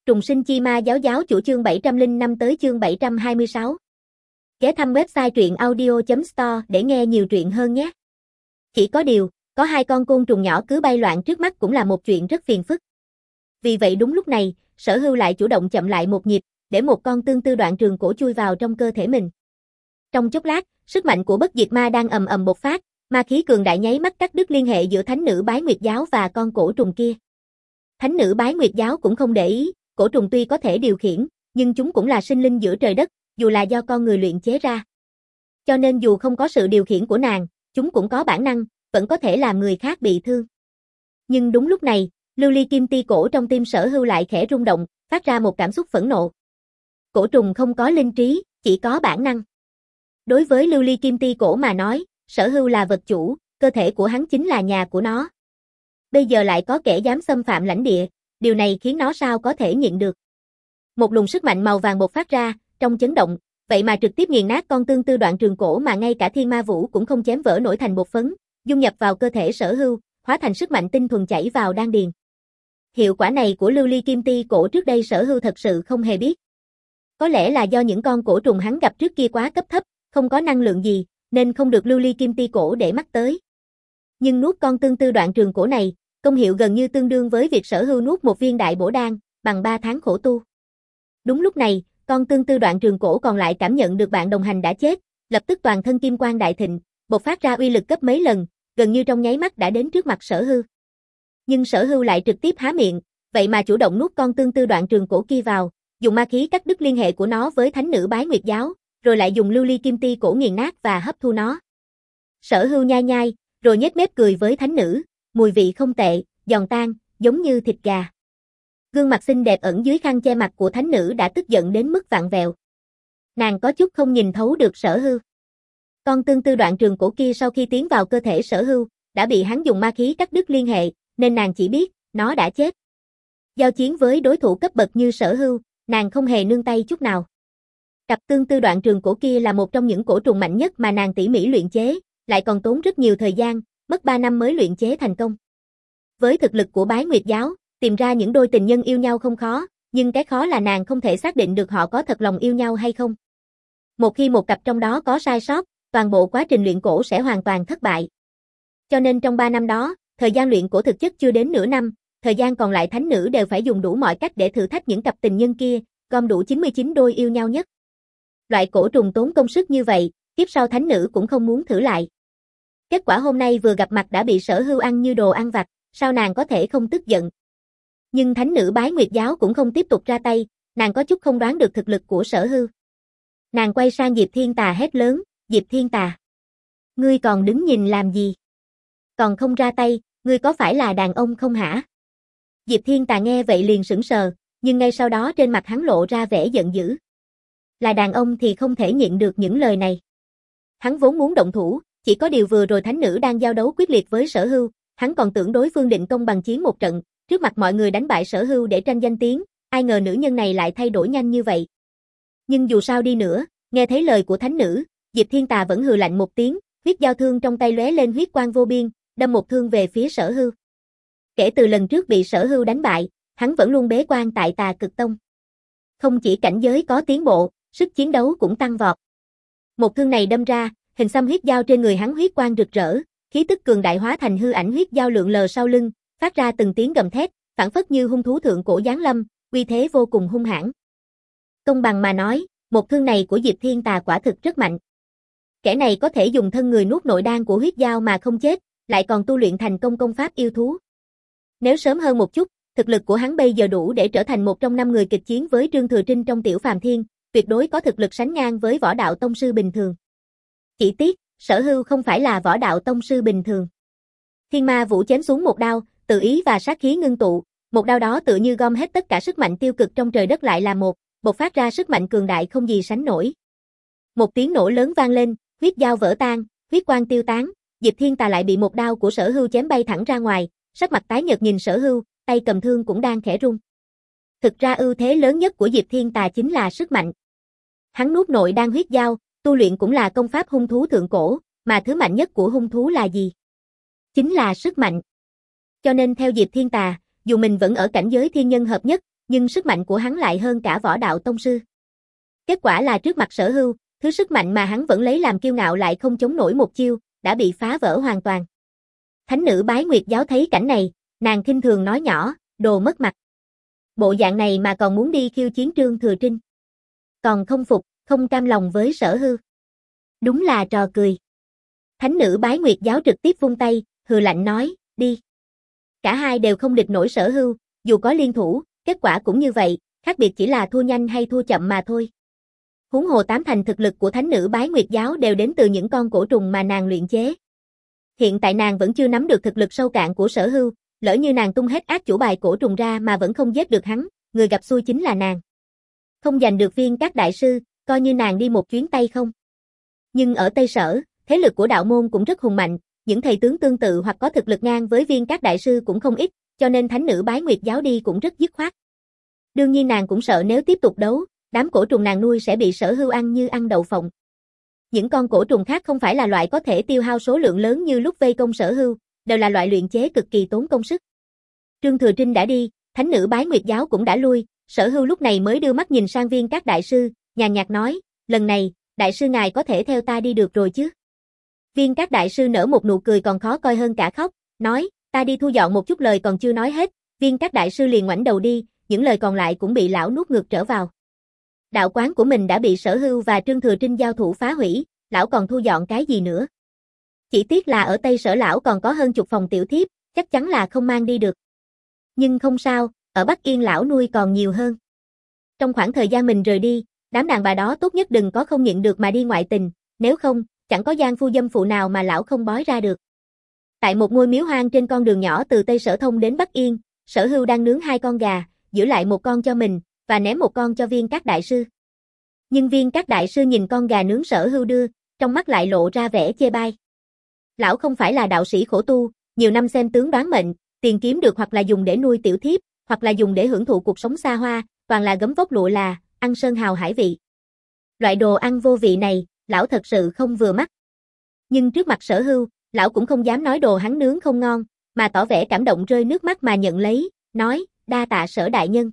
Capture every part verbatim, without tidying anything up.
Trùng sinh chi ma giáo giáo chủ chương bảy trăm lẻ năm tới chương bảy trăm hai mươi sáu. Ghé thăm website truyện audio chấm store để nghe nhiều truyện hơn nhé. Chỉ có điều, có hai con côn trùng nhỏ cứ bay loạn trước mắt cũng là một chuyện rất phiền phức. Vì vậy đúng lúc này, Sở Hưu lại chủ động chậm lại một nhịp, để một con tương tư đoạn trường cổ chui vào trong cơ thể mình. Trong chốc lát, sức mạnh của bất diệt ma đang ầm ầm bộc phát, ma khí cường đại nháy mắt cắt đứt liên hệ giữa thánh nữ Bái Nguyệt giáo và con cổ trùng kia. Thánh nữ Bái Nguyệt giáo cũng không để ý, cổ trùng tuy có thể điều khiển, nhưng chúng cũng là sinh linh giữa trời đất, dù là do con người luyện chế ra. Cho nên dù không có sự điều khiển của nàng, chúng cũng có bản năng, vẫn có thể làm người khác bị thương. Nhưng đúng lúc này, lưu ly kim ti cổ trong tim Sở Hưu lại khẽ rung động, phát ra một cảm xúc phẫn nộ. Cổ trùng không có linh trí, chỉ có bản năng. Đối với lưu ly kim ti cổ mà nói, Sở Hưu là vật chủ, cơ thể của hắn chính là nhà của nó. Bây giờ lại có kẻ dám xâm phạm lãnh địa, điều này khiến nó sao có thể nhịn được. Một luồng sức mạnh màu vàng bộc phát ra, trong chấn động, vậy mà trực tiếp nghiền nát con tương tư đoạn trường cổ mà ngay cả thiên ma vũ cũng không chém vỡ nổi thành bột phấn, dung nhập vào cơ thể Sở Hưu, hóa thành sức mạnh tinh thuần chảy vào đan điền. Hiệu quả này của lưu ly kim ti cổ trước đây Sở Hưu thật sự không hề biết. Có lẽ là do những con cổ trùng hắn gặp trước kia quá cấp thấp, không có năng lượng gì, nên không được lưu ly kim ti cổ để mắt tới. Nhưng nuốt con tương tư đoạn trường cổ này, công hiệu gần như tương đương với việc Sở Hưu nuốt một viên đại bổ đan, bằng ba tháng khổ tu. Đúng lúc này, con tương tư đoạn trường cổ còn lại cảm nhận được bạn đồng hành đã chết, lập tức toàn thân kim quang đại thịnh, bộc phát ra uy lực gấp mấy lần, gần như trong nháy mắt đã đến trước mặt Sở Hưu. Nhưng Sở Hưu lại trực tiếp há miệng, vậy mà chủ động nuốt con tương tư đoạn trường cổ kia vào, dùng ma khí cắt đứt liên hệ của nó với thánh nữ Bái Nguyệt giáo, rồi lại dùng lưu ly kim ti cổ nghiền nát và hấp thu nó. Sở Hưu nhai nhai, rồi nhếch mép cười với thánh nữ, mùi vị không tệ, giòn tan, giống như thịt gà. Gương mặt xinh đẹp ẩn dưới khăn che mặt của thánh nữ đã tức giận đến mức vặn vẹo. Nàng có chút không nhìn thấu được Sở Hưu. Con tương tư đoạn trường cổ kia sau khi tiến vào cơ thể Sở Hưu, đã bị hắn dùng ma khí cắt đứt liên hệ, nên nàng chỉ biết, nó đã chết. Giao chiến với đối thủ cấp bậc như Sở Hưu, nàng không hề nương tay chút nào. Cặp tương tư đoạn trường cổ kia là một trong những cổ trùng mạnh nhất mà nàng tỉ mỉ luyện chế, lại còn tốn rất nhiều thời gian, mất ba năm mới luyện chế thành công. Với thực lực của Bái Nguyệt giáo, tìm ra những đôi tình nhân yêu nhau không khó, nhưng cái khó là nàng không thể xác định được họ có thật lòng yêu nhau hay không. Một khi một cặp trong đó có sai sót, toàn bộ quá trình luyện cổ sẽ hoàn toàn thất bại. Cho nên trong ba năm đó, thời gian luyện cổ thực chất chưa đến nửa năm, thời gian còn lại thánh nữ đều phải dùng đủ mọi cách để thử thách những cặp tình nhân kia, gom đủ chín mươi chín đôi yêu nhau nhất. Loại cổ trùng tốn công sức như vậy, kiếp sau thánh nữ cũng không muốn thử lại. Kết quả hôm nay vừa gặp mặt đã bị Sở Hưu ăn như đồ ăn vặt, sao nàng có thể không tức giận. Nhưng thánh nữ Bái Nguyệt giáo cũng không tiếp tục ra tay, nàng có chút không đoán được thực lực của Sở Hưu. Nàng quay sang Diệp Thiên Tà hét lớn, Diệp Thiên Tà. Ngươi còn đứng nhìn làm gì? Còn không ra tay, ngươi có phải là đàn ông không hả? Diệp Thiên Tà nghe vậy liền sững sờ, nhưng ngay sau đó trên mặt hắn lộ ra vẻ giận dữ. Là đàn ông thì không thể nhịn được những lời này. Hắn vốn muốn động thủ, chỉ có điều vừa rồi thánh nữ đang giao đấu quyết liệt với Sở Hưu, hắn còn tưởng đối phương định công bằng chiến một trận, trước mặt mọi người đánh bại Sở Hưu để tranh danh tiếng, ai ngờ nữ nhân này lại thay đổi nhanh như vậy. Nhưng dù sao đi nữa, nghe thấy lời của thánh nữ, Diệp Thiên Tà vẫn hừ lạnh một tiếng, huyết giao thương trong tay lóe lên huyết quang vô biên, đâm một thương về phía Sở Hưu. Kể từ lần trước bị Sở Hưu đánh bại, hắn vẫn luôn bế quan tại Tà Cực Tông. Không chỉ cảnh giới có tiến bộ, sức chiến đấu cũng tăng vọt. Một thương này đâm ra, hình xăm huyết giao trên người hắn huyết quang rực rỡ, khí tức cường đại hóa thành hư ảnh huyết giao lượn lờ sau lưng, phát ra từng tiếng gầm thét, phảng phất như hung thú thượng cổ giáng lâm, uy thế vô cùng hung hãn. Công bằng mà nói, một thương này của Diệp Thiên Tà quả thực rất mạnh. Kẻ này có thể dùng thân người nuốt nội đan của huyết giao mà không chết, lại còn tu luyện thành công công pháp yêu thú. Nếu sớm hơn một chút, thực lực của hắn bây giờ đủ để trở thành một trong năm người kịch chiến với Trương Thừa Trinh trong Tiểu Phàm Thiên, tuyệt đối có thực lực sánh ngang với võ đạo tông sư bình thường. Chỉ tiếc, Sở Hưu không phải là võ đạo tông sư bình thường. Thiên Ma Vũ chém xuống một đao, tự ý và sát khí ngưng tụ, một đao đó tựa như gom hết tất cả sức mạnh tiêu cực trong trời đất lại là một, bộc phát ra sức mạnh cường đại không gì sánh nổi. Một tiếng nổ lớn vang lên, huyết giao vỡ tan, huyết quang tiêu tán, Diệp Thiên Tà lại bị một đao của Sở Hưu chém bay thẳng ra ngoài, sắc mặt tái nhợt nhìn Sở Hưu, tay cầm thương cũng đang khẽ run. Thực ra ưu thế lớn nhất của Diệp Thiên Tà chính là sức mạnh. Hắn nuốt nội đan huyết giao, tu luyện cũng là công pháp hung thú thượng cổ, mà thứ mạnh nhất của hung thú là gì? Chính là sức mạnh. Cho nên theo Diệp Thiên Tà, dù mình vẫn ở cảnh giới thiên nhân hợp nhất, nhưng sức mạnh của hắn lại hơn cả võ đạo tông sư. Kết quả là trước mặt Sở Hưu, thứ sức mạnh mà hắn vẫn lấy làm kiêu ngạo lại không chống nổi một chiêu, đã bị phá vỡ hoàn toàn. Thánh nữ Bái Nguyệt giáo thấy cảnh này, nàng khinh thường nói nhỏ, đồ mất mặt. Bộ dạng này mà còn muốn đi khiêu chiến Trương Thừa Trinh. Còn không phục, không cam lòng với Sở Hưu. Đúng là trò cười. Thánh nữ Bái Nguyệt giáo trực tiếp vung tay, hừ lạnh nói, đi. Cả hai đều không địch nổi Sở Hưu, dù có liên thủ, kết quả cũng như vậy, khác biệt chỉ là thua nhanh hay thua chậm mà thôi. Huống hồ tám thành thực lực của thánh nữ Bái Nguyệt giáo đều đến từ những con cổ trùng mà nàng luyện chế. Hiện tại nàng vẫn chưa nắm được thực lực sâu cạn của Sở Hưu, lỡ như nàng tung hết ác chủ bài cổ trùng ra mà vẫn không giết được hắn, người gặp xui chính là nàng. Không giành được Viên Các đại sư, coi như nàng đi một chuyến tay không. Nhưng ở Tây Sở, thế lực của đạo môn cũng rất hùng mạnh, những thầy tướng tương tự hoặc có thực lực ngang với Viên Các đại sư cũng không ít, cho nên thánh nữ Bái Nguyệt giáo đi cũng rất dứt khoát. Đương nhiên nàng cũng sợ nếu tiếp tục đấu, đám cổ trùng nàng nuôi sẽ bị Sở Hưu ăn như ăn đậu phộng. Những con cổ trùng khác không phải là loại có thể tiêu hao số lượng lớn như lúc vây công Sở Hưu, đều là loại luyện chế cực kỳ tốn công sức. Trương Thừa Trinh đã đi, thánh nữ Bái Nguyệt giáo cũng đã lui, Sở Hưu lúc này mới đưa mắt nhìn sang Viên Các đại sư, nhàn nhạt nói, lần này, đại sư ngài có thể theo ta đi được rồi chứ? Viên Các đại sư nở một nụ cười còn khó coi hơn cả khóc, nói, ta đi thu dọn một chút lời còn chưa nói hết, Viên Các đại sư liền ngoảnh đầu đi, những lời còn lại cũng bị lão nuốt ngược trở vào. Đạo quán của mình đã bị Sở Hưu và Trương Thừa Trinh giao thủ phá hủy, lão còn thu dọn cái gì nữa? Chỉ tiếc là ở Tây Sở lão còn có hơn chục phòng tiểu thiếp, chắc chắn là không mang đi được. Nhưng không sao, ở Bắc Yên lão nuôi còn nhiều hơn. Trong khoảng thời gian mình rời đi, đám đàn bà đó tốt nhất đừng có không nhịn được mà đi ngoại tình, nếu không, chẳng có gian phu dâm phụ nào mà lão không bói ra được. Tại một ngôi miếu hoang trên con đường nhỏ từ Tây Sở thông đến Bắc Yên, Sở Hưu đang nướng hai con gà, giữ lại một con cho mình, và ném một con cho Viên Các đại sư. Nhưng Viên Các đại sư nhìn con gà nướng Sở Hưu đưa, trong mắt lại lộ ra vẻ chê bai. Lão không phải là đạo sĩ khổ tu, nhiều năm xem tướng đoán mệnh, tiền kiếm được hoặc là dùng để nuôi tiểu thiếp, hoặc là dùng để hưởng thụ cuộc sống xa hoa, toàn là gấm vóc lụa là, ăn sơn hào hải vị. Loại đồ ăn vô vị này, lão thật sự không vừa mắt. Nhưng trước mặt Sở Hưu, lão cũng không dám nói đồ hắn nướng không ngon, mà tỏ vẻ cảm động rơi nước mắt mà nhận lấy, nói, đa tạ Sở đại nhân.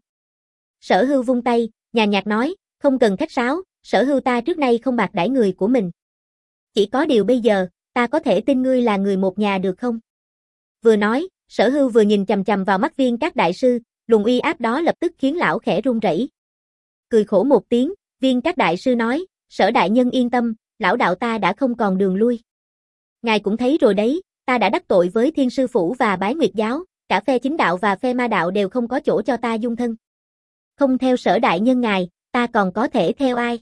Sở Hưu vung tay, nhàn nhạt nói, không cần khách sáo, Sở Hưu ta trước nay không bạc đãi người của mình. Chỉ có điều bây giờ, ta có thể tin ngươi là người một nhà được không? Vừa nói, Sở Hưu vừa nhìn chằm chằm vào mắt Viên Các đại sư, luồng uy áp đó lập tức khiến lão khẽ run rẩy. Cười khổ một tiếng, Viên Các đại sư nói, Sở đại nhân yên tâm, lão đạo ta đã không còn đường lui. Ngài cũng thấy rồi đấy, ta đã đắc tội với Thiên Sư Phủ và Bái Nguyệt giáo, cả phe chính đạo và phe ma đạo đều không có chỗ cho ta dung thân. Không theo Sở đại nhân ngài, ta còn có thể theo ai?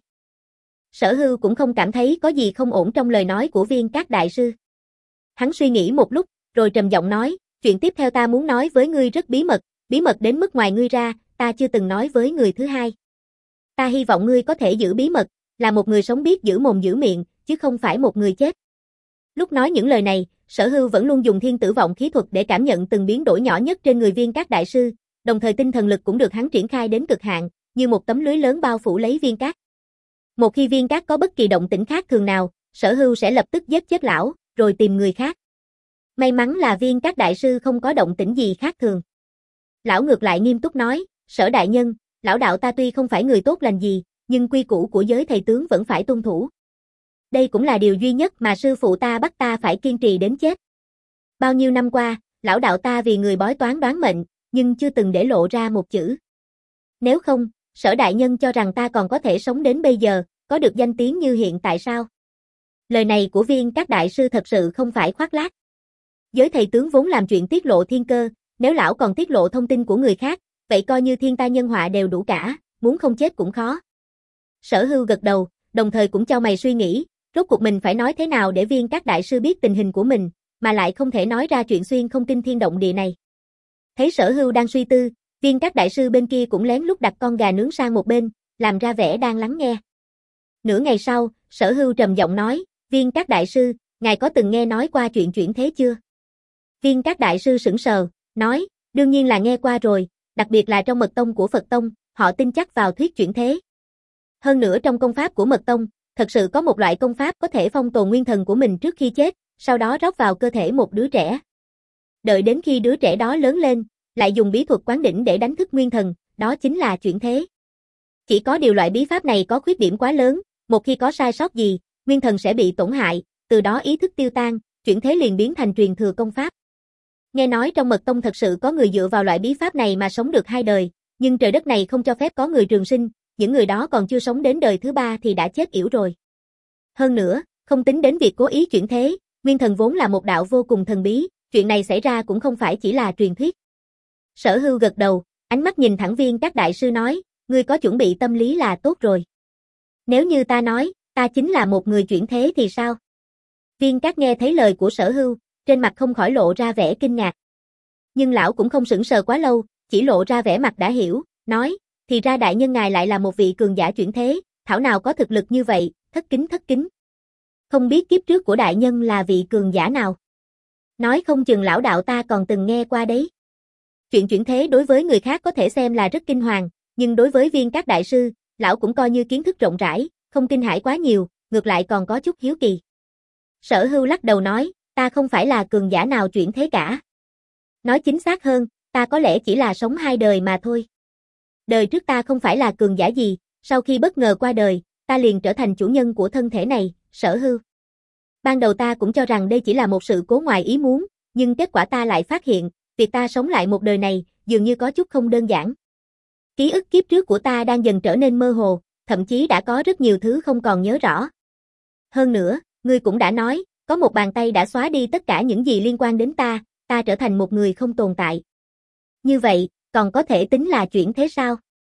Sở Hưu cũng không cảm thấy có gì không ổn trong lời nói của Viên Các đại sư. Hắn suy nghĩ một lúc, rồi trầm giọng nói, chuyện tiếp theo ta muốn nói với ngươi rất bí mật, bí mật đến mức ngoài ngươi ra, ta chưa từng nói với người thứ hai. Ta hy vọng ngươi có thể giữ bí mật, là một người sống biết giữ mồm giữ miệng, chứ không phải một người chết. Lúc nói những lời này, Sở Hưu vẫn luôn dùng thiên tử vọng khí thuật để cảm nhận từng biến đổi nhỏ nhất trên người Viên Các đại sư, đồng thời tinh thần lực cũng được hắn triển khai đến cực hạn, như một tấm lưới lớn bao phủ lấy Viên Các. Một khi Viên Các có bất kỳ động tĩnh khác thường nào, Sở Hưu sẽ lập tức giết chết lão, rồi tìm người khác. May mắn là Viên Các đại sư không có động tĩnh gì khác thường. Lão ngược lại nghiêm túc nói, Sở đại nhân, lão đạo ta tuy không phải người tốt lành gì, nhưng quy củ của giới thầy tướng vẫn phải tuân thủ. Đây cũng là điều duy nhất mà sư phụ ta bắt ta phải kiên trì đến chết. Bao nhiêu năm qua, lão đạo ta vì người bói toán đoán mệnh, nhưng chưa từng để lộ ra một chữ. Nếu không, Sở đại nhân cho rằng ta còn có thể sống đến bây giờ, có được danh tiếng như hiện tại sao? Lời này của Viên Các đại sư thật sự không phải khoác lác. Giới thầy tướng vốn làm chuyện tiết lộ thiên cơ, nếu lão còn tiết lộ thông tin của người khác, vậy coi như thiên tai nhân họa đều đủ cả, muốn không chết cũng khó. Sở Hưu gật đầu, đồng thời cũng chau mày suy nghĩ, rốt cuộc mình phải nói thế nào để Viên Các đại sư biết tình hình của mình, mà lại không thể nói ra chuyện xuyên không kinh thiên động địa này. Thấy Sở Hưu đang suy tư, Viên Các đại sư bên kia cũng lén lút đặt con gà nướng sang một bên, làm ra vẻ đang lắng nghe. Nửa ngày sau, Sở Hưu trầm giọng nói, Viên Các đại sư, ngài có từng nghe nói qua chuyện chuyển thế chưa? Viên Các đại sư sững sờ, nói, đương nhiên là nghe qua rồi, đặc biệt là trong mật tông của Phật tông, họ tin chắc vào thuyết chuyển thế. Hơn nữa trong công pháp của mật tông, thật sự có một loại công pháp có thể phong tồn nguyên thần của mình trước khi chết, sau đó rót vào cơ thể một đứa trẻ. Đợi đến khi đứa trẻ đó lớn lên, lại dùng bí thuật quán đỉnh để đánh thức nguyên thần, đó chính là chuyển thế. Chỉ có điều loại bí pháp này có khuyết điểm quá lớn, một khi có sai sót gì, nguyên thần sẽ bị tổn hại, từ đó ý thức tiêu tan, chuyển thế liền biến thành truyền thừa công pháp. Nghe nói trong mật tông thật sự có người dựa vào loại bí pháp này mà sống được hai đời, nhưng trời đất này không cho phép có người trường sinh, những người đó còn chưa sống đến đời thứ ba thì đã chết yểu rồi. Hơn nữa, không tính đến việc cố ý chuyển thế, nguyên thần vốn là một đạo vô cùng thần bí, chuyện này xảy ra cũng không phải chỉ là truyền thuyết. Sở Hưu gật đầu, ánh mắt nhìn thẳng Viên Các đại sư nói, ngươi có chuẩn bị tâm lý là tốt rồi. Nếu như ta nói, ta chính là một người chuyển thế thì sao? Viên Các nghe thấy lời của Sở Hưu, trên mặt không khỏi lộ ra vẻ kinh ngạc. Nhưng lão cũng không sững sờ quá lâu, chỉ lộ ra vẻ mặt đã hiểu, nói, thì ra đại nhân ngài lại là một vị cường giả chuyển thế, thảo nào có thực lực như vậy, thất kính thất kính. Không biết kiếp trước của đại nhân là vị cường giả nào? Nói không chừng lão đạo ta còn từng nghe qua đấy. Chuyện chuyển thế đối với người khác có thể xem là rất kinh hoàng, nhưng đối với Viên Các đại sư, lão cũng coi như kiến thức rộng rãi, không kinh hãi quá nhiều, ngược lại còn có chút hiếu kỳ. Sở Hưu lắc đầu nói, ta không phải là cường giả nào chuyển thế cả. Nói chính xác hơn, ta có lẽ chỉ là sống hai đời mà thôi. Đời trước ta không phải là cường giả gì, sau khi bất ngờ qua đời, ta liền trở thành chủ nhân của thân thể này, Sở Hưu. Ban đầu ta cũng cho rằng đây chỉ là một sự cố ngoài ý muốn, nhưng kết quả ta lại phát hiện, việc ta sống lại một đời này, dường như có chút không đơn giản. Ký ức kiếp trước của ta đang dần trở nên mơ hồ, thậm chí đã có rất nhiều thứ không còn nhớ rõ. Hơn nữa, ngươi cũng đã nói, có một bàn tay đã xóa đi tất cả những gì liên quan đến ta, ta trở thành một người không tồn tại. Như vậy, còn có thể tính là chuyển thế sao?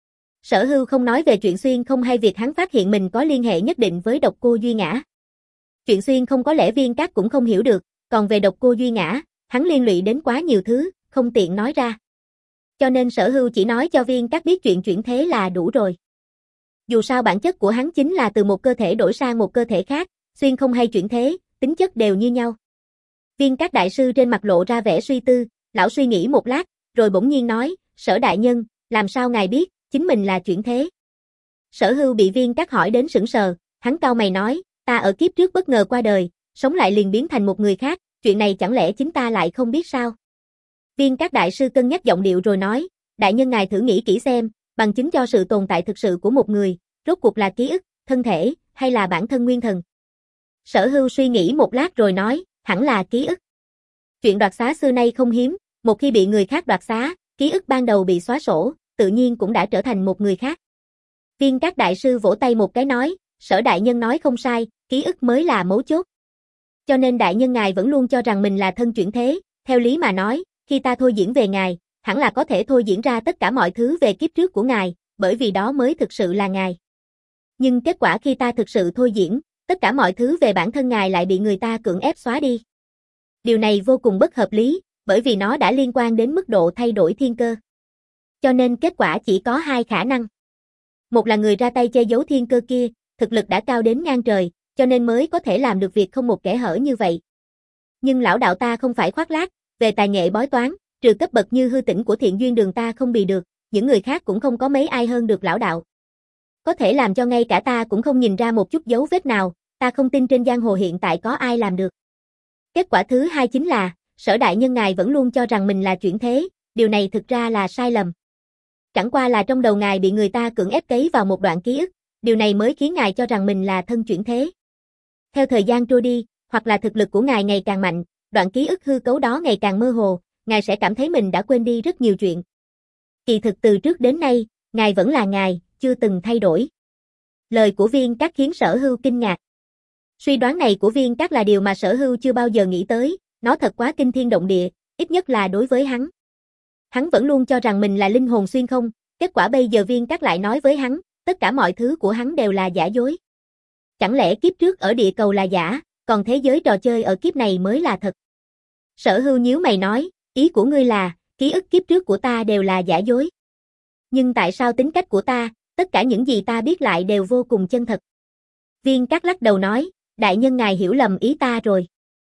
Sở Hưu không nói về chuyện xuyên không hay việc hắn phát hiện mình có liên hệ nhất định với Độc Cô Duy Ngã. Chuyện xuyên không có lẽ Viên Các cũng không hiểu được, còn về Độc Cô Duy Ngã, hắn liên lụy đến quá nhiều thứ, không tiện nói ra. Cho nên Sở Hưu chỉ nói cho Viên Các biết chuyện chuyển thế là đủ rồi. Dù sao bản chất của hắn chính là từ một cơ thể đổi sang một cơ thể khác, xuyên không hay chuyển thế, tính chất đều như nhau. Viên Các đại sư trên mặt lộ ra vẻ suy tư, lão suy nghĩ một lát, rồi bỗng nhiên nói, Sở đại nhân, làm sao ngài biết, chính mình là chuyển thế? Sở Hưu bị Viên Các hỏi đến sững sờ, hắn cau mày nói, ta ở kiếp trước bất ngờ qua đời, sống lại liền biến thành một người khác, chuyện này chẳng lẽ chính ta lại không biết sao? Viên Các đại sư cân nhắc giọng điệu rồi nói, đại nhân ngài thử nghĩ kỹ xem, bằng chứng cho sự tồn tại thực sự của một người, rốt cuộc là ký ức, thân thể, hay là bản thân nguyên thần? Sở Hưu suy nghĩ một lát rồi nói, hẳn là ký ức. Chuyện đoạt xá xưa nay không hiếm, một khi bị người khác đoạt xá, ký ức ban đầu bị xóa sổ, tự nhiên cũng đã trở thành một người khác. Viên Các đại sư vỗ tay một cái nói, Sở đại nhân nói không sai, ký ức mới là mấu chốt. Cho nên đại nhân ngài vẫn luôn cho rằng mình là thân chuyển thế, theo lý mà nói, khi ta thôi diễn về ngài, hẳn là có thể thôi diễn ra tất cả mọi thứ về kiếp trước của ngài, bởi vì đó mới thực sự là ngài. Nhưng kết quả khi ta thực sự thôi diễn, tất cả mọi thứ về bản thân ngài lại bị người ta cưỡng ép xóa đi. Điều này vô cùng bất hợp lý, bởi vì nó đã liên quan đến mức độ thay đổi thiên cơ. Cho nên kết quả chỉ có hai khả năng. Một là người ra tay che giấu thiên cơ kia, thực lực đã cao đến ngang trời, cho nên mới có thể làm được việc không một kẽ hở như vậy. Nhưng lão đạo ta không phải khoác lác, về tài nghệ bói toán, trừ cấp bậc như Hư Tĩnh của Thiện Duyên Đường ta không bì được, những người khác cũng không có mấy ai hơn được lão đạo. Có thể làm cho ngay cả ta cũng không nhìn ra một chút dấu vết nào, ta không tin trên giang hồ hiện tại có ai làm được. Kết quả thứ hai chính là, Sở đại nhân ngài vẫn luôn cho rằng mình là chuyển thế, điều này thực ra là sai lầm. Chẳng qua là trong đầu ngài bị người ta cưỡng ép cấy vào một đoạn ký ức, điều này mới khiến ngài cho rằng mình là thân chuyển thế. Theo thời gian trôi đi, hoặc là thực lực của ngài ngày càng mạnh, đoạn ký ức hư cấu đó ngày càng mơ hồ, ngài sẽ cảm thấy mình đã quên đi rất nhiều chuyện. Kỳ thực từ trước đến nay, ngài vẫn là ngài, chưa từng thay đổi. Lời của Viên Các khiến Sở Hưu kinh ngạc. Suy đoán này của Viên Các là điều mà Sở Hưu chưa bao giờ nghĩ tới, nó thật quá kinh thiên động địa, ít nhất là đối với hắn. Hắn vẫn luôn cho rằng mình là linh hồn xuyên không, kết quả bây giờ Viên Các lại nói với hắn, tất cả mọi thứ của hắn đều là giả dối. Chẳng lẽ kiếp trước ở địa cầu là giả, còn thế giới trò chơi ở kiếp này mới là thật? Sở Hưu nhíu mày nói, ý của ngươi là, ký ức kiếp trước của ta đều là giả dối. Nhưng tại sao tính cách của ta, tất cả những gì ta biết lại đều vô cùng chân thật? Viên Các lắc đầu nói, đại nhân ngài hiểu lầm ý ta rồi.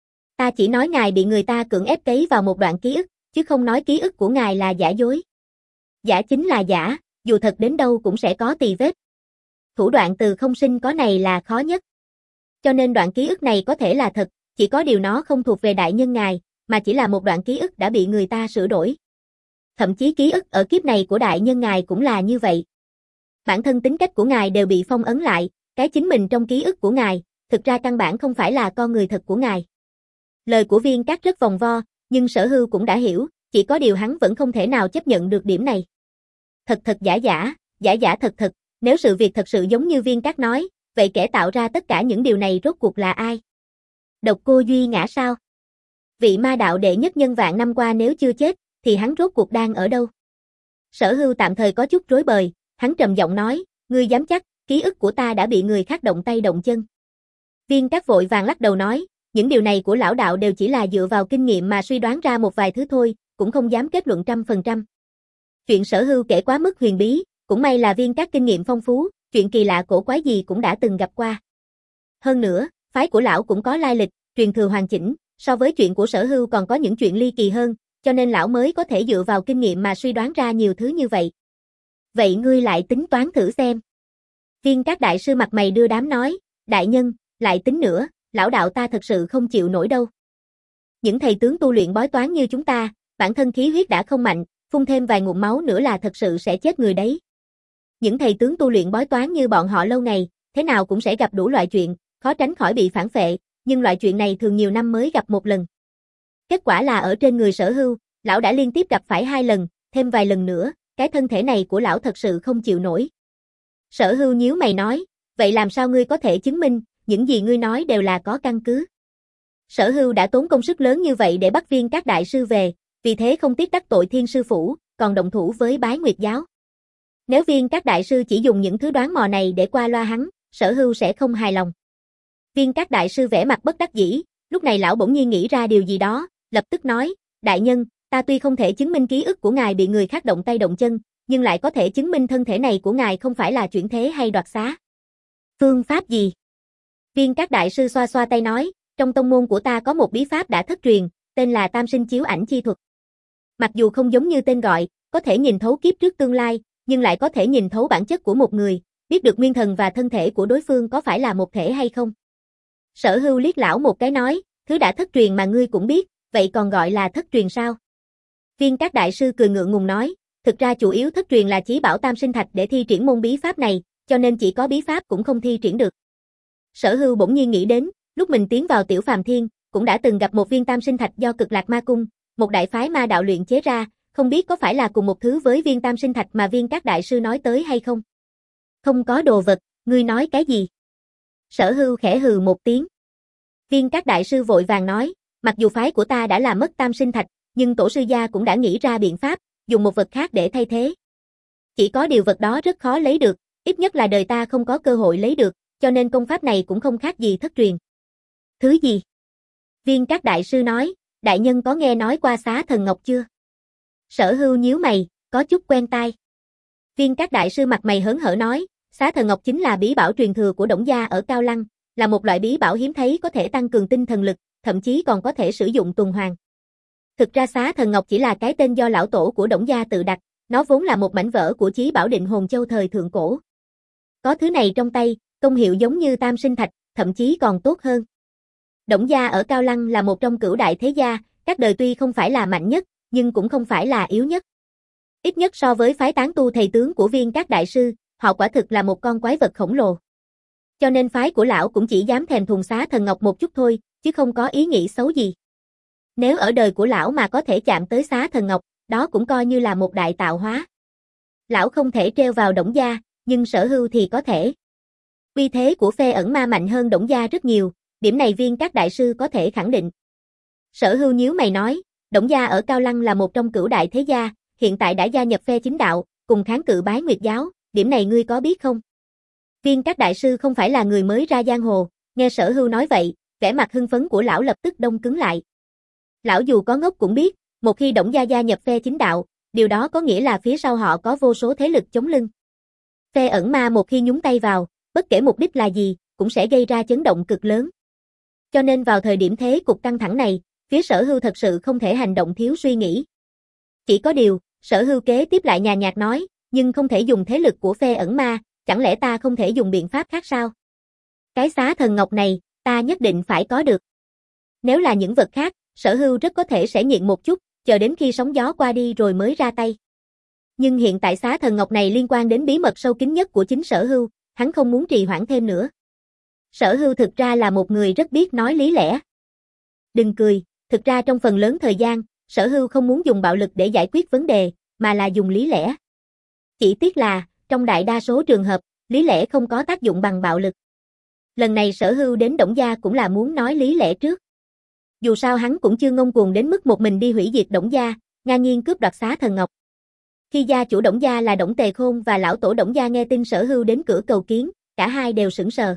Ta chỉ nói ngài bị người ta cưỡng ép cấy vào một đoạn ký ức, chứ không nói ký ức của ngài là giả dối. Giả chính là giả, dù thật đến đâu cũng sẽ có tì vết. Thủ đoạn từ không sinh có này là khó nhất. Cho nên đoạn ký ức này có thể là thật, chỉ có điều nó không thuộc về đại nhân ngài, mà chỉ là một đoạn ký ức đã bị người ta sửa đổi. thậm chí ký ức ở kiếp này của đại nhân ngài cũng là như vậy. Bản thân tính cách của ngài đều bị phong ấn lại, cái chính mình trong ký ức của ngài, thực ra căn bản không phải là con người thật của ngài. Lời của Viên Cát rất vòng vo, nhưng Sở Hưu cũng đã hiểu, chỉ có điều hắn vẫn không thể nào chấp nhận được điểm này. Thật thật giả giả, giả giả thật thật, nếu sự việc thật sự giống như Viên Cát nói, vậy kẻ tạo ra tất cả những điều này rốt cuộc là ai? Độc Cô Duy Ngã sao? Vị ma đạo đệ nhất nhân vạn năm qua nếu chưa chết, thì hắn rốt cuộc đang ở đâu? Sở Hưu tạm thời có chút rối bời, hắn trầm giọng nói, ngươi dám chắc, ký ức của ta đã bị người khác động tay động chân. Viên Cát vội vàng lắc đầu nói, những điều này của lão đạo đều chỉ là dựa vào kinh nghiệm mà suy đoán ra một vài thứ thôi, cũng không dám kết luận trăm phần trăm. Chuyện Sở Hưu kể quá mức huyền bí, cũng may là Viên Cát kinh nghiệm phong phú, chuyện kỳ lạ cổ quái gì cũng đã từng gặp qua. Hơn nữa, phái của lão cũng có lai lịch, truyền thừa hoàn chỉnh, so với chuyện của Sở Hưu còn có những chuyện ly kỳ hơn, cho nên lão mới có thể dựa vào kinh nghiệm mà suy đoán ra nhiều thứ như vậy. Vậy ngươi lại tính toán thử xem. Viên Cát đại sư mặt mày đưa đám nói, đại nhân, lại tính nữa, lão đạo ta thật sự không chịu nổi đâu. Những thầy tướng tu luyện bói toán như chúng ta, bản thân khí huyết đã không mạnh, phun thêm vài ngụm máu nữa là thật sự sẽ chết người đấy. Những thầy tướng tu luyện bói toán như bọn họ lâu ngày, thế nào cũng sẽ gặp đủ loại chuyện, khó tránh khỏi bị phản phệ, nhưng loại chuyện này thường nhiều năm mới gặp một lần. Kết quả là ở trên người Sở Hưu, lão đã liên tiếp gặp phải hai lần, thêm vài lần nữa, cái thân thể này của lão thật sự không chịu nổi. Sở Hưu nhíu mày nói, vậy làm sao ngươi có thể chứng minh, những gì ngươi nói đều là có căn cứ? Sở Hưu đã tốn công sức lớn như vậy để bắt Viên Cát đại sư về, vì thế không tiếc đắc tội Thiên sư phủ, còn động thủ với Bái Nguyệt giáo. Nếu Viên Cát đại sư chỉ dùng những thứ đoán mò này để qua loa hắn, Sở Hưu sẽ không hài lòng. Viên Cát đại sư vẻ mặt bất đắc dĩ, lúc này lão bỗng nhiên nghĩ ra điều gì đó, lập tức nói, đại nhân, ta tuy không thể chứng minh ký ức của ngài bị người khác động tay động chân, nhưng lại có thể chứng minh thân thể này của ngài không phải là chuyển thế hay đoạt xá. Phương pháp gì? Viên Cát đại sư xoa xoa tay nói, trong tông môn của ta có một bí pháp đã thất truyền, tên là Tam Sinh Chiếu Ảnh Chi Thuật. Mặc dù không giống như tên gọi, có thể nhìn thấu kiếp trước tương lai, nhưng lại có thể nhìn thấu bản chất của một người, biết được nguyên thần và thân thể của đối phương có phải là một thể hay không. Sở Hưu liếc lão một cái nói, thứ đã thất truyền mà ngươi cũng biết, vậy còn gọi là thất truyền sao? Viên Cát đại sư cười ngượng ngùng nói, thực ra chủ yếu thất truyền là chí bảo Tam Sinh Thạch để thi triển môn bí pháp này, cho nên chỉ có bí pháp cũng không thi triển được. Sở Hưu bỗng nhiên nghĩ đến, lúc mình tiến vào Tiểu Phàm Thiên, cũng đã từng gặp một viên Tam Sinh Thạch do Cực Lạc Ma Cung, một đại phái ma đạo luyện chế ra, không biết có phải là cùng một thứ với viên Tam Sinh Thạch mà Viên Cát đại sư nói tới hay không? Không có đồ vật, ngươi nói cái gì? Sở Hưu khẽ hừ một tiếng. Viên Cát đại sư vội vàng nói, mặc dù phái của ta đã làm mất Tam Sinh Thạch, nhưng tổ sư gia cũng đã nghĩ ra biện pháp, dùng một vật khác để thay thế. Chỉ có điều vật đó rất khó lấy được, ít nhất là đời ta không có cơ hội lấy được, cho nên công pháp này cũng không khác gì thất truyền. Thứ gì? Viên Cát đại sư nói, đại nhân có nghe nói qua Xá Thần Ngọc chưa? Sở Hưu nhíu mày, có chút quen tai. Viên Cát đại sư mặt mày hớn hở nói, Xá Thần Ngọc chính là bí bảo truyền thừa của Đổng gia ở Cao Lăng, là một loại bí bảo hiếm thấy có thể tăng cường tinh thần lực, thậm chí còn có thể sử dụng tuần hoàn. Thực ra Xá Thần Ngọc chỉ là cái tên do lão tổ của Đổng gia tự đặt, nó vốn là một mảnh vỡ của chí bảo Định Hồn Châu thời thượng cổ. Có thứ này trong tay, công hiệu giống như Tam Sinh Thạch, thậm chí còn tốt hơn. Đổng gia ở Cao Lăng là một trong cửu đại thế gia, các đời tuy không phải là mạnh nhất, nhưng cũng không phải là yếu nhất. Ít nhất so với phái tán tu thầy tướng của Viên Cát đại sư, họ quả thực là một con quái vật khổng lồ. Cho nên phái của lão cũng chỉ dám thèm thuồng Xá Thần Ngọc một chút thôi, chứ không có ý nghĩ xấu gì. Nếu ở đời của lão mà có thể chạm tới Xá Thần Ngọc, đó cũng coi như là một đại tạo hóa. Lão không thể treo vào Đổng gia, nhưng Sở Hưu thì có thể. Uy thế của Phê Ẩn Ma mạnh hơn Đổng gia rất nhiều, điểm này Viên Cát đại sư có thể khẳng định. Sở Hưu nhíu mày nói, Đổng gia ở Cao Lăng là một trong cửu đại thế gia, hiện tại đã gia nhập phe chính đạo, cùng kháng cự Bái Nguyệt giáo, điểm này ngươi có biết không? Viên Cát đại sư không phải là người mới ra giang hồ, nghe Sở Hưu nói vậy, vẻ mặt hưng phấn của lão lập tức đông cứng lại. Lão dù có ngốc cũng biết, một khi Đổng gia gia nhập phe chính đạo, điều đó có nghĩa là phía sau họ có vô số thế lực chống lưng. Phe Ẩn Ma một khi nhúng tay vào, bất kể mục đích là gì, cũng sẽ gây ra chấn động cực lớn. Cho nên vào thời điểm thế cục căng thẳng này, phía Sở Hưu thật sự không thể hành động thiếu suy nghĩ. Chỉ có điều, Sở Hưu kế tiếp lại nhàn nhạt nói, nhưng không thể dùng thế lực của Phe Ẩn Ma, chẳng lẽ ta không thể dùng biện pháp khác sao? Cái Xá Thần Ngọc này, ta nhất định phải có được. Nếu là những vật khác, Sở Hưu rất có thể sẽ nhịn một chút, chờ đến khi sóng gió qua đi rồi mới ra tay. Nhưng hiện tại xá thần ngọc này liên quan đến bí mật sâu kín nhất của chính Sở Hưu, hắn không muốn trì hoãn thêm nữa. Sở Hưu thực ra là một người rất biết nói lý lẽ. Đừng cười, thực ra trong phần lớn thời gian, Sở Hưu không muốn dùng bạo lực để giải quyết vấn đề, mà là dùng lý lẽ. Chỉ tiếc là, trong đại đa số trường hợp, lý lẽ không có tác dụng bằng bạo lực. Lần này Sở Hưu đến Đổng Gia cũng là muốn nói lý lẽ trước. Dù sao hắn cũng chưa ngông cuồng đến mức một mình đi hủy diệt Đổng Gia, ngang nhiên cướp đoạt xá thần ngọc. Khi gia chủ Đổng Gia là Đổng Tề Khôn và lão tổ Đổng Gia nghe tin Sở Hưu đến cửa cầu kiến, cả hai đều sững sờ.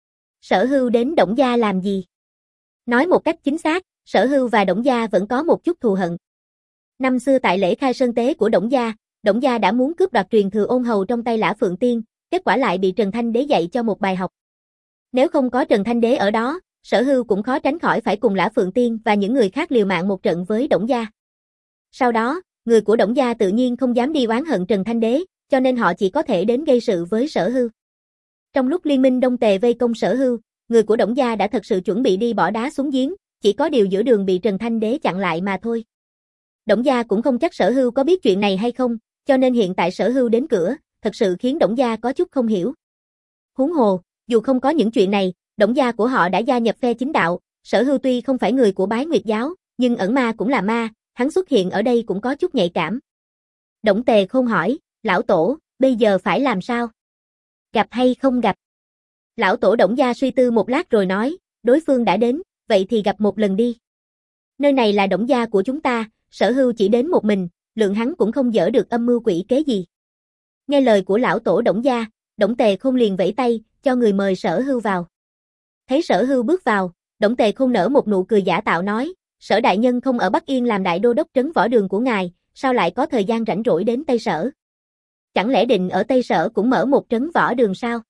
Sở Hưu đến Đổng Gia làm gì? Nói một cách chính xác, Sở Hưu và Đổng Gia vẫn có một chút thù hận. Năm xưa tại lễ khai sơn tế của Đổng Gia, Đổng Gia đã muốn cướp đoạt truyền thừa ôn hầu trong tay Lã Phượng Tiên, kết quả lại bị Trần Thanh Đế dạy cho một bài học. Nếu không có Trần Thanh Đế ở đó, Sở Hưu cũng khó tránh khỏi phải cùng Lã Phượng Tiên và những người khác liều mạng một trận với Đổng Gia. Sau đó, người của Đổng Gia tự nhiên không dám đi oán hận Trần Thanh Đế, cho nên họ chỉ có thể đến gây sự với Sở Hưu. Trong lúc liên minh Đông Tề vây công Sở Hưu, người của Đổng Gia đã thật sự chuẩn bị đi bỏ đá xuống giếng, chỉ có điều giữa đường bị Trần Thanh Đế chặn lại mà thôi. Đổng Gia cũng không chắc Sở Hưu có biết chuyện này hay không, cho nên hiện tại Sở Hưu đến cửa, thật sự khiến Đổng Gia có chút không hiểu. Huống hồ, dù không có những chuyện này, Đổng Gia của họ đã gia nhập phe chính đạo, Sở Hưu tuy không phải người của Bái Nguyệt giáo, nhưng ẩn ma cũng là ma, hắn xuất hiện ở đây cũng có chút nhạy cảm. Đổng Tề Khôn hỏi, lão tổ, bây giờ phải làm sao? Gặp hay không gặp? Lão tổ Đổng Gia suy tư một lát rồi nói, đối phương đã đến, vậy thì gặp một lần đi. Nơi này là Đổng Gia của chúng ta, Sở Hưu chỉ đến một mình, lượng hắn cũng không dở được âm mưu quỷ kế gì. Nghe lời của lão tổ Đổng Gia, Đổng Tề Khôn liền vẫy tay, cho người mời Sở Hưu vào. Thấy Sở Hưu bước vào, Đổng Tề Khôn nở một nụ cười giả tạo nói, Sở đại nhân không ở Bắc Yên làm đại đô đốc trấn võ đường của ngài, sao lại có thời gian rảnh rỗi đến Tây Sở? Chẳng lẽ định ở Tây Sở cũng mở một trấn võ đường sao?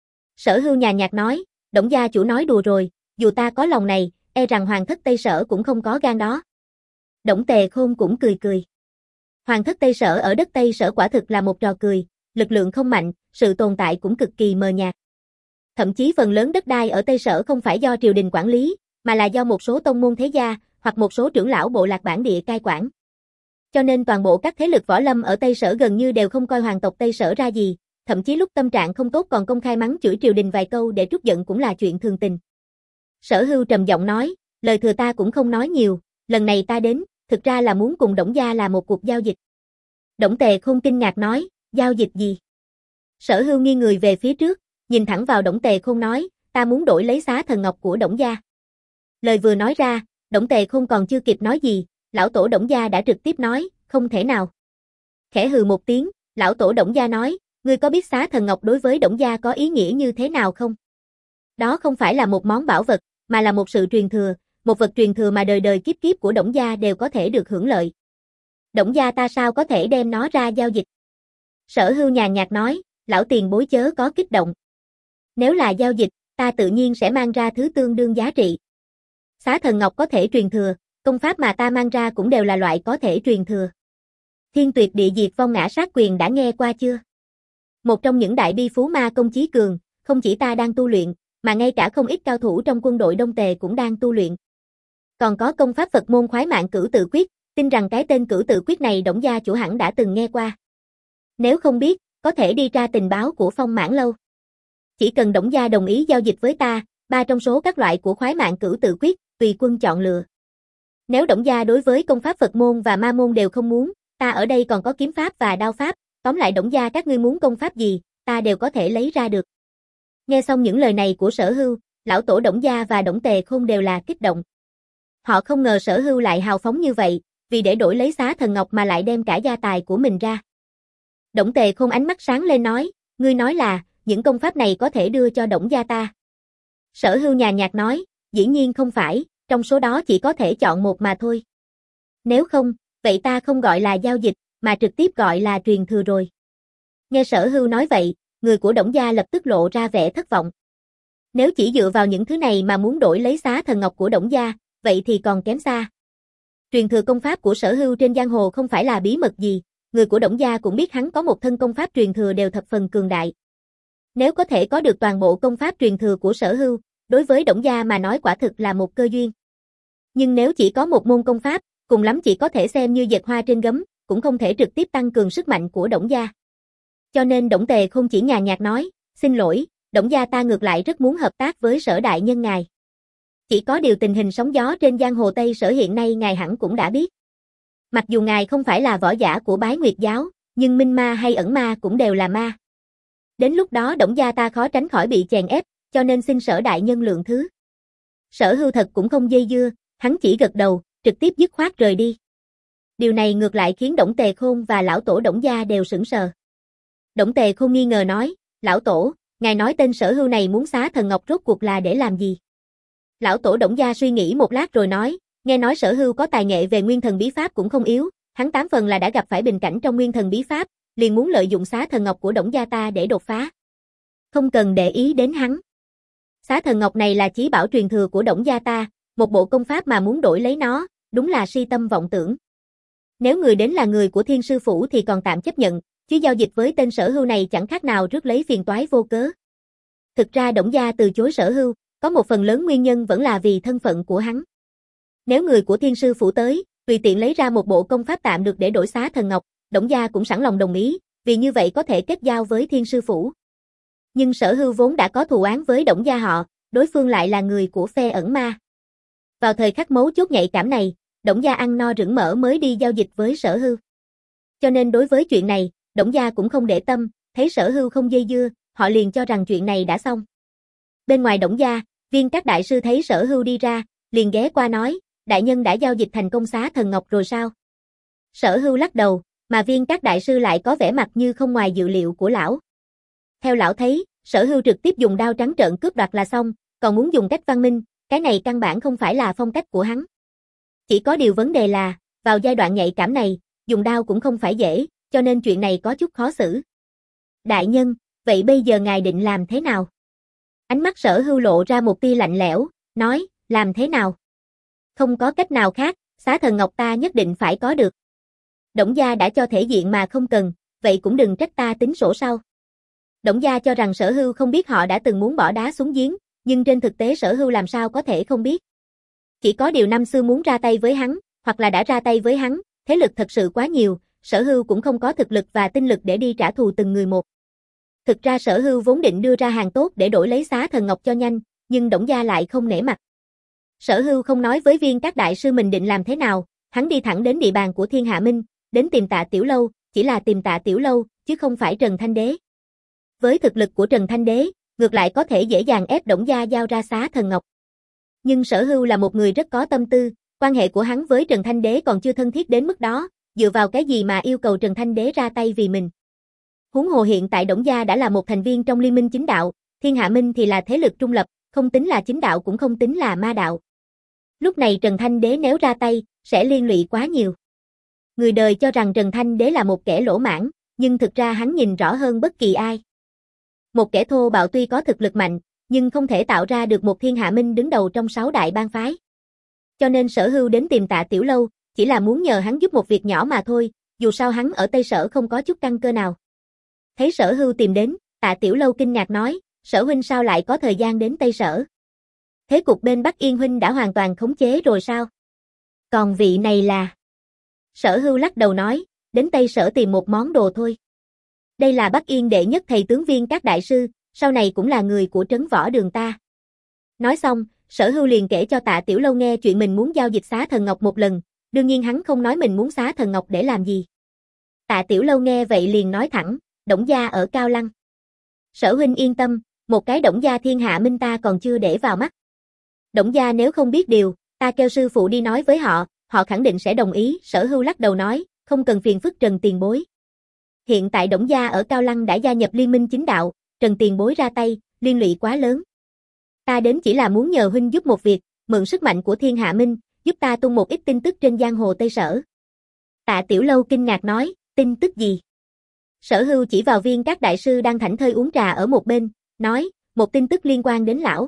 Sở Hưu nhàn nhạt nói, Đổng gia chủ nói đùa rồi, dù ta có lòng này, e rằng hoàng thất Tây Sở cũng không có gan đó. Đổng Tề Khôn cũng cười cười. Hoàng thất Tây Sở ở đất Tây Sở quả thực là một trò cười, lực lượng không mạnh, sự tồn tại cũng cực kỳ mờ nhạt. Thậm chí phần lớn đất đai ở Tây Sở không phải do triều đình quản lý, mà là do một số tông môn thế gia, hoặc một số trưởng lão bộ lạc bản địa cai quản. Cho nên toàn bộ các thế lực võ lâm ở Tây Sở gần như đều không coi hoàng tộc Tây Sở ra gì, thậm chí lúc tâm trạng không tốt còn công khai mắng chửi triều đình vài câu để trút giận cũng là chuyện thường tình. Sở Hưu trầm giọng nói, lời thừa ta cũng không nói nhiều, lần này ta đến, thực ra là muốn cùng Đổng gia làm một cuộc giao dịch. Đổng Tề Khôn kinh ngạc nói, giao dịch gì? Sở Hưu nghiêng người về phía trước, nhìn thẳng vào Đổng Tề Khôn nói, ta muốn đổi lấy xá thần ngọc của Đổng gia. Lời vừa nói ra, Đổng Tề Khôn còn chưa kịp nói gì, lão tổ Đổng gia đã trực tiếp nói, không thể nào. Khẽ hừ một tiếng, lão tổ Đổng gia nói, ngươi có biết xá thần ngọc đối với Đổng gia có ý nghĩa như thế nào không? Đó không phải là một món bảo vật, mà là một sự truyền thừa, một vật truyền thừa mà đời đời kiếp kiếp của Đổng gia đều có thể được hưởng lợi. Đổng gia ta sao có thể đem nó ra giao dịch? Sở Hưu nhàn nhạt nói, lão tiền bối chớ có kích động. Nếu là giao dịch, ta tự nhiên sẽ mang ra thứ tương đương giá trị. Xá thần ngọc có thể truyền thừa, công pháp mà ta mang ra cũng đều là loại có thể truyền thừa. Thiên tuyệt địa diệt vong ngã sát quyền đã nghe qua chưa? Một trong những đại bi phú ma công chí cường, không chỉ ta đang tu luyện, mà ngay cả không ít cao thủ trong quân đội Đông Tề cũng đang tu luyện. Còn có công pháp Phật môn khoái mạng cửu tự quyết, tin rằng cái tên cửu tự quyết này Đổng gia chủ hẳn đã từng nghe qua. Nếu không biết, có thể đi tra tình báo của Phong Mãn Lâu. Chỉ cần Đổng gia đồng ý giao dịch với ta, ba trong số các loại của khoái mạng cửu tự quyết, tùy quân chọn lựa. Nếu Đổng gia đối với công pháp Phật môn và ma môn đều không muốn, ta ở đây còn có kiếm pháp và đao pháp, tóm lại Đổng gia các ngươi muốn công pháp gì, ta đều có thể lấy ra được. Nghe xong những lời này của Sở Hưu, lão tổ Đổng gia và Đổng Tề Khôn đều là kích động. Họ không ngờ Sở Hưu lại hào phóng như vậy, vì để đổi lấy xá thần ngọc mà lại đem cả gia tài của mình ra. Đổng Tề Khôn ánh mắt sáng lên nói, ngươi nói là, những công pháp này có thể đưa cho Đổng gia ta. Sở Hưu nhàn nhạt nói, dĩ nhiên không phải, trong số đó chỉ có thể chọn một mà thôi. Nếu không, vậy ta không gọi là giao dịch, mà trực tiếp gọi là truyền thừa rồi. Nghe Sở Hưu nói vậy, người của Đổng gia lập tức lộ ra vẻ thất vọng. Nếu chỉ dựa vào những thứ này mà muốn đổi lấy xá thần ngọc của Đổng gia, vậy thì còn kém xa. Truyền thừa công pháp của Sở Hưu trên giang hồ không phải là bí mật gì, người của Đổng gia cũng biết hắn có một thân công pháp truyền thừa đều thập phần cường đại. Nếu có thể có được toàn bộ công pháp truyền thừa của Sở Hưu, đối với Đổng gia mà nói quả thực là một cơ duyên. Nhưng nếu chỉ có một môn công pháp, cùng lắm chỉ có thể xem như dệt hoa trên gấm, cũng không thể trực tiếp tăng cường sức mạnh của Đổng gia. Cho nên Đổng Tề Khôn chỉ nhàn nhạt nói, xin lỗi, Đổng gia ta ngược lại rất muốn hợp tác với Sở đại nhân ngài. Chỉ có điều tình hình sóng gió trên giang hồ Tây Sở hiện nay ngài hẳn cũng đã biết. Mặc dù ngài không phải là võ giả của Bái Nguyệt giáo, nhưng minh ma hay ẩn ma cũng đều là ma. Đến lúc đó Đổng gia ta khó tránh khỏi bị chèn ép, cho nên xin Sở đại nhân lượng thứ. Sở Hưu thật cũng không dây dưa, hắn chỉ gật đầu, trực tiếp dứt khoát rời đi. Điều này ngược lại khiến Đổng Tề Khôn và lão tổ Đổng gia đều sững sờ. Đổng Tề Khôn nghi ngờ nói, lão tổ, ngài nói tên Sở Hưu này muốn xá thần ngọc rốt cuộc là để làm gì? Lão tổ Đổng gia suy nghĩ một lát rồi nói, nghe nói Sở Hưu có tài nghệ về nguyên thần bí pháp cũng không yếu, hắn tám phần là đã gặp phải bình cảnh trong nguyên thần bí pháp, liền muốn lợi dụng xá thần ngọc của Đổng gia ta để đột phá. Không cần để ý đến hắn. Xá thần ngọc này là chí bảo truyền thừa của Đổng gia ta, một bộ công pháp mà muốn đổi lấy nó, đúng là si tâm vọng tưởng. Nếu người đến là người của Thiên sư phủ thì còn tạm chấp nhận, chứ giao dịch với tên Sở Hưu này chẳng khác nào rước lấy phiền toái vô cớ. Thực ra Đổng gia từ chối Sở Hưu, có một phần lớn nguyên nhân vẫn là vì thân phận của hắn. Nếu người của Thiên sư phủ tới, tùy tiện lấy ra một bộ công pháp tạm được để đổi xá thần ngọc, Đổng gia cũng sẵn lòng đồng ý, vì như vậy có thể kết giao với Thiên sư phủ. Nhưng Sở Hưu vốn đã có thù oán với Đổng gia họ, đối phương lại là người của phe ẩn ma. Vào thời khắc mấu chốt nhạy cảm này, Đổng gia ăn no rửng mỡ mới đi giao dịch với Sở Hưu. Cho nên đối với chuyện này, Đổng gia cũng không để tâm, thấy Sở Hưu không dây dưa, họ liền cho rằng chuyện này đã xong. Bên ngoài Đổng gia, Viên các đại sư thấy Sở Hưu đi ra, liền ghé qua nói, đại nhân đã giao dịch thành công xá thần ngọc rồi sao? Sở Hưu lắc đầu, mà Viên các đại sư lại có vẻ mặt như không ngoài dự liệu của lão. Theo lão thấy, Sở Hưu trực tiếp dùng đao trắng trợn cướp đoạt là xong, còn muốn dùng cách văn minh, cái này căn bản không phải là phong cách của hắn. Chỉ có điều vấn đề là, vào giai đoạn nhạy cảm này, dùng đao cũng không phải dễ, cho nên chuyện này có chút khó xử. Đại nhân, vậy bây giờ ngài định làm thế nào? Ánh mắt Sở Hưu lộ ra một tia lạnh lẽo, nói, làm thế nào? Không có cách nào khác, xá thần ngọc ta nhất định phải có được. Đổng gia đã cho thể diện mà không cần, vậy cũng đừng trách ta tính sổ sau. Đổng gia cho rằng Sở Hưu không biết họ đã từng muốn bỏ đá xuống giếng, nhưng trên thực tế Sở Hưu làm sao có thể không biết. Chỉ có điều năm xưa muốn ra tay với hắn, hoặc là đã ra tay với hắn, thế lực thật sự quá nhiều, Sở Hưu cũng không có thực lực và tinh lực để đi trả thù từng người một. Thực ra Sở Hưu vốn định đưa ra hàng tốt để đổi lấy xá thần ngọc cho nhanh, nhưng Đổng gia lại không nể mặt. Sở Hưu không nói với Viên các đại sư mình định làm thế nào, hắn đi thẳng đến địa bàn của Thiên Hạ Minh, đến tìm Tạ Tiểu Lâu, chỉ là tìm Tạ Tiểu Lâu, chứ không phải Trần Thanh Đế. Với thực lực của Trần Thanh Đế, ngược lại có thể dễ dàng ép Đổng gia giao ra xá thần ngọc. Nhưng Sở Hưu là một người rất có tâm tư, quan hệ của hắn với Trần Thanh Đế còn chưa thân thiết đến mức đó, dựa vào cái gì mà yêu cầu Trần Thanh Đế ra tay vì mình. Huống hồ hiện tại Đổng gia đã là một thành viên trong Liên minh chính đạo, Thiên Hạ Minh thì là thế lực trung lập, không tính là chính đạo cũng không tính là ma đạo. Lúc này Trần Thanh Đế nếu ra tay, sẽ liên lụy quá nhiều. Người đời cho rằng Trần Thanh Đế là một kẻ lỗ mãng, nhưng thực ra hắn nhìn rõ hơn bất kỳ ai. Một kẻ thô bạo tuy có thực lực mạnh, nhưng không thể tạo ra được một Thiên Hạ Minh đứng đầu trong sáu đại bang phái. Cho nên Sở Hưu đến tìm Tạ Tiểu Lâu, chỉ là muốn nhờ hắn giúp một việc nhỏ mà thôi, dù sao hắn ở Tây Sở không có chút căn cơ nào. Thấy Sở Hưu tìm đến, Tạ Tiểu Lâu kinh ngạc nói, Sở huynh sao lại có thời gian đến Tây Sở? Thế cục bên Bắc Yên huynh đã hoàn toàn khống chế rồi sao? Còn vị này là... Sở Hưu lắc đầu nói, đến Tây Sở tìm một món đồ thôi. Đây là Bắc Yên đệ nhất thầy tướng Viên các đại sư, sau này cũng là người của trấn võ đường ta. Nói xong, Sở Hưu liền kể cho Tạ Tiểu Lâu nghe chuyện mình muốn giao dịch xá thần ngọc một lần, đương nhiên hắn không nói mình muốn xá thần ngọc để làm gì. Tạ Tiểu Lâu nghe vậy liền nói thẳng, Đổng gia ở Cao Lăng. Sở huynh yên tâm, một cái Đổng gia Thiên Hạ Minh ta còn chưa để vào mắt. Đổng gia nếu không biết điều, ta kêu sư phụ đi nói với họ, họ khẳng định sẽ đồng ý. Sở Hưu lắc đầu nói, không cần phiền phức Trần tiền bối. Hiện tại Đổng gia ở Cao Lăng đã gia nhập Liên minh chính đạo, Trần tiền bối ra tay, liên lụy quá lớn. Ta đến chỉ là muốn nhờ huynh giúp một việc, mượn sức mạnh của Thiên Hạ Minh, giúp ta tung một ít tin tức trên giang hồ Tây Sở. Tạ Tiểu Lâu kinh ngạc nói, tin tức gì? Sở Hưu chỉ vào Viên các đại sư đang thảnh thơi uống trà ở một bên, nói, một tin tức liên quan đến lão.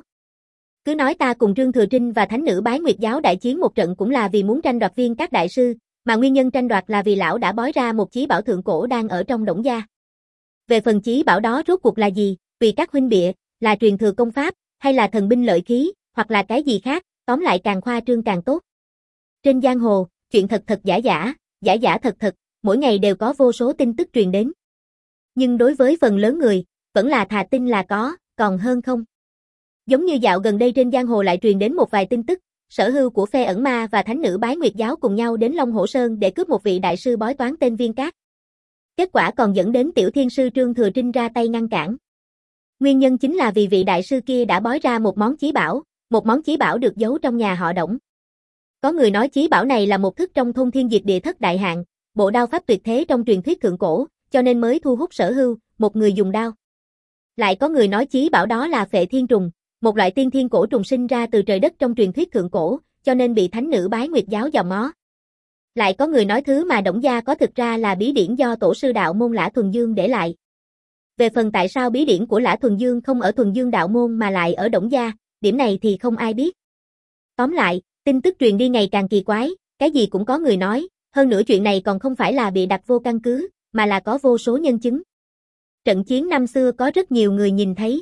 Cứ nói ta cùng Trương Thừa Trinh và thánh nữ Bái Nguyệt giáo đại chiến một trận cũng là vì muốn tranh đoạt Viên các đại sư, mà nguyên nhân tranh đoạt là vì lão đã bói ra một chí bảo thượng cổ đang ở trong Đổng gia. Về phần chí bảo đó rốt cuộc là gì, tùy các huynh bịa, là truyền thừa công pháp, hay là thần binh lợi khí, hoặc là cái gì khác, tóm lại càng khoa trương càng tốt. Trên giang hồ, Chuyện thật thật giả giả, giả giả thật thật, mỗi ngày đều có vô số tin tức truyền đến. Nhưng đối với phần lớn người, vẫn là thà tin là có, còn hơn không. Giống như dạo gần đây trên giang hồ lại truyền đến một vài tin tức, Sở Hưu của phe ẩn ma và thánh nữ Bái Nguyệt giáo cùng nhau đến Long Hổ Sơn để cướp một vị đại sư bói toán tên Viên Cát. Kết quả còn dẫn đến tiểu thiên sư Trương Thừa Trinh ra tay ngăn cản. Nguyên nhân chính là vì vị đại sư kia đã bói ra một món chí bảo, một món chí bảo được giấu trong nhà họ Đổng. Có người nói chí bảo này là một thức trong thôn thiên diệt địa thất đại hạn, bộ đao pháp tuyệt thế trong truyền thuyết thượng cổ, cho nên mới thu hút Sở Hưu, một người dùng đao. Lại có người nói chí bảo đó là phệ thiên trùng, một loại tiên thiên cổ trùng sinh ra từ trời đất trong truyền thuyết thượng cổ, cho nên bị thánh nữ Bái Nguyệt giáo dòm ngó. Lại có người nói thứ mà Đổng gia có thực ra là bí điển do tổ sư đạo môn Lã Thuần Dương để lại. Về phần tại sao bí điển của Lã Thuần Dương không ở Thuần Dương đạo môn mà lại ở Đổng gia, điểm này thì không ai biết. Tóm lại, tin tức truyền đi ngày càng kỳ quái, cái gì cũng có người nói, hơn nữa chuyện này còn không phải là bị đặt vô căn cứ, mà là có vô số nhân chứng. Trận chiến năm xưa có rất nhiều người nhìn thấy.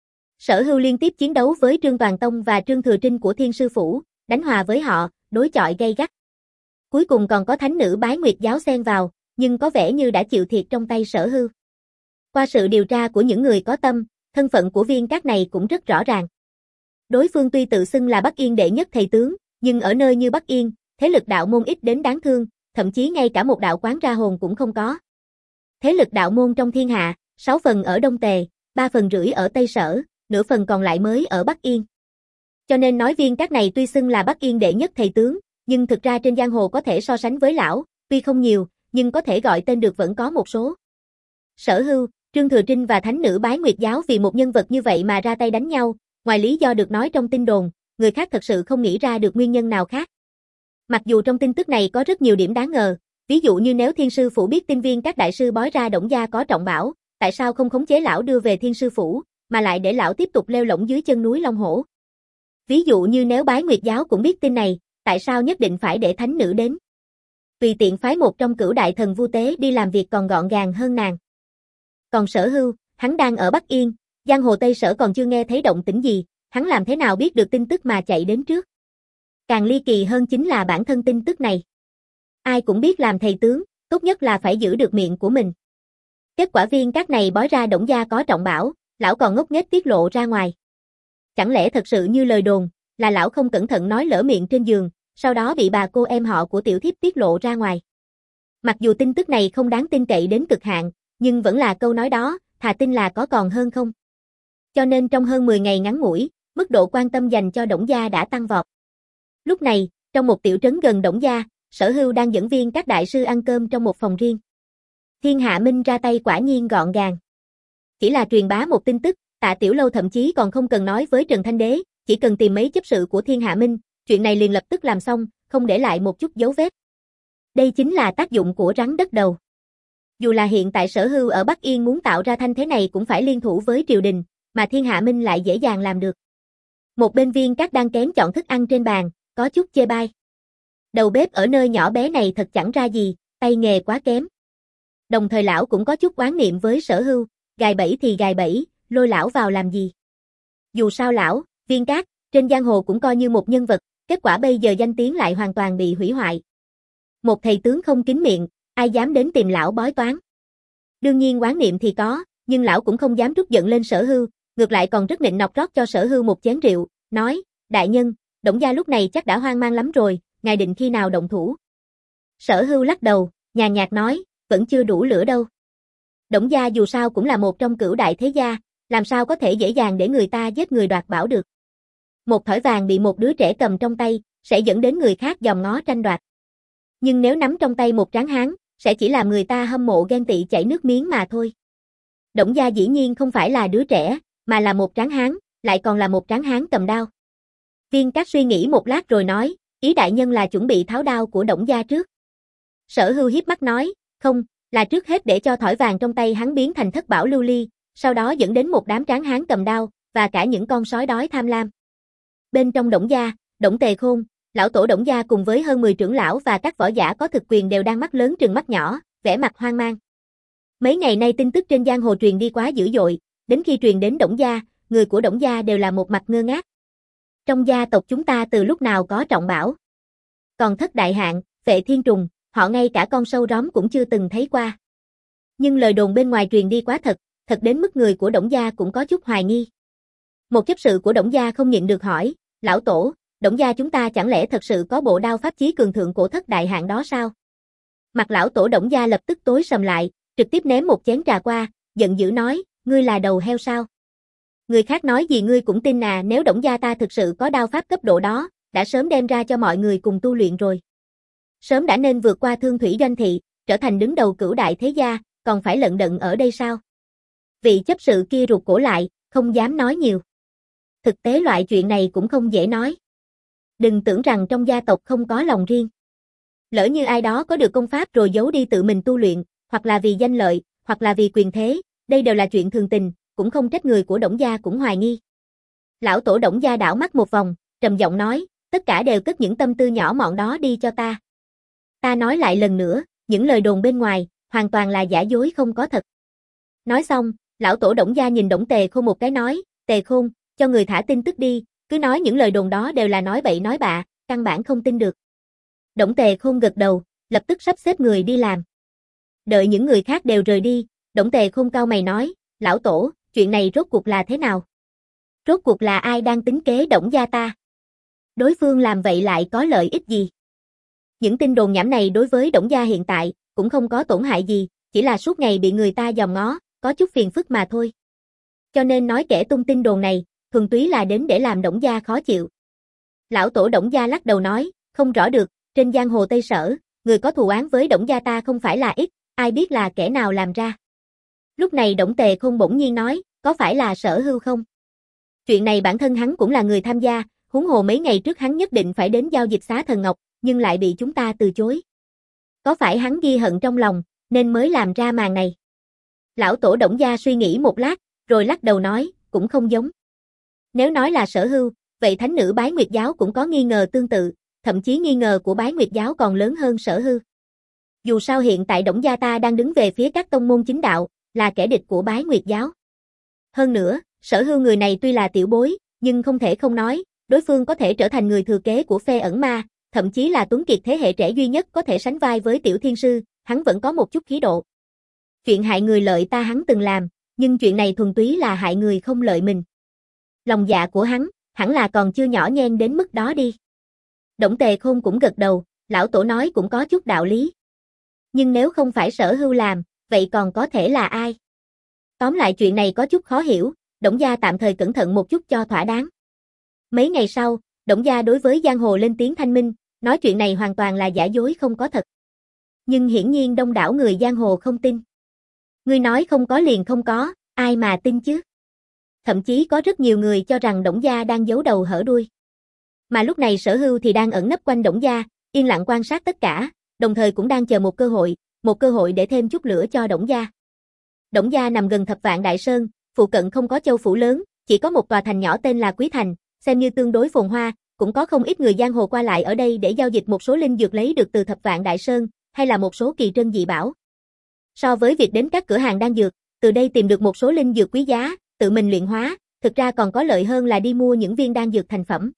Sở Hưu liên tiếp chiến đấu với Trương Toàn Tông và Trương Thừa Trinh của Thiên Sư Phủ, đánh hòa với họ, đối chọi gay gắt. Cuối cùng còn có thánh nữ Bái Nguyệt giáo xen vào, nhưng có vẻ như đã chịu thiệt trong tay Sở Hưu. Qua sự điều tra của những người có tâm, thân phận của Viên Cát này cũng rất rõ ràng. Đối phương tuy tự xưng là Bắc Yên đệ nhất thầy tướng, nhưng ở nơi như Bắc Yên, thế lực đạo môn ít đến đáng thương, thậm chí ngay cả một đạo quán ra hồn cũng không có. Thế lực đạo môn trong thiên hạ, sáu phần ở Đông Tề, ba phần rưỡi ở Tây Sở, nửa phần còn lại mới ở Bắc Yên. Cho nên nói Viên Cát này tuy xưng là Bắc Yên đệ nhất thầy tướng, nhưng thực ra trên giang hồ có thể so sánh với lão, tuy không nhiều, nhưng có thể gọi tên được vẫn có một số. Sở Hưu, Trương Thừa Trinh và thánh nữ Bái Nguyệt giáo vì một nhân vật như vậy mà ra tay đánh nhau, ngoài lý do được nói trong tin đồn, người khác thật sự không nghĩ ra được nguyên nhân nào khác. Mặc dù trong tin tức này có rất nhiều điểm đáng ngờ, ví dụ như nếu Thiên Sư Phủ biết tin Viên Cát đại sư bói ra Đổng gia có trọng bảo, tại sao không khống chế lão đưa về Thiên Sư Phủ, mà lại để lão tiếp tục leo lổng dưới chân núi Long Hổ. Ví dụ như nếu Bái Nguyệt giáo cũng biết tin này, tại sao nhất định phải để thánh nữ đến. Tùy tiện phái một trong cửu đại thần Vu Tế đi làm việc còn gọn gàng hơn nàng. Còn Sở Hưu, hắn đang ở Bắc Yên, giang hồ Tây Sở còn chưa nghe thấy động tĩnh gì, hắn làm thế nào biết được tin tức mà chạy đến trước. Càng ly kỳ hơn chính là bản thân tin tức này. Ai cũng biết làm thầy tướng, tốt nhất là phải giữ được miệng của mình. Kết quả Viên Cát này bói ra Đổng gia có trọng bảo, lão còn ngốc nghếch tiết lộ ra ngoài. Chẳng lẽ thật sự như lời đồn, là lão không cẩn thận nói lỡ miệng trên giường, sau đó bị bà cô em họ của tiểu thiếp tiết lộ ra ngoài. Mặc dù tin tức này không đáng tin cậy đến cực hạn, nhưng vẫn là câu nói đó, thà tin là có còn hơn không. Cho nên trong hơn mười ngày ngắn ngủi, mức độ quan tâm dành cho Đổng gia đã tăng vọt. Lúc này, trong một tiểu trấn gần Đổng gia, Sở Hưu đang dẫn Viên Cát đại sư ăn cơm trong một phòng riêng. Thiên Hạ Minh ra tay quả nhiên gọn gàng. Chỉ là truyền bá một tin tức, Tạ Tiểu Lâu thậm chí còn không cần nói với Trần Thanh Đế, chỉ cần tìm mấy chấp sự của Thiên Hạ Minh, chuyện này liền lập tức làm xong, không để lại một chút dấu vết. Đây chính là tác dụng của rắn đất đầu. Dù là hiện tại Sở Hưu ở Bắc Yên muốn tạo ra thanh thế này cũng phải liên thủ với triều đình, mà Thiên Hạ Minh lại dễ dàng làm được. Một bên Viên Cát đang kén chọn thức ăn trên bàn, có chút chê bai. Đầu bếp ở nơi nhỏ bé này thật chẳng ra gì, tay nghề quá kém. Đồng thời lão cũng có chút oán niệm với Sở Hưu, gài bẫy thì gài bẫy, lôi lão vào làm gì. Dù sao lão, Viên Cát, trên giang hồ cũng coi như một nhân vật, kết quả bây giờ danh tiếng lại hoàn toàn bị hủy hoại. Một thầy tướng không kín miệng, ai dám đến tìm lão bói toán. Đương nhiên oán niệm thì có, nhưng lão cũng không dám trút giận lên Sở Hưu, ngược lại còn rất nịnh nọt rót cho Sở Hưu một chén rượu, nói, đại nhân, Đổng gia lúc này chắc đã hoang mang lắm rồi, ngài định khi nào động thủ. Sở Hưu lắc đầu, nhàn nhạt nói, vẫn chưa đủ lửa đâu. Đổng gia dù sao cũng là một trong cửu đại thế gia, làm sao có thể dễ dàng để người ta giết người đoạt bảo được. Một thỏi vàng bị một đứa trẻ cầm trong tay, sẽ dẫn đến người khác dòm ngó tranh đoạt. Nhưng nếu nắm trong tay một tráng hán, sẽ chỉ làm người ta hâm mộ ghen tị chảy nước miếng mà thôi. Đổng gia dĩ nhiên không phải là đứa trẻ, mà là một tráng hán, lại còn là một tráng hán cầm đao. Viên Cát suy nghĩ một lát rồi nói, ý đại nhân là chuẩn bị tháo đao của Đổng gia trước. Sở Hưu hiếp mắt nói, không, là trước hết để cho thỏi vàng trong tay hắn biến thành thất bảo lưu ly, sau đó dẫn đến một đám tráng hán cầm đao, và cả những con sói đói tham lam. Bên trong Đổng gia, Đổng Tề Khôn, lão tổ Đổng gia cùng với hơn mười trưởng lão và các võ giả có thực quyền đều đang mắt lớn trừng mắt nhỏ, vẻ mặt hoang mang. Mấy ngày nay tin tức trên giang hồ truyền đi quá dữ dội, đến khi truyền đến Đổng gia, người của Đổng gia đều là một mặt ngơ ngác. Trong gia tộc chúng ta từ lúc nào có trọng bảo? Còn thất đại hạn, Phệ Thiên Trùng, họ ngay cả con sâu róm cũng chưa từng thấy qua. Nhưng lời đồn bên ngoài truyền đi quá thật, thật đến mức người của Đổng gia cũng có chút hoài nghi. Một chấp sự của Đổng gia không nhịn được hỏi, lão tổ, Đổng gia chúng ta chẳng lẽ thật sự có bộ đao pháp chí cường thượng cổ thất đại hạng đó sao? Mặt lão tổ Đổng gia lập tức tối sầm lại, trực tiếp ném một chén trà qua, giận dữ nói, ngươi là đầu heo sao? Người khác nói gì ngươi cũng tin à, nếu Đổng gia ta thực sự có đao pháp cấp độ đó, đã sớm đem ra cho mọi người cùng tu luyện rồi. Sớm đã nên vượt qua Thương Thủy Doanh thị, trở thành đứng đầu cửu đại thế gia, còn phải lận đận ở đây sao? Vị chấp sự kia rụt cổ lại, không dám nói nhiều. Thực tế loại chuyện này cũng không dễ nói. Đừng tưởng rằng trong gia tộc không có lòng riêng. Lỡ như ai đó có được công pháp rồi giấu đi tự mình tu luyện, hoặc là vì danh lợi, hoặc là vì quyền thế, đây đều là chuyện thường tình, cũng không trách người của Đổng gia cũng hoài nghi. Lão tổ Đổng gia đảo mắt một vòng, trầm giọng nói, tất cả đều cất những tâm tư nhỏ mọn đó đi cho ta. Ta nói lại lần nữa, những lời đồn bên ngoài, hoàn toàn là giả dối không có thật. Nói xong, lão tổ Đổng gia nhìn Đổng Tề Khôn một cái nói, Tề Khôn, cho người thả tin tức đi, cứ nói những lời đồn đó đều là nói bậy nói bạ, căn bản không tin được. Đổng Tề Khôn gật đầu, lập tức sắp xếp người đi làm. Đợi những người khác đều rời đi, Đổng Tề Khôn cau mày nói, lão tổ, chuyện này rốt cuộc là thế nào? Rốt cuộc là ai đang tính kế Đổng gia ta? Đối phương làm vậy lại có lợi ích gì? Những tin đồn nhảm này đối với Đổng gia hiện tại cũng không có tổn hại gì, chỉ là suốt ngày bị người ta dòm ngó, có chút phiền phức mà thôi. Cho nên nói kẻ tung tin đồn này, thuần túy là đến để làm Đổng gia khó chịu. Lão tổ Đổng gia lắc đầu nói, không rõ được, trên giang hồ Tây Sở, người có thù oán với Đổng gia ta không phải là ít, ai biết là kẻ nào làm ra. Lúc này Đổng Tề Khôn bỗng nhiên nói, có phải là Sở Hưu không? Chuyện này bản thân hắn cũng là người tham gia, huống hồ mấy ngày trước hắn nhất định phải đến giao dịch xá thần ngọc, nhưng lại bị chúng ta từ chối. Có phải hắn ghi hận trong lòng, nên mới làm ra màn này? Lão tổ Đổng gia suy nghĩ một lát, rồi lắc đầu nói, cũng không giống. Nếu nói là Sở Hưu, vậy thánh nữ Bái Nguyệt giáo cũng có nghi ngờ tương tự, thậm chí nghi ngờ của Bái Nguyệt giáo còn lớn hơn Sở Hưu. Dù sao hiện tại Đổng gia ta đang đứng về phía các tông môn chính đạo, là kẻ địch của Bái Nguyệt giáo. Hơn nữa, Sở Hưu người này tuy là tiểu bối, nhưng không thể không nói, đối phương có thể trở thành người thừa kế của Phê Ẩn Ma, thậm chí là tuấn kiệt thế hệ trẻ duy nhất có thể sánh vai với Tiểu Thiên Sư, hắn vẫn có một chút khí độ. Chuyện hại người lợi ta hắn từng làm, nhưng chuyện này thuần túy là hại người không lợi mình. Lòng dạ của hắn, hẳn là còn chưa nhỏ nhen đến mức đó đi. Đổng Tề Khôn cũng gật đầu, lão tổ nói cũng có chút đạo lý. Nhưng nếu không phải Sở Hưu làm, vậy còn có thể là ai? Tóm lại chuyện này có chút khó hiểu, Đổng gia tạm thời cẩn thận một chút cho thỏa đáng. Mấy ngày sau, Đổng gia đối với giang hồ lên tiếng thanh minh, nói chuyện này hoàn toàn là giả dối không có thật. Nhưng hiển nhiên đông đảo người giang hồ không tin. Ngươi nói không có liền không có, ai mà tin chứ? Thậm chí có rất nhiều người cho rằng Đổng gia đang giấu đầu hở đuôi. Mà lúc này Sở Hưu thì đang ẩn nấp quanh Đổng gia, yên lặng quan sát tất cả, đồng thời cũng đang chờ một cơ hội, một cơ hội để thêm chút lửa cho Đổng gia. Đổng gia nằm gần Thập Vạn Đại Sơn, phụ cận không có châu phủ lớn, chỉ có một tòa thành nhỏ tên là Quý Thành, xem như tương đối phồn hoa, cũng có không ít người giang hồ qua lại ở đây để giao dịch một số linh dược lấy được từ Thập Vạn Đại Sơn, hay là một số kỳ trân dị bảo. So với việc đến các cửa hàng đan dược, từ đây tìm được một số linh dược quý giá, tự mình luyện hóa, thực ra còn có lợi hơn là đi mua những viên đan dược thành phẩm.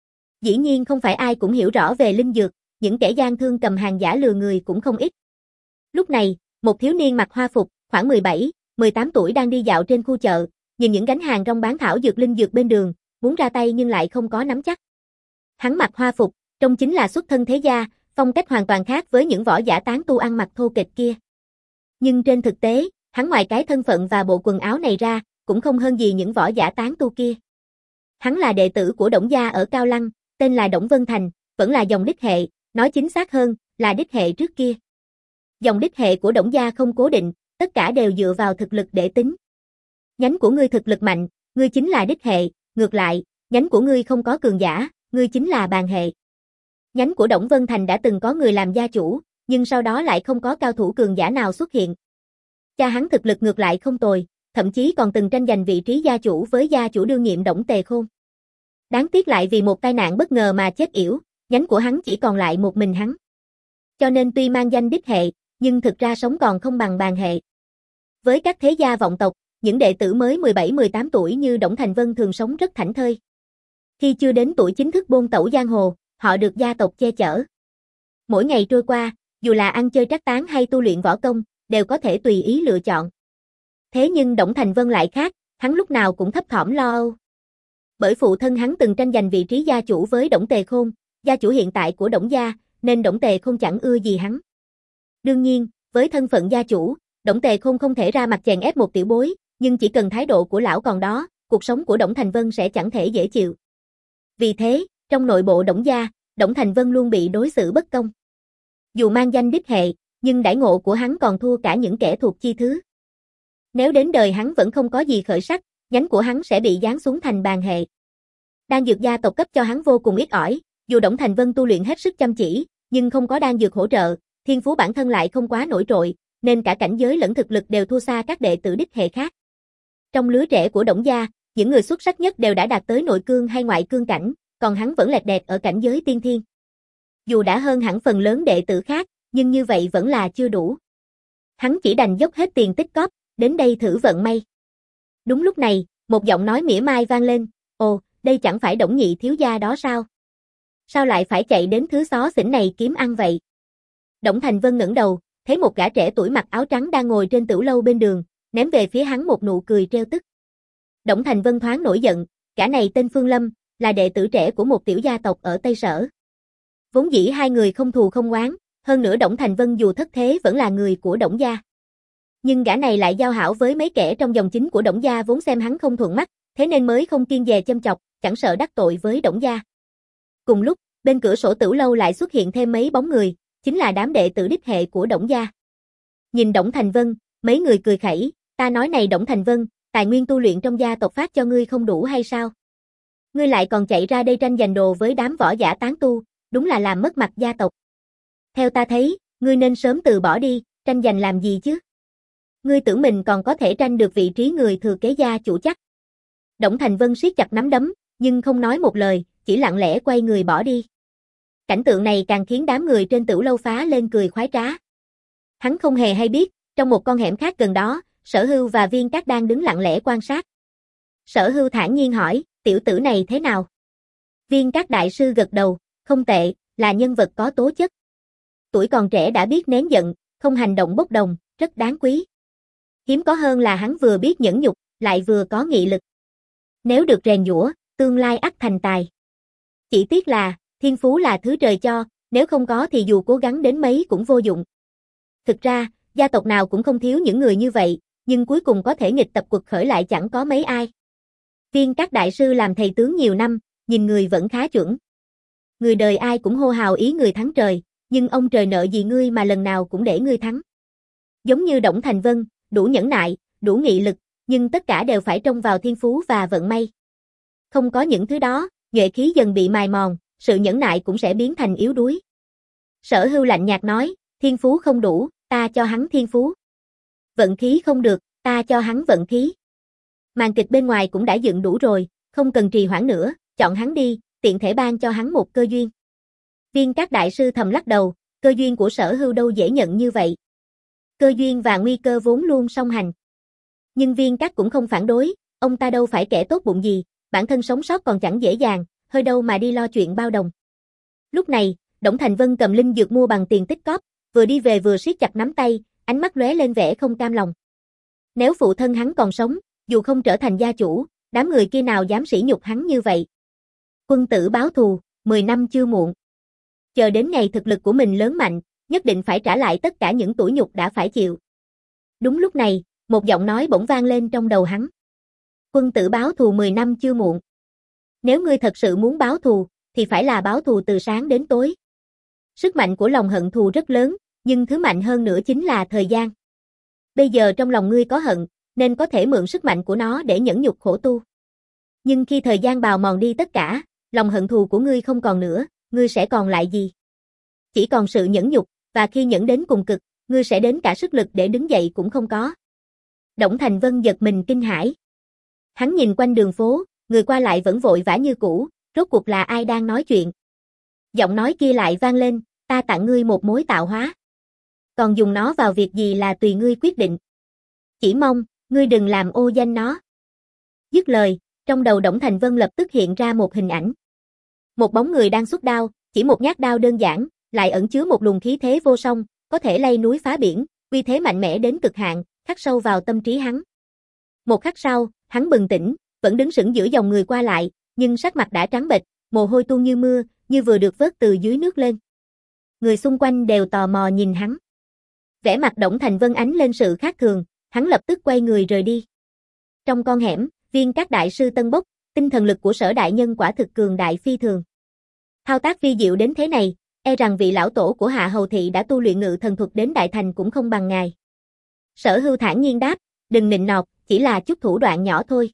Dĩ nhiên không phải ai cũng hiểu rõ về linh dược, những kẻ gian thương cầm hàng giả lừa người cũng không ít. Lúc này, một thiếu niên mặc hoa phục, khoảng mười bảy, mười tám tuổi đang đi dạo trên khu chợ, nhìn những gánh hàng rong bán thảo dược linh dược bên đường, muốn ra tay nhưng lại không có nắm chắc. Hắn mặc hoa phục, trông chính là xuất thân thế gia, phong cách hoàn toàn khác với những võ giả tán tu ăn mặc thô kệch kia. Nhưng trên thực tế, hắn ngoài cái thân phận và bộ quần áo này ra, cũng không hơn gì những võ giả tán tu kia. Hắn là đệ tử của Đổng gia ở Cao Lăng, tên là Đổng Vân Thành, vẫn là dòng đích hệ, nói chính xác hơn, là đích hệ trước kia. Dòng đích hệ của Đổng gia không cố định, tất cả đều dựa vào thực lực để tính. Nhánh của ngươi thực lực mạnh, ngươi chính là đích hệ, ngược lại, nhánh của ngươi không có cường giả, ngươi chính là bàn hệ. Nhánh của Đổng Vân Thành đã từng có người làm gia chủ, nhưng sau đó lại không có cao thủ cường giả nào xuất hiện. Cha hắn thực lực ngược lại không tồi, thậm chí còn từng tranh giành vị trí gia chủ với gia chủ đương nhiệm Đổng Tề Khôn. Đáng tiếc lại vì một tai nạn bất ngờ mà chết yểu, nhánh của hắn chỉ còn lại một mình hắn. Cho nên tuy mang danh đích hệ, nhưng thực ra sống còn không bằng bàn hệ. Với các thế gia vọng tộc, những đệ tử mới mười bảy mười tám tuổi như Đổng Thành Vân thường sống rất thảnh thơi. Khi chưa đến tuổi chính thức bôn tẩu giang hồ, họ được gia tộc che chở. Mỗi ngày trôi qua, dù là ăn chơi trác tán hay tu luyện võ công, đều có thể tùy ý lựa chọn. Thế nhưng Đổng Thành Vân lại khác, hắn lúc nào cũng thấp thỏm lo âu. Bởi phụ thân hắn từng tranh giành vị trí gia chủ với Đổng Tề Khôn, gia chủ hiện tại của Đổng gia, nên Đổng Tề Khôn chẳng ưa gì hắn. Đương nhiên, với thân phận gia chủ, Đổng Tề Khôn không thể ra mặt chèn ép một tiểu bối, nhưng chỉ cần thái độ của lão còn đó, cuộc sống của Đổng Thành Vân sẽ chẳng thể dễ chịu. Vì thế, trong nội bộ Đổng gia, Đổng Thành Vân luôn bị đối xử bất công. Dù mang danh đích hệ, nhưng đãi ngộ của hắn còn thua cả những kẻ thuộc chi thứ. Nếu đến đời hắn vẫn không có gì khởi sắc, nhánh của hắn sẽ bị giáng xuống thành bàn hệ. Đan dược gia tộc cấp cho hắn vô cùng ít ỏi, dù Đổng Thành Vân tu luyện hết sức chăm chỉ, nhưng không có đan dược hỗ trợ, thiên phú bản thân lại không quá nổi trội, nên cả cảnh giới lẫn thực lực đều thua xa các đệ tử đích hệ khác. Trong lứa trẻ của Đổng gia, những người xuất sắc nhất đều đã đạt tới nội cương hay ngoại cương cảnh, còn hắn vẫn lẹt đẹt ở cảnh giới tiên thiên. Dù đã hơn hẳn phần lớn đệ tử khác, nhưng như vậy vẫn là chưa đủ. Hắn chỉ đành dốc hết tiền tích cóp, đến đây thử vận may. Đúng lúc này, một giọng nói mỉa mai vang lên, ồ, đây chẳng phải Đổng nhị thiếu gia đó sao? Sao lại phải chạy đến thứ xó xỉnh này kiếm ăn vậy? Đổng Thành Vân ngẩng đầu, thấy một gã trẻ tuổi mặc áo trắng đang ngồi trên tửu lâu bên đường, ném về phía hắn một nụ cười trêu tức. Đổng Thành Vân thoáng nổi giận, gã này tên Phương Lâm, là đệ tử trẻ của một tiểu gia tộc ở Tây Sở. Vốn dĩ hai người không thù không oán, hơn nữa Đổng Thành Vân dù thất thế vẫn là người của Đổng gia. Nhưng gã này lại giao hảo với mấy kẻ trong dòng chính của Đổng gia vốn xem hắn không thuận mắt, thế nên mới không kiêng dè châm chọc, chẳng sợ đắc tội với Đổng gia. Cùng lúc, bên cửa sổ tửu lâu lại xuất hiện thêm mấy bóng người, chính là đám đệ tử đích hệ của Đổng gia. Nhìn Đổng Thành Vân, mấy người cười khẩy, ta nói này Đổng Thành Vân, tài nguyên tu luyện trong gia tộc phát cho ngươi không đủ hay sao? Ngươi lại còn chạy ra đây tranh giành đồ với đám võ giả tán tu, đúng là làm mất mặt gia tộc. Theo ta thấy, ngươi nên sớm từ bỏ đi, tranh giành làm gì chứ? Ngươi tưởng mình còn có thể tranh được vị trí người thừa kế gia chủ chắc? Đổng Thành Vân siết chặt nắm đấm, nhưng không nói một lời, chỉ lặng lẽ quay người bỏ đi. Cảnh tượng này càng khiến đám người trên tửu lâu phá lên cười khoái trá. Hắn không hề hay biết, trong một con hẻm khác gần đó, Sở Hưu và Viên Cát đang đứng lặng lẽ quan sát. Sở Hưu thản nhiên hỏi, tiểu tử này thế nào? Viên Cát đại sư gật đầu, không tệ, là nhân vật có tố chất. Tuổi còn trẻ đã biết nén giận, không hành động bốc đồng, rất đáng quý. Hiếm có hơn là hắn vừa biết nhẫn nhục, lại vừa có nghị lực. Nếu được rèn giũa, tương lai ắt thành tài. Chỉ tiếc là, thiên phú là thứ trời cho, nếu không có thì dù cố gắng đến mấy cũng vô dụng. Thực ra, gia tộc nào cũng không thiếu những người như vậy, nhưng cuối cùng có thể nghịch tập quật khởi lại chẳng có mấy ai. Viên Cát đại sư làm thầy tướng nhiều năm, nhìn người vẫn khá chuẩn. Người đời ai cũng hô hào ý người thắng trời, nhưng ông trời nợ gì ngươi mà lần nào cũng để ngươi thắng. Giống như Đổng Thành Vân, đủ nhẫn nại, đủ nghị lực, nhưng tất cả đều phải trông vào thiên phú và vận may. Không có những thứ đó, nhuệ khí dần bị mài mòn, sự nhẫn nại cũng sẽ biến thành yếu đuối. Sở Hưu lạnh nhạt nói, thiên phú không đủ, ta cho hắn thiên phú. Vận khí không được, ta cho hắn vận khí. Màn kịch bên ngoài cũng đã dựng đủ rồi, không cần trì hoãn nữa, chọn hắn đi, tiện thể ban cho hắn một cơ duyên. Viên Cát đại sư thầm lắc đầu, cơ duyên của Sở Hưu đâu dễ nhận như vậy. Cơ duyên và nguy cơ vốn luôn song hành. Nhưng Viên Cát cũng không phản đối, ông ta đâu phải kẻ tốt bụng gì, bản thân sống sót còn chẳng dễ dàng, hơi đâu mà đi lo chuyện bao đồng. Lúc này, Đổng Thành Vân cầm linh dược mua bằng tiền tích cóp, vừa đi về vừa siết chặt nắm tay, ánh mắt lóe lên vẻ không cam lòng. Nếu phụ thân hắn còn sống, dù không trở thành gia chủ, đám người kia nào dám sỉ nhục hắn như vậy. Quân tử báo thù, mười năm chưa muộn. Chờ đến ngày thực lực của mình lớn mạnh, nhất định phải trả lại tất cả những tủi nhục đã phải chịu. Đúng lúc này, một giọng nói bỗng vang lên trong đầu hắn. Quân tử báo thù mười năm chưa muộn. Nếu ngươi thật sự muốn báo thù, thì phải là báo thù từ sáng đến tối. Sức mạnh của lòng hận thù rất lớn, nhưng thứ mạnh hơn nữa chính là thời gian. Bây giờ trong lòng ngươi có hận, nên có thể mượn sức mạnh của nó để nhẫn nhục khổ tu. Nhưng khi thời gian bào mòn đi tất cả, lòng hận thù của ngươi không còn nữa, ngươi sẽ còn lại gì? Chỉ còn sự nhẫn nhục, và khi nhẫn đến cùng cực, ngươi sẽ đến cả sức lực để đứng dậy cũng không có. Đổng Thành Vân giật mình kinh hãi. Hắn nhìn quanh đường phố, người qua lại vẫn vội vã như cũ, rốt cuộc là ai đang nói chuyện. Giọng nói kia lại vang lên, ta tặng ngươi một mối tạo hóa. Còn dùng nó vào việc gì là tùy ngươi quyết định. Chỉ mong, ngươi đừng làm ô danh nó. Dứt lời, trong đầu Đổng Thành Vân lập tức hiện ra một hình ảnh. Một bóng người đang xuất đao, chỉ một nhát đao đơn giản, lại ẩn chứa một luồng khí thế vô song, có thể lay núi phá biển, uy thế mạnh mẽ đến cực hạn, khắc sâu vào tâm trí hắn. Một khắc sau, hắn bừng tỉnh, vẫn đứng sững giữa dòng người qua lại, nhưng sắc mặt đã trắng bệch, mồ hôi tuôn như mưa, như vừa được vớt từ dưới nước lên. Người xung quanh đều tò mò nhìn hắn. Vẻ mặt Đổng Thành Vân ánh lên sự khác thường, hắn lập tức quay người rời đi. Trong con hẻm, Viên các đại sư tân bốc, tinh thần lực của Sở đại nhân quả thực cường đại phi thường. Thao tác vi diệu đến thế này, e rằng vị lão tổ của Hạ Hầu thị đã tu luyện ngự thần thuật đến đại thành cũng không bằng ngài. Sở Hưu thản nhiên đáp, đừng nịnh nọt, chỉ là chút thủ đoạn nhỏ thôi.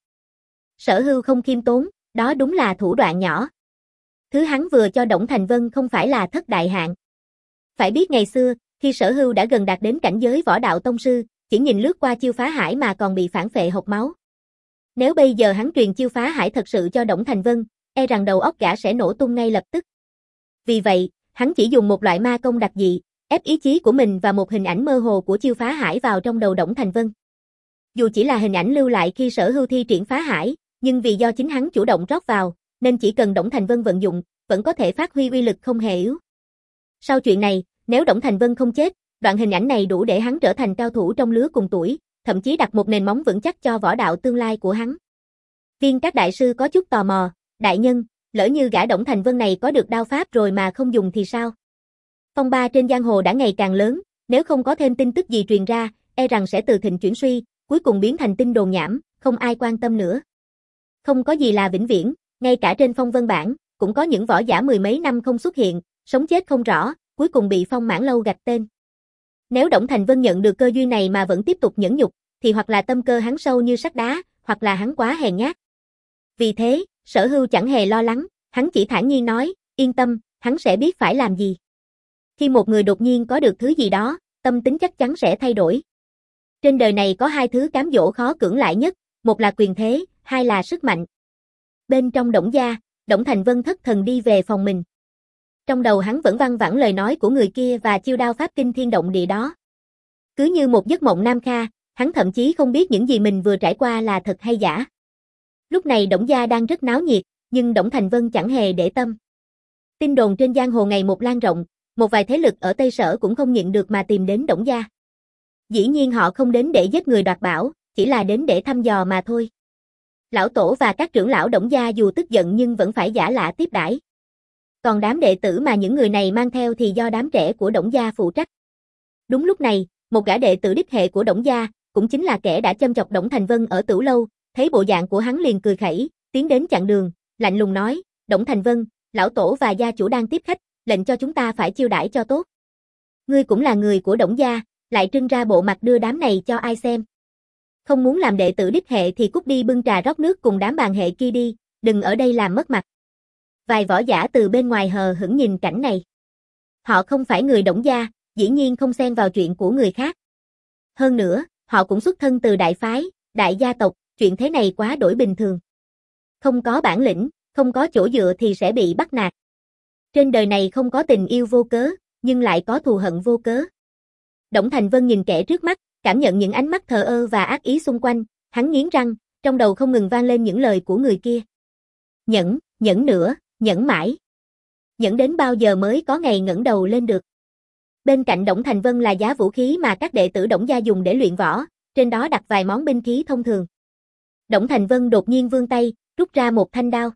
Sở Hưu không khiêm tốn, đó đúng là thủ đoạn nhỏ. Thứ hắn vừa cho Đổng Thành Vân không phải là thất đại hạng. Phải biết ngày xưa, khi Sở Hưu đã gần đạt đến cảnh giới võ đạo tông sư, chỉ nhìn lướt qua chiêu phá hải mà còn bị phản phệ hộc máu. Nếu bây giờ hắn truyền chiêu phá hải thật sự cho Đổng Thành Vân, e rằng đầu óc gã sẽ nổ tung ngay lập tức. Vì vậy, hắn chỉ dùng một loại ma công đặc dị, ép ý chí của mình và một hình ảnh mơ hồ của chiêu phá hải vào trong đầu Đổng Thành Vân. Dù chỉ là hình ảnh lưu lại khi Sở Hưu thi triển phá hải, nhưng vì do chính hắn chủ động rót vào, nên chỉ cần Đổng Thành Vân vận dụng, vẫn có thể phát huy uy lực không hề yếu. Sau chuyện này, nếu Đổng Thành Vân không chết, đoạn hình ảnh này đủ để hắn trở thành cao thủ trong lứa cùng tuổi, thậm chí đặt một nền móng vững chắc cho võ đạo tương lai của hắn. Viên các đại sư có chút tò mò, đại nhân, lỡ như gã Đổng Thành Vân này có được đao pháp rồi mà không dùng thì sao? Phong ba trên giang hồ đã ngày càng lớn, nếu không có thêm tin tức gì truyền ra, e rằng sẽ từ thịnh chuyển suy, cuối cùng biến thành tin đồn nhảm, không ai quan tâm nữa. Không có gì là vĩnh viễn, ngay cả trên phong vân bảng, cũng có những võ giả mười mấy năm không xuất hiện, sống chết không rõ, cuối cùng bị Phong Mãn Lâu gạch tên. Nếu Đổng Thành Vân nhận được cơ duyên này mà vẫn tiếp tục nhẫn nhục, thì hoặc là tâm cơ hắn sâu như sắt đá, hoặc là hắn quá hèn nhát. Vì thế, Sở Hưu chẳng hề lo lắng, hắn chỉ thản nhiên nói, yên tâm, hắn sẽ biết phải làm gì. Khi một người đột nhiên có được thứ gì đó, tâm tính chắc chắn sẽ thay đổi. Trên đời này có hai thứ cám dỗ khó cưỡng lại nhất, một là quyền thế, hai là sức mạnh. Bên trong Đổng gia, Đổng Thành Vân thất thần đi về phòng mình. Trong đầu hắn vẫn văng vẳng lời nói của người kia và chiêu đao pháp kinh thiên động địa đó. Cứ như một giấc mộng nam kha, hắn thậm chí không biết những gì mình vừa trải qua là thật hay giả. Lúc này Đổng gia đang rất náo nhiệt, nhưng Đổng Thành Vân chẳng hề để tâm. Tin đồn trên giang hồ ngày một lan rộng, một vài thế lực ở Tây Sở cũng không nhịn được mà tìm đến Đổng gia. Dĩ nhiên họ không đến để giết người đoạt bảo, chỉ là đến để thăm dò mà thôi. Lão tổ và các trưởng lão Đổng gia dù tức giận nhưng vẫn phải giả lạ tiếp đãi. Còn đám đệ tử mà những người này mang theo thì do đám trẻ của Đổng gia phụ trách. Đúng lúc này, một gã đệ tử đích hệ của Đổng gia, cũng chính là kẻ đã châm chọc Đổng Thành Vân ở Tửu lâu, thấy bộ dạng của hắn liền cười khẩy, tiến đến chặn đường, lạnh lùng nói, Đổng Thành Vân, lão tổ và gia chủ đang tiếp khách, lệnh cho chúng ta phải chiêu đãi cho tốt. Ngươi cũng là người của Đổng gia, lại trưng ra bộ mặt đưa đám này cho ai xem. Không muốn làm đệ tử đích hệ thì cút đi bưng trà rót nước cùng đám bàn hệ kia đi, đừng ở đây làm mất mặt. Vài võ giả từ bên ngoài hờ hững nhìn cảnh này. Họ không phải người Đổng gia, dĩ nhiên không xen vào chuyện của người khác. Hơn nữa, họ cũng xuất thân từ đại phái, đại gia tộc, chuyện thế này quá đổi bình thường. Không có bản lĩnh, không có chỗ dựa thì sẽ bị bắt nạt. Trên đời này không có tình yêu vô cớ, nhưng lại có thù hận vô cớ. Đổng Thành Vân nhìn kẻ trước mắt, cảm nhận những ánh mắt thờ ơ và ác ý xung quanh, hắn nghiến răng, trong đầu không ngừng vang lên những lời của người kia. Nhẫn, nhẫn nữa, nhẫn mãi. Nhẫn đến bao giờ mới có ngày ngẩng đầu lên được. Bên cạnh Đổng Thành Vân là giá vũ khí mà các đệ tử Đổng gia dùng để luyện võ, trên đó đặt vài món binh khí thông thường. Đổng Thành Vân đột nhiên vươn tay, rút ra một thanh đao.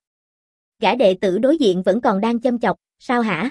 Gã đệ tử đối diện vẫn còn đang châm chọc, sao hả?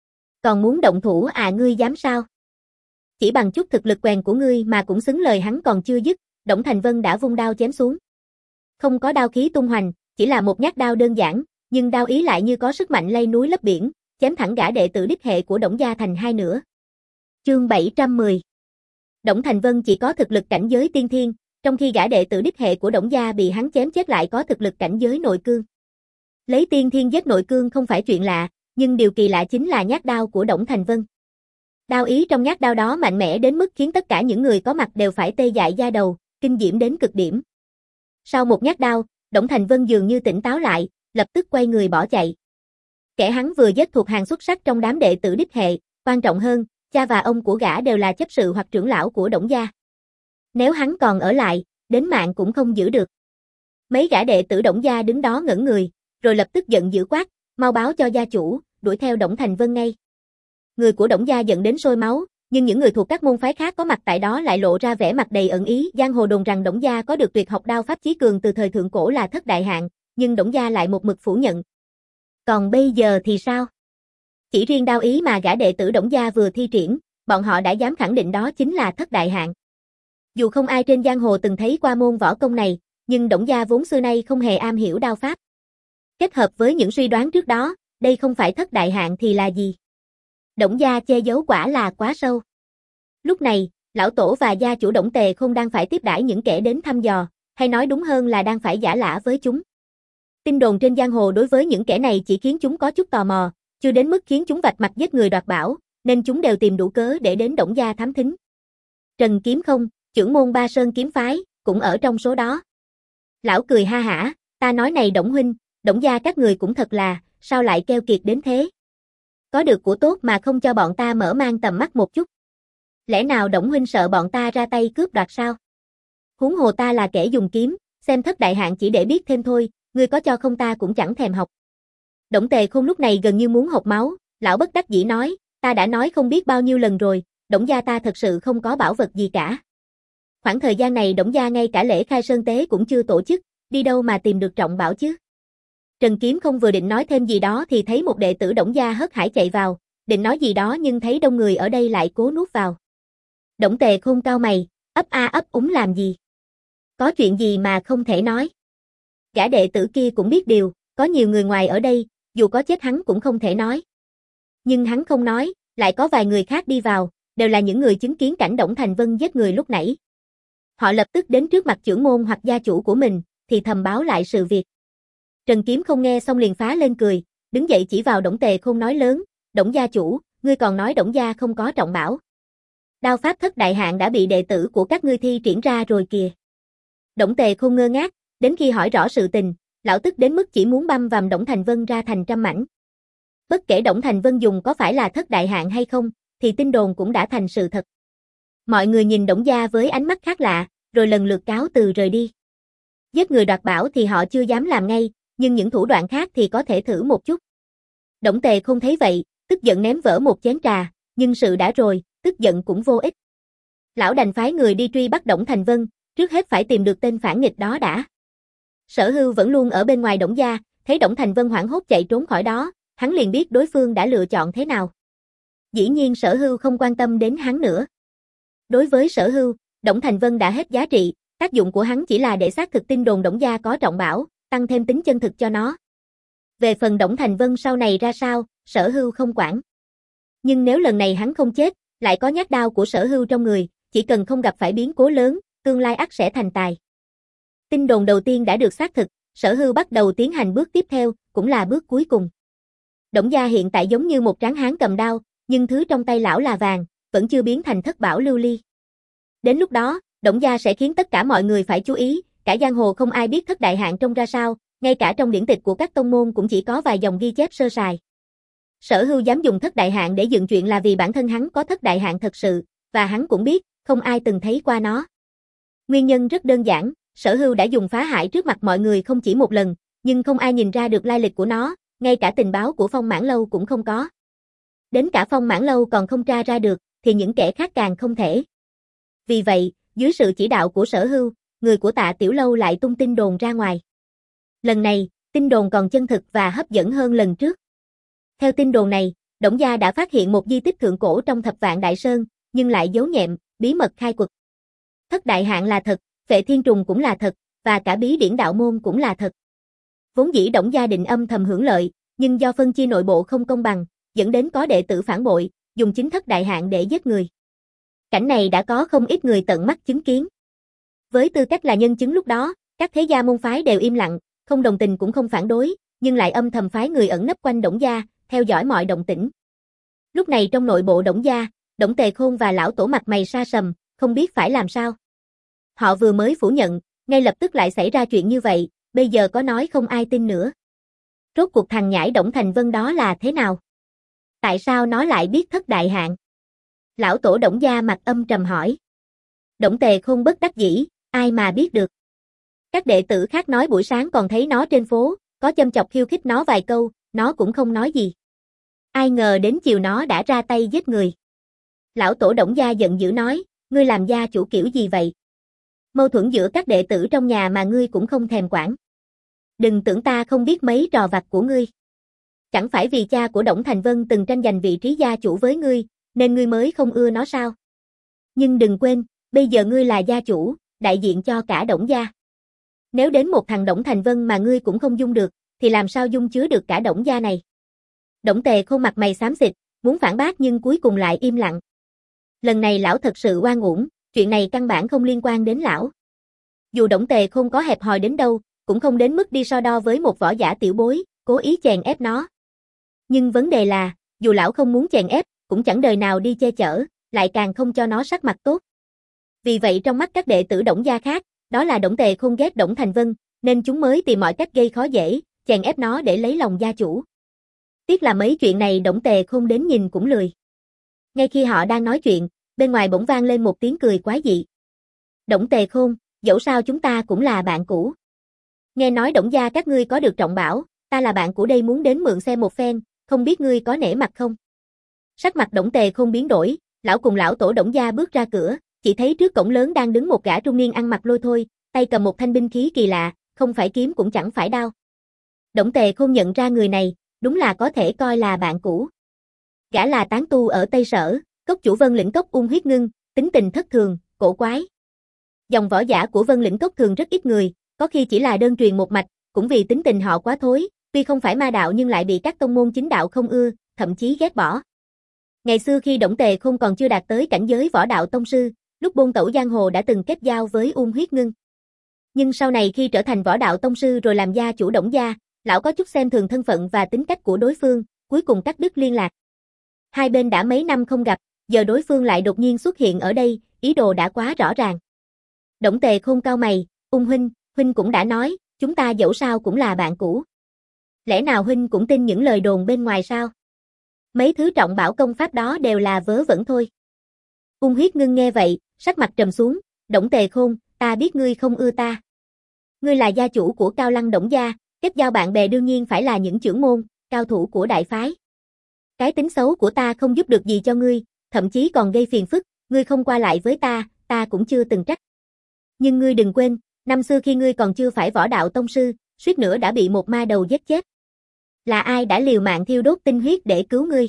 Còn muốn động thủ à, ngươi dám sao? Chỉ bằng chút thực lực quèn của ngươi mà cũng xứng lời. Hắn còn chưa dứt, Đổng Thành Vân đã vung đao chém xuống. Không có đao khí tung hoành, chỉ là một nhát đao đơn giản, nhưng đao ý lại như có sức mạnh lay núi lấp biển, chém thẳng gã đệ tử đích hệ của Đổng gia thành hai nửa. Chương bảy trăm mười. Đổng Thành Vân chỉ có thực lực cảnh giới tiên thiên, trong khi gã đệ tử đích hệ của Đổng gia bị hắn chém chết lại có thực lực cảnh giới nội cương. Lấy tiên thiên giết nội cương không phải chuyện lạ, nhưng điều kỳ lạ chính là nhát đao của Đổng Thành Vân. Đao ý trong nhát đao đó mạnh mẽ đến mức khiến tất cả những người có mặt đều phải tê dại da đầu, kinh diễm đến cực điểm. Sau một nhát đao, Đổng Thành Vân dường như tỉnh táo lại, lập tức quay người bỏ chạy. Kẻ hắn vừa giết thuộc hàng xuất sắc trong đám đệ tử đích hệ, quan trọng hơn, cha và ông của gã đều là chấp sự hoặc trưởng lão của Đổng gia. Nếu hắn còn ở lại, đến mạng cũng không giữ được. Mấy gã đệ tử Đổng gia đứng đó ngẩn người, rồi lập tức giận dữ quát, mau báo cho gia chủ, đuổi theo Đổng Thành Vân ngay. người của Đổng gia giận đến sôi máu, nhưng những người thuộc các môn phái khác có mặt tại đó lại lộ ra vẻ mặt đầy ẩn ý. Giang hồ đồn rằng Đổng gia có được tuyệt học đao pháp chí cường từ thời thượng cổ là Thất Đại Hạng, nhưng Đổng gia lại một mực phủ nhận. Còn bây giờ thì sao? Chỉ riêng đao ý mà gã đệ tử Đổng gia vừa thi triển, bọn họ đã dám khẳng định đó chính là Thất Đại Hạng. Dù không ai trên giang hồ từng thấy qua môn võ công này, nhưng Đổng gia vốn xưa nay không hề am hiểu đao pháp. Kết hợp với những suy đoán trước đó, đây không phải Thất Đại Hạng thì là gì? Đổng gia che giấu quả là quá sâu. Lúc này, lão tổ và gia chủ Đổng Tề Khôn đang phải tiếp đãi những kẻ đến thăm dò, hay nói đúng hơn là đang phải giả lả với chúng. Tin đồn trên giang hồ đối với những kẻ này chỉ khiến chúng có chút tò mò, chưa đến mức khiến chúng vạch mặt giết người đoạt bảo, nên chúng đều tìm đủ cớ để đến Đổng gia thám thính. Trần Kiếm Không, trưởng môn Ba Sơn kiếm phái, cũng ở trong số đó. Lão cười ha hả, ta nói này Đổng huynh, Đổng gia các người cũng thật là, sao lại keo kiệt đến thế? Có được của tốt mà không cho bọn ta mở mang tầm mắt một chút. Lẽ nào Đổng huynh sợ bọn ta ra tay cướp đoạt sao? Huống hồ ta là kẻ dùng kiếm, xem Thất Đại Hạng chỉ để biết thêm thôi, ngươi có cho không ta cũng chẳng thèm học. Đổng Tề Khôn lúc này gần như muốn hộc máu, lão bất đắc dĩ nói, ta đã nói không biết bao nhiêu lần rồi, Đổng gia ta thật sự không có bảo vật gì cả. Khoảng thời gian này Đổng gia ngay cả lễ khai sơn tế cũng chưa tổ chức, đi đâu mà tìm được trọng bảo chứ? Trần Kiếm Không vừa định nói thêm gì đó thì thấy một đệ tử Đổng gia hớt hải chạy vào, định nói gì đó nhưng thấy đông người ở đây lại cố nuốt vào. Đổng Tề Khôn cau mày, ấp a ấp úng làm gì? Có chuyện gì mà không thể nói? Gã đệ tử kia cũng biết điều, có nhiều người ngoài ở đây, dù có chết hắn cũng không thể nói. Nhưng hắn không nói, lại có vài người khác đi vào, đều là những người chứng kiến cảnh Đổng Thành Vân giết người lúc nãy. Họ lập tức đến trước mặt trưởng môn hoặc gia chủ của mình, thì thầm báo lại sự việc. Trần Kiếm Không nghe xong liền phá lên cười, đứng dậy chỉ vào Đổng Tề Khôn nói lớn, Đổng gia chủ, ngươi còn nói Đổng gia không có trọng bảo. Đao pháp Thất Đại Hạng đã bị đệ tử của các ngươi thi triển ra rồi kìa. Đổng Tề Khôn ngơ ngác, đến khi hỏi rõ sự tình, lão tức đến mức chỉ muốn băm vằm Đổng Thành Vân ra thành trăm mảnh. Bất kể Đổng Thành Vân dùng có phải là Thất Đại Hạng hay không, thì tin đồn cũng đã thành sự thật. Mọi người nhìn Đổng gia với ánh mắt khác lạ, rồi lần lượt cáo từ rời đi. Giết người đoạt bảo thì họ chưa dám làm ngay, nhưng những thủ đoạn khác thì có thể thử một chút. Đổng Tề không thấy vậy, tức giận ném vỡ một chén trà, nhưng sự đã rồi, tức giận cũng vô ích. Lão đành phái người đi truy bắt Đổng Thành Vân, trước hết phải tìm được tên phản nghịch đó đã. Sở Hưu vẫn luôn ở bên ngoài Đổng gia, thấy Đổng Thành Vân hoảng hốt chạy trốn khỏi đó, hắn liền biết đối phương đã lựa chọn thế nào. Dĩ nhiên Sở Hưu không quan tâm đến hắn nữa. Đối với Sở Hưu, Đổng Thành Vân đã hết giá trị, tác dụng của hắn chỉ là để xác thực tin đồn Đổng gia có trọng bảo, tăng thêm tính chân thực cho nó. Về phần Đổng Thành Vân sau này ra sao, Sở Hưu không quản. Nhưng nếu lần này hắn không chết, lại có nhát đao của Sở Hưu trong người, chỉ cần không gặp phải biến cố lớn, tương lai ắt sẽ thành tài. Tin đồn đầu tiên đã được xác thực, Sở Hưu bắt đầu tiến hành bước tiếp theo, cũng là bước cuối cùng. Đổng gia hiện tại giống như một tráng hán cầm đao, nhưng thứ trong tay lão là vàng, vẫn chưa biến thành thất bảo lưu ly. Đến lúc đó, Đổng gia sẽ khiến tất cả mọi người phải chú ý, cả giang hồ không ai biết Thất Đại Hạng trông ra sao, ngay cả trong điển tịch của các tông môn cũng chỉ có vài dòng ghi chép sơ sài. Sở Hưu dám dùng Thất Đại Hạng để dựng chuyện là vì bản thân hắn có Thất Đại Hạng thật sự, và hắn cũng biết, không ai từng thấy qua nó. Nguyên nhân rất đơn giản, Sở Hưu đã dùng phá hại trước mặt mọi người không chỉ một lần, nhưng không ai nhìn ra được lai lịch của nó, ngay cả tình báo của Phong Mãn Lâu cũng không có. Đến cả Phong Mãn Lâu còn không tra ra được, thì những kẻ khác càng không thể. Vì vậy, dưới sự chỉ đạo của Sở Hưu, người của Tạ Tiểu Lâu lại tung tin đồn ra ngoài. Lần này, tin đồn còn chân thực và hấp dẫn hơn lần trước. Theo tin đồn này, Đổng gia đã phát hiện một di tích thượng cổ trong Thập Vạn Đại Sơn, nhưng lại giấu nhẹm, bí mật khai quật. Thất Đại Hạng là thật, Phệ Thiên Trùng cũng là thật, và cả bí điển đạo môn cũng là thật. Vốn dĩ Đổng gia định âm thầm hưởng lợi, nhưng do phân chia nội bộ không công bằng, dẫn đến có đệ tử phản bội, dùng chính Thất Đại Hạng để giết người. Cảnh này đã có không ít người tận mắt chứng kiến. Với tư cách là nhân chứng lúc đó, các thế gia môn phái đều im lặng, không đồng tình cũng không phản đối, nhưng lại âm thầm phái người ẩn nấp quanh Đổng gia, theo dõi mọi động tĩnh. Lúc này trong nội bộ Đổng gia, Đổng Tề Khôn và lão tổ mặt mày sa sầm, không biết phải làm sao. Họ vừa mới phủ nhận, ngay lập tức lại xảy ra chuyện như vậy, bây giờ có nói không ai tin nữa. Rốt cuộc thằng nhãi Đổng Thành Vân đó là thế nào? Tại sao nó lại biết Thất Đại Hạng? Lão tổ Đổng gia mặt âm trầm hỏi. Đổng Tề Khôn bất đắc dĩ, ai mà biết được. Các đệ tử khác nói buổi sáng còn thấy nó trên phố, có châm chọc khiêu khích nó vài câu, nó cũng không nói gì. Ai ngờ đến chiều nó đã ra tay giết người. Lão tổ Đổng gia giận dữ nói, ngươi làm gia chủ kiểu gì vậy? Mâu thuẫn giữa các đệ tử trong nhà mà ngươi cũng không thèm quản. Đừng tưởng ta không biết mấy trò vặt của ngươi. Chẳng phải vì cha của Đổng Thành Vân từng tranh giành vị trí gia chủ với ngươi, nên ngươi mới không ưa nó sao? Nhưng đừng quên, bây giờ ngươi là gia chủ, đại diện cho cả Đổng gia. Nếu đến một thằng Đổng Thành Vân mà ngươi cũng không dung được, thì làm sao dung chứa được cả Đổng gia này? Đổng Tề Khôn mặt mày xám xịt, muốn phản bác nhưng cuối cùng lại im lặng. Lần này lão thật sự oan uổng, chuyện này căn bản không liên quan đến lão. Dù Đổng Tề Khôn có hẹp hòi đến đâu, cũng không đến mức đi so đo với một võ giả tiểu bối, cố ý chèn ép nó. Nhưng vấn đề là, dù lão không muốn chèn ép, cũng chẳng đời nào đi che chở, lại càng không cho nó sắc mặt tốt. Vì vậy trong mắt các đệ tử Đổng gia khác, đó là Đổng Tề Khôn ghét Đổng Thành Vân, nên chúng mới tìm mọi cách gây khó dễ, chèn ép nó để lấy lòng gia chủ. Tiếc là mấy chuyện này Đổng Tề Khôn đến nhìn cũng lười. Ngay khi họ đang nói chuyện, bên ngoài bỗng vang lên một tiếng cười quái dị. Đổng Tề Khôn, dẫu sao chúng ta cũng là bạn cũ. Nghe nói Đổng gia các ngươi có được trọng bảo, ta là bạn của đây muốn đến mượn xe một phen, không biết ngươi có nể mặt không? Sắc mặt Đổng Tề Khôn biến đổi, lão cùng lão tổ Đổng gia bước ra cửa, chỉ thấy trước cổng lớn đang đứng một gã trung niên ăn mặc lôi thôi, tay cầm một thanh binh khí kỳ lạ, không phải kiếm cũng chẳng phải đao. Đổng Tề Khôn nhận ra người này, đúng là có thể coi là bạn cũ. Gã là tán tu ở Tây Sở, cốc chủ Vân Lĩnh Cốc Ung Huyết Ngưng, tính tình thất thường, cổ quái. Dòng võ giả của Vân Lĩnh Cốc thường rất ít người, có khi chỉ là đơn truyền một mạch, cũng vì tính tình họ quá thối, tuy không phải ma đạo nhưng lại bị các tông môn chính đạo không ưa, thậm chí ghét bỏ. Ngày xưa khi Đổng Tề Khôn còn chưa đạt tới cảnh giới võ đạo tông sư, lúc buôn tẩu giang hồ đã từng kết giao với Ung Huyết Ngưng. Nhưng sau này khi trở thành võ đạo tông sư rồi làm gia chủ Đổng gia, lão có chút xem thường thân phận và tính cách của đối phương, cuối cùng cắt đứt liên lạc. Hai bên đã mấy năm không gặp, giờ đối phương lại đột nhiên xuất hiện ở đây, ý đồ đã quá rõ ràng. Đổng Tề Khôn cau mày, Ung huynh, huynh cũng đã nói, chúng ta dẫu sao cũng là bạn cũ. Lẽ nào huynh cũng tin những lời đồn bên ngoài sao? Mấy thứ trọng bảo công pháp đó đều là vớ vẩn thôi. Ung Huyết Ngưng nghe vậy, sắc mặt trầm xuống, Đổng Tề Khôn, ta biết ngươi không ưa ta. Ngươi là gia chủ của Cao Lăng Đổng gia, kết giao bạn bè đương nhiên phải là những trưởng môn, cao thủ của đại phái. Cái tính xấu của ta không giúp được gì cho ngươi, thậm chí còn gây phiền phức, ngươi không qua lại với ta, ta cũng chưa từng trách. Nhưng ngươi đừng quên, năm xưa khi ngươi còn chưa phải võ đạo tông sư, suýt nữa đã bị một ma đầu giết chết. Là ai đã liều mạng thiêu đốt tinh huyết để cứu ngươi?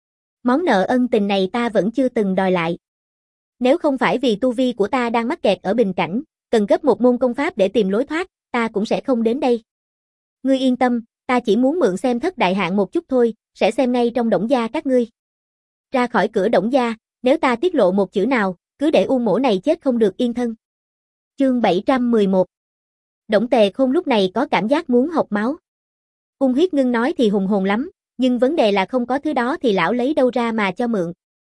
Món nợ ân tình này ta vẫn chưa từng đòi lại. Nếu không phải vì tu vi của ta đang mắc kẹt ở bình cảnh, cần gấp một môn công pháp để tìm lối thoát, ta cũng sẽ không đến đây. Ngươi yên tâm, ta chỉ muốn mượn xem thất đại hạng một chút thôi, sẽ xem ngay trong Đổng gia các ngươi. Ra khỏi cửa Đổng gia, nếu ta tiết lộ một chữ nào, cứ để u mổ này chết không được yên thân. Chương bảy trăm mười một. Đổng Tề Khôn lúc này có cảm giác muốn học máu. Ung Huyết Ngưng nói thì hùng hồn lắm, nhưng vấn đề là không có thứ đó thì lão lấy đâu ra mà cho mượn.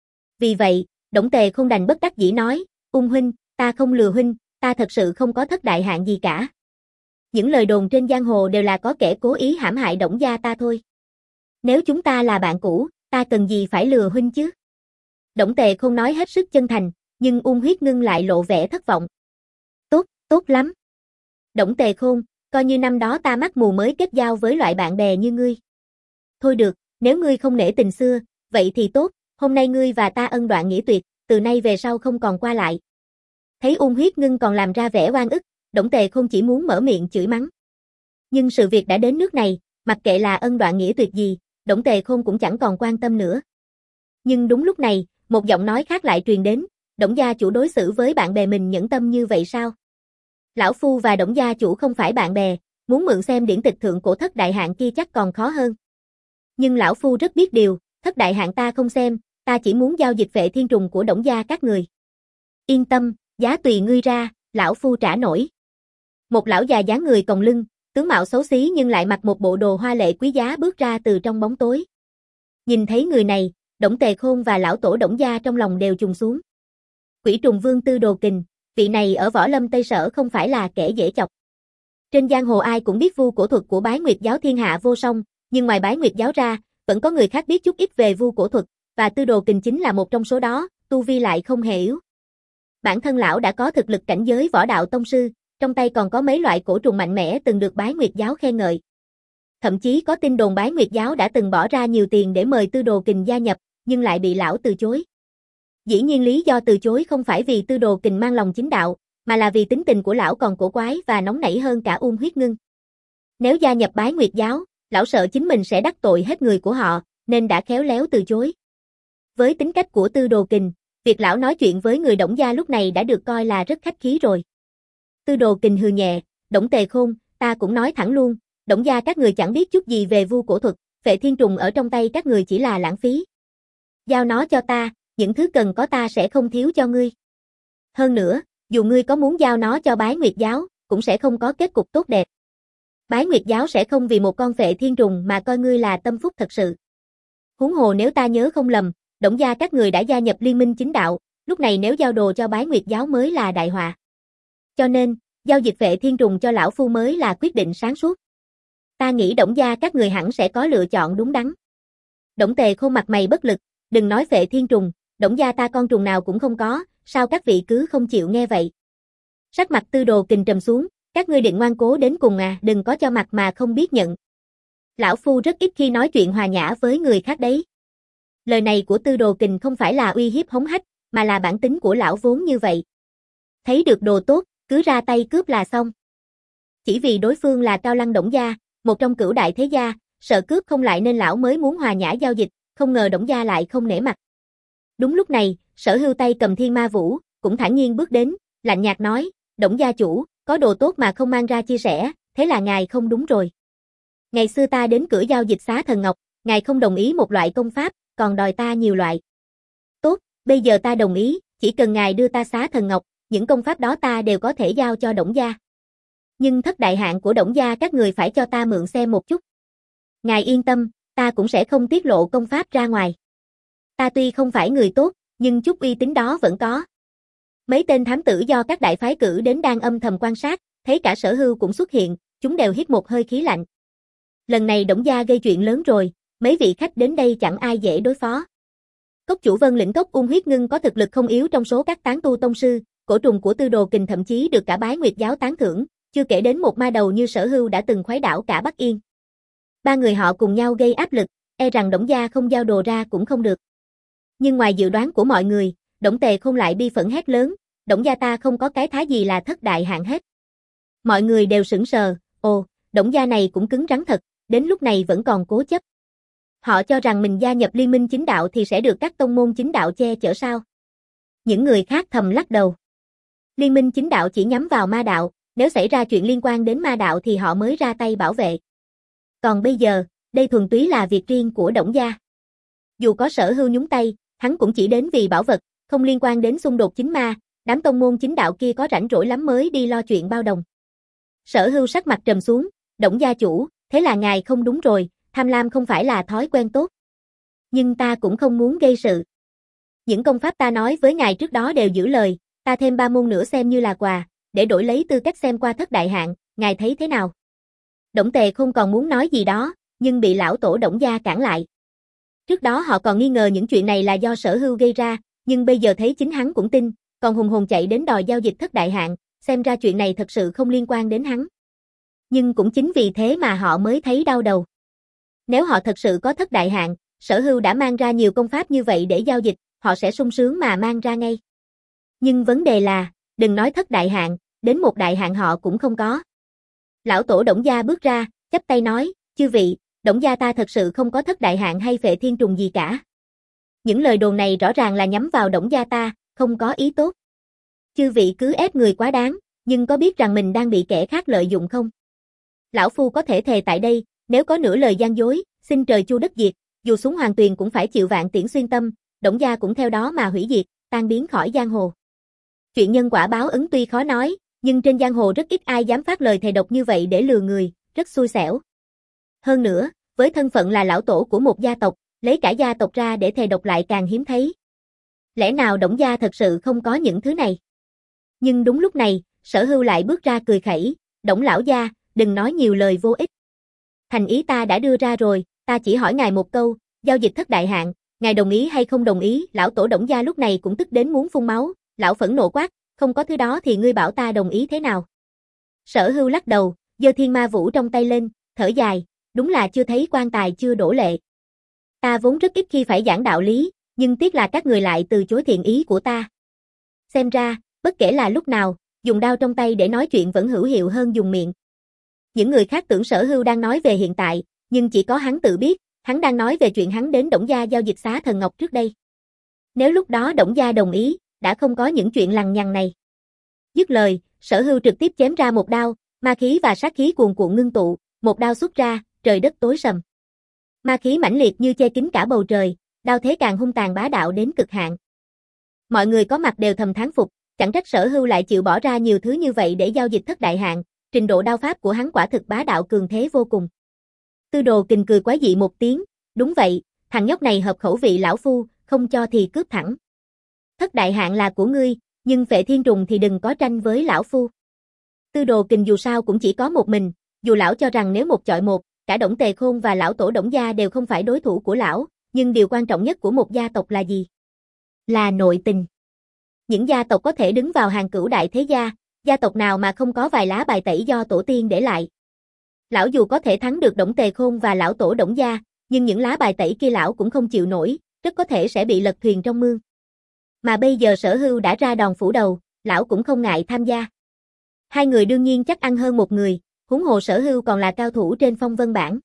Vì vậy, Đổng Tề Khôn đành bất đắc dĩ nói, Ung huynh, ta không lừa huynh, ta thật sự không có thất đại hạng gì cả. Những lời đồn trên giang hồ đều là có kẻ cố ý hãm hại Đổng gia ta thôi. Nếu chúng ta là bạn cũ, ta cần gì phải lừa huynh chứ? Đổng Tề Khôn nói hết sức chân thành, nhưng Ung Huyết Ngưng lại lộ vẻ thất vọng. Tốt, tốt lắm. Đổng Tề Khôn, coi như năm đó ta mắt mù mới kết giao với loại bạn bè như ngươi. Thôi được, nếu ngươi không nể tình xưa, vậy thì tốt, hôm nay ngươi và ta ân đoạn nghĩa tuyệt, từ nay về sau không còn qua lại. Thấy Ung Huyết Ngưng còn làm ra vẻ oan ức, Đổng Tề Khôn chỉ muốn mở miệng chửi mắng. Nhưng sự việc đã đến nước này, mặc kệ là ân đoạn nghĩa tuyệt gì, Đổng Tề Khôn cũng chẳng còn quan tâm nữa. Nhưng đúng lúc này, một giọng nói khác lại truyền đến, Đổng gia chủ đối xử với bạn bè mình nhẫn tâm như vậy sao? Lão Phu và Đổng gia chủ không phải bạn bè, muốn mượn xem điển tịch thượng cổ thất đại hạng kia chắc còn khó hơn. Nhưng Lão Phu rất biết điều, thất đại hạng ta không xem, ta chỉ muốn giao dịch Vệ Thiên Trùng của Đổng gia các người. Yên tâm, giá tùy ngươi ra, Lão Phu trả nổi. Một lão già dáng người còng lưng, tướng mạo xấu xí nhưng lại mặc một bộ đồ hoa lệ quý giá bước ra từ trong bóng tối. Nhìn thấy người này, Đổng Tề Khôn và lão tổ Đổng gia trong lòng đều trùng xuống. Quỷ trùng vương Tư Đồ Kình, vị này ở Võ Lâm Tây Sở không phải là kẻ dễ chọc. Trên giang hồ ai cũng biết vu cổ thuật của Bái Nguyệt giáo thiên hạ vô song, nhưng ngoài Bái Nguyệt giáo ra, vẫn có người khác biết chút ít về vu cổ thuật, và Tư Đồ Kình chính là một trong số đó, tu vi lại không hề yếu. Bản thân lão đã có thực lực cảnh giới võ đạo tông sư, trong tay còn có mấy loại cổ trùng mạnh mẽ từng được Bái Nguyệt giáo khen ngợi. Thậm chí có tin đồn Bái Nguyệt giáo đã từng bỏ ra nhiều tiền để mời Tư Đồ Kình gia nhập, nhưng lại bị lão từ chối. Dĩ nhiên lý do từ chối không phải vì Tư Đồ Kình mang lòng chính đạo, mà là vì tính tình của lão còn cổ quái và nóng nảy hơn cả Uông Huyết Ngưng. Nếu gia nhập Bái Nguyệt giáo, lão sợ chính mình sẽ đắc tội hết người của họ, nên đã khéo léo từ chối. Với tính cách của Tư Đồ Kình, việc lão nói chuyện với người Đổng gia lúc này đã được coi là rất khách khí rồi. Tư Đồ Kình hừ nhẹ, Đổng Tề Khôn, ta cũng nói thẳng luôn, Đổng gia các người chẳng biết chút gì về vu cổ thuật, Phệ Thiên Trùng ở trong tay các người chỉ là lãng phí. Giao nó cho ta, những thứ cần có ta sẽ không thiếu cho ngươi. Hơn nữa, dù ngươi có muốn giao nó cho Bái Nguyệt giáo, cũng sẽ không có kết cục tốt đẹp. Bái Nguyệt giáo sẽ không vì một con Phệ Thiên Trùng mà coi ngươi là tâm phúc thật sự. Huống hồ nếu ta nhớ không lầm, Đổng gia các người đã gia nhập liên minh chính đạo, lúc này nếu giao đồ cho Bái Nguyệt giáo mới là đại họa. Cho nên, giao dịch Phệ Thiên Trùng cho lão phu mới là quyết định sáng suốt. Ta nghĩ Đổng gia các người hẳn sẽ có lựa chọn đúng đắn. Đổng Tề Khôn mặt mày bất lực, đừng nói Phệ Thiên Trùng, Đổng gia ta con trùng nào cũng không có, sao các vị cứ không chịu nghe vậy? Sắc mặt Tư Đồ Kình trầm xuống, các ngươi định ngoan cố đến cùng à, đừng có cho mặt mà không biết nhận. Lão phu rất ít khi nói chuyện hòa nhã với người khác đấy. Lời này của Tư Đồ Kình không phải là uy hiếp hống hách, mà là bản tính của lão vốn như vậy. Thấy được đồ tốt, cứ ra tay cướp là xong. Chỉ vì đối phương là Cao Lăng Đổng gia, một trong cửu đại thế gia, sợ cướp không lại nên lão mới muốn hòa nhã giao dịch, không ngờ Đổng gia lại không nể mặt. Đúng lúc này, Sở Hưu tay cầm Thiên Ma Vũ, cũng thản nhiên bước đến, lạnh nhạt nói, Đổng gia chủ, có đồ tốt mà không mang ra chia sẻ, thế là ngài không đúng rồi. Ngày xưa ta đến cửa giao dịch Xá Thần Ngọc, ngài không đồng ý một loại công pháp, còn đòi ta nhiều loại. Tốt, bây giờ ta đồng ý, chỉ cần ngài đưa ta Xá Thần Ngọc, những công pháp đó ta đều có thể giao cho Đổng gia. Nhưng thất đại hạn của Đổng gia các người phải cho ta mượn xem một chút. Ngài yên tâm, ta cũng sẽ không tiết lộ công pháp ra ngoài. Ta tuy không phải người tốt, nhưng chút uy tín đó vẫn có. Mấy tên thám tử do các đại phái cử đến đang âm thầm quan sát, thấy cả Sở Hưu cũng xuất hiện, chúng đều hít một hơi khí lạnh. Lần này Đổng gia gây chuyện lớn rồi, mấy vị khách đến đây chẳng ai dễ đối phó. Cốc chủ Vân Lĩnh Cốc Uông Huyết Ngưng có thực lực không yếu trong số các tán tu tông sư, cổ trùng của Tư Đồ Kình thậm chí được cả Bái Nguyệt giáo tán thưởng, chưa kể đến một ma đầu như Sở Hưu đã từng khuấy đảo cả Bắc Yên. Ba người họ cùng nhau gây áp lực, e rằng Đổng gia không giao đồ ra cũng không được. Nhưng ngoài dự đoán của mọi người, Đổng Tề Khôn lại bi phẫn hét lớn, Đổng gia ta không có cái thái gì là thất đại hạn hết. Mọi người đều sững sờ, ồ, Đổng gia này cũng cứng rắn thật, đến lúc này vẫn còn cố chấp. Họ cho rằng mình gia nhập liên minh chính đạo thì sẽ được các tông môn chính đạo che chở sao. Những người khác thầm lắc đầu. Liên minh chính đạo chỉ nhắm vào ma đạo, nếu xảy ra chuyện liên quan đến ma đạo thì họ mới ra tay bảo vệ. Còn bây giờ, đây thuần túy là việc riêng của Đổng gia. Dù có Sở Hưu nhúng tay, hắn cũng chỉ đến vì bảo vật, không liên quan đến xung đột chính ma, đám tông môn chính đạo kia có rảnh rỗi lắm mới đi lo chuyện bao đồng. Sở Hưu sắc mặt trầm xuống, Đổng gia chủ, thế là ngài không đúng rồi, tham lam không phải là thói quen tốt. Nhưng ta cũng không muốn gây sự. Những công pháp ta nói với ngài trước đó đều giữ lời, ta thêm ba môn nữa xem như là quà, để đổi lấy tư cách xem qua thất đại hạn, ngài thấy thế nào? Đổng Tề không còn muốn nói gì đó, nhưng bị lão tổ Đổng gia cản lại. Trước đó họ còn nghi ngờ những chuyện này là do Sở Hưu gây ra, nhưng bây giờ thấy chính hắn cũng tin, còn hùng hồn chạy đến đòi giao dịch thất đại hạn, xem ra chuyện này thật sự không liên quan đến hắn. Nhưng cũng chính vì thế mà họ mới thấy đau đầu. Nếu họ thật sự có thất đại hạn, Sở Hưu đã mang ra nhiều công pháp như vậy để giao dịch, họ sẽ sung sướng mà mang ra ngay. Nhưng vấn đề là, đừng nói thất đại hạn, đến một đại hạn họ cũng không có. Lão tổ Đổng gia bước ra, chắp tay nói, chư vị, Đổng gia ta thật sự không có thất đại hạn hay Phệ Thiên Trùng gì cả. Những lời đồn này rõ ràng là nhắm vào Đổng gia ta, không có ý tốt. Chư vị cứ ép người quá đáng, nhưng có biết rằng mình đang bị kẻ khác lợi dụng không? Lão phu có thể thề tại đây, nếu có nửa lời gian dối, xin trời chu đất diệt, dù xuống hoàng tuyền cũng phải chịu vạn tiễn xuyên tâm, Đổng gia cũng theo đó mà hủy diệt, tan biến khỏi giang hồ. Chuyện nhân quả báo ứng tuy khó nói, nhưng trên giang hồ rất ít ai dám phát lời thề độc như vậy để lừa người, rất xui xẻo. Hơn nữa, với thân phận là lão tổ của một gia tộc, lấy cả gia tộc ra để thề độc lại càng hiếm thấy. Lẽ nào Đổng gia thật sự không có những thứ này? Nhưng đúng lúc này, Sở Hưu lại bước ra cười khẩy, Đổng lão gia, đừng nói nhiều lời vô ích. Thành ý ta đã đưa ra rồi, ta chỉ hỏi ngài một câu, giao dịch thất đại hạn, ngài đồng ý hay không đồng ý? Lão tổ Đổng gia lúc này cũng tức đến muốn phun máu, lão phẫn nộ quát, không có thứ đó thì ngươi bảo ta đồng ý thế nào? Sở Hưu lắc đầu, giơ Thiên Ma Vũ trong tay lên, thở dài, đúng là chưa thấy quan tài chưa đổ lệ. Ta vốn rất ít khi phải giảng đạo lý, nhưng tiếc là các người lại từ chối thiện ý của ta. Xem ra, bất kể là lúc nào, dùng đao trong tay để nói chuyện vẫn hữu hiệu hơn dùng miệng. Những người khác tưởng Sở Hưu đang nói về hiện tại, nhưng chỉ có hắn tự biết, hắn đang nói về chuyện hắn đến Đổng Gia giao dịch xá thần ngọc trước đây. Nếu lúc đó Đổng Gia đồng ý, đã không có những chuyện lằng nhằng này. Dứt lời, Sở Hưu trực tiếp chém ra một đao, ma khí và sát khí cuồn cuộn ngưng tụ, một đao xuất ra, trời đất tối sầm. Ma khí mãnh liệt như che kín cả bầu trời, đao thế càng hung tàn bá đạo đến cực hạn. Mọi người có mặt đều thầm thán phục, chẳng trách Sở Hưu lại chịu bỏ ra nhiều thứ như vậy để giao dịch thất đại hạng, trình độ đao pháp của hắn quả thực bá đạo cường thế vô cùng. Tư Đồ Kình cười quái dị một tiếng, đúng vậy, thằng nhóc này hợp khẩu vị lão phu, không cho thì cướp thẳng. Thất đại hạng là của ngươi, nhưng Phệ Thiên Trùng thì đừng có tranh với lão phu. Tư Đồ Kình dù sao cũng chỉ có một mình, dù lão cho rằng nếu một chọi một, cả Đổng Tề Khôn và lão tổ Đổng Gia đều không phải đối thủ của lão, nhưng điều quan trọng nhất của một gia tộc là gì? Là nội tình. Những gia tộc có thể đứng vào hàng cửu đại thế gia, gia tộc nào mà không có vài lá bài tẩy do tổ tiên để lại. Lão dù có thể thắng được Đổng Tề Khôn và lão tổ Đổng Gia, nhưng những lá bài tẩy kia lão cũng không chịu nổi, rất có thể sẽ bị lật thuyền trong mương. Mà bây giờ Sở Hưu đã ra đòn phủ đầu, lão cũng không ngại tham gia. Hai người đương nhiên chắc ăn hơn một người, huống hồ Sở Hưu còn là cao thủ trên phong vân bảng.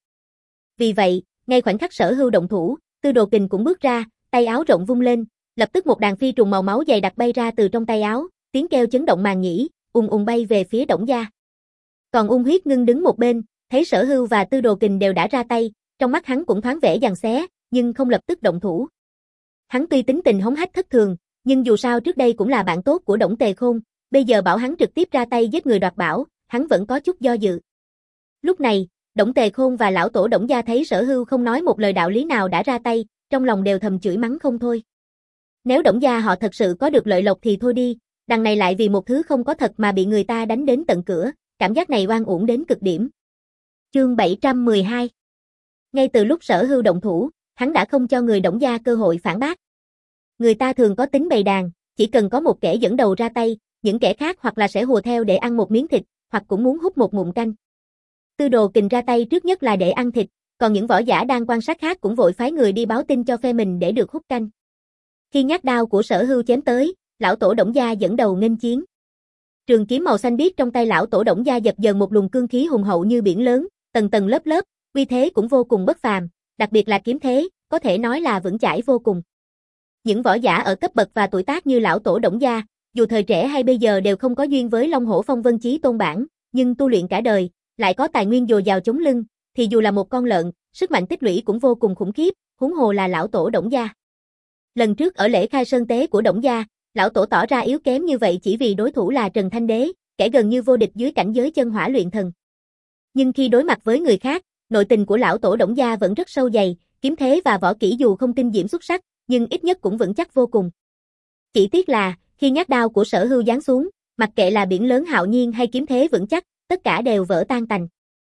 Vì vậy, ngay khoảnh khắc Sở Hưu động thủ, Tư Đồ Kình cũng bước ra, tay áo rộng vung lên, lập tức một đàn phi trùng màu máu dày đặc bay ra từ trong tay áo, tiếng kêu chấn động màn nhĩ, ùng ùng bay về phía Đổng Gia. Còn Ung Huyết Ngưng đứng một bên, thấy Sở Hưu và Tư Đồ Kình đều đã ra tay, trong mắt hắn cũng thoáng vẻ giằng xé, nhưng không lập tức động thủ. Hắn tuy tính tình hống hách thất thường, nhưng dù sao trước đây cũng là bạn tốt của Đổng Tề Khôn, bây giờ bảo hắn trực tiếp ra tay giết người đoạt bảo, hắn vẫn có chút do dự. Lúc này, Đổng Tề Khôn và lão tổ Đổng Gia thấy Sở Hưu không nói một lời đạo lý nào đã ra tay, trong lòng đều thầm chửi mắng không thôi. Nếu Đổng Gia họ thật sự có được lợi lộc thì thôi đi, đằng này lại vì một thứ không có thật mà bị người ta đánh đến tận cửa, cảm giác này oan uổng đến cực điểm. Chương bảy trăm mười hai. Ngay từ lúc Sở Hưu động thủ, hắn đã không cho người Đổng Gia cơ hội phản bác. Người ta thường có tính bầy đàn, chỉ cần có một kẻ dẫn đầu ra tay, những kẻ khác hoặc là sẽ hùa theo để ăn một miếng thịt, hoặc cũng muốn hút một ngụm canh. Tư Đồ Kình ra tay trước nhất là để ăn thịt, còn những võ giả đang quan sát khác cũng vội phái người đi báo tin cho phe mình để được hút canh. Khi nhát đao của Sở Hưu chém tới, lão tổ Đổng Gia dẫn đầu nghênh chiến. Trường kiếm màu xanh biếc trong tay lão tổ Đổng Gia dập dờn một luồng cương khí hùng hậu như biển lớn, tầng tầng lớp lớp, uy thế cũng vô cùng bất phàm, đặc biệt là kiếm thế, có thể nói là vững chãi vô cùng. Những võ giả ở cấp bậc và tuổi tác như lão tổ Đổng Gia, dù thời trẻ hay bây giờ đều không có duyên với Long Hổ Phong Vân Chí Tôn bản, nhưng tu luyện cả đời, lại có tài nguyên dồi dào chống lưng, thì dù là một con lợn, sức mạnh tích lũy cũng vô cùng khủng khiếp, huống hồ là lão tổ Đổng Gia. Lần trước ở lễ khai sơn tế của Đổng Gia, lão tổ tỏ ra yếu kém như vậy chỉ vì đối thủ là Trần Thanh Đế, kẻ gần như vô địch dưới cảnh giới chân hỏa luyện thần. Nhưng khi đối mặt với người khác, nội tình của lão tổ Đổng Gia vẫn rất sâu dày, kiếm thế và võ kỹ dù không kinh diễm xuất sắc, nhưng ít nhất cũng vững chắc vô cùng. Chỉ tiếc là, khi nhát đao của Sở Hưu giáng xuống, mặc kệ là biển lớn hạo nhiên hay kiếm thế vững chắc, tất cả đều vỡ tan tành.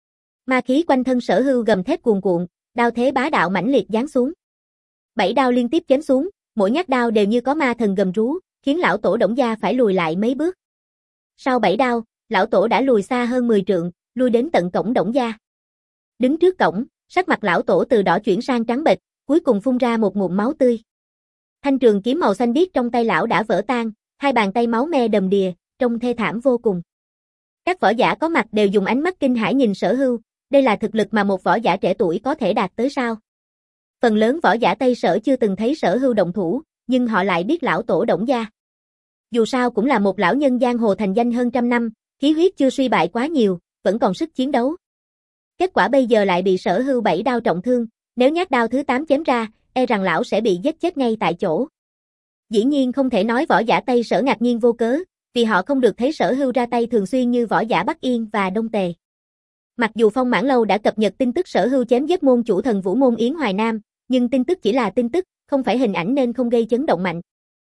Ma khí quanh thân Sở Hưu gầm thét cuồn cuộn, đao thế bá đạo mãnh liệt giáng xuống. Bảy đao liên tiếp chém xuống, mỗi nhát đao đều như có ma thần gầm rú, khiến lão tổ Đổng Gia phải lùi lại mấy bước. Sau bảy đao, lão tổ đã lùi xa hơn mười trượng, lui đến tận cổng Đổng Gia. Đứng trước cổng, sắc mặt lão tổ từ đỏ chuyển sang trắng bệch, cuối cùng phun ra một ngụm máu tươi. Thanh trường kiếm màu xanh biếc trong tay lão đã vỡ tan, hai bàn tay máu me đầm đìa, trông thê thảm vô cùng. Các võ giả có mặt đều dùng ánh mắt kinh hãi nhìn Sở Hưu, đây là thực lực mà một võ giả trẻ tuổi có thể đạt tới sao? Phần lớn võ giả Tây Sở chưa từng thấy Sở Hưu động thủ, nhưng họ lại biết lão tổ Đổng Gia. Dù sao cũng là một lão nhân giang hồ thành danh hơn trăm năm, khí huyết chưa suy bại quá nhiều, vẫn còn sức chiến đấu. Kết quả bây giờ lại bị Sở Hưu bảy đao trọng thương, nếu nhát đao thứ tám chém ra, e rằng lão sẽ bị giết chết ngay tại chỗ. Dĩ nhiên không thể nói võ giả Tây Sở ngạc nhiên vô cớ, vì họ không được thấy Sở Hưu ra tay thường xuyên như võ giả Bắc Yên và Đông Tề. Mặc dù Phong Mãn Lâu đã cập nhật tin tức Sở Hưu chém giết môn chủ thần vũ môn Yến Hoài Nam, nhưng tin tức chỉ là tin tức, không phải hình ảnh nên không gây chấn động mạnh.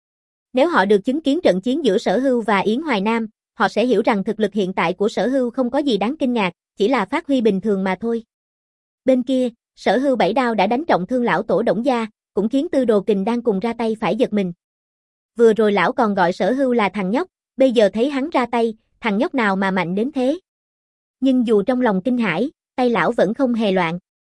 Nếu họ được chứng kiến trận chiến giữa Sở Hưu và Yến Hoài Nam, họ sẽ hiểu rằng thực lực hiện tại của Sở Hưu không có gì đáng kinh ngạc, chỉ là phát huy bình thường mà thôi. Bên kia, Sở Hưu bảy đao đã đánh trọng thương lão tổ Đổng Gia, cũng khiến Tư Đồ Kình đang cùng ra tay phải giật mình. Vừa rồi lão còn gọi Sở Hưu là thằng nhóc, bây giờ thấy hắn ra tay, thằng nhóc nào mà mạnh đến thế. Nhưng dù trong lòng kinh hãi, tay lão vẫn không hề loạn.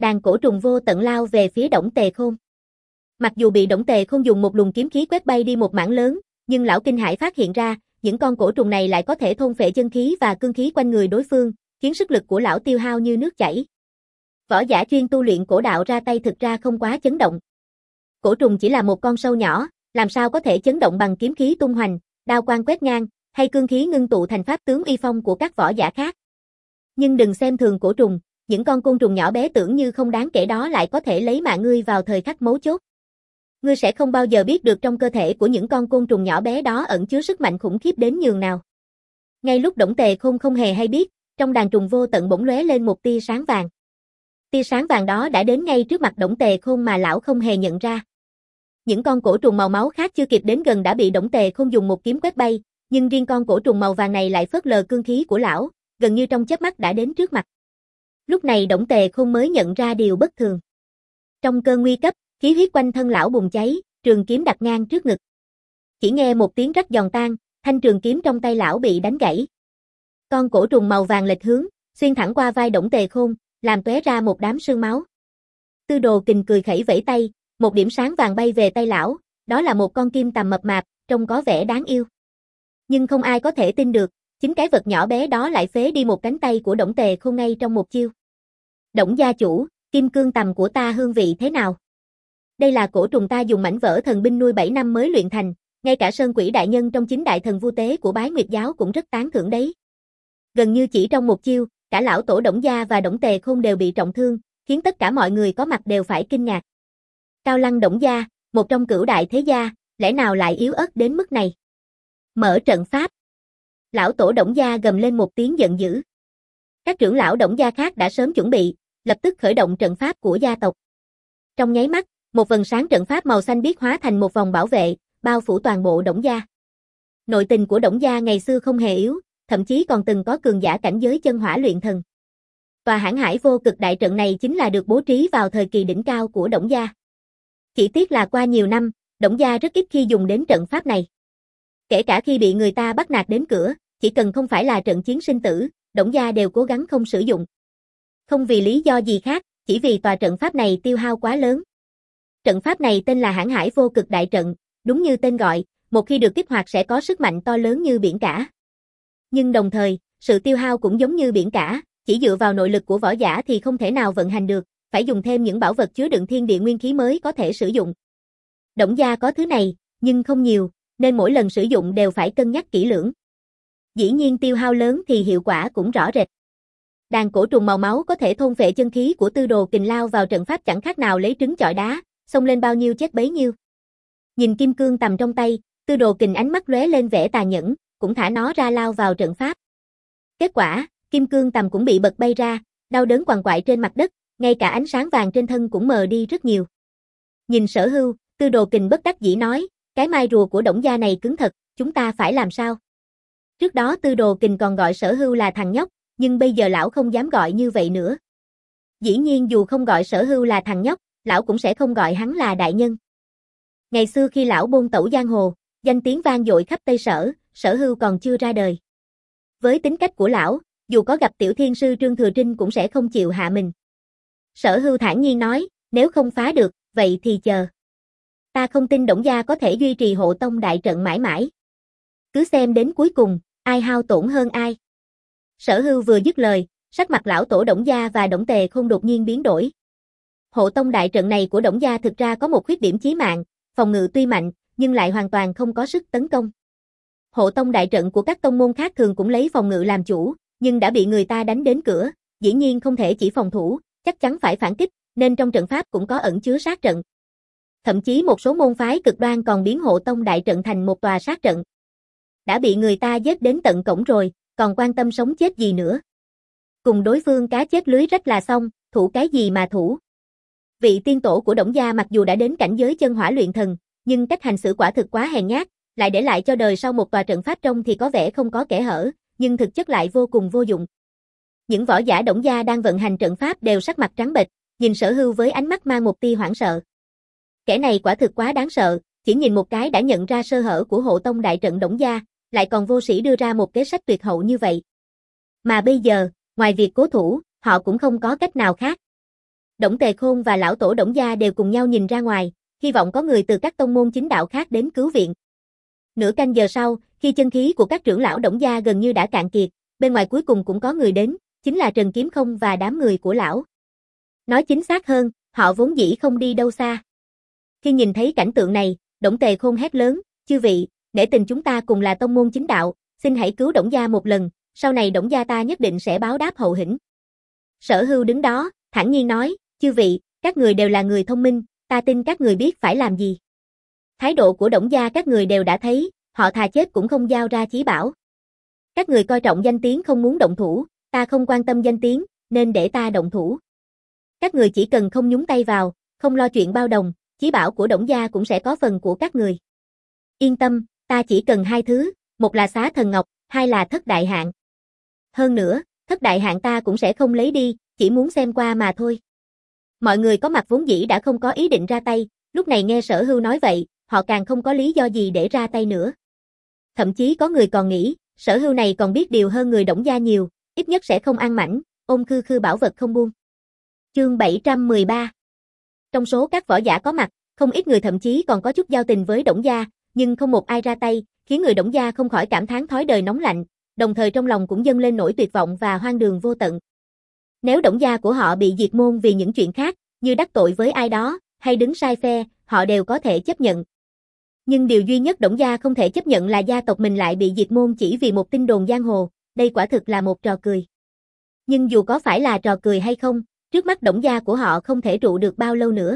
Đàn cổ trùng vô tận lao về phía Đổng Tề Khôn. Mặc dù bị Đổng Tề Khôn dùng một luồng kiếm khí quét bay đi một mảng lớn, nhưng lão kinh hãi phát hiện ra, những con cổ trùng này lại có thể thôn phệ chân khí và cương khí quanh người đối phương, khiến sức lực của lão tiêu hao như nước chảy. Võ giả chuyên tu luyện cổ đạo ra tay thực ra không quá chấn động. Cổ trùng chỉ là một con sâu nhỏ, làm sao có thể chấn động bằng kiếm khí tung hoành, đao quang quét ngang, hay cương khí ngưng tụ thành pháp tướng uy phong của các võ giả khác. Nhưng đừng xem thường cổ trùng, những con côn trùng nhỏ bé tưởng như không đáng kể đó lại có thể lấy mạng ngươi vào thời khắc mấu chốt. Ngươi sẽ không bao giờ biết được trong cơ thể của những con côn trùng nhỏ bé đó ẩn chứa sức mạnh khủng khiếp đến nhường nào. Ngay lúc Đổng Tề Khôn không hề hay biết, trong đàn trùng vô tận bỗng lóe lên một tia sáng vàng. Tia sáng vàng đó đã đến ngay trước mặt Đổng Tề Khôn mà lão không hề nhận ra. Những con cổ trùng màu máu khác chưa kịp đến gần đã bị Đổng Tề Khôn dùng một kiếm quét bay, nhưng riêng con cổ trùng màu vàng này lại phớt lờ cương khí của lão, gần như trong chớp mắt đã đến trước mặt. Lúc này Đổng Tề Khôn mới nhận ra điều bất thường. Trong cơn nguy cấp, khí huyết quanh thân lão bùng cháy, trường kiếm đặt ngang trước ngực. Chỉ nghe một tiếng rắc giòn tan, thanh trường kiếm trong tay lão bị đánh gãy. Con cổ trùng màu vàng lệch hướng, xuyên thẳng qua vai Đổng Tề Khôn, làm tóe ra một đám sương máu. Tư Đồ Kình cười khẩy vẫy tay, một điểm sáng vàng bay về tay lão, đó là một con kim tằm mập mạp, trông có vẻ đáng yêu. Nhưng không ai có thể tin được, chính cái vật nhỏ bé đó lại phế đi một cánh tay của Đổng Tề Khôn ngay trong một chiêu. Đổng gia chủ, kim cương tằm của ta hương vị thế nào? Đây là cổ trùng ta dùng mảnh vỡ thần binh nuôi bảy năm mới luyện thành, ngay cả Sơn Quỷ đại nhân trong chính đại thần vu tế của Bái Nguyệt giáo cũng rất tán thưởng đấy. Gần như chỉ trong một chiêu, cả lão tổ Đổng gia và Đổng Tề Khôn đều bị trọng thương, khiến tất cả mọi người có mặt đều phải kinh ngạc. Cao Lăng Đổng gia, một trong cửu đại thế gia, lẽ nào lại yếu ớt đến mức này? Mở trận pháp. Lão tổ Đổng gia gầm lên một tiếng giận dữ. Các trưởng lão Đổng gia khác đã sớm chuẩn bị, lập tức khởi động trận pháp của gia tộc. Trong nháy mắt, một vầng sáng trận pháp màu xanh biếc hóa thành một vòng bảo vệ, bao phủ toàn bộ Đổng gia. Nội tình của Đổng gia ngày xưa không hề yếu, thậm chí còn từng có cường giả cảnh giới chân hỏa luyện thần. Tòa hãn hải vô cực đại trận này chính là được bố trí vào thời kỳ đỉnh cao của Đổng gia. Chỉ tiếc là qua nhiều năm, Đổng gia rất ít khi dùng đến trận pháp này. Kể cả khi bị người ta bắt nạt đến cửa, chỉ cần không phải là trận chiến sinh tử, Đổng gia đều cố gắng không sử dụng. Không vì lý do gì khác, chỉ vì tòa trận pháp này tiêu hao quá lớn. Trận pháp này tên là Hãn Hải Vô Cực Đại Trận, đúng như tên gọi, một khi được kích hoạt sẽ có sức mạnh to lớn như biển cả. Nhưng đồng thời, sự tiêu hao cũng giống như biển cả, chỉ dựa vào nội lực của võ giả thì không thể nào vận hành được, phải dùng thêm những bảo vật chứa đựng thiên địa nguyên khí mới có thể sử dụng. Đổng gia có thứ này, nhưng không nhiều, nên mỗi lần sử dụng đều phải cân nhắc kỹ lưỡng. Dĩ nhiên tiêu hao lớn thì hiệu quả cũng rõ rệt. Đàn cổ trùng màu máu có thể thôn phệ chân khí của Tư Đồ Kình lao vào trận pháp chẳng khác nào lấy trứng chọi đá, xông lên bao nhiêu chết bấy nhiêu. Nhìn kim cương tầm trong tay, Tư Đồ Kình ánh mắt lóe lên vẻ tà nhẫn, cũng thả nó ra lao vào trận pháp. Kết quả, kim cương tầm cũng bị bật bay ra, đau đớn quằn quại trên mặt đất, ngay cả ánh sáng vàng trên thân cũng mờ đi rất nhiều. Nhìn Sở Hưu, Tư Đồ Kình bất đắc dĩ nói, cái mai rùa của Đổng gia này cứng thật, chúng ta phải làm sao? Trước đó Tư Đồ Kình còn gọi Sở Hưu là thằng nhóc, nhưng bây giờ lão không dám gọi như vậy nữa. Dĩ nhiên dù không gọi Sở Hưu là thằng nhóc, lão cũng sẽ không gọi hắn là đại nhân. Ngày xưa khi lão bôn tẩu giang hồ, danh tiếng vang dội khắp Tây Sở, Sở Hưu còn chưa ra đời. Với tính cách của lão, dù có gặp tiểu thiên sư Trương Thừa Trinh cũng sẽ không chịu hạ mình. Sở Hưu thản nhiên nói, nếu không phá được, vậy thì chờ. Ta không tin Đổng gia có thể duy trì hộ tông đại trận mãi mãi. Cứ xem đến cuối cùng, ai hao tổn hơn ai. Sở Hưu vừa dứt lời, sắc mặt lão tổ Đổng gia và Đổng Tề Khôn đột nhiên biến đổi. Hộ tông đại trận này của Đổng gia thực ra có một khuyết điểm chí mạng, phòng ngự tuy mạnh, nhưng lại hoàn toàn không có sức tấn công. Hộ tông đại trận của các tông môn khác thường cũng lấy phòng ngự làm chủ, nhưng đã bị người ta đánh đến cửa, dĩ nhiên không thể chỉ phòng thủ, chắc chắn phải phản kích, nên trong trận pháp cũng có ẩn chứa sát trận. Thậm chí một số môn phái cực đoan còn biến hộ tông đại trận thành một tòa sát trận. Đã bị người ta giết đến tận cổng rồi, còn quan tâm sống chết gì nữa. Cùng đối phương cá chết lưới rách là xong, thủ cái gì mà thủ. Vị tiên tổ của Đổng gia mặc dù đã đến cảnh giới chân hỏa luyện thần, nhưng cách hành xử quả thực quá hèn nhát, lại để lại cho đời sau một tòa trận pháp trông thì có vẻ không có kẽ hở, nhưng thực chất lại vô cùng vô dụng. Những võ giả Đổng gia đang vận hành trận pháp đều sắc mặt trắng bệch, nhìn Sở Hưu với ánh mắt mang một tia hoảng sợ. Kẻ này quả thực quá đáng sợ, chỉ nhìn một cái đã nhận ra sơ hở của hộ tông đại trận Đổng gia, lại còn vô sĩ đưa ra một kế sách tuyệt hậu như vậy. Mà bây giờ, ngoài việc cố thủ, họ cũng không có cách nào khác. Đổng Tề Khôn và lão tổ Đổng gia đều cùng nhau nhìn ra ngoài, hy vọng có người từ các tông môn chính đạo khác đến cứu viện. Nửa canh giờ sau, khi chân khí của các trưởng lão Đổng gia gần như đã cạn kiệt, bên ngoài cuối cùng cũng có người đến, chính là Trần Kiếm Không và đám người của lão. Nói chính xác hơn, họ vốn dĩ không đi đâu xa. Khi nhìn thấy cảnh tượng này, Đổng Tề Khôn hét lớn, chư vị, nể tình chúng ta cùng là tông môn chính đạo, xin hãy cứu Đổng gia một lần, sau này Đổng gia ta nhất định sẽ báo đáp hậu hĩnh. Sở Hưu đứng đó, thản nhiên nói, chư vị, các người đều là người thông minh, ta tin các người biết phải làm gì. Thái độ của Đổng gia các người đều đã thấy, họ thà chết cũng không giao ra chí bảo. Các người coi trọng danh tiếng không muốn động thủ, ta không quan tâm danh tiếng, nên để ta động thủ. Các người chỉ cần không nhúng tay vào, không lo chuyện bao đồng, chí bảo của Đổng gia cũng sẽ có phần của các người. Yên tâm, ta chỉ cần hai thứ, một là xá thần ngọc, hai là thất đại hạn. Hơn nữa, thất đại hạn ta cũng sẽ không lấy đi, chỉ muốn xem qua mà thôi. Mọi người có mặt vốn dĩ đã không có ý định ra tay, lúc này nghe Sở Hưu nói vậy, họ càng không có lý do gì để ra tay nữa. Thậm chí có người còn nghĩ, Sở Hưu này còn biết điều hơn người Đổng gia nhiều, ít nhất sẽ không ăn mảnh, ôm khư khư bảo vật không buông. Chương bảy trăm mười ba. Trong số các võ giả có mặt, không ít người thậm chí còn có chút giao tình với Đổng gia, nhưng không một ai ra tay, khiến người Đổng gia không khỏi cảm thán thói đời nóng lạnh, đồng thời trong lòng cũng dâng lên nỗi tuyệt vọng và hoang đường vô tận. Nếu Đổng gia của họ bị diệt môn vì những chuyện khác, như đắc tội với ai đó, hay đứng sai phe, họ đều có thể chấp nhận. Nhưng điều duy nhất Đổng gia không thể chấp nhận là gia tộc mình lại bị diệt môn chỉ vì một tin đồn giang hồ, đây quả thực là một trò cười. Nhưng dù có phải là trò cười hay không, trước mắt Đổng gia của họ không thể trụ được bao lâu nữa.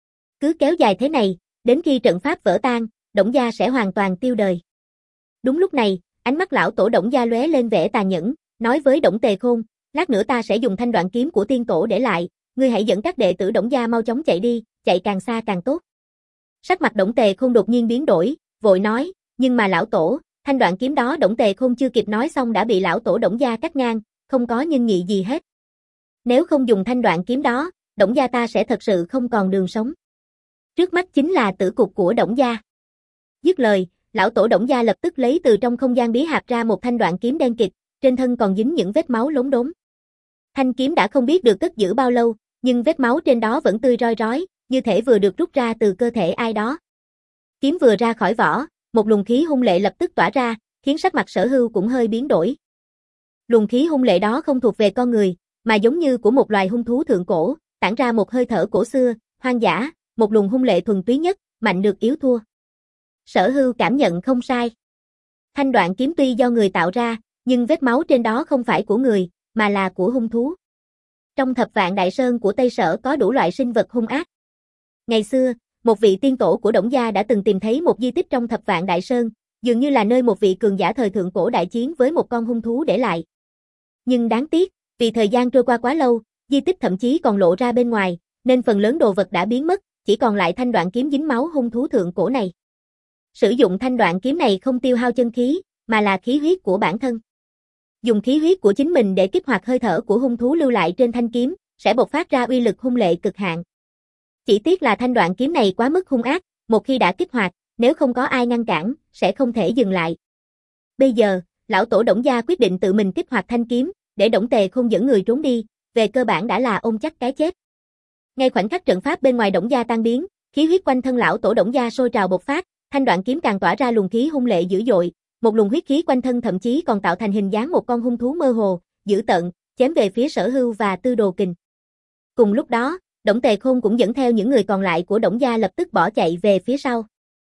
Cứ kéo dài thế này, đến khi trận pháp vỡ tan, Đổng gia sẽ hoàn toàn tiêu đời. Đúng lúc này, ánh mắt lão tổ Đổng gia lóe lên vẻ tàn nhẫn, nói với Đổng Tề Khôn, lát nữa ta sẽ dùng thanh đoạn kiếm của tiên tổ để lại, ngươi hãy dẫn các đệ tử Đổng gia mau chóng chạy đi, chạy càng xa càng tốt. Sắc mặt Đổng Tề Khôn đột nhiên biến đổi, vội nói, nhưng mà lão tổ, thanh đoạn kiếm đó Đổng Tề Khôn chưa kịp nói xong đã bị lão tổ Đổng gia cắt ngang, không có nhân nghị gì hết. Nếu không dùng thanh đoạn kiếm đó, Đổng gia ta sẽ thật sự không còn đường sống. Trước mắt chính là tử cục của Đổng gia. Dứt lời, lão tổ Đổng gia lập tức lấy từ trong không gian bí hạp ra một thanh đoạn kiếm đen kịt, trên thân còn dính những vết máu lốm đốm. Thanh kiếm đã không biết được cất giữ bao lâu, nhưng vết máu trên đó vẫn tươi roi rói, như thể vừa được rút ra từ cơ thể ai đó. Kiếm vừa ra khỏi vỏ, một luồng khí hung lệ lập tức tỏa ra, khiến sắc mặt Sở Hưu cũng hơi biến đổi. Luồng khí hung lệ đó không thuộc về con người, mà giống như của một loài hung thú thượng cổ, tản ra một hơi thở cổ xưa, hoang dã, một luồng hung lệ thuần túy nhất, mạnh được yếu thua. Sở Hưu cảm nhận không sai. Thanh đoạn kiếm tuy do người tạo ra, nhưng vết máu trên đó không phải của người, mà là của hung thú. Trong thập vạn đại sơn của Tây Sở có đủ loại sinh vật hung ác. Ngày xưa, một vị tiên tổ của Đổng gia đã từng tìm thấy một di tích trong thập vạn đại sơn, dường như là nơi một vị cường giả thời thượng cổ đại chiến với một con hung thú để lại. Nhưng đáng tiếc, vì thời gian trôi qua quá lâu, di tích thậm chí còn lộ ra bên ngoài, nên phần lớn đồ vật đã biến mất, chỉ còn lại thanh đoạn kiếm dính máu hung thú thượng cổ này. Sử dụng thanh đoạn kiếm này không tiêu hao chân khí, mà là khí huyết của bản thân. Dùng khí huyết của chính mình để kích hoạt hơi thở của hung thú lưu lại trên thanh kiếm, sẽ bộc phát ra uy lực hung lệ cực hạn. Chỉ tiếc là thanh đoạn kiếm này quá mức hung ác, một khi đã kích hoạt, nếu không có ai ngăn cản, sẽ không thể dừng lại. Bây giờ, lão tổ Đổng gia quyết định tự mình kích hoạt thanh kiếm, để Đổng Tề Khôn dẫn người trốn đi, về cơ bản đã là ôm chắc cái chết. Ngay khoảnh khắc trận pháp bên ngoài Đổng gia tan biến, khí huyết quanh thân lão tổ Đổng gia sôi trào bộc phát, thanh đoạn kiếm càng tỏa ra luồng khí hung lệ dữ dội, một luồng huyết khí quanh thân thậm chí còn tạo thành hình dáng một con hung thú mơ hồ, dữ tợn, chém về phía Sở Hưu và Tư Đồ Kình. Cùng lúc đó, Đổng Tề Khôn cũng dẫn theo những người còn lại của Đổng gia lập tức bỏ chạy về phía sau.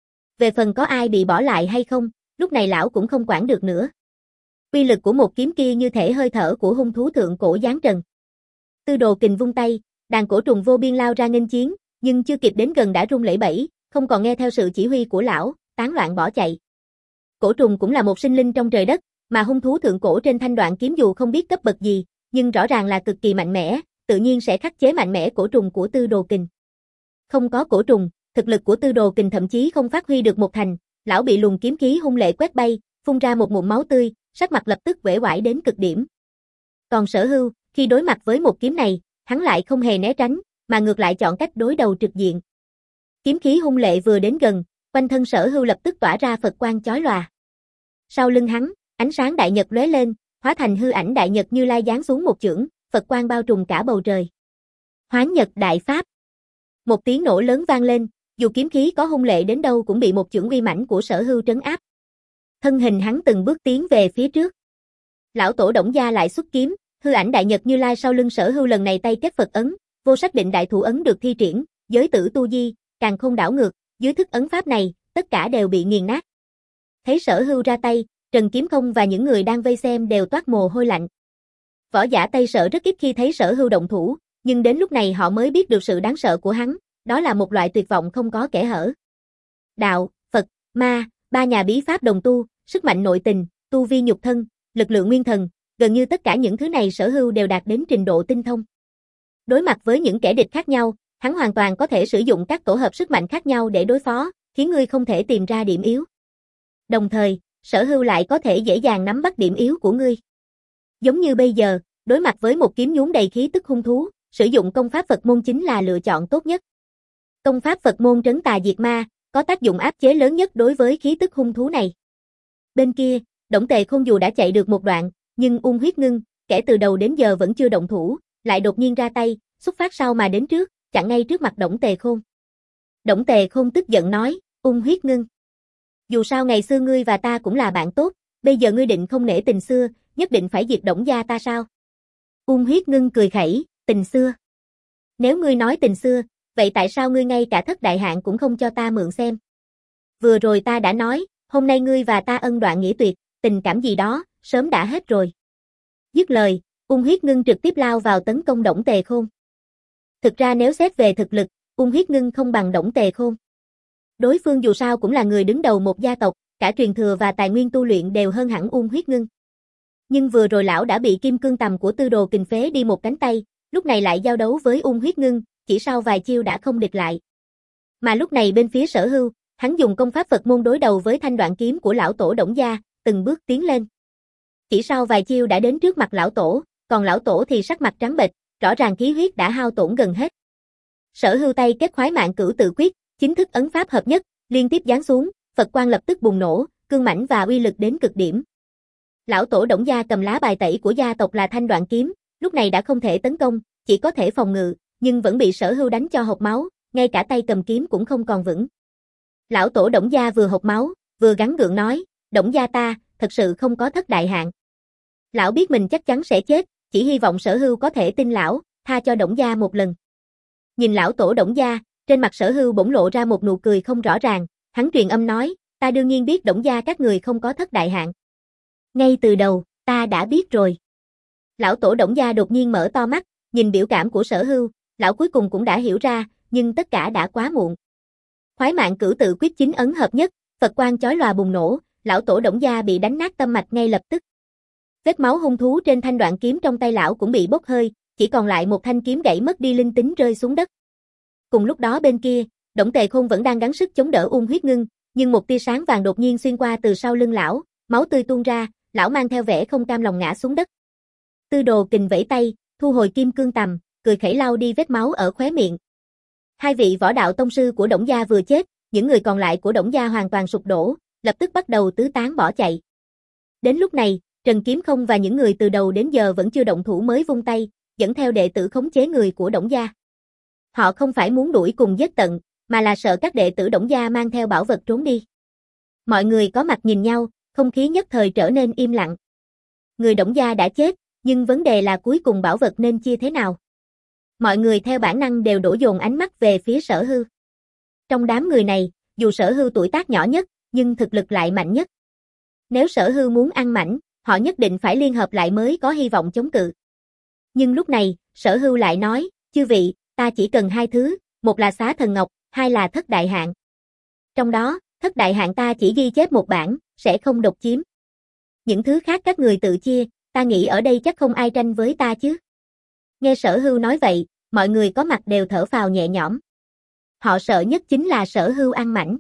Về phần có ai bị bỏ lại hay không, lúc này lão cũng không quản được nữa. Uy lực của một kiếm kia như thể hơi thở của hung thú thượng cổ giáng trần. Tư Đồ Kình vung tay, đàn cổ trùng vô biên lao ra nghênh chiến, nhưng chưa kịp đến gần đã rung lẩy bẩy, không còn nghe theo sự chỉ huy của lão, tán loạn bỏ chạy. Cổ trùng cũng là một sinh linh trong trời đất, mà hung thú thượng cổ trên thanh đoạn kiếm dù không biết cấp bậc gì, nhưng rõ ràng là cực kỳ mạnh mẽ, tự nhiên sẽ khắc chế mạnh mẽ cổ trùng của Tư Đồ Kình. Không có cổ trùng, thực lực của Tư Đồ Kình thậm chí không phát huy được một thành, lão bị luồng kiếm khí hung lệ quét bay, phun ra một ngụm máu tươi, sắc mặt lập tức uể oải đến cực điểm. Còn Sở Hưu, khi đối mặt với một kiếm này, hắn lại không hề né tránh, mà ngược lại chọn cách đối đầu trực diện. Kiếm khí hung lệ vừa đến gần, quanh thân Sở Hưu lập tức tỏa ra Phật quang chói lòa. Sau lưng hắn, ánh sáng đại nhật lóe lên, hóa thành hư ảnh đại nhật Như Lai giáng xuống một chưởng, Phật quang bao trùm cả bầu trời. Hoán Nhật Đại Pháp. Một tiếng nổ lớn vang lên, dù kiếm khí có hung lệ đến đâu cũng bị một chưởng uy mãnh của Sở Hưu trấn áp. Thân hình hắn từng bước tiến về phía trước. Lão tổ Đổng Gia lại xuất kiếm, hư ảnh đại nhật Như Lai sau lưng Sở Hưu lần này tay kết Phật ấn, vô sắc định đại thủ ấn được thi triển, giới tử tu di, càng không đảo ngược, dưới thức ấn pháp này, tất cả đều bị nghiền nát. Thấy Sở Hưu ra tay, Trần Kiếm Không và những người đang vây xem đều toát mồ hôi lạnh. Võ giả Tây Sở rất ít khi thấy Sở Hưu động thủ, nhưng đến lúc này họ mới biết được sự đáng sợ của hắn, đó là một loại tuyệt vọng không có kẽ hở. Đạo, Phật, Ma, ba nhà bí pháp đồng tu, sức mạnh nội tình, tu vi nhục thân, lực lượng nguyên thần, gần như tất cả những thứ này Sở Hưu đều đạt đến trình độ tinh thông. Đối mặt với những kẻ địch khác nhau, hắn hoàn toàn có thể sử dụng các tổ hợp sức mạnh khác nhau để đối phó, khiến ngươi không thể tìm ra điểm yếu. Đồng thời, Sở Hưu lại có thể dễ dàng nắm bắt điểm yếu của ngươi. Giống như bây giờ, đối mặt với một kiếm nhuốm đầy khí tức hung thú, sử dụng công pháp Phật môn chính là lựa chọn tốt nhất. Công pháp Phật môn trấn tà diệt ma, có tác dụng áp chế lớn nhất đối với khí tức hung thú này. Bên kia, Đổng Tề Khôn dù đã chạy được một đoạn, nhưng ung huyết ngưng, kể từ đầu đến giờ vẫn chưa động thủ, lại đột nhiên ra tay, xuất phát sau mà đến trước, chặn ngay trước mặt Đổng Tề Khôn. Đổng Tề Khôn tức giận nói, ung huyết ngưng. Dù sao ngày xưa ngươi và ta cũng là bạn tốt, bây giờ ngươi định không nể tình xưa, nhất định phải diệt Đổng gia ta sao? Ung huyết ngưng cười khẩy, tình xưa. Nếu ngươi nói tình xưa, vậy tại sao ngươi ngay cả thất đại hạn cũng không cho ta mượn xem? Vừa rồi ta đã nói, hôm nay ngươi và ta ân đoạn nghĩa tuyệt, tình cảm gì đó, sớm đã hết rồi. Dứt lời, ung huyết ngưng trực tiếp lao vào tấn công Đổng Tề Khôn. Thực ra nếu xét về thực lực, ung huyết ngưng không bằng Đổng Tề Khôn. Đối phương dù sao cũng là người đứng đầu một gia tộc, cả truyền thừa và tài nguyên tu luyện đều hơn hẳn ung huyết ngưng. Nhưng vừa rồi lão đã bị kim cương tầm của Tư Đồ Kình phế đi một cánh tay, lúc này lại giao đấu với ung huyết ngưng, chỉ sau vài chiêu đã không địch lại. Mà lúc này bên phía Sở Hưu, hắn dùng công pháp Phật môn đối đầu với thanh đoạn kiếm của lão tổ Đổng gia, từng bước tiến lên. Chỉ sau vài chiêu đã đến trước mặt lão tổ, còn lão tổ thì sắc mặt trắng bệch, rõ ràng khí huyết đã hao tổn gần hết. Sở Hưu tay kết khoái mạng cửu tự quyết, chính thức ấn pháp hợp nhất, liên tiếp giáng xuống, Phật quang lập tức bùng nổ, cương mãnh và uy lực đến cực điểm. Lão tổ Đổng gia cầm lá bài tẩy của gia tộc là thanh đoạn kiếm, lúc này đã không thể tấn công, chỉ có thể phòng ngự, nhưng vẫn bị Sở Hưu đánh cho hộc máu, ngay cả tay cầm kiếm cũng không còn vững. Lão tổ Đổng gia vừa hộc máu, vừa gắng gượng nói, Đổng gia ta, thật sự không có thất đại hạn. Lão biết mình chắc chắn sẽ chết, chỉ hy vọng Sở Hưu có thể tin lão, tha cho Đổng gia một lần. Nhìn lão tổ Đổng gia, trên mặt Sở Hưu bỗng lộ ra một nụ cười không rõ ràng, hắn truyền âm nói, ta đương nhiên biết Đổng gia các người không có thất đại hạn. Ngay từ đầu, ta đã biết rồi. Lão tổ Đổng gia đột nhiên mở to mắt, nhìn biểu cảm của Sở Hưu, lão cuối cùng cũng đã hiểu ra, nhưng tất cả đã quá muộn. Khoái mạng cửu tự quyết chính ấn hợp nhất, Phật quang chói lòa bùng nổ, lão tổ Đổng gia bị đánh nát tâm mạch ngay lập tức. Vết máu hung thú trên thanh đoạn kiếm trong tay lão cũng bị bốc hơi, chỉ còn lại một thanh kiếm gãy mất đi linh tính rơi xuống đất. Cùng lúc đó bên kia, Đổng Tề Khôn vẫn đang gắng sức chống đỡ ung huyết ngưng, nhưng một tia sáng vàng đột nhiên xuyên qua từ sau lưng lão, máu tươi tuôn ra, lão mang theo vẻ không cam lòng ngã xuống đất. Tư Đồ Kình vẫy tay, thu hồi kim cương tầm, cười khẩy lau đi vết máu ở khóe miệng. Hai vị võ đạo tông sư của Đổng gia vừa chết, những người còn lại của Đổng gia hoàn toàn sụp đổ, lập tức bắt đầu tứ tán bỏ chạy. Đến lúc này, Trần Kiếm Không và những người từ đầu đến giờ vẫn chưa động thủ mới vung tay, dẫn theo đệ tử khống chế người của Đổng gia. Họ không phải muốn đuổi cùng giết tận, mà là sợ các đệ tử Đổng gia mang theo bảo vật trốn đi. Mọi người có mặt nhìn nhau, không khí nhất thời trở nên im lặng. Người Đổng gia đã chết, nhưng vấn đề là cuối cùng bảo vật nên chia thế nào. Mọi người theo bản năng đều đổ dồn ánh mắt về phía Sở Hưu. Trong đám người này, dù Sở Hưu tuổi tác nhỏ nhất, nhưng thực lực lại mạnh nhất. Nếu Sở Hưu muốn ăn mảnh, họ nhất định phải liên hợp lại mới có hy vọng chống cự. Nhưng lúc này, Sở Hưu lại nói, chư vị, ta chỉ cần hai thứ, một là xá thần ngọc, hai là thất đại hạn. Trong đó, thất đại hạn ta chỉ ghi chép một bản, sẽ không độc chiếm. Những thứ khác các người tự chia, ta nghĩ ở đây chắc không ai tranh với ta chứ. Nghe Sở Hưu nói vậy, mọi người có mặt đều thở phào nhẹ nhõm. Họ sợ nhất chính là Sở Hưu ăn mảnh.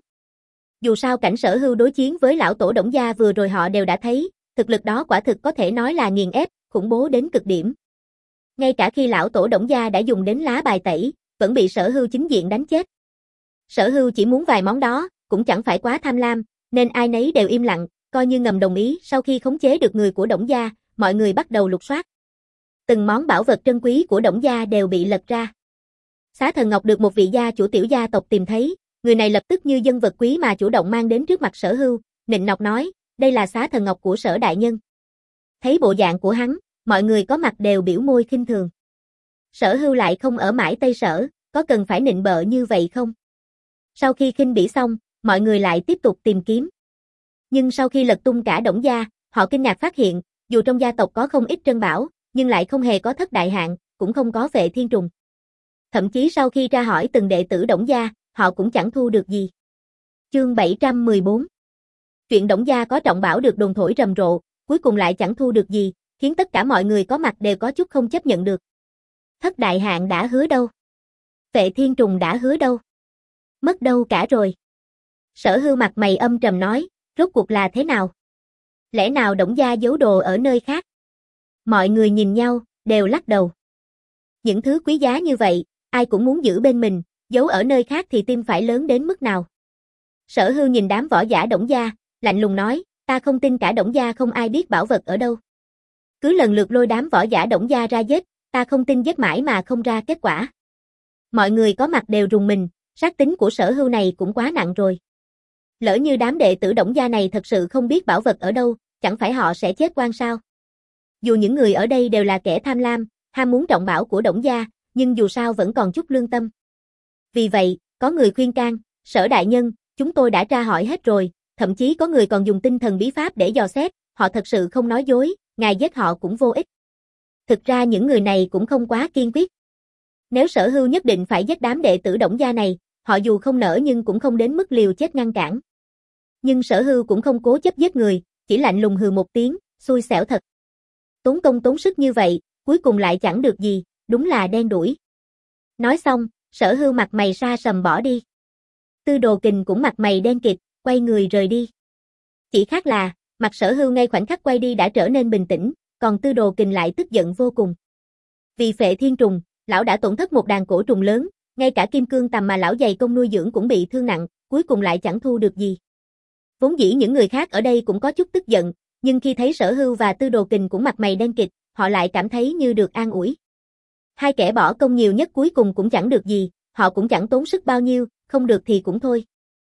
Dù sao cảnh Sở Hưu đối chiến với lão tổ Đổng gia vừa rồi họ đều đã thấy, thực lực đó quả thực có thể nói là nghiền ép, khủng bố đến cực điểm. Ngay cả khi lão tổ Đổng gia đã dùng đến lá bài tẩy, vẫn bị Sở Hưu chính diện đánh chết. Sở Hưu chỉ muốn vài món đó, cũng chẳng phải quá tham lam, nên ai nấy đều im lặng, coi như ngầm đồng ý. Sau khi khống chế được người của Đổng gia, mọi người bắt đầu lục soát. Từng món bảo vật trân quý của Đổng gia đều bị lật ra. Xá Thần Ngọc được một vị gia chủ tiểu gia tộc tìm thấy, người này lập tức như dân vật quý mà chủ động mang đến trước mặt Sở Hưu, nịnh nọt nói, đây là Xá Thần Ngọc của Sở đại nhân. Thấy bộ dạng của hắn, mọi người có mặt đều biểu môi khinh thường. Sở Hưu lại không ở mãi Tây Sở, có cần phải nịnh bợ như vậy không? Sau khi khinh bỉ xong, mọi người lại tiếp tục tìm kiếm. Nhưng sau khi lật tung cả Đổng gia, họ kinh ngạc phát hiện, dù trong gia tộc có không ít trân bảo, nhưng lại không hề có thất đại hạn, cũng không có vệ thiên trùng. Thậm chí sau khi tra hỏi từng đệ tử Đổng gia, họ cũng chẳng thu được gì. Chương bảy trăm mười bốn. Chuyện Đổng gia có trọng bảo được đồn thổi rầm rộ, cuối cùng lại chẳng thu được gì, khiến tất cả mọi người có mặt đều có chút không chấp nhận được. Thất đại hạn đã hứa đâu? Vệ thiên trùng đã hứa đâu? Mất đâu cả rồi? Sở Hưu mặt mày âm trầm nói, rốt cuộc là thế nào? Lẽ nào Đổng gia giấu đồ ở nơi khác? Mọi người nhìn nhau, đều lắc đầu. Những thứ quý giá như vậy, ai cũng muốn giữ bên mình, giấu ở nơi khác thì tim phải lớn đến mức nào? Sở Hưu nhìn đám võ giả Đổng gia, lạnh lùng nói, ta không tin cả Đổng gia không ai biết bảo vật ở đâu. Cứ lần lượt lôi đám võ giả Đổng gia ra giết, ta không tin giết mãi mà không ra kết quả. Mọi người có mặt đều rùng mình, sát tính của Sở Hưu này cũng quá nặng rồi. Lỡ như đám đệ tử Đổng gia này thật sự không biết bảo vật ở đâu, chẳng phải họ sẽ chết oan sao? Dù những người ở đây đều là kẻ tham lam, ham muốn trọng bảo của Đổng gia, nhưng dù sao vẫn còn chút lương tâm. Vì vậy, có người khuyên can, Sở đại nhân, chúng tôi đã tra hỏi hết rồi, thậm chí có người còn dùng tinh thần bí pháp để dò xét, họ thật sự không nói dối, ngài giết họ cũng vô ích. Thực ra những người này cũng không quá kiên quyết. Nếu Sở Hưu nhất định phải giết đám đệ tử Đổng gia này, họ dù không nỡ nhưng cũng không đến mức liều chết ngăn cản. Nhưng Sở Hưu cũng không cố chấp giết người, chỉ lạnh lùng hừ một tiếng, xui xẻo thật. Tốn công tốn sức như vậy, cuối cùng lại chẳng được gì, đúng là đen đủi. Nói xong, Sở Hưu mặt mày sa sầm bỏ đi. Tư Đồ Kình cũng mặt mày đen kịt, quay người rời đi. Chỉ khác là, mặt Sở Hưu ngay khoảnh khắc quay đi đã trở nên bình tĩnh, còn Tư Đồ Kình lại tức giận vô cùng. Vì Phệ Thiên Trùng, lão đã tổn thất một đàn cổ trùng lớn, ngay cả kim cương tầm mà lão dày công nuôi dưỡng cũng bị thương nặng, cuối cùng lại chẳng thu được gì. Vốn dĩ những người khác ở đây cũng có chút tức giận, nhưng khi thấy Sở Hưu và Tư Đồ Kình cũng mặt mày đen kịt, họ lại cảm thấy như được an ủi. Hai kẻ bỏ công nhiều nhất cuối cùng cũng chẳng được gì, họ cũng chẳng tốn sức bao nhiêu, không được thì cũng thôi.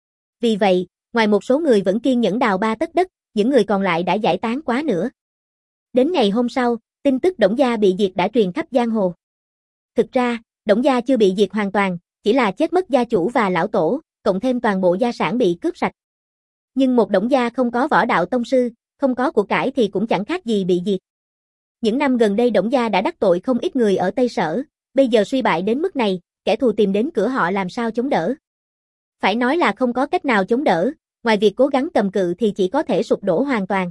Vì vậy, ngoài một số người vẫn kiên nhẫn đào ba tấc đất, những người còn lại đã giải tán quá nữa. Đến ngày hôm sau, tin tức Đổng gia bị diệt đã truyền khắp giang hồ. Thực ra, Đổng gia chưa bị diệt hoàn toàn, chỉ là chết mất gia chủ và lão tổ, cộng thêm toàn bộ gia sản bị cướp sạch. Nhưng một Đổng gia không có võ đạo tông sư, không có của cải thì cũng chẳng khác gì bị diệt. Những năm gần đây Đổng gia đã đắc tội không ít người ở Tây Sở, bây giờ suy bại đến mức này, kẻ thù tìm đến cửa họ làm sao chống đỡ. Phải nói là không có cách nào chống đỡ, ngoài việc cố gắng cầm cự thì chỉ có thể sụp đổ hoàn toàn.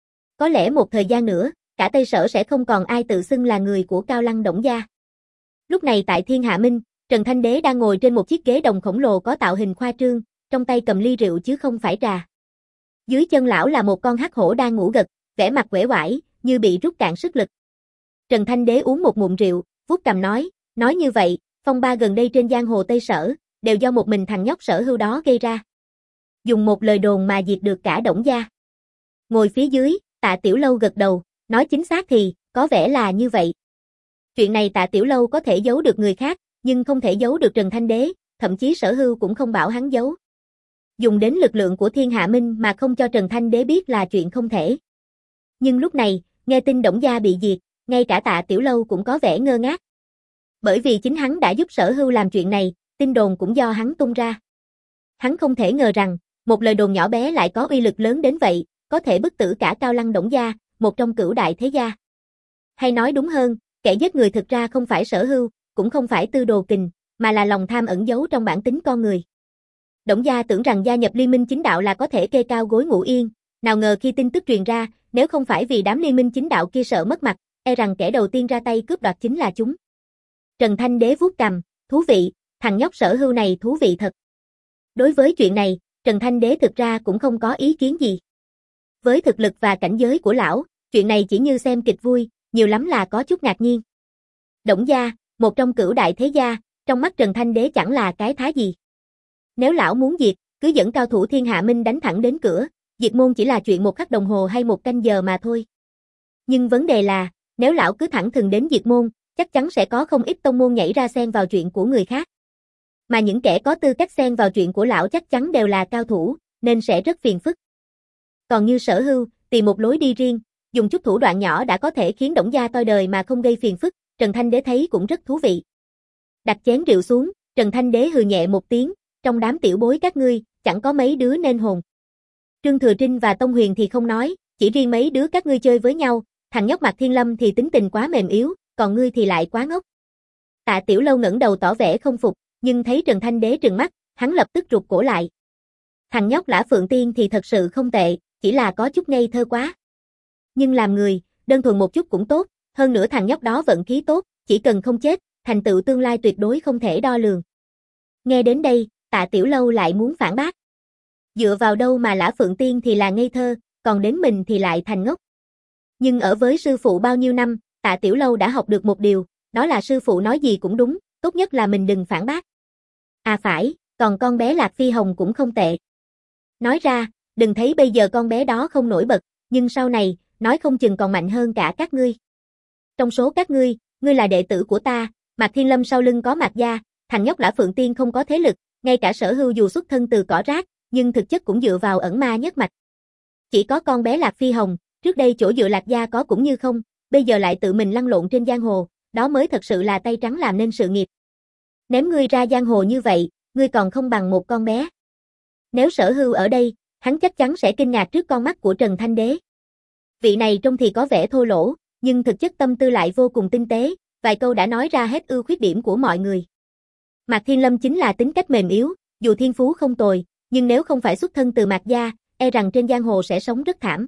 Có lẽ một thời gian nữa, cả Tây Sở sẽ không còn ai tự xưng là người của Cao Lăng Đổng gia. Lúc này tại Thiên Hạ Minh, Trần Thanh Đế đang ngồi trên một chiếc ghế đồng khổng lồ có tạo hình khoa trương, trong tay cầm ly rượu chứ không phải trà. Dưới chân lão là một con hắc hổ đang ngủ gật, vẻ mặt uể oải, như bị rút cạn sức lực. Trần Thanh Đế uống một ngụm rượu, vuốt cằm nói, nói như vậy, phong ba gần đây trên giang hồ Tây Sở, đều do một mình thằng nhóc Sở Hưu đó gây ra. Dùng một lời đồn mà diệt được cả Đổng gia. Ngồi phía dưới, Tạ Tiểu Lâu gật đầu, nói chính xác thì, có vẻ là như vậy. Chuyện này Tạ Tiểu Lâu có thể giấu được người khác, nhưng không thể giấu được Trần Thanh Đế, thậm chí Sở Hưu cũng không bảo hắn giấu. Dùng đến lực lượng của Thiên Hạ Minh mà không cho Trần Thanh Đế biết là chuyện không thể. Nhưng lúc này, nghe tin Đổng gia bị diệt, ngay cả Tạ Tiểu Lâu cũng có vẻ ngơ ngác. Bởi vì chính hắn đã giúp Sở Hưu làm chuyện này, tin đồn cũng do hắn tung ra. Hắn không thể ngờ rằng, một lời đồn nhỏ bé lại có uy lực lớn đến vậy, có thể bức tử cả Cao Lăng Đổng gia, một trong cửu đại thế gia. Hay nói đúng hơn, kẻ giết người thực ra không phải Sở Hưu, cũng không phải Tư Đồ Kình, mà là lòng tham ẩn giấu trong bản tính con người. Đổng gia tưởng rằng gia nhập liên minh chính đạo là có thể kê cao gối ngủ yên, nào ngờ khi tin tức truyền ra, nếu không phải vì đám liên minh chính đạo kia sợ mất mặt, e rằng kẻ đầu tiên ra tay cướp đoạt chính là chúng. Trần Thanh Đế vuốt cằm, thú vị, thằng nhóc Sở Hưu này thú vị thật. Đối với chuyện này, Trần Thanh Đế thực ra cũng không có ý kiến gì. Với thực lực và cảnh giới của lão, chuyện này chỉ như xem kịch vui, nhiều lắm là có chút ngạc nhiên. Đổng gia, một trong cửu đại thế gia, trong mắt Trần Thanh Đế chẳng là cái thá gì. Nếu lão muốn diệt, cứ dẫn cao thủ Thiên Hạ Minh đánh thẳng đến cửa, diệt môn chỉ là chuyện một khắc đồng hồ hay một canh giờ mà thôi. Nhưng vấn đề là, nếu lão cứ thẳng thừng đến diệt môn, chắc chắn sẽ có không ít tông môn nhảy ra xen vào chuyện của người khác. Mà những kẻ có tư cách xen vào chuyện của lão chắc chắn đều là cao thủ, nên sẽ rất phiền phức. Còn như Sở Hưu, tìm một lối đi riêng, dùng chút thủ đoạn nhỏ đã có thể khiến Đổng gia toi đời mà không gây phiền phức, Trần Thanh Đế thấy cũng rất thú vị. Đặt chén rượu xuống, Trần Thanh Đế hừ nhẹ một tiếng, trong đám tiểu bối các ngươi, chẳng có mấy đứa nên hồn. Trương Thừa Trinh và Tông Huyền thì không nói, chỉ riêng mấy đứa các ngươi chơi với nhau, thằng nhóc Mạc Thiên Lâm thì tính tình quá mềm yếu, còn ngươi thì lại quá ngốc. Tạ Tiểu Lâu ngẩng đầu tỏ vẻ không phục, nhưng thấy Trần Thanh Đế trừng mắt, hắn lập tức rụt cổ lại. Thằng nhóc Lã Phượng Tiên thì thật sự không tệ, chỉ là có chút ngây thơ quá. Nhưng làm người, đơn thuần một chút cũng tốt, hơn nữa thằng nhóc đó vận khí tốt, chỉ cần không chết, thành tựu tương lai tuyệt đối không thể đo lường. Nghe đến đây, Tạ Tiểu Lâu lại muốn phản bác. Dựa vào đâu mà Lã Phượng Tiên thì là ngây thơ, còn đến mình thì lại thành ngốc. Nhưng ở với sư phụ bao nhiêu năm, Tạ Tiểu Lâu đã học được một điều, đó là sư phụ nói gì cũng đúng, tốt nhất là mình đừng phản bác. À phải, còn con bé Lạc Phi Hồng cũng không tệ. Nói ra, đừng thấy bây giờ con bé đó không nổi bật, nhưng sau này, nói không chừng còn mạnh hơn cả các ngươi. Trong số các ngươi, ngươi là đệ tử của ta, Mạc Thiên Lâm sau lưng có Mạc gia, thằng nhóc Lã Phượng Tiên không có thế lực, ngay cả Sở Hưu dù xuất thân từ cỏ rác, nhưng thực chất cũng dựa vào ẩn ma nhất mạch. Chỉ có con bé Lạc Phi Hồng, trước đây chỗ dựa Lạc gia có cũng như không, bây giờ lại tự mình lăn lộn trên giang hồ, đó mới thật sự là tay trắng làm nên sự nghiệp. Ném ngươi ra giang hồ như vậy, ngươi còn không bằng một con bé. Nếu Sở Hưu ở đây, hắn chắc chắn sẽ kinh ngạc trước con mắt của Trần Thanh Đế. Vị này trông thì có vẻ thô lỗ, nhưng thực chất tâm tư lại vô cùng tinh tế, vài câu đã nói ra hết ưu khuyết điểm của mọi người. Mạc Thiên Lâm chính là tính cách mềm yếu, dù thiên phú không tồi, nhưng nếu không phải xuất thân từ Mạc gia, e rằng trên giang hồ sẽ sống rất thảm.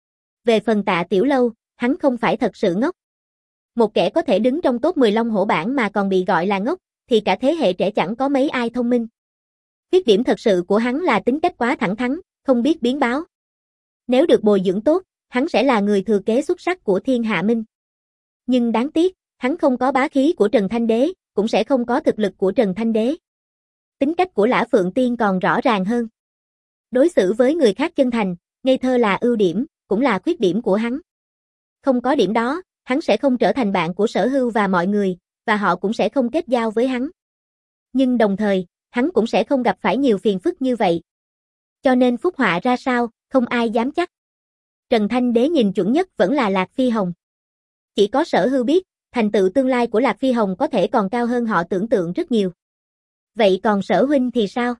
Về phần Tạ Tiểu Lâu, hắn không phải thật sự ngốc. Một kẻ có thể đứng trong top mười Long Hổ bảng mà còn bị gọi là ngốc, thì cả thế hệ trẻ chẳng có mấy ai thông minh. Khuyết điểm thật sự của hắn là tính cách quá thẳng thắn, không biết biến báo. Nếu được bồi dưỡng tốt, hắn sẽ là người thừa kế xuất sắc của Thiên Hạ Minh. Nhưng đáng tiếc, hắn không có bá khí của Trần Thanh Đế, cũng sẽ không có thực lực của Trần Thanh Đế. Tính cách của Lã Phượng Tiên còn rõ ràng hơn. Đối xử với người khác chân thành, ngây thơ là ưu điểm, cũng là khuyết điểm của hắn. Không có điểm đó, hắn sẽ không trở thành bạn của Sở Hưu và mọi người, và họ cũng sẽ không kết giao với hắn. Nhưng đồng thời, hắn cũng sẽ không gặp phải nhiều phiền phức như vậy. Cho nên phúc họa ra sao, không ai dám chắc. Trần Thanh Đế nhìn chuẩn nhất vẫn là Lạc Phi Hồng. Chỉ có Sở Hưu biết, thành tựu tương lai của Lạc Phi Hồng có thể còn cao hơn họ tưởng tượng rất nhiều. Vậy còn Sở huynh thì sao?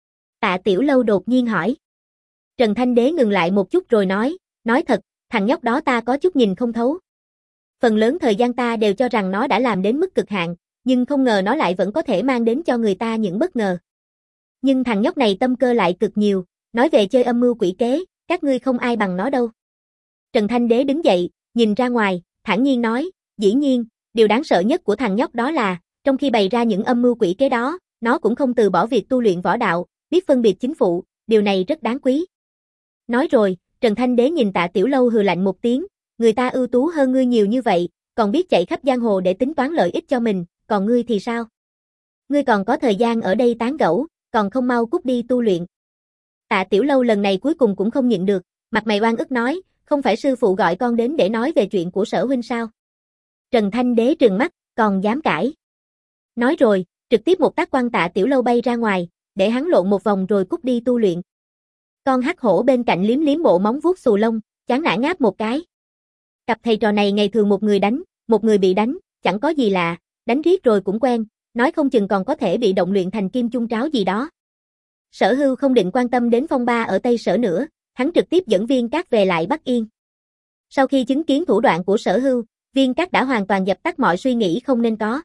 Tạ Tiểu Lâu đột nhiên hỏi. Trần Thanh Đế ngừng lại một chút rồi nói, nói thật, thằng nhóc đó ta có chút nhìn không thấu. Phần lớn thời gian ta đều cho rằng nó đã làm đến mức cực hạn, nhưng không ngờ nó lại vẫn có thể mang đến cho người ta những bất ngờ. Nhưng thằng nhóc này tâm cơ lại cực nhiều, nói về chơi âm mưu quỷ kế, các ngươi không ai bằng nó đâu. Trần Thanh Đế đứng dậy, nhìn ra ngoài, thản nhiên nói, dĩ nhiên, điều đáng sợ nhất của thằng nhóc đó là, trong khi bày ra những âm mưu quỷ kế đó, nó cũng không từ bỏ việc tu luyện võ đạo, biết phân biệt chính phụ, điều này rất đáng quý. Nói rồi, Trần Thanh Đế nhìn Tạ Tiểu Lâu hừ lạnh một tiếng, người ta ưu tú hơn ngươi nhiều như vậy, còn biết chạy khắp giang hồ để tính toán lợi ích cho mình, còn ngươi thì sao? Ngươi còn có thời gian ở đây tán gẫu, còn không mau cút đi tu luyện. Tạ Tiểu Lâu lần này cuối cùng cũng không nhịn được, mặt mày oan ức nói, không phải sư phụ gọi con đến để nói về chuyện của Sở huynh sao? Trần Thanh Đế trừng mắt, còn dám cãi. Nói rồi, trực tiếp một tác quăng Tạ Tiểu Lâu bay ra ngoài, để hắn lộn một vòng rồi cút đi tu luyện. Con hắc hổ bên cạnh liếm liếm bộ móng vuốt xù lông, chán nản ngáp một cái. Cặp thầy trò này ngày thường một người đánh, một người bị đánh, chẳng có gì lạ, đánh riết rồi cũng quen, nói không chừng còn có thể bị động luyện thành kim chung tráo gì đó. Sở Hưu không định quan tâm đến phong ba ở Tây Sở nữa, hắn trực tiếp dẫn Viên Cát về lại Bắc Yên. Sau khi chứng kiến thủ đoạn của Sở Hưu, Viên Cát đã hoàn toàn dập tắt mọi suy nghĩ không nên có.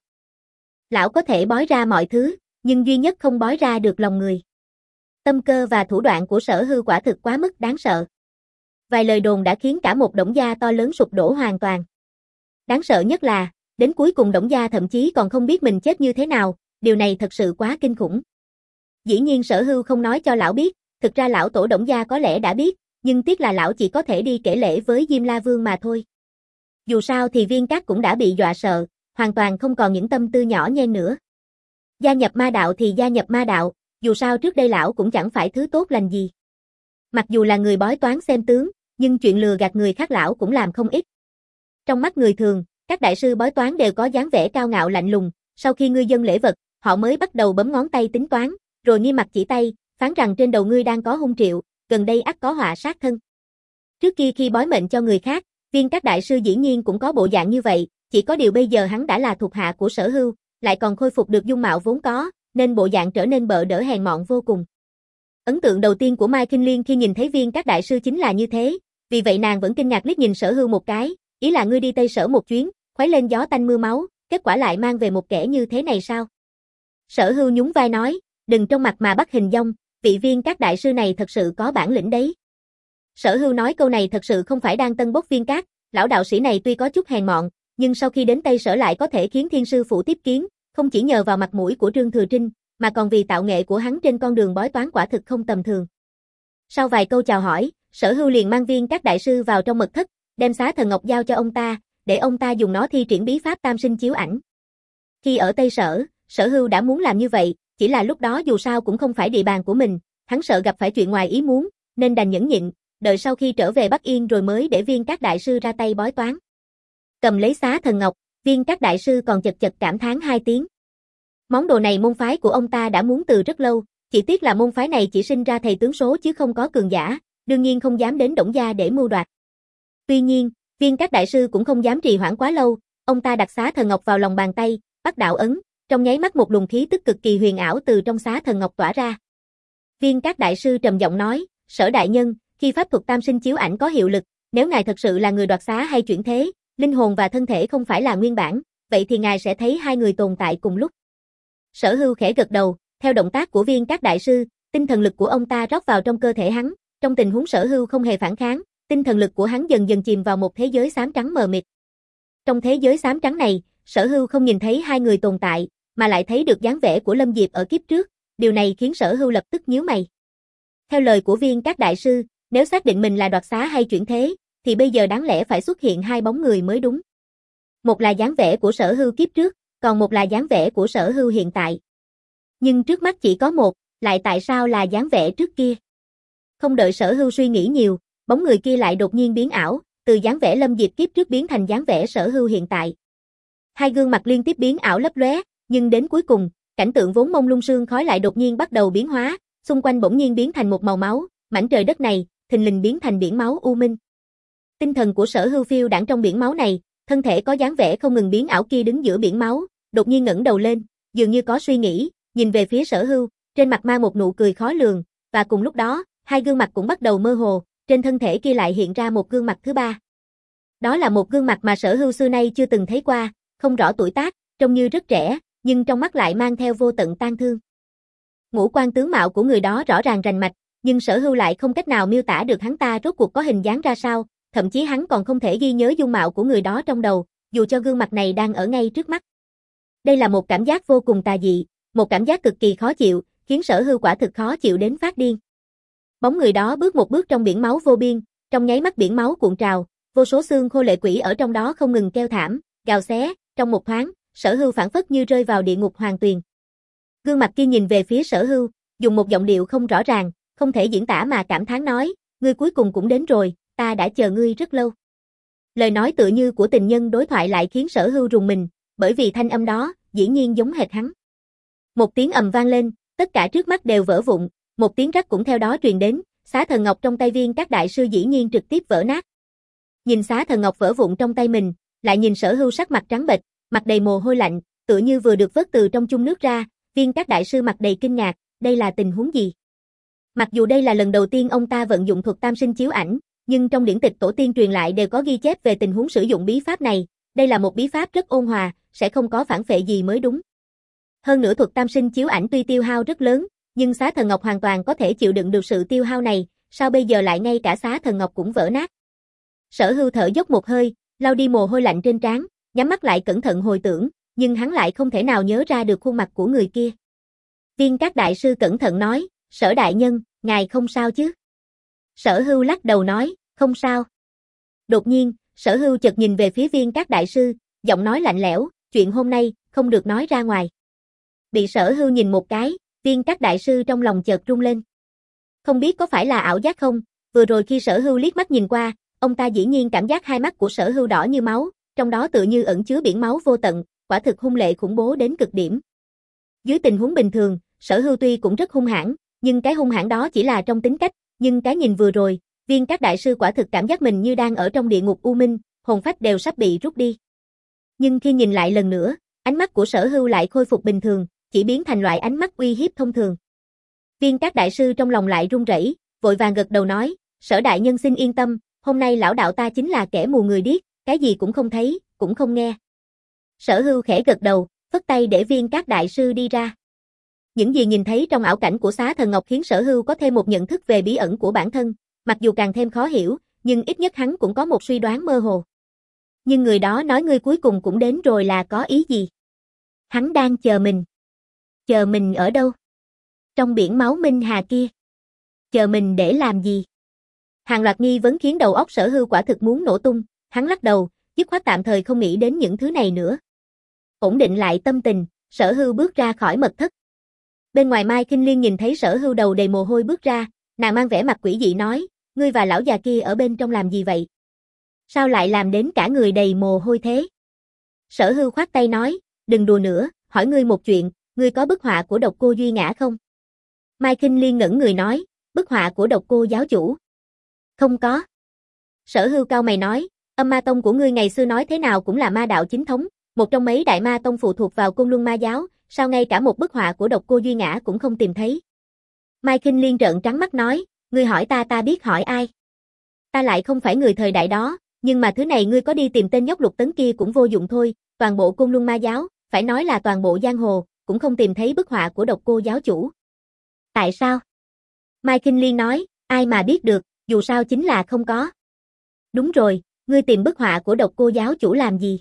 Lão có thể bói ra mọi thứ, nhưng duy nhất không bói ra được lòng người. Tâm cơ và thủ đoạn của Sở Hưu quả thực quá mức đáng sợ. Vài lời đồn đã khiến cả một Đổng gia to lớn sụp đổ hoàn toàn. Đáng sợ nhất là, đến cuối cùng Đổng gia thậm chí còn không biết mình chết như thế nào, điều này thật sự quá kinh khủng. Dĩ nhiên Sở Hưu không nói cho lão biết, thực ra lão tổ Đổng gia có lẽ đã biết, nhưng tiếc là lão chỉ có thể đi kể lể với Diêm La Vương mà thôi. Dù sao thì Viên Cát cũng đã bị dọa sợ, hoàn toàn không còn những tâm tư nhỏ nhen nữa. Gia nhập ma đạo thì gia nhập ma đạo, dù sao trước đây lão cũng chẳng phải thứ tốt lành gì. Mặc dù là người bói toán xem tướng, nhưng chuyện lừa gạt người khác lão cũng làm không ít. Trong mắt người thường, Các đại sư bói toán đều có dáng vẻ cao ngạo lạnh lùng, sau khi ngươi dâng lễ vật, họ mới bắt đầu bấm ngón tay tính toán, rồi nghiêm mặt chỉ tay, phán rằng trên đầu ngươi đang có hung triệu, gần đây ắt có họa sát thân. Trước kia khi bói mệnh cho người khác, Viên các đại sư dĩ nhiên cũng có bộ dạng như vậy, chỉ có điều bây giờ hắn đã là thuộc hạ của Sở Hưu, lại còn khôi phục được dung mạo vốn có, nên bộ dạng trở nên bợ đỡ hèn mọn vô cùng. Ấn tượng đầu tiên của Mai Kinh Liên khi nhìn thấy Viên các đại sư chính là như thế, vì vậy nàng vẫn kinh ngạc liếc nhìn Sở Hưu một cái, ý là ngươi đi Tây Sở một chuyến, khuấy lên gió tanh mưa máu, kết quả lại mang về một kẻ như thế này sao? Sở Hưu nhún vai nói, đừng trong mặt mà bắt hình dong, vị Viên các đại sư này thật sự có bản lĩnh đấy. Sở Hưu nói câu này thật sự không phải đang tân bốc Viên Các, lão đạo sĩ này tuy có chút hèn mọn, nhưng sau khi đến Tây Sở lại có thể khiến Thiên sư phụ tiếp kiến, không chỉ nhờ vào mặt mũi của Trương Thừa Trinh, mà còn vì tạo nghệ của hắn trên con đường bói toán quả thực không tầm thường. Sau vài câu chào hỏi, Sở Hưu liền mang Viên các đại sư vào trong mật thất, đem xá thần ngọc giao cho ông ta, để ông ta dùng nó thi triển bí pháp tam sinh chiếu ảnh. Khi ở Tây Sở, Sở Hưu đã muốn làm như vậy, chỉ là lúc đó dù sao cũng không phải địa bàn của mình, hắn sợ gặp phải chuyện ngoài ý muốn, nên đành nhẫn nhịn, đợi sau khi trở về Bắc Yên rồi mới để Viên các đại sư ra tay bói toán. Cầm lấy xá thần ngọc, Viên các đại sư còn chật chật cảm thán hai tiếng. Món đồ này môn phái của ông ta đã muốn từ rất lâu, chỉ tiếc là môn phái này chỉ sinh ra thầy tướng số chứ không có cường giả, đương nhiên không dám đến Đổng Gia để mưu đoạt. Tuy nhiên, Viên các đại sư cũng không dám trì hoãn quá lâu, ông ta đặt xá thần ngọc vào lòng bàn tay, bắt đạo ấn, trong nháy mắt một luồng khí tức cực kỳ huyền ảo từ trong xá thần ngọc tỏa ra. Viên các đại sư trầm giọng nói, Sở đại nhân, khi pháp thuật tam sinh chiếu ảnh có hiệu lực, nếu ngài thật sự là người đoạt xá hay chuyển thế, linh hồn và thân thể không phải là nguyên bản, vậy thì ngài sẽ thấy hai người tồn tại cùng lúc. Sở Hưu khẽ gật đầu, theo động tác của Viên các đại sư, tinh thần lực của ông ta rót vào trong cơ thể hắn, trong tình huống Sở Hưu không hề phản kháng, tinh thần lực của hắn dần dần chìm vào một thế giới xám trắng mờ mịt. Trong thế giới xám trắng này, Sở Hưu không nhìn thấy hai người tồn tại, mà lại thấy được dáng vẻ của Lâm Diệp ở kiếp trước, điều này khiến Sở Hưu lập tức nhíu mày. Theo lời của Viên các đại sư, nếu xác định mình là đoạt xá hay chuyển thế, thì bây giờ đáng lẽ phải xuất hiện hai bóng người mới đúng. Một là dáng vẻ của Sở Hưu kiếp trước, còn một là dáng vẻ của Sở Hưu hiện tại. Nhưng trước mắt chỉ có một, lại tại sao là dáng vẻ trước kia? Không đợi Sở Hưu suy nghĩ nhiều, bóng người kia lại đột nhiên biến ảo, từ dáng vẻ Lâm Diệp kiếp trước biến thành dáng vẻ Sở Hưu hiện tại. Hai gương mặt liên tiếp biến ảo lấp lóe, nhưng đến cuối cùng, cảnh tượng vốn mông lung sương khói lại đột nhiên bắt đầu biến hóa, xung quanh bỗng nhiên biến thành một màu máu, mảnh trời đất này thình lình biến thành biển máu u minh. Tinh thần của Sở Hưu phiêu đãng trong biển máu này, thân thể có dáng vẻ không ngừng biến ảo kia đứng giữa biển máu, đột nhiên ngẩng đầu lên, dường như có suy nghĩ, nhìn về phía Sở Hưu, trên mặt mang một nụ cười khó lường, và cùng lúc đó, hai gương mặt cũng bắt đầu mơ hồ, trên thân thể kia lại hiện ra một gương mặt thứ ba. Đó là một gương mặt mà Sở Hưu xưa nay chưa từng thấy qua, không rõ tuổi tác, trông như rất trẻ, nhưng trong mắt lại mang theo vô tận tang thương. Ngũ quan tướng mạo của người đó rõ ràng rành mạch, nhưng Sở Hưu lại không cách nào miêu tả được hắn ta rốt cuộc có hình dáng ra sao, thậm chí hắn còn không thể ghi nhớ dung mạo của người đó trong đầu, dù cho gương mặt này đang ở ngay trước mắt. Đây là một cảm giác vô cùng tà dị, một cảm giác cực kỳ khó chịu, khiến Sở Hưu quả thực khó chịu đến phát điên. Bóng người đó bước một bước trong biển máu vô biên, trong nháy mắt biển máu cuộn trào, vô số xương khô lệ quỷ ở trong đó không ngừng kêu thảm, gào xé, trong một thoáng, Sở Hưu phảng phất như rơi vào địa ngục hoàng tuyền. Gương mặt kia nhìn về phía Sở Hưu, dùng một giọng điệu không rõ ràng, không thể diễn tả mà cảm thán nói, ngươi cuối cùng cũng đến rồi, ta đã chờ ngươi rất lâu. Lời nói tựa như của tình nhân đối thoại lại khiến Sở Hưu rùng mình, bởi vì thanh âm đó, dĩ nhiên giống hệt hắn. Một tiếng ầm vang lên, tất cả trước mắt đều vỡ vụn, một tiếng rắc cũng theo đó truyền đến, xá thần ngọc trong tay Viên các đại sư dĩ nhiên trực tiếp vỡ nát. Nhìn xá thần ngọc vỡ vụn trong tay mình, lại nhìn Sở Hưu sắc mặt trắng bệch, mặt đầy mồ hôi lạnh, tựa như vừa được vớt từ trong chung nước ra, Viên các đại sư mặt đầy kinh ngạc, đây là tình huống gì? Mặc dù đây là lần đầu tiên ông ta vận dụng thuật tam sinh chiếu ảnh, nhưng trong điển tịch tổ tiên truyền lại đều có ghi chép về tình huống sử dụng bí pháp này, đây là một bí pháp rất ôn hòa, sẽ không có phản phệ gì mới đúng. Hơn nữa thuật tam sinh chiếu ảnh tuy tiêu hao rất lớn, nhưng xá thần ngọc hoàn toàn có thể chịu đựng được sự tiêu hao này, sao bây giờ lại ngay cả xá thần ngọc cũng vỡ nát? Sở Hưu thở dốc một hơi, lau đi mồ hôi lạnh trên trán, nhắm mắt lại cẩn thận hồi tưởng, nhưng hắn lại không thể nào nhớ ra được khuôn mặt của người kia. Viên các đại sư cẩn thận nói, Sở đại nhân, ngài không sao chứ? Sở Hưu lắc đầu nói, không sao. Đột nhiên, Sở Hưu chợt nhìn về phía Viên các đại sư, giọng nói lạnh lẽo, chuyện hôm nay, không được nói ra ngoài. Bị Sở Hưu nhìn một cái, Viên các đại sư trong lòng chợt rung lên. Không biết có phải là ảo giác không, vừa rồi khi Sở Hưu liếc mắt nhìn qua, ông ta dĩ nhiên cảm giác hai mắt của Sở Hưu đỏ như máu, trong đó tựa như ẩn chứa biển máu vô tận, quả thực hung lệ khủng bố đến cực điểm. Dưới tình huống bình thường, Sở Hưu tuy cũng rất hung hãn, nhưng cái hung hãn đó chỉ là trong tính cách, nhưng cái nhìn vừa rồi, Viên Các đại sư quả thực cảm giác mình như đang ở trong địa ngục u minh, hồn phách đều sắp bị rút đi. Nhưng khi nhìn lại lần nữa, ánh mắt của Sở Hưu lại khôi phục bình thường, chỉ biến thành loại ánh mắt uy hiếp thông thường. Viên Các đại sư trong lòng lại run rẩy, vội vàng gật đầu nói, Sở đại nhân xin yên tâm, hôm nay lão đạo ta chính là kẻ mù người điếc, cái gì cũng không thấy, cũng không nghe. Sở Hưu khẽ gật đầu, phất tay để Viên Các đại sư đi ra. Những gì nhìn thấy trong ảo cảnh của Xá Thần Ngọc khiến Sở Hưu có thêm một nhận thức về bí ẩn của bản thân, mặc dù càng thêm khó hiểu, nhưng ít nhất hắn cũng có một suy đoán mơ hồ. Nhưng người đó nói ngươi cuối cùng cũng đến rồi là có ý gì? Hắn đang chờ mình. Chờ mình ở đâu? Trong biển máu Minh Hà kia. Chờ mình để làm gì? Hàng loạt nghi vấn khiến đầu óc Sở Hưu quả thực muốn nổ tung, hắn lắc đầu, dứt khoát tạm thời không nghĩ đến những thứ này nữa. Ổn định lại tâm tình, Sở Hưu bước ra khỏi mật thất. Bên ngoài Mai Kinh Liên nhìn thấy Sở Hưu đầu đầy mồ hôi bước ra, nàng mang vẻ mặt quỷ dị nói, ngươi và lão già kia ở bên trong làm gì vậy? Sao lại làm đến cả người đầy mồ hôi thế? Sở Hưu khoát tay nói, đừng đùa nữa, hỏi ngươi một chuyện, ngươi có bức họa của Độc Cô Duy Ngã không? Mai Kinh Liên ngẩn người nói, bức họa của Độc Cô giáo chủ? Không có. Sở Hưu cau mày nói, Âm Ma Tông của ngươi ngày xưa nói thế nào cũng là ma đạo chính thống, một trong mấy đại ma tông phụ thuộc vào Côn Luân Ma giáo, sao ngay cả một bức họa của Độc Cô Duy Ngã cũng không tìm thấy? Mai Kinh Liên trợn trắng mắt nói, ngươi hỏi ta ta biết hỏi ai? Ta lại không phải người thời đại đó, nhưng mà thứ này ngươi có đi tìm tên nhóc Lục Tấn kia cũng vô dụng thôi, toàn bộ Côn Luân Ma giáo, phải nói là toàn bộ giang hồ, cũng không tìm thấy bức họa của Độc Cô giáo chủ. Tại sao? Mai Kinh Liên nói, ai mà biết được, dù sao chính là không có. Đúng rồi, ngươi tìm bức họa của Độc Cô giáo chủ làm gì?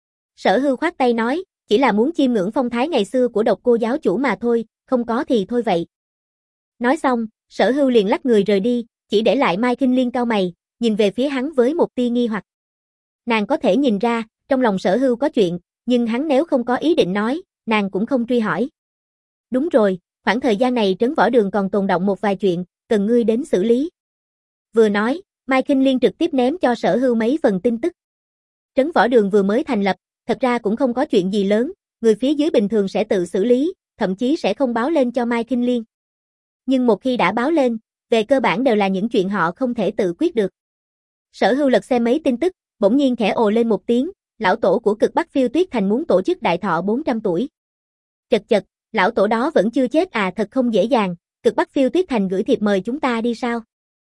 Sở Hưu khoát tay nói, chỉ là muốn chiêm ngưỡng phong thái ngày xưa của Độc Cô giáo chủ mà thôi, không có thì thôi vậy. Nói xong, Sở Hưu liền lắc người rời đi, chỉ để lại Mai Kinh Liên cau mày, nhìn về phía hắn với một tia nghi hoặc. Nàng có thể nhìn ra, trong lòng Sở Hưu có chuyện, nhưng hắn nếu không có ý định nói, nàng cũng không truy hỏi. Đúng rồi, khoảng thời gian này Trấn Võ Đường còn tồn động một vài chuyện, cần ngươi đến xử lý. Vừa nói, Mai Kinh Liên trực tiếp ném cho Sở Hưu mấy phần tin tức. Trấn Võ Đường vừa mới thành lập, thật ra cũng không có chuyện gì lớn, người phía dưới bình thường sẽ tự xử lý, thậm chí sẽ không báo lên cho Mai Kinh Liên. Nhưng một khi đã báo lên, về cơ bản đều là những chuyện họ không thể tự quyết được. Sở Hưu lật xem mấy tin tức, bỗng nhiên khẽ ồ lên một tiếng, lão tổ của Cực Bắc Phiêu Tuyết Thành muốn tổ chức đại thọ bốn trăm tuổi. Chật chật, lão tổ đó vẫn chưa chết à, thật không dễ dàng, Cực Bắc Phiêu Tuyết Thành gửi thiệp mời chúng ta đi sao?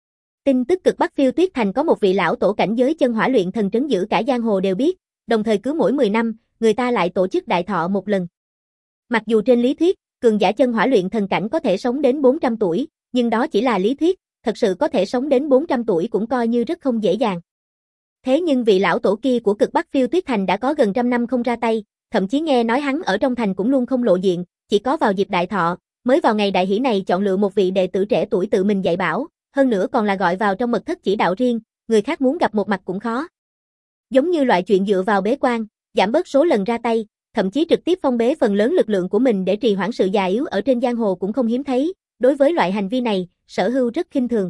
Tin tức Cực Bắc Phiêu Tuyết Thành có một vị lão tổ cảnh giới chân hỏa luyện thần trấn giữ cả giang hồ đều biết, đồng thời cứ mỗi mười năm, người ta lại tổ chức đại thọ một lần. Mặc dù trên lý thuyết, cường giả chân hỏa luyện thần cảnh có thể sống đến bốn trăm tuổi, nhưng đó chỉ là lý thuyết, thật sự có thể sống đến bốn trăm tuổi cũng coi như rất không dễ dàng. Thế nhưng vị lão tổ kia của Cực Bắc Phiêu Tuyết Thành đã có gần trăm năm không ra tay, thậm chí nghe nói hắn ở trong thành cũng luôn không lộ diện, chỉ có vào dịp đại thọ, mới vào ngày đại hỷ này chọn lựa một vị đệ tử trẻ tuổi tự mình dạy bảo, hơn nữa còn là gọi vào trong mật thất chỉ đạo riêng, người khác muốn gặp một mặt cũng khó. Giống như loại chuyện dựa vào bế quan, giảm bớt số lần ra tay, thậm chí trực tiếp phong bế phần lớn lực lượng của mình để trì hoãn sự già yếu ở trên giang hồ cũng không hiếm thấy, đối với loại hành vi này, Sở Hưu rất khinh thường.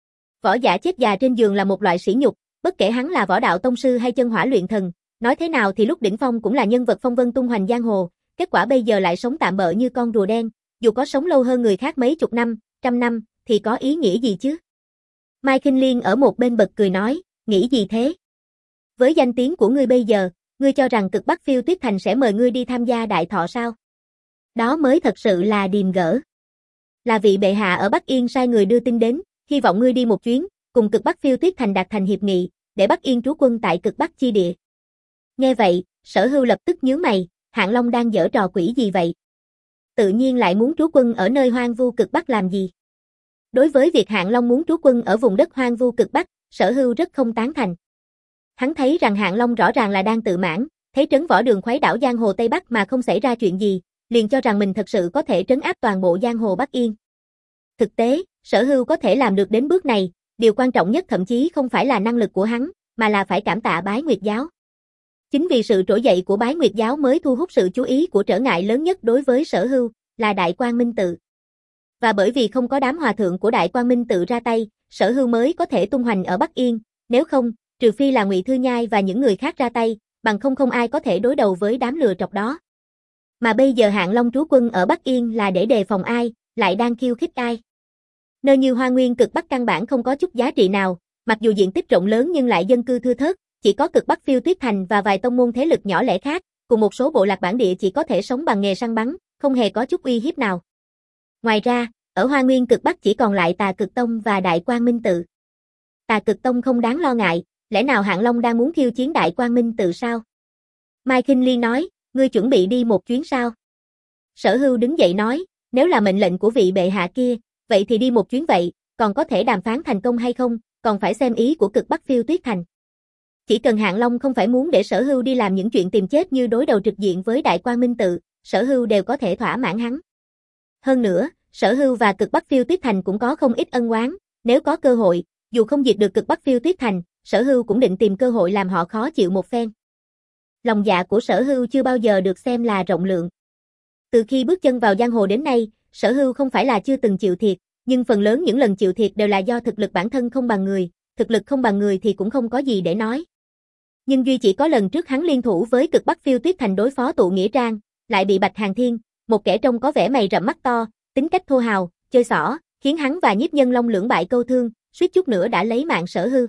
Võ giả chết già trên giường là một loại sỉ nhục, bất kể hắn là võ đạo tông sư hay chân hỏa luyện thần, nói thế nào thì lúc đỉnh phong cũng là nhân vật phong vân tung hoành giang hồ, kết quả bây giờ lại sống tạm bợ như con rùa đen, dù có sống lâu hơn người khác mấy chục năm, trăm năm, thì có ý nghĩa gì chứ? Mai Kinh Liên ở một bên bật cười nói, nghĩ gì thế? Với danh tiếng của ngươi bây giờ, ngươi cho rằng Cực Bắc Phiêu Tuyết Thành sẽ mời ngươi đi tham gia đại thọ sao? Đó mới thật sự là điềm gỡ. Là vị bệ hạ ở Bắc Yên sai người đưa tin đến, hy vọng ngươi đi một chuyến, cùng Cực Bắc Phiêu Tuyết Thành đạt thành hiệp nghị, để Bắc Yên trú quân tại Cực Bắc chi địa. Nghe vậy, Sở Hưu lập tức nhướng mày, Hạng Long đang giở trò quỷ gì vậy? Tự nhiên lại muốn trú quân ở nơi hoang vu Cực Bắc làm gì? Đối với việc Hạng Long muốn trú quân ở vùng đất hoang vu Cực Bắc, Sở Hưu rất không tán thành. Hắn thấy rằng Hạng Long rõ ràng là đang tự mãn, thấy Trấn Võ Đường khuấy đảo giang hồ Tây Bắc mà không xảy ra chuyện gì, liền cho rằng mình thật sự có thể trấn áp toàn bộ giang hồ Bắc Yên. Thực tế, Sở Hưu có thể làm được đến bước này, điều quan trọng nhất thậm chí không phải là năng lực của hắn, mà là phải cảm tạ Bái Nguyệt giáo. Chính vì sự trỗi dậy của Bái Nguyệt giáo mới thu hút sự chú ý của trở ngại lớn nhất đối với Sở Hưu, là Đại Quang Minh Tự. Và bởi vì không có đám hòa thượng của Đại Quang Minh Tự ra tay, Sở Hưu mới có thể tung hoành ở Bắc Yên, nếu không, trừ phi là Ngụy Thư Nhai và những người khác ra tay, bằng không không ai có thể đối đầu với đám lừa trọc đó. Mà bây giờ Hạng Long trú quân ở Bắc Yên là để đề phòng ai, lại đang khiêu khích ai. Nơi như Hoa Nguyên cực Bắc căn bản không có chút giá trị nào, mặc dù diện tích rộng lớn nhưng lại dân cư thưa thớt, chỉ có cực Bắc Phiêu Tuyết Thành và vài tông môn thế lực nhỏ lẻ khác, cùng một số bộ lạc bản địa chỉ có thể sống bằng nghề săn bắn, không hề có chút uy hiếp nào. Ngoài ra, ở Hoa Nguyên cực Bắc chỉ còn lại Tà Cực Tông và Đại Quang Minh Tự. Tà Cực Tông không đáng lo ngại, lẽ nào Hạng Long đang muốn khiêu chiến Đại Quang Minh Tự sao? Mai Kinh Liên nói, ngươi chuẩn bị đi một chuyến sao? Sở Hưu đứng dậy nói, nếu là mệnh lệnh của vị bệ hạ kia, vậy thì đi một chuyến vậy, còn có thể đàm phán thành công hay không, còn phải xem ý của cực Bắc Phiêu Tuyết Thành. Chỉ cần Hạng Long không phải muốn để Sở Hưu đi làm những chuyện tìm chết như đối đầu trực diện với Đại Quang Minh Tự, Sở Hưu đều có thể thỏa mãn hắn. Hơn nữa, Sở Hưu và cực Bắc Phiêu Tuyết Thành cũng có không ít ân oán, nếu có cơ hội, dù không diệt được cực Bắc Phiêu Tuyết Thành, Sở Hưu cũng định tìm cơ hội làm họ khó chịu một phen. Lòng dạ của Sở Hưu chưa bao giờ được xem là rộng lượng. Từ khi bước chân vào giang hồ đến nay, Sở Hưu không phải là chưa từng chịu thiệt, nhưng phần lớn những lần chịu thiệt đều là do thực lực bản thân không bằng người, thực lực không bằng người thì cũng không có gì để nói. Nhưng duy chỉ có lần trước hắn liên thủ với cực Bắc Phiêu Tuyết Thành đối phó tụ nghĩa trang, lại bị Bạch Hàn Thiên, một kẻ trông có vẻ mày rậm mắt to, tính cách thô hào, chơi xỏ, khiến hắn và Nhiếp Nhân Long lưỡng bại câu thương, suýt chút nữa đã lấy mạng Sở Hưu.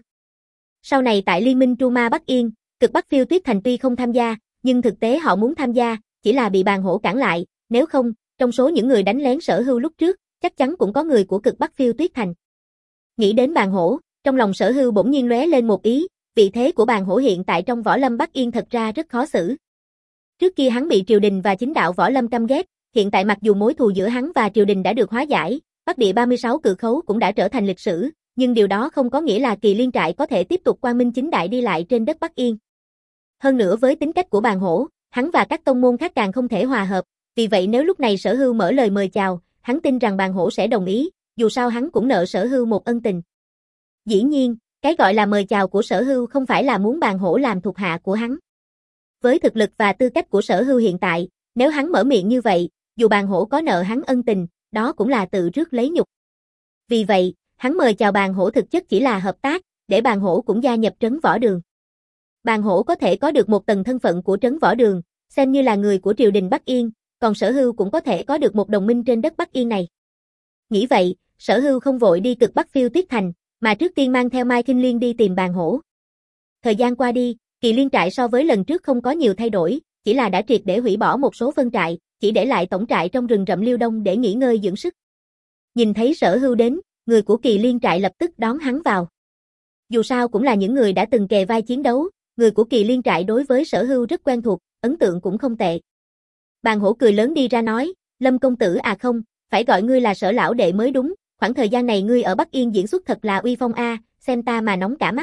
Sau này tại Liên minh Tru Ma Bắc Yên, cực Bắc Phiêu Tuyết Thành tuy không tham gia, nhưng thực tế họ muốn tham gia, chỉ là bị Bàn Hổ cản lại, nếu không, trong số những người đánh lén Sở Hưu lúc trước, chắc chắn cũng có người của cực Bắc Phiêu Tuyết Thành. Nghĩ đến Bàn Hổ, trong lòng Sở Hưu bỗng nhiên lóe lên một ý, vị thế của Bàn Hổ hiện tại trong võ lâm Bắc Yên thật ra rất khó xử. Trước kia hắn bị triều đình và chính đạo võ lâm căm ghét, hiện tại mặc dù mối thù giữa hắn và triều đình đã được hóa giải, Bắc địa ba mươi sáu cự khấu cũng đã trở thành lịch sử, nhưng điều đó không có nghĩa là Kỳ Liên trại có thể tiếp tục quang minh chính đại đi lại trên đất Bắc Yên. Hơn nữa với tính cách của Bàn Hổ, hắn và các tông môn khác càng không thể hòa hợp, vì vậy nếu lúc này Sở Hưu mở lời mời chào, hắn tin rằng Bàn Hổ sẽ đồng ý, dù sao hắn cũng nợ Sở Hưu một ân tình. Dĩ nhiên, cái gọi là mời chào của Sở Hưu không phải là muốn Bàn Hổ làm thuộc hạ của hắn. Với thực lực và tư cách của Sở Hưu hiện tại, nếu hắn mở miệng như vậy, dù Bàn Hổ có nợ hắn ân tình, đó cũng là tự rước lấy nhục. Vì vậy, hắn mời chào Bàn Hổ thực chất chỉ là hợp tác, để Bàn Hổ cũng gia nhập Trấn Võ Đường. Bàn Hổ có thể có được một tầng thân phận của Trấn Võ Đường, xem như là người của triều đình Bắc Yên, còn Sở Hưu cũng có thể có được một đồng minh trên đất Bắc Yên này. Nghĩ vậy, Sở Hưu không vội đi cực Bắc Phiêu Tuyết Thành, mà trước tiên mang theo Mai Kinh Liên đi tìm Bàn Hổ. Thời gian qua đi, Kỳ Liên trại so với lần trước không có nhiều thay đổi, chỉ là đã triệt để hủy bỏ một số phân trại, chỉ để lại tổng trại trong rừng rậm Liêu Đông để nghỉ ngơi dưỡng sức. Nhìn thấy Sở Hưu đến, người của Kỳ Liên trại lập tức đón hắn vào. Dù sao cũng là những người đã từng kề vai chiến đấu, người của Kỳ Liên trại đối với Sở Hưu rất quen thuộc, ấn tượng cũng không tệ. Bàn Hổ cười lớn đi ra nói, Lâm công tử à không, phải gọi ngươi là Sở lão đệ mới đúng, khoảng thời gian này ngươi ở Bắc Yên diễn xuất thật là uy phong a, xem ta mà nóng cả mắt.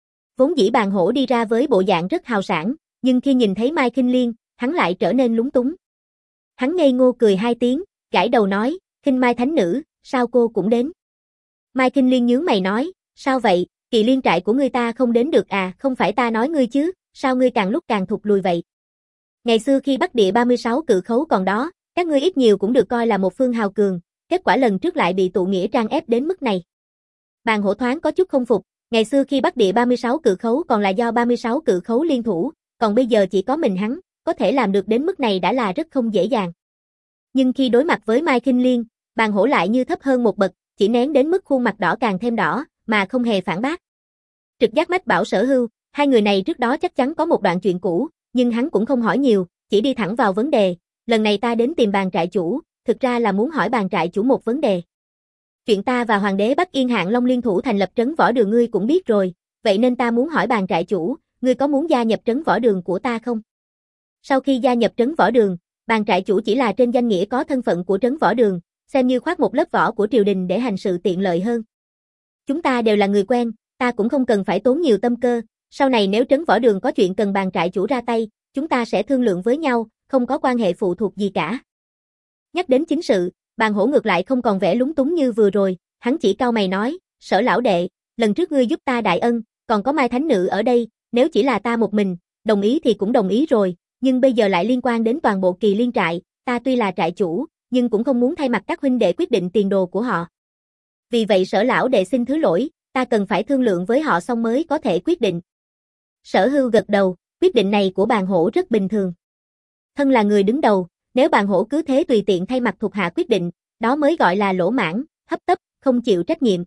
Vốn dĩ Bàn Hổ đi ra với bộ dạng rất hào sảng, nhưng khi nhìn thấy Mai Kinh Liên, hắn lại trở nên lúng túng. Hắn ngây ngô cười hai tiếng, gãi đầu nói, Khinh Mai thánh nữ, sao cô cũng đến? Mai Kinh Liên nhướng mày nói, sao vậy, Kỳ Liên trại của ngươi ta không đến được à, không phải ta nói ngươi chứ, sao ngươi càng lúc càng thụt lùi vậy? Ngày xưa khi Bắc địa ba mươi sáu cự khấu còn đó, các ngươi ít nhiều cũng được coi là một phương hào cường, kết quả lần trước lại bị tụ nghĩa trang ép đến mức này. Bàn Hổ thoáng có chút không phục, ngày xưa khi Bắc địa ba mươi sáu cự khấu còn là do ba mươi sáu cự khấu liên thủ, còn bây giờ chỉ có mình hắn, có thể làm được đến mức này đã là rất không dễ dàng. Nhưng khi đối mặt với Mai Kinh Liên, Bàn Hổ lại như thấp hơn một bậc, chỉ nén đến mức khuôn mặt đỏ càng thêm đỏ, mà không hề phản bác. Trực giác mách bảo Sở Hưu, hai người này trước đó chắc chắn có một đoạn chuyện cũ, nhưng hắn cũng không hỏi nhiều, chỉ đi thẳng vào vấn đề, lần này ta đến tìm Bàn trại chủ, thực ra là muốn hỏi Bàn trại chủ một vấn đề. Chuyện ta và Hoàng đế Bắc Yên Hạng Long liên thủ thành lập Trấn Võ Đường ngươi cũng biết rồi, vậy nên ta muốn hỏi Bàn trại chủ, ngươi có muốn gia nhập Trấn Võ Đường của ta không? Sau khi gia nhập Trấn Võ Đường, Bàn trại chủ chỉ là trên danh nghĩa có thân phận của Trấn Võ Đường, xem như khoác một lớp vỏ của triều đình để hành sự tiện lợi hơn. Chúng ta đều là người quen, ta cũng không cần phải tốn nhiều tâm cơ, sau này nếu Trấn Võ Đường có chuyện cần Bàn trại chủ ra tay, chúng ta sẽ thương lượng với nhau, không có quan hệ phụ thuộc gì cả. Nhắc đến chính sự, Bàn Hổ ngược lại không còn vẻ lúng túng như vừa rồi, hắn chỉ cau mày nói, Sở lão đệ, lần trước ngươi giúp ta đại ân, còn có Mai thánh nữ ở đây, nếu chỉ là ta một mình, đồng ý thì cũng đồng ý rồi, nhưng bây giờ lại liên quan đến toàn bộ Kỳ Liên trại, ta tuy là trại chủ, nhưng cũng không muốn thay mặt các huynh đệ quyết định tiền đồ của họ. Vì vậy Sở lão đệ xin thứ lỗi, ta cần phải thương lượng với họ xong mới có thể quyết định. Sở Hưu gật đầu, Quyết định này của bàn hổ rất bình thường. Thân là người đứng đầu, nếu bàn hổ cứ thế tùy tiện thay mặt thuộc hạ quyết định, đó mới gọi là lỗ mãng, hấp tấp, không chịu trách nhiệm.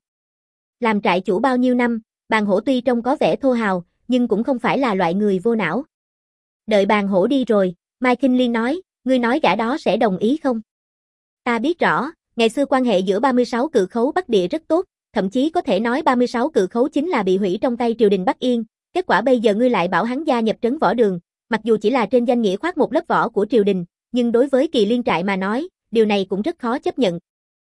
Làm trại chủ bao nhiêu năm, bàn hổ tuy trông có vẻ thô hào, nhưng cũng không phải là loại người vô não. Đợi bàn hổ đi rồi, Mai Kinh Liên nói, ngươi nói gã đó sẽ đồng ý không? Ta biết rõ, ngày xưa quan hệ giữa ba mươi sáu cự khấu Bắc Địa rất tốt, thậm chí có thể nói ba mươi sáu cự khấu chính là bị hủy trong tay triều đình Bắc Yên, kết quả bây giờ ngươi lại bảo hắn gia nhập trấn võ đường, mặc dù chỉ là trên danh nghĩa khoác một lớp vỏ của triều đình, nhưng đối với Kỳ Liên trại mà nói, điều này cũng rất khó chấp nhận.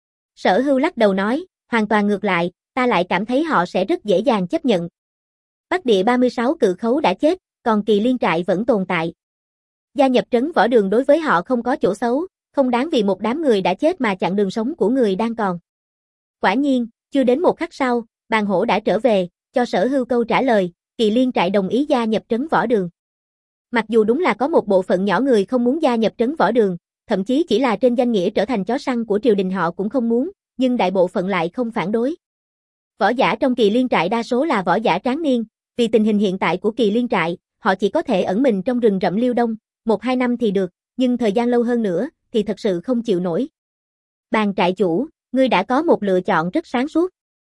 Sở Hưu lắc đầu nói, hoàn toàn ngược lại, ta lại cảm thấy họ sẽ rất dễ dàng chấp nhận. Bắc Địa ba mươi sáu cự khấu đã chết, còn Kỳ Liên trại vẫn tồn tại. Gia nhập trấn võ đường đối với họ không có chỗ xấu, không đáng vì một đám người đã chết mà chặn đường sống của người đang còn. Quả nhiên, chưa đến một khắc sau, bàn hổ đã trở về, cho Sở Hưu câu trả lời, Kỳ Liên trại đồng ý gia nhập trấn võ đường. Mặc dù đúng là có một bộ phận nhỏ người không muốn gia nhập trấn võ đường, thậm chí chỉ là trên danh nghĩa trở thành chó săn của triều đình họ cũng không muốn, nhưng đại bộ phận lại không phản đối. Võ giả trong Kỳ Liên trại đa số là võ giả tráng niên, vì tình hình hiện tại của Kỳ Liên trại, họ chỉ có thể ẩn mình trong rừng rậm Liêu Đông, một hai năm thì được, nhưng thời gian lâu hơn nữa thì thật sự không chịu nổi. Bàn trại chủ, ngươi đã có một lựa chọn rất sáng suốt.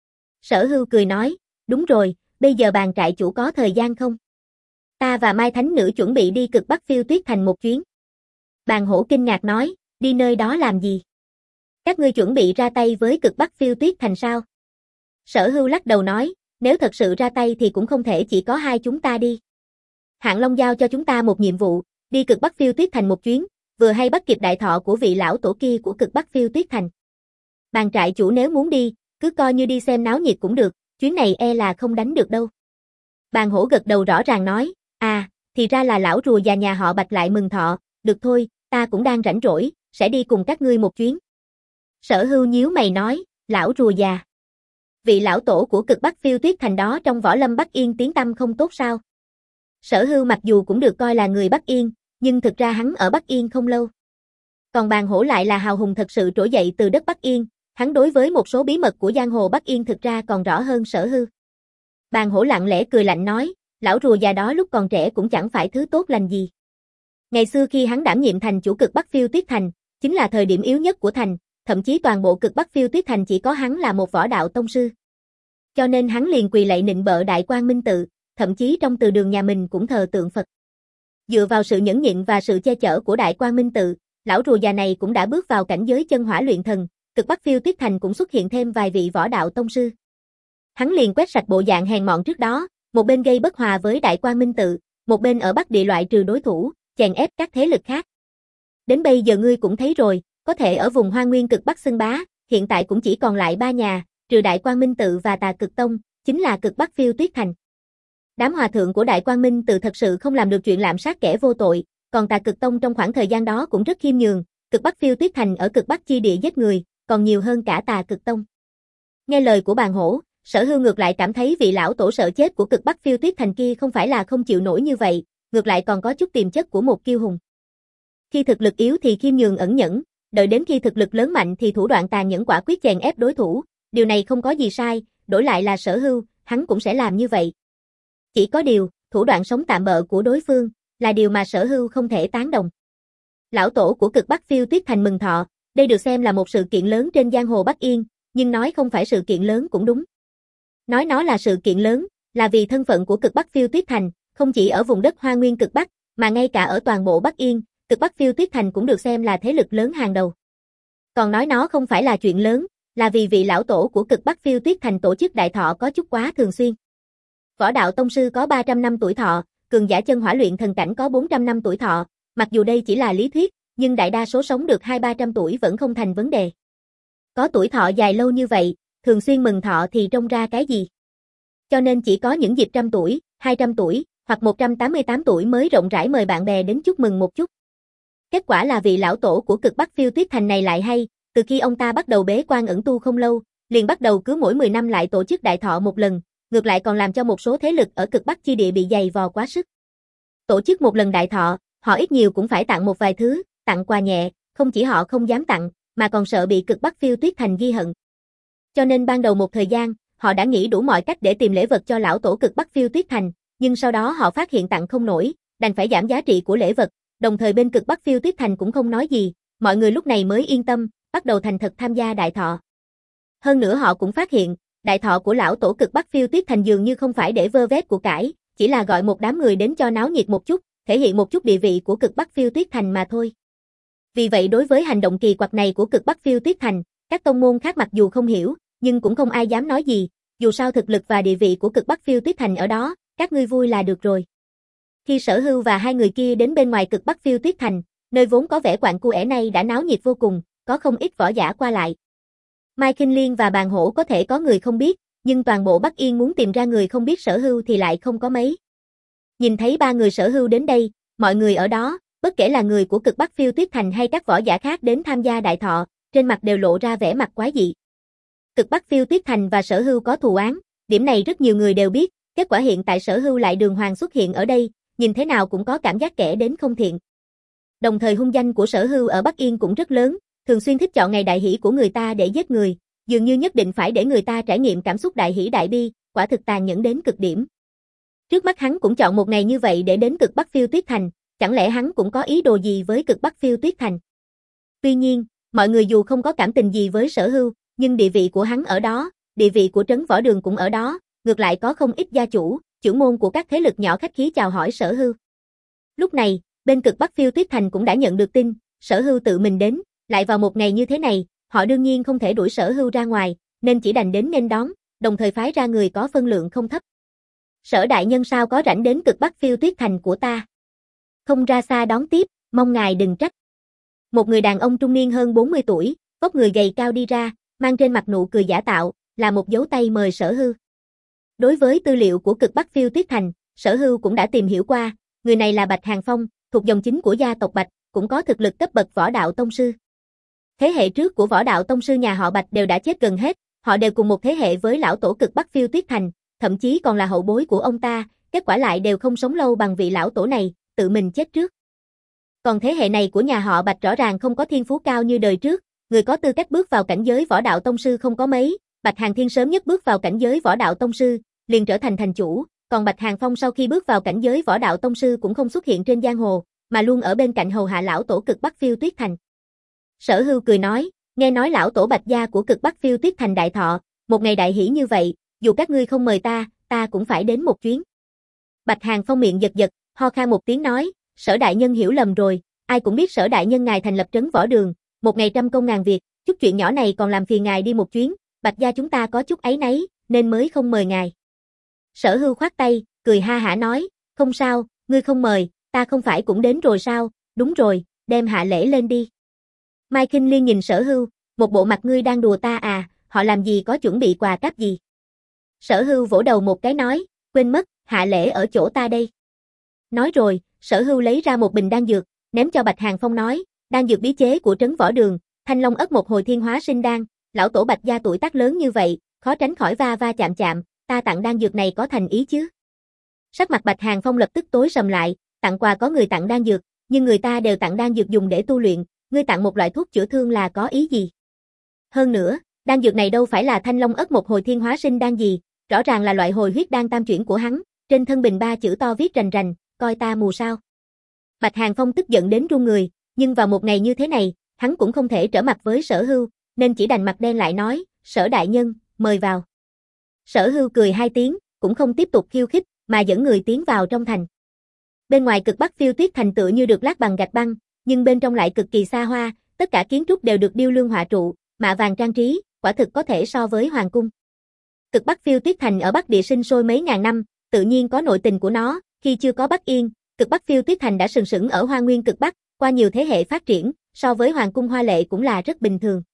Sở Hưu cười nói, đúng rồi, bây giờ bàn trại chủ có thời gian không? Ta và Mai Thánh Nữ chuẩn bị đi cực Bắc Phiêu Tuyết Thành một chuyến. Bàn hổ kinh ngạc nói, đi nơi đó làm gì? Các ngươi chuẩn bị ra tay với cực Bắc Phiêu Tuyết Thành sao? Sở Hưu lắc đầu nói, nếu thật sự ra tay thì cũng không thể chỉ có hai chúng ta đi. Hạng Long giao cho chúng ta một nhiệm vụ, đi cực Bắc Phiêu Tuyết Thành một chuyến, vừa hay bắt kịp đại thọ của vị lão tổ kia của cực Bắc Phiêu Tuyết Thành. Bàn trại chủ nếu muốn đi, cứ coi như đi xem náo nhiệt cũng được, chuyến này e là không đánh được đâu. Bàn hổ gật đầu rõ ràng nói, à, thì ra là lão rùa già nhà họ Bạch lại mừng thọ, được thôi, ta cũng đang rảnh rỗi, sẽ đi cùng các ngươi một chuyến. Sở Hưu nhíu mày nói, lão rùa già. Vị lão tổ của cực Bắc Phiêu Tuyết Thành đó trong võ lâm Bắc Yên tiếng tăm không tốt sao? Sở Hưu mặc dù cũng được coi là người Bắc Yên, nhưng thực ra hắn ở Bắc Yên không lâu. Còn bàn hổ lại là hào hùng thật sự trỗi dậy từ đất Bắc Yên, hắn đối với một số bí mật của giang hồ Bắc Yên thực ra còn rõ hơn Sở Hưu. Bàn hổ lặng lẽ cười lạnh nói, lão rùa già đó lúc còn trẻ cũng chẳng phải thứ tốt lành gì. Ngày xưa khi hắn đảm nhiệm thành chủ cực Bắc Phiêu Tuyết Thành, chính là thời điểm yếu nhất của thành, thậm chí toàn bộ cực Bắc Phiêu Tuyết Thành chỉ có hắn là một võ đạo tông sư. Cho nên hắn liền quỳ lạy nịnh bợ Đại Quang Minh Tự, thậm chí trong từ đường nhà mình cũng thờ tượng Phật. Dựa vào sự nhẫn nhịn và sự che chở của Đại Quang Minh Tự, lão rùa già này cũng đã bước vào cảnh giới chân hỏa luyện thần, cực Bắc Phiêu Tuyết Thành cũng xuất hiện thêm vài vị võ đạo tông sư. Hắn liền quét sạch bộ dạng hèn mọn trước đó, một bên gây bất hòa với Đại Quang Minh Tự, một bên ở Bắc Địa loại trừ đối thủ, chèn ép các thế lực khác. Đến bây giờ ngươi cũng thấy rồi, có thể ở vùng Hoa Nguyên cực Bắc xưng bá, hiện tại cũng chỉ còn lại ba nhà, trừ Đại Quang Minh Tự và Tà Cực Tông, chính là cực Bắc Phiêu Tuyết Thành. Đám hòa thượng của Đại Quang Minh Tự thật sự không làm được chuyện lạm sát kẻ vô tội, còn Tà Cực Tông trong khoảng thời gian đó cũng rất khiêm nhường, cực Bắc Phiêu Tuyết Thành ở cực Bắc chi địa giết người, còn nhiều hơn cả Tà Cực Tông. Nghe lời của bàn hổ, Sở Hưu ngược lại cảm thấy vị lão tổ sợ chết của cực Bắc Phiêu Tuyết Thành kia không phải là không chịu nổi như vậy, ngược lại còn có chút tiềm chất của một kiêu hùng. Khi thực lực yếu thì khiêm nhường ẩn nhẫn, đợi đến khi thực lực lớn mạnh thì thủ đoạn tàn nhẫn quả quyết chèn ép đối thủ, điều này không có gì sai, đổi lại là Sở Hưu, hắn cũng sẽ làm như vậy. Chỉ có điều, thủ đoạn sống tạm bợ của đối phương là điều mà Sở Hưu không thể tán đồng. Lão tổ của cực Bắc Phiêu Tuyết Thành mừng thọ, đây được xem là một sự kiện lớn trên giang hồ Bắc Yên, nhưng nói không phải sự kiện lớn cũng đúng. Nói nó là sự kiện lớn, là vì thân phận của cực Bắc Phiêu Tuyết Thành, không chỉ ở vùng đất Hoa Nguyên cực Bắc, mà ngay cả ở toàn bộ Bắc Yên, cực Bắc Phiêu Tuyết Thành cũng được xem là thế lực lớn hàng đầu. Còn nói nó không phải là chuyện lớn, là vì vị lão tổ của cực Bắc Phiêu Tuyết Thành tổ chức đại thọ có chút quá thường xuyên. Võ đạo tông sư có ba trăm năm tuổi thọ, cường giả chân hỏa luyện thần cảnh có bốn trăm năm tuổi thọ, mặc dù đây chỉ là lý thuyết, nhưng đại đa số sống được hai ba trăm tuổi vẫn không thành vấn đề. Có tuổi thọ dài lâu như vậy, thường xuyên mừng thọ thì trông ra cái gì? Cho nên chỉ có những dịp trăm tuổi, hai trăm tuổi, hoặc một trăm tám mươi tám tuổi mới rộng rãi mời bạn bè đến chúc mừng một chút. Kết quả là vị lão tổ của cực Bắc Phiêu Tuyết Thành này lại hay, từ khi ông ta bắt đầu bế quan ẩn tu không lâu, liền bắt đầu cứ mỗi mười năm lại tổ chức đại thọ một lần, ngược lại còn làm cho một số thế lực ở cực Bắc chi địa bị dày vò quá sức. Tổ chức một lần đại thọ, họ ít nhiều cũng phải tặng một vài thứ, tặng quà nhẹ, không chỉ họ không dám tặng, mà còn sợ bị cực Bắc Phiêu Tuyết Thành ghi hận. Cho nên ban đầu một thời gian, họ đã nghĩ đủ mọi cách để tìm lễ vật cho lão tổ cực Bắc Phiêu Tuyết Thành, nhưng sau đó họ phát hiện tặng không nổi, đành phải giảm giá trị của lễ vật, đồng thời bên cực Bắc Phiêu Tuyết Thành cũng không nói gì, mọi người lúc này mới yên tâm, bắt đầu thành thật tham gia đại thọ. Hơn nữa họ cũng phát hiện, đại thọ của lão tổ cực Bắc Phiêu Tuyết Thành dường như không phải để vơ vét của cải, chỉ là gọi một đám người đến cho náo nhiệt một chút, thể hiện một chút địa vị của cực Bắc Phiêu Tuyết Thành mà thôi. Vì vậy đối với hành động kỳ quặc này của cực Bắc Phiêu Tuyết Thành, các tông môn khác mặc dù không hiểu, nhưng cũng không ai dám nói gì, dù sao thực lực và địa vị của cực Bắc Phiêu Tuyết Thành ở đó, các ngươi vui là được rồi. Khi Sở Hưu và hai người kia đến bên ngoài cực Bắc Phiêu Tuyết Thành, nơi vốn có vẻ quạnh cu é này đã náo nhiệt vô cùng, có không ít võ giả qua lại. Mai Kinh Liên và Bàn Hổ có thể có người không biết, nhưng toàn bộ Bắc Yên muốn tìm ra người không biết Sở Hưu thì lại không có mấy. Nhìn thấy ba người Sở Hưu đến đây, mọi người ở đó, bất kể là người của cực Bắc Phiêu Tuyết Thành hay các võ giả khác đến tham gia đại thọ, trên mặt đều lộ ra vẻ mặt quái dị. Cực Bắc Phiêu Tuyết Thành và Sở Hưu có thù oán, điểm này rất nhiều người đều biết, kết quả hiện tại Sở Hưu lại đường hoàng xuất hiện ở đây, nhìn thế nào cũng có cảm giác kẻ đến không thiện. Đồng thời hung danh của Sở Hưu ở Bắc Yên cũng rất lớn, thường xuyên thích chọn ngày đại hỷ của người ta để giết người, dường như nhất định phải để người ta trải nghiệm cảm xúc đại hỷ đại bi, quả thực tàn nhẫn đến cực điểm. Trước mắt hắn cũng chọn một ngày như vậy để đến cực Bắc Phiêu Tuyết Thành, chẳng lẽ hắn cũng có ý đồ gì với cực Bắc Phiêu Tuyết Thành? Tuy nhiên, mọi người dù không có cảm tình gì với Sở Hưu, nhưng địa vị của hắn ở đó, địa vị của trấn võ đường cũng ở đó, ngược lại có không ít gia chủ, trưởng môn của các thế lực nhỏ khách khí chào hỏi Sở Hưu. Lúc này, bên cực Bắc Phiêu Tuyết Thành cũng đã nhận được tin, Sở Hưu tự mình đến, lại vào một ngày như thế này, họ đương nhiên không thể đuổi Sở Hưu ra ngoài, nên chỉ đành đến nên đón, đồng thời phái ra người có phân lượng không thấp. Sở đại nhân sao có rảnh đến cực Bắc Phiêu Tuyết Thành của ta? Không ra xa đón tiếp, mong ngài đừng trách. Một người đàn ông trung niên hơn bốn mươi tuổi, vóc người gầy cao đi ra, mang trên mặt nụ cười giả tạo, là một dấu tay mời Sở Hưu. Đối với tư liệu của cực Bắc Phiêu Tuyết Thành, Sở Hưu cũng đã tìm hiểu qua, người này là Bạch Hàng Phong, thuộc dòng chính của gia tộc Bạch, cũng có thực lực cấp bậc võ đạo tông sư. Thế hệ trước của võ đạo tông sư nhà họ Bạch đều đã chết gần hết, họ đều cùng một thế hệ với lão tổ cực Bắc Phiêu Tuyết Thành, thậm chí còn là hậu bối của ông ta, kết quả lại đều không sống lâu bằng vị lão tổ này, tự mình chết trước. Còn thế hệ này của nhà họ Bạch rõ ràng không có thiên phú cao như đời trước, người có tư cách bước vào cảnh giới võ đạo tông sư không có mấy, Bạch Hàng Thiên sớm nhất bước vào cảnh giới võ đạo tông sư, liền trở thành thành chủ, còn Bạch Hàng Phong sau khi bước vào cảnh giới võ đạo tông sư cũng không xuất hiện trên giang hồ, mà luôn ở bên cạnh hầu hạ lão tổ cực Bắc Phiêu Tuyết Thành. Sở Hưu cười nói, nghe nói lão tổ Bạch gia của cực Bắc Phiêu Tuyết Thành đại thọ, một ngày đại hỷ như vậy, dù các ngươi không mời ta, ta cũng phải đến một chuyến. Bạch Hàng Phong miệng giật giật, ho khan một tiếng nói, Sở đại nhân hiểu lầm rồi, ai cũng biết Sở đại nhân ngài thành lập trấn võ đường, một ngày trăm công ngàn việc, chút chuyện nhỏ này còn làm phiền ngài đi một chuyến, Bạch gia chúng ta có chút áy náy, nên mới không mời ngài. Sở Hưu khoát tay, cười ha hả nói, không sao, ngươi không mời, ta không phải cũng đến rồi sao, đúng rồi, đem hạ lễ lên đi. Mai Kinh Liên nhìn Sở Hưu, một bộ mặt ngươi đang đùa ta à, họ làm gì có chuẩn bị quà cáp gì. Sở Hưu vỗ đầu một cái nói, quên mất, hạ lễ ở chỗ ta đây. Nói rồi, Sở Hưu lấy ra một bình đan dược, ném cho Bạch Hàng Phong nói, đan dược bí chế của trấn võ đường, Thanh Long ất một hồi thiên hóa sinh đan, lão tổ Bạch gia tuổi tác lớn như vậy, khó tránh khỏi va va chạm chạm, ta tặng đan dược này có thành ý chứ? Sắc mặt Bạch Hàng Phong lập tức tối sầm lại, tặng quà có người tặng đan dược, nhưng người ta đều tặng đan dược dùng để tu luyện, ngươi tặng một loại thuốc chữa thương là có ý gì? Hơn nữa, đan dược này đâu phải là Thanh Long ất một hồi thiên hóa sinh đan gì, rõ ràng là loại hồi huyết đan tam chuyển của hắn, trên thân bình ba chữ to viết rành rành, coi ta mù sao. Bạch Hàng Phong tức giận đến run người, nhưng vào một ngày như thế này, hắn cũng không thể trở mặt với Sở Hưu, nên chỉ đành mặt đen lại nói, Sở đại nhân, mời vào. Sở Hưu cười hai tiếng, cũng không tiếp tục khiêu khích, mà dẫn người tiến vào trong thành. Bên ngoài cực Bắc Phiêu Tuyết Thành tựa như được lát bằng gạch băng, nhưng bên trong lại cực kỳ xa hoa, tất cả kiến trúc đều được điêu lương họa trụ, mạ vàng trang trí, quả thực có thể so với hoàng cung. Cực Bắc Phiêu Tuyết Thành ở Bắc Địa sinh sôi mấy ngàn năm, tự nhiên có nội tình của nó, khi chưa có Bắc Yên, cực Bắc Phiêu Tuyết Thành đã sừng sững ở Hoa Nguyên cực Bắc, qua nhiều thế hệ phát triển, so với hoàng cung hoa lệ cũng là rất bình thường.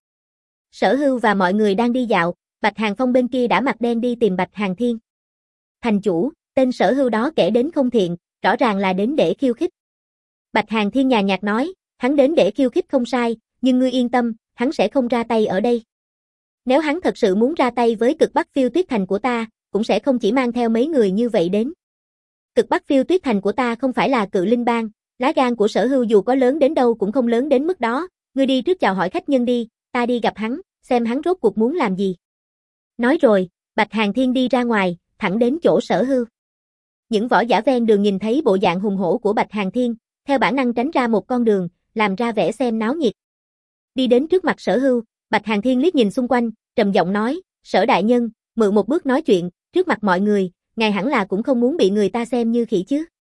Sở Hưu và mọi người đang đi dạo, Bạch Hàng Phong bên kia đã mặt đen đi tìm Bạch Hàng Thiên. Thành chủ, tên Sở Hưu đó kẻ đến không thiện, rõ ràng là đến để khiêu khích. Bạch Hàng Thiên nhàn nhạt nói, hắn đến để khiêu khích không sai, nhưng ngươi yên tâm, hắn sẽ không ra tay ở đây. Nếu hắn thật sự muốn ra tay với cực Bắc Phiêu Tuyết Thành của ta, cũng sẽ không chỉ mang theo mấy người như vậy đến. Cực Bắc Phiêu Tuyết Thành của ta không phải là Cự Linh Bang, lá gan của Sở Hưu dù có lớn đến đâu cũng không lớn đến mức đó, ngươi đi trước chào hỏi khách nhân đi, ta đi gặp hắn, xem hắn rốt cuộc muốn làm gì. Nói rồi, Bạch Hàng Thiên đi ra ngoài, thẳng đến chỗ Sở Hưu. Những võ giả ven đường nhìn thấy bộ dạng hùng hổ của Bạch Hàn Thiên, theo bản năng tránh ra một con đường, làm ra vẻ xem náo nhiệt. Đi đến trước mặt Sở Hưu, Bạch Hàn Thiên liếc nhìn xung quanh, trầm giọng nói, Sở đại nhân, mượn một bước nói chuyện, trước mặt mọi người, ngài hẳn là cũng không muốn bị người ta xem như khỉ chứ.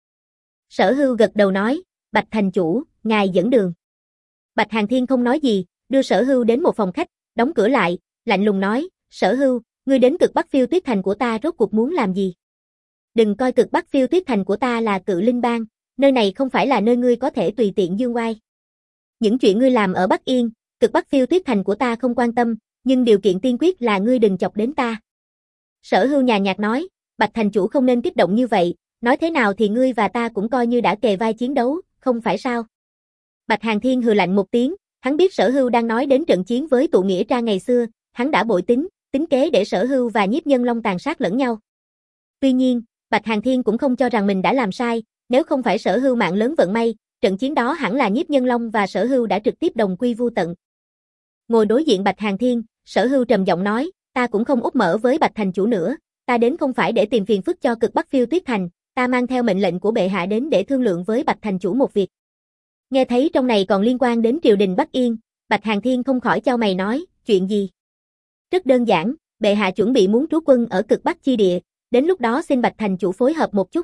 Sở Hưu gật đầu nói, Bạch thành chủ, ngài dẫn đường. Bạch Hàn Thiên không nói gì, đưa Sở Hưu đến một phòng khách, đóng cửa lại, lạnh lùng nói, Sở Hưu, ngươi đến cực Bắc Phiêu Tuyết Thành của ta rốt cuộc muốn làm gì? Đừng coi cực Bắc Phiêu Tuyết Thành của ta là Cự Linh Bang, nơi này không phải là nơi ngươi có thể tùy tiện dương oai. Những chuyện ngươi làm ở Bắc Yên, cực Bắc Phiêu Tuyết Thành của ta không quan tâm, nhưng điều kiện tiên quyết là ngươi đừng chọc đến ta. Sở Hưu nhàn nhạt nói, Bạch thành chủ không nên kích động như vậy, nói thế nào thì ngươi và ta cũng coi như đã kề vai chiến đấu, không phải sao? Bạch Hàn Thiên hừ lạnh một tiếng, hắn biết Sở Hưu đang nói đến trận chiến với tụ nghĩa tra ngày xưa, hắn đã bội tính, tính kế để Sở Hưu và Nhiếp Nhân Long tàn sát lẫn nhau. Tuy nhiên, Bạch Hàn Thiên cũng không cho rằng mình đã làm sai, nếu không phải Sở Hưu mạng lớn vận may, trận chiến đó hẳn là Nhiếp Nhân Long và Sở Hưu đã trực tiếp đồng quy vu tận. Ngồi đối diện Bạch Hàn Thiên, Sở Hưu trầm giọng nói, ta cũng không úp mở với Bạch thành chủ nữa, ta đến không phải để tìm phiền phức cho cực Bắc Phiêu Tuyết Thành, ta mang theo mệnh lệnh của bệ hạ đến để thương lượng với Bạch thành chủ một việc. Nghe thấy trong này còn liên quan đến triều đình Bắc Yên, Bạch Hàn Thiên không khỏi chau mày nói, chuyện gì? Rất đơn giản, bệ hạ chuẩn bị muốn trú quân ở cực Bắc chi địa, đến lúc đó xin Bạch thành chủ phối hợp một chút.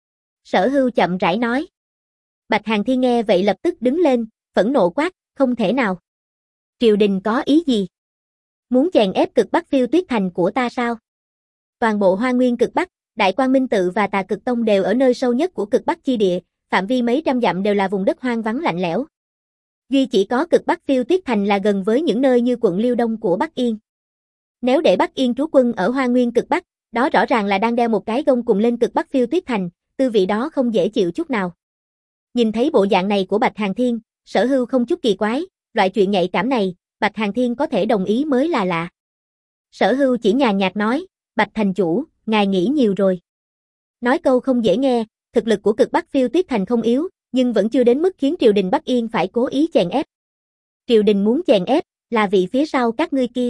Sở Hưu chậm rãi nói. Bạch Hàn Thiên nghe vậy lập tức đứng lên, phẫn nộ quát, không thể nào. Triều đình có ý gì? Muốn chèn ép cực Bắc Phiêu Tuyết Thành của ta sao? Toàn bộ Hoa Nguyên cực Bắc, Đại Quang Minh Tự và Tà Cực Tông đều ở nơi sâu nhất của cực Bắc chi địa, phạm vi mấy trăm dặm đều là vùng đất hoang vắng lạnh lẽo. Duy chỉ có cực Bắc Phiêu Tuyết Thành là gần với những nơi như quận Liêu Đông của Bắc Yên. Nếu để Bắc Yên trú quân ở Hoa Nguyên cực Bắc, đó rõ ràng là đang đeo một cái gông cùng lên cực Bắc Phiêu Tuyết Thành, tư vị đó không dễ chịu chút nào. Nhìn thấy bộ dạng này của Bạch Hàn Thiên, Sở Hưu không chút kỳ quái, loại chuyện nhạy cảm này, Bạch Hàn Thiên có thể đồng ý mới là lạ. Sở Hưu chỉ nhàn nhạt nói, Bạch thành chủ, ngài nghĩ nhiều rồi. Nói câu không dễ nghe, thực lực của cực Bắc Phiêu Tuyết Thành không yếu, nhưng vẫn chưa đến mức khiến triều đình Bắc Yên phải cố ý chèn ép. Triều đình muốn chèn ép, là vị phía sau các ngươi kia.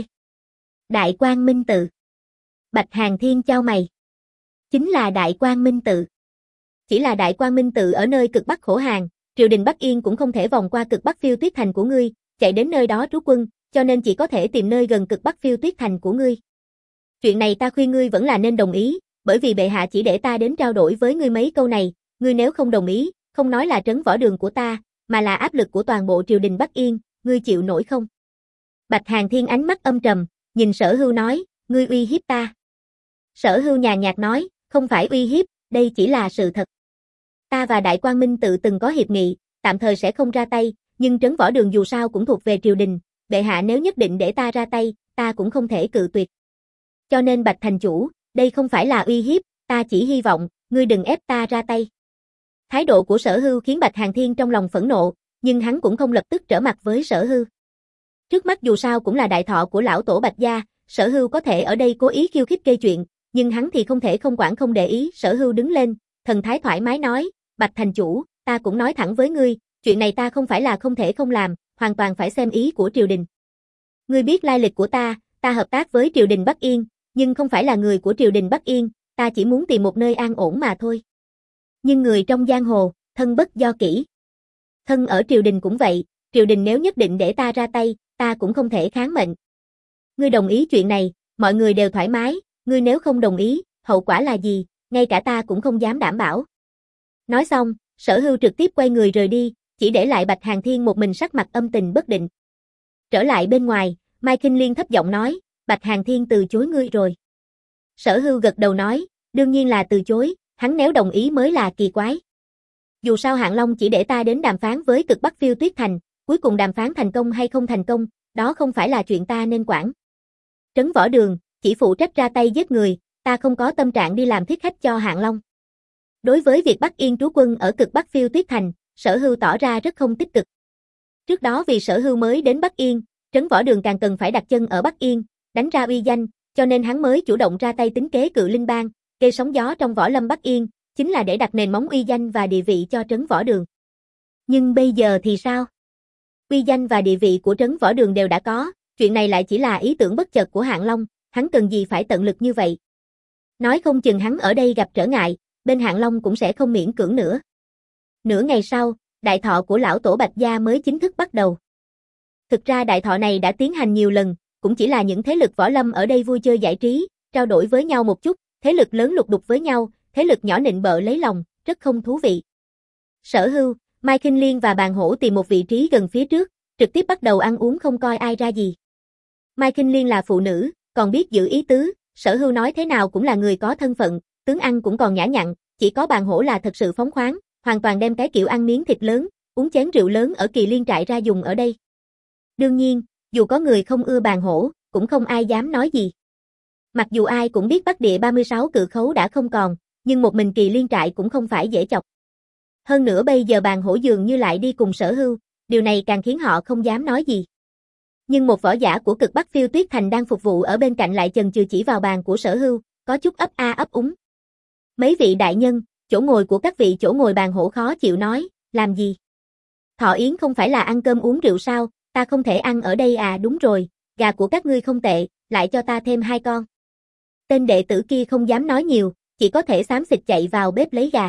Đại Quang Minh Tự. Bạch Hàn Thiên chau mày. Chính là Đại Quang Minh Tự. Chỉ là Đại Quang Minh Tự ở nơi cực Bắc khổ hàng, triều đình Bắc Yên cũng không thể vòng qua cực Bắc Phiêu Tuyết Thành của ngươi, chạy đến nơi đó trú quân, cho nên chỉ có thể tìm nơi gần cực Bắc Phiêu Tuyết Thành của ngươi. Chuyện này ta khuyên ngươi vẫn là nên đồng ý, bởi vì bệ hạ chỉ để ta đến trao đổi với ngươi mấy câu này, ngươi nếu không đồng ý, không nói là trấn võ đường của ta, mà là áp lực của toàn bộ triều đình Bắc Yên, ngươi chịu nổi không? Bạch Hàn Thiên ánh mắt âm trầm, nhìn Sở Hưu nói, ngươi uy hiếp ta. Sở Hưu nhàn nhạt nói, không phải uy hiếp, đây chỉ là sự thật. Ta và Đại Quang Minh Tự từng có hiệp nghị, tạm thời sẽ không ra tay, nhưng trấn võ đường dù sao cũng thuộc về triều đình, bệ hạ nếu nhất định để ta ra tay, ta cũng không thể cự tuyệt. Cho nên Bạch thành chủ, đây không phải là uy hiếp, ta chỉ hy vọng, ngươi đừng ép ta ra tay. Thái độ của Sở Hưu khiến Bạch Hàn Thiên trong lòng phẫn nộ, nhưng hắn cũng không lập tức trở mặt với Sở Hưu. Trước mắt dù sao cũng là đại thọ của lão tổ Bạch gia, Sở Hưu có thể ở đây cố ý khiêu khích gây chuyện, nhưng hắn thì không thể không quản không để ý. Sở Hưu đứng lên, thần thái thoải mái nói, Bạch thành chủ, ta cũng nói thẳng với ngươi, chuyện này ta không phải là không thể không làm, hoàn toàn phải xem ý của triều đình. Ngươi biết lai lịch của ta, ta hợp tác với triều đình Bắc Yên, nhưng không phải là người của triều đình Bắc Yên, ta chỉ muốn tìm một nơi an ổn mà thôi. Nhưng người trong giang hồ, thân bất do kỷ. Thân ở triều đình cũng vậy, triều đình nếu nhất định để ta ra tay, ta cũng không thể kháng mệnh. Ngươi đồng ý chuyện này, mọi người đều thoải mái, ngươi nếu không đồng ý, hậu quả là gì, ngay cả ta cũng không dám đảm bảo. Nói xong, Sở Hưu trực tiếp quay người rời đi, chỉ để lại Bạch Hàn Thiên một mình sắc mặt âm tình bất định. Trở lại bên ngoài, Mai Kinh Liên thấp giọng nói, Bạch Hàn Thiên từ chối ngươi rồi. Sở Hưu gật đầu nói, đương nhiên là từ chối, hắn nếu đồng ý mới là kỳ quái. Dù sao Hạng Long chỉ để ta đến đàm phán với cực Bắc Phiêu Tuyết Thành, cuối cùng đàm phán thành công hay không thành công, đó không phải là chuyện ta nên quản. Trấn võ đường, chỉ phụ trách ra tay giết người, ta không có tâm trạng đi làm thiết khách cho Hạng Long. Đối với việc Bắc Yên trú quân ở cực Bắc Phiêu Tuyết Thành, Sở Hưu tỏ ra rất không tích cực. Trước đó vì Sở Hưu mới đến Bắc Yên, Trấn võ đường càng cần phải đặt chân ở Bắc Yên, đánh ra uy danh, cho nên hắn mới chủ động ra tay tính kế Cự Linh Bang, gây sóng gió trong võ lâm Bắc Yên, chính là để đặt nền móng uy danh và địa vị cho Trấn võ đường. Nhưng bây giờ thì sao? Uy danh và địa vị của Trấn võ đường đều đã có, chuyện này lại chỉ là ý tưởng bất chợt của Hạng Long, hắn cần gì phải tận lực như vậy? Nói không chừng hắn ở đây gặp trở ngại, bên Hạng Long cũng sẽ không miễn cưỡng nữa. Nửa ngày sau, đại thọ của lão tổ Bạch Gia mới chính thức bắt đầu. Thực ra đại thọ này đã tiến hành nhiều lần, cũng chỉ là những thế lực võ lâm ở đây vui chơi giải trí, trao đổi với nhau một chút, thế lực lớn lục đục với nhau, thế lực nhỏ nịnh bợ lấy lòng, rất không thú vị. Sở Hưu, Mai Kinh Liên và Bàn Hổ tìm một vị trí gần phía trước, trực tiếp bắt đầu ăn uống không coi ai ra gì. Mai Kinh Liên là phụ nữ, còn biết giữ ý tứ, Sở Hưu nói thế nào cũng là người có thân phận, tướng ăn cũng còn nhã nhặn, chỉ có Bàn Hổ là thật sự phóng khoáng, hoàn toàn đem cái kiểu ăn miếng thịt lớn, uống chén rượu lớn ở Kỳ Liên trại ra dùng ở đây. Đương nhiên, dù có người không ưa Bàn Hổ, cũng không ai dám nói gì. Mặc dù ai cũng biết Bắc Địa ba mươi sáu cự khấu đã không còn, nhưng một mình Kỳ Liên trại cũng không phải dễ chọc. Hơn nữa bây giờ Bàn Hổ dường như lại đi cùng Sở Hưu, điều này càng khiến họ không dám nói gì. Nhưng một võ giả của cực Bắc Phiêu Tuyết Thành đang phục vụ ở bên cạnh lại chần chừ chỉ vào bàn của Sở Hưu, có chút ấp a ấp úng. Mấy vị đại nhân, chỗ ngồi của các vị chỗ ngồi. Bàn Hổ khó chịu nói, làm gì? Thọ yến không phải là ăn cơm uống rượu sao, ta không thể ăn ở đây à? Đúng rồi, gà của các ngươi không tệ, lại cho ta thêm hai con. Tên đệ tử kia không dám nói nhiều, chỉ có thể xám xịt chạy vào bếp lấy gà.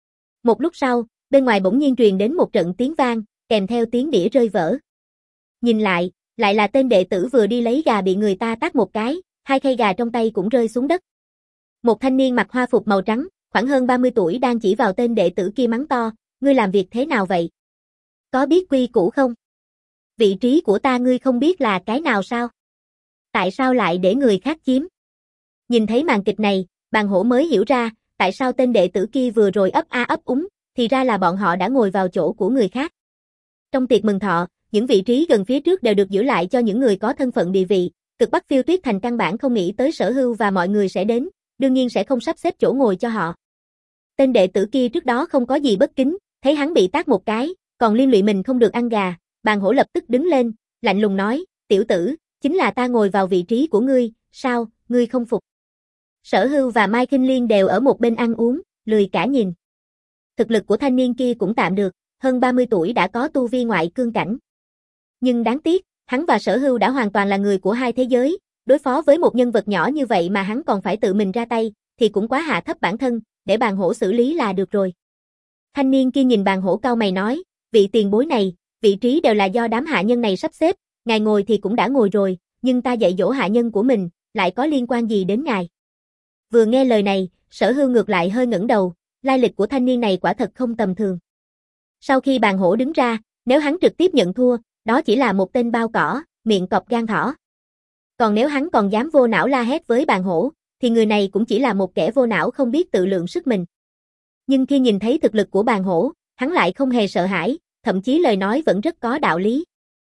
Một lúc sau, bên ngoài bỗng nhiên truyền đến một trận tiếng vang, kèm theo tiếng đĩa rơi vỡ. Nhìn lại, lại là tên đệ tử vừa đi lấy gà bị người ta tát một cái, hai khay gà trong tay cũng rơi xuống đất. Một thanh niên mặc hoa phục màu trắng, khoảng hơn ba mươi tuổi đang chỉ vào tên đệ tử kia mắng to, ngươi làm việc thế nào vậy? Có biết quy củ không? Vị trí của ta ngươi không biết là cái nào sao? Tại sao lại để người khác chiếm? Nhìn thấy màn kịch này, Bàn Hổ mới hiểu ra, tại sao tên đệ tử kia vừa rồi ấp a ấp úng, thì ra là bọn họ đã ngồi vào chỗ của người khác. Trong tiệc mừng thọ, những vị trí gần phía trước đều được giữ lại cho những người có thân phận địa vị, cực Bắc Phiêu Tuyết Thành căn bản không nghĩ tới Sở Hưu và mọi người sẽ đến, đương nhiên sẽ không sắp xếp chỗ ngồi cho họ. Tên đệ tử kia trước đó không có gì bất kính, thấy hắn bị tát một cái, còn liên lụy mình không được ăn gà, Bàn Hổ lập tức đứng lên, lạnh lùng nói, tiểu tử, chính là ta ngồi vào vị trí của ngươi, sao, ngươi không phục? Sở Hưu và Mai Kinh Liên đều ở một bên ăn uống, lười cả nhìn. Thực lực của thanh niên kia cũng tạm được, hơn ba mươi tuổi đã có tu vi ngoại cương cảnh. Nhưng đáng tiếc, hắn và Sở Hưu đã hoàn toàn là người của hai thế giới, đối phó với một nhân vật nhỏ như vậy mà hắn còn phải tự mình ra tay, thì cũng quá hạ thấp bản thân, để Bàn Hổ xử lý là được rồi. Thanh niên kia nhìn Bàn Hổ cau mày nói, vị tiền bối này, vị trí đều là do đám hạ nhân này sắp xếp, ngài ngồi thì cũng đã ngồi rồi, nhưng ta dạy dỗ hạ nhân của mình, lại có liên quan gì đến ngài? Vừa nghe lời này, Sở Hưu ngược lại hơi ngẩng đầu, lai lịch của thanh niên này quả thật không tầm thường. Sau khi Bàn Hổ đứng ra, nếu hắn trực tiếp nhận thua, đó chỉ là một tên bao cỏ, miệng cọp gan thỏ. Còn nếu hắn còn dám vô não la hét với Bàn Hổ, thì người này cũng chỉ là một kẻ vô não không biết tự lượng sức mình. Nhưng khi nhìn thấy thực lực của Bàn Hổ, hắn lại không hề sợ hãi, thậm chí lời nói vẫn rất có đạo lý.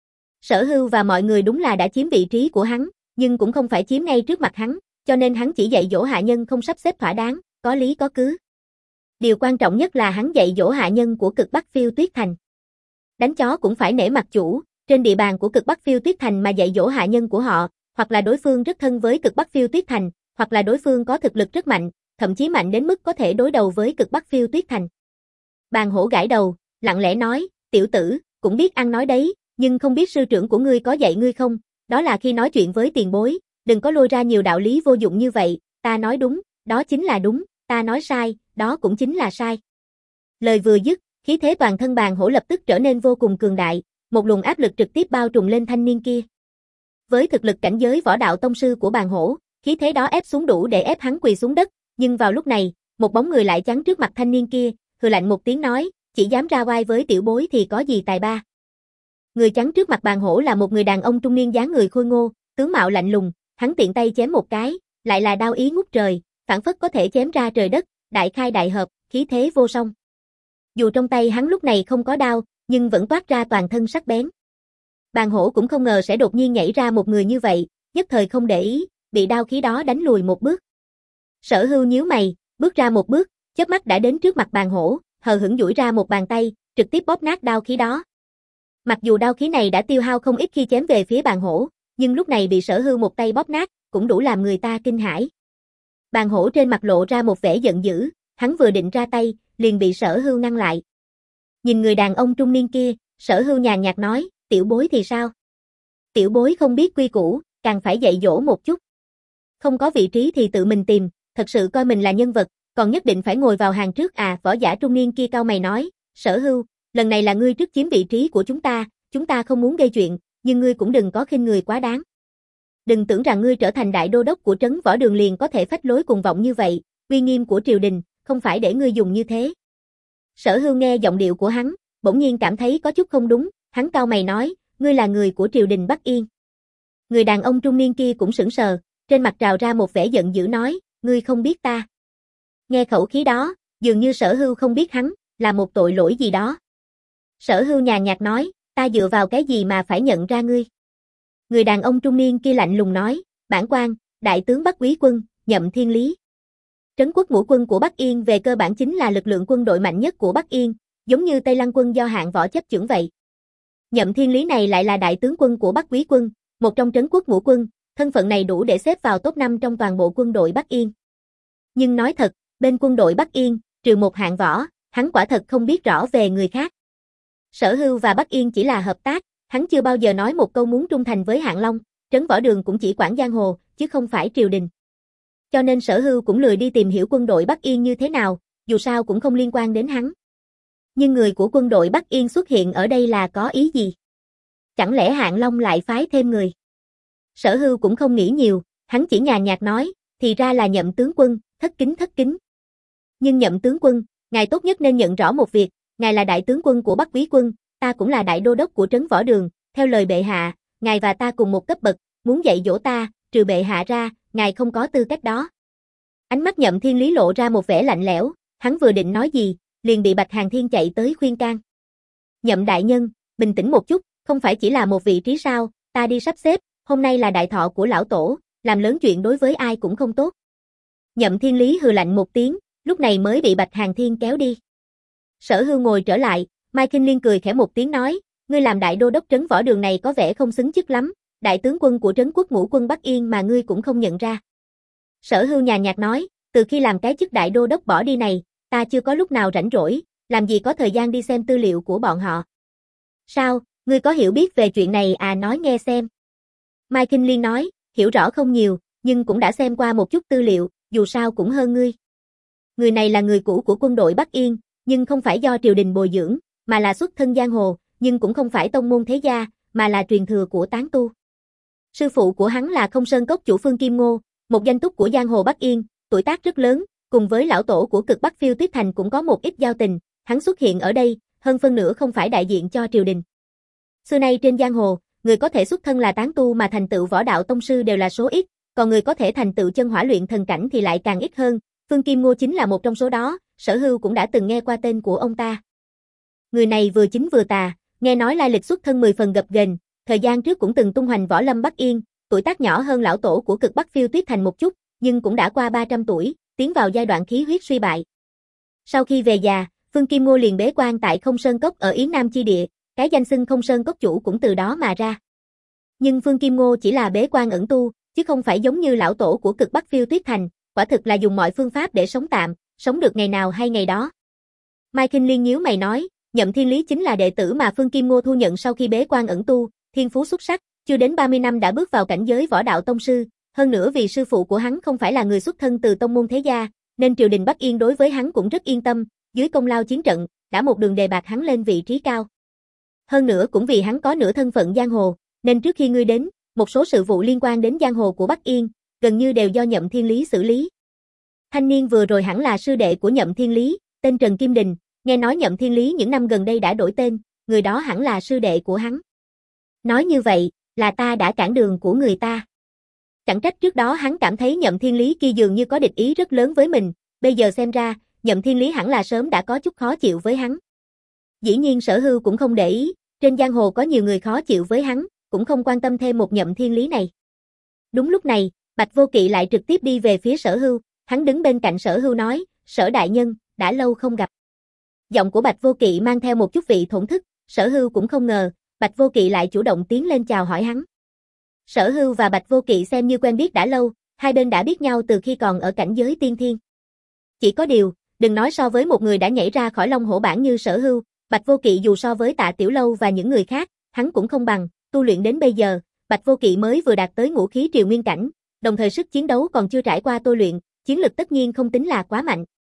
Sở Hưu và mọi người đúng là đã chiếm vị trí của hắn, nhưng cũng không phải chiếm ngay trước mặt hắn, cho nên hắn chỉ dạy dỗ hạ nhân không sắp xếp thỏa đáng, có lý có cứ. Điều quan trọng nhất là hắn dạy dỗ hạ nhân của cực Bắc Phiêu Tuyết Thành. Đánh chó cũng phải nể mặt chủ, trên địa bàn của cực Bắc Phiêu Tuyết Thành mà dạy dỗ hạ nhân của họ, hoặc là đối phương rất thân với cực Bắc Phiêu Tuyết Thành, hoặc là đối phương có thực lực rất mạnh, thậm chí mạnh đến mức có thể đối đầu với cực Bắc Phiêu Tuyết Thành. Bàn Hổ gãi đầu, lặng lẽ nói, tiểu tử, cũng biết ăn nói đấy, nhưng không biết sư trưởng của ngươi có dạy ngươi không, đó là khi nói chuyện với tiền bối, đừng có lôi ra nhiều đạo lý vô dụng như vậy, ta nói đúng, đó chính là đúng, ta nói sai, đó cũng chính là sai. Lời vừa dứt, khí thế toàn thân Bàn Hổ lập tức trở nên vô cùng cường đại, một luồng áp lực trực tiếp bao trùm lên thanh niên kia. Với thực lực cảnh giới võ đạo tông sư của Bàn Hổ, khí thế đó ép xuống đủ để ép hắn quỳ xuống đất, nhưng vào lúc này, một bóng người lại chắn trước mặt thanh niên kia, hừ lạnh một tiếng nói, chỉ dám ra oai với tiểu bối thì có gì tài ba. Người chắn trước mặt Bàn Hổ là một người đàn ông trung niên dáng người khôi ngô, tướng mạo lạnh lùng, hắn tiện tay chém một cái, lại là đao ý ngút trời, phảng phất có thể chém ra trời đất, đại khai đại hợp, khí thế vô song. Dù trong tay hắn lúc này không có đao, nhưng vẫn toát ra toàn thân sắc bén. Bàn Hổ cũng không ngờ sẽ đột nhiên nhảy ra một người như vậy, nhất thời không để ý, bị đao khí đó đánh lùi một bước. Sở Hưu nhíu mày, bước ra một bước, chớp mắt đã đến trước mặt Bàn Hổ, hờ hững duỗi ra một bàn tay, trực tiếp bóp nát đao khí đó. Mặc dù đao khí này đã tiêu hao không ít khi chém về phía Bàn Hổ, nhưng lúc này bị Sở Hưu một tay bóp nát, cũng đủ làm người ta kinh hãi. Bàn Hổ trên mặt lộ ra một vẻ giận dữ, hắn vừa định ra tay, liền bị Sở Hưu ngăn lại. Nhìn người đàn ông trung niên kia, Sở Hưu nhàn nhạt nói, tiểu bối thì sao? Tiểu bối không biết quy củ, càng phải dạy dỗ một chút. Không có vị trí thì tự mình tìm, thật sự coi mình là nhân vật, còn nhất định phải ngồi vào hàng trước à, võ giả trung niên kia cau mày nói, Sở Hưu, lần này là ngươi trước chiếm vị trí của chúng ta, chúng ta không muốn gây chuyện, nhưng ngươi cũng đừng có khinh người quá đáng. Đừng tưởng rằng ngươi trở thành đại đô đốc của trấn võ đường liền có thể phách lối cuồng vọng như vậy, uy nghiêm của triều đình, không phải để ngươi dùng như thế. Sở Hưu nghe giọng điệu của hắn, bỗng nhiên cảm thấy có chút không đúng, hắn cau mày nói, ngươi là người của triều đình Bắc Yên. Người đàn ông trung niên kia cũng sững sờ, trên mặt trào ra một vẻ giận dữ nói, ngươi không biết ta. Nghe khẩu khí đó, dường như Sở Hưu không biết hắn, là một tội lỗi gì đó. Sở Hưu nhàn nhạt nói, ta dựa vào cái gì mà phải nhận ra ngươi. Người đàn ông trung niên kia lạnh lùng nói, bản quan, đại tướng Bắc Quý quân, Nhậm Thiên Lý. Trấn quốc ngũ quân của Bắc Yên về cơ bản chính là lực lượng quân đội mạnh nhất của Bắc Yên, giống như Tây Lăng quân do hạng võ chấp chưởng vậy. Nhậm Thiên Lý này lại là đại tướng quân của Bắc Quý quân, một trong trấn quốc ngũ quân, thân phận này đủ để xếp vào top năm trong toàn bộ quân đội Bắc Yên. Nhưng nói thật, bên quân đội Bắc Yên, trừ một hạng võ, hắn quả thật không biết rõ về người khác. Sở Hưu và Bắc Yên chỉ là hợp tác, hắn chưa bao giờ nói một câu muốn trung thành với Hạng Long, trấn võ đường cũng chỉ quản giang hồ, chứ không phải triều đình. Cho nên Sở Hưu cũng lười đi tìm hiểu quân đội Bắc Yên như thế nào, dù sao cũng không liên quan đến hắn. Nhưng người của quân đội Bắc Yên xuất hiện ở đây là có ý gì? Chẳng lẽ Hạng Long lại phái thêm người? Sở Hưu cũng không nghĩ nhiều, hắn chỉ nhàn nhạt nói, thì ra là Nhậm tướng quân, thất kính thất kính. Nhưng Nhậm tướng quân, ngài tốt nhất nên nhận rõ một việc, ngài là đại tướng quân của Bắc Quý quân, ta cũng là đại đô đốc của trấn võ đường, theo lời bệ hạ, ngài và ta cùng một cấp bậc, muốn dạy dỗ ta, trừ bệ hạ ra, ngài không có tư cách đó. Ánh mắt Nhậm Thiên Lý lộ ra một vẻ lạnh lẽo, hắn vừa định nói gì, liền bị Bạch Hàn Thiên chạy tới khuyên can. Nhậm đại nhân, bình tĩnh một chút, không phải chỉ là một vị trí sao, ta đi sắp xếp, hôm nay là đại thọ của lão tổ, làm lớn chuyện đối với ai cũng không tốt. Nhậm Thiên Lý hừ lạnh một tiếng, lúc này mới bị Bạch Hàn Thiên kéo đi. Sở Hưu ngồi trở lại, Mai Kinh Liên cười khẽ một tiếng nói, ngươi làm đại đô đốc trấn võ đường này có vẻ không xứng chức lắm, đại tướng quân của trấn quốc ngũ quân Bắc Yên mà ngươi cũng không nhận ra. Sở Hưu nhàn nhạt nói, từ khi làm cái chức đại đô đốc bỏ đi này, ta chưa có lúc nào rảnh rỗi, làm gì có thời gian đi xem tư liệu của bọn họ. Sao, ngươi có hiểu biết về chuyện này à, nói nghe xem. Mai Kinh Liên nói, hiểu rõ không nhiều, nhưng cũng đã xem qua một chút tư liệu, dù sao cũng hơn ngươi. Người này là người cũ của quân đội Bắc Yên, nhưng không phải do triều đình bồi dưỡng, mà là xuất thân giang hồ, nhưng cũng không phải tông môn thế gia, mà là truyền thừa của tán tu. Sư phụ của hắn là Không Sơn Cốc chủ Phương Kim Ngô, một danh túc của giang hồ Bắc Yên, tuổi tác rất lớn, cùng với lão tổ của Cực Bắc Phiêu Tuyết Thành cũng có một ít giao tình, hắn xuất hiện ở đây, hơn phân nửa không phải đại diện cho triều đình. Xưa nay trên giang hồ, người có thể xuất thân là tán tu mà thành tựu võ đạo tông sư đều là số ít, còn người có thể thành tựu chân hỏa luyện thần cảnh thì lại càng ít hơn, Phương Kim Ngô chính là một trong số đó, Sở Hưu cũng đã từng nghe qua tên của ông ta. Người này vừa chính vừa tà, nghe nói lai lịch xuất thân mười phần gập ghềnh, thời gian trước cũng từng tung hoành võ lâm Bắc Yên, tuổi tác nhỏ hơn lão tổ của Cực Bắc Phiêu Tuyết Thành một chút, nhưng cũng đã qua ba trăm tuổi, tiến vào giai đoạn khí huyết suy bại. Sau khi về già, Phương Kim Ngô liền bế quan tại Không Sơn Cốc ở Yến Nam chi địa, cái danh xưng Không Sơn Cốc chủ cũng từ đó mà ra. Nhưng Phương Kim Ngô chỉ là bế quan ẩn tu, chứ không phải giống như lão tổ của Cực Bắc Phiêu Tuyết Thành, quả thực là dùng mọi phương pháp để sống tạm, sống được ngày nào hay ngày đó. Mai Kinh Liên nhíu mày nói, Nhậm Thiên Lý chính là đệ tử mà Phương Kim Ngô thu nhận sau khi bế quan ẩn tu, thiên phú xuất sắc, chưa đến ba mươi năm đã bước vào cảnh giới võ đạo tông sư, hơn nữa vì sư phụ của hắn không phải là người xuất thân từ tông môn thế gia, nên triều đình Bắc Yên đối với hắn cũng rất yên tâm, dưới công lao chiến trận, đã một đường đề bạt hắn lên vị trí cao. Hơn nữa cũng vì hắn có nửa thân phận giang hồ, nên trước khi ngươi đến, một số sự vụ liên quan đến giang hồ của Bắc Yên, gần như đều do Nhậm Thiên Lý xử lý. Thanh niên vừa rồi hẳn là sư đệ của Nhậm Thiên Lý, tên Trần Kim Đình, nghe nói Nhậm Thiên Lý những năm gần đây đã đổi tên, người đó hẳn là sư đệ của hắn. Nói như vậy, là ta đã cản đường của người ta. Chẳng trách trước đó hắn cảm thấy Nhậm Thiên Lý kia dường như có địch ý rất lớn với mình, bây giờ xem ra, Nhậm Thiên Lý hẳn là sớm đã có chút khó chịu với hắn. Dĩ nhiên Sở Hưu cũng không để ý, trên giang hồ có nhiều người khó chịu với hắn, cũng không quan tâm thêm một Nhậm Thiên Lý này. Đúng lúc này, Bạch Vô Kỵ lại trực tiếp đi về phía Sở Hưu, hắn đứng bên cạnh Sở Hưu nói, Sở đại nhân, đã lâu không gặp. Giọng của Bạch Vô Kỵ mang theo một chút vị thổn thức, Sở Hưu cũng không ngờ, Bạch Vô Kỵ lại chủ động tiến lên chào hỏi hắn. Sở Hưu và Bạch Vô Kỵ xem như quen biết đã lâu, hai bên đã biết nhau từ khi còn ở cảnh giới tiên thiên. Chỉ có điều, đừng nói so với một người đã nhảy ra khỏi Long Hổ Bản như Sở Hưu, Bạch Vô Kỵ dù so với Tạ Tiểu Lâu và những người khác, hắn cũng không bằng, tu luyện đến bây giờ, Bạch Vô Kỵ mới vừa đạt tới ngũ khí triều nguyên cảnh, đồng thời sức chiến đấu còn chưa trải qua tôi luyện, chiến lực tất nhiên không tính là quá mạnh.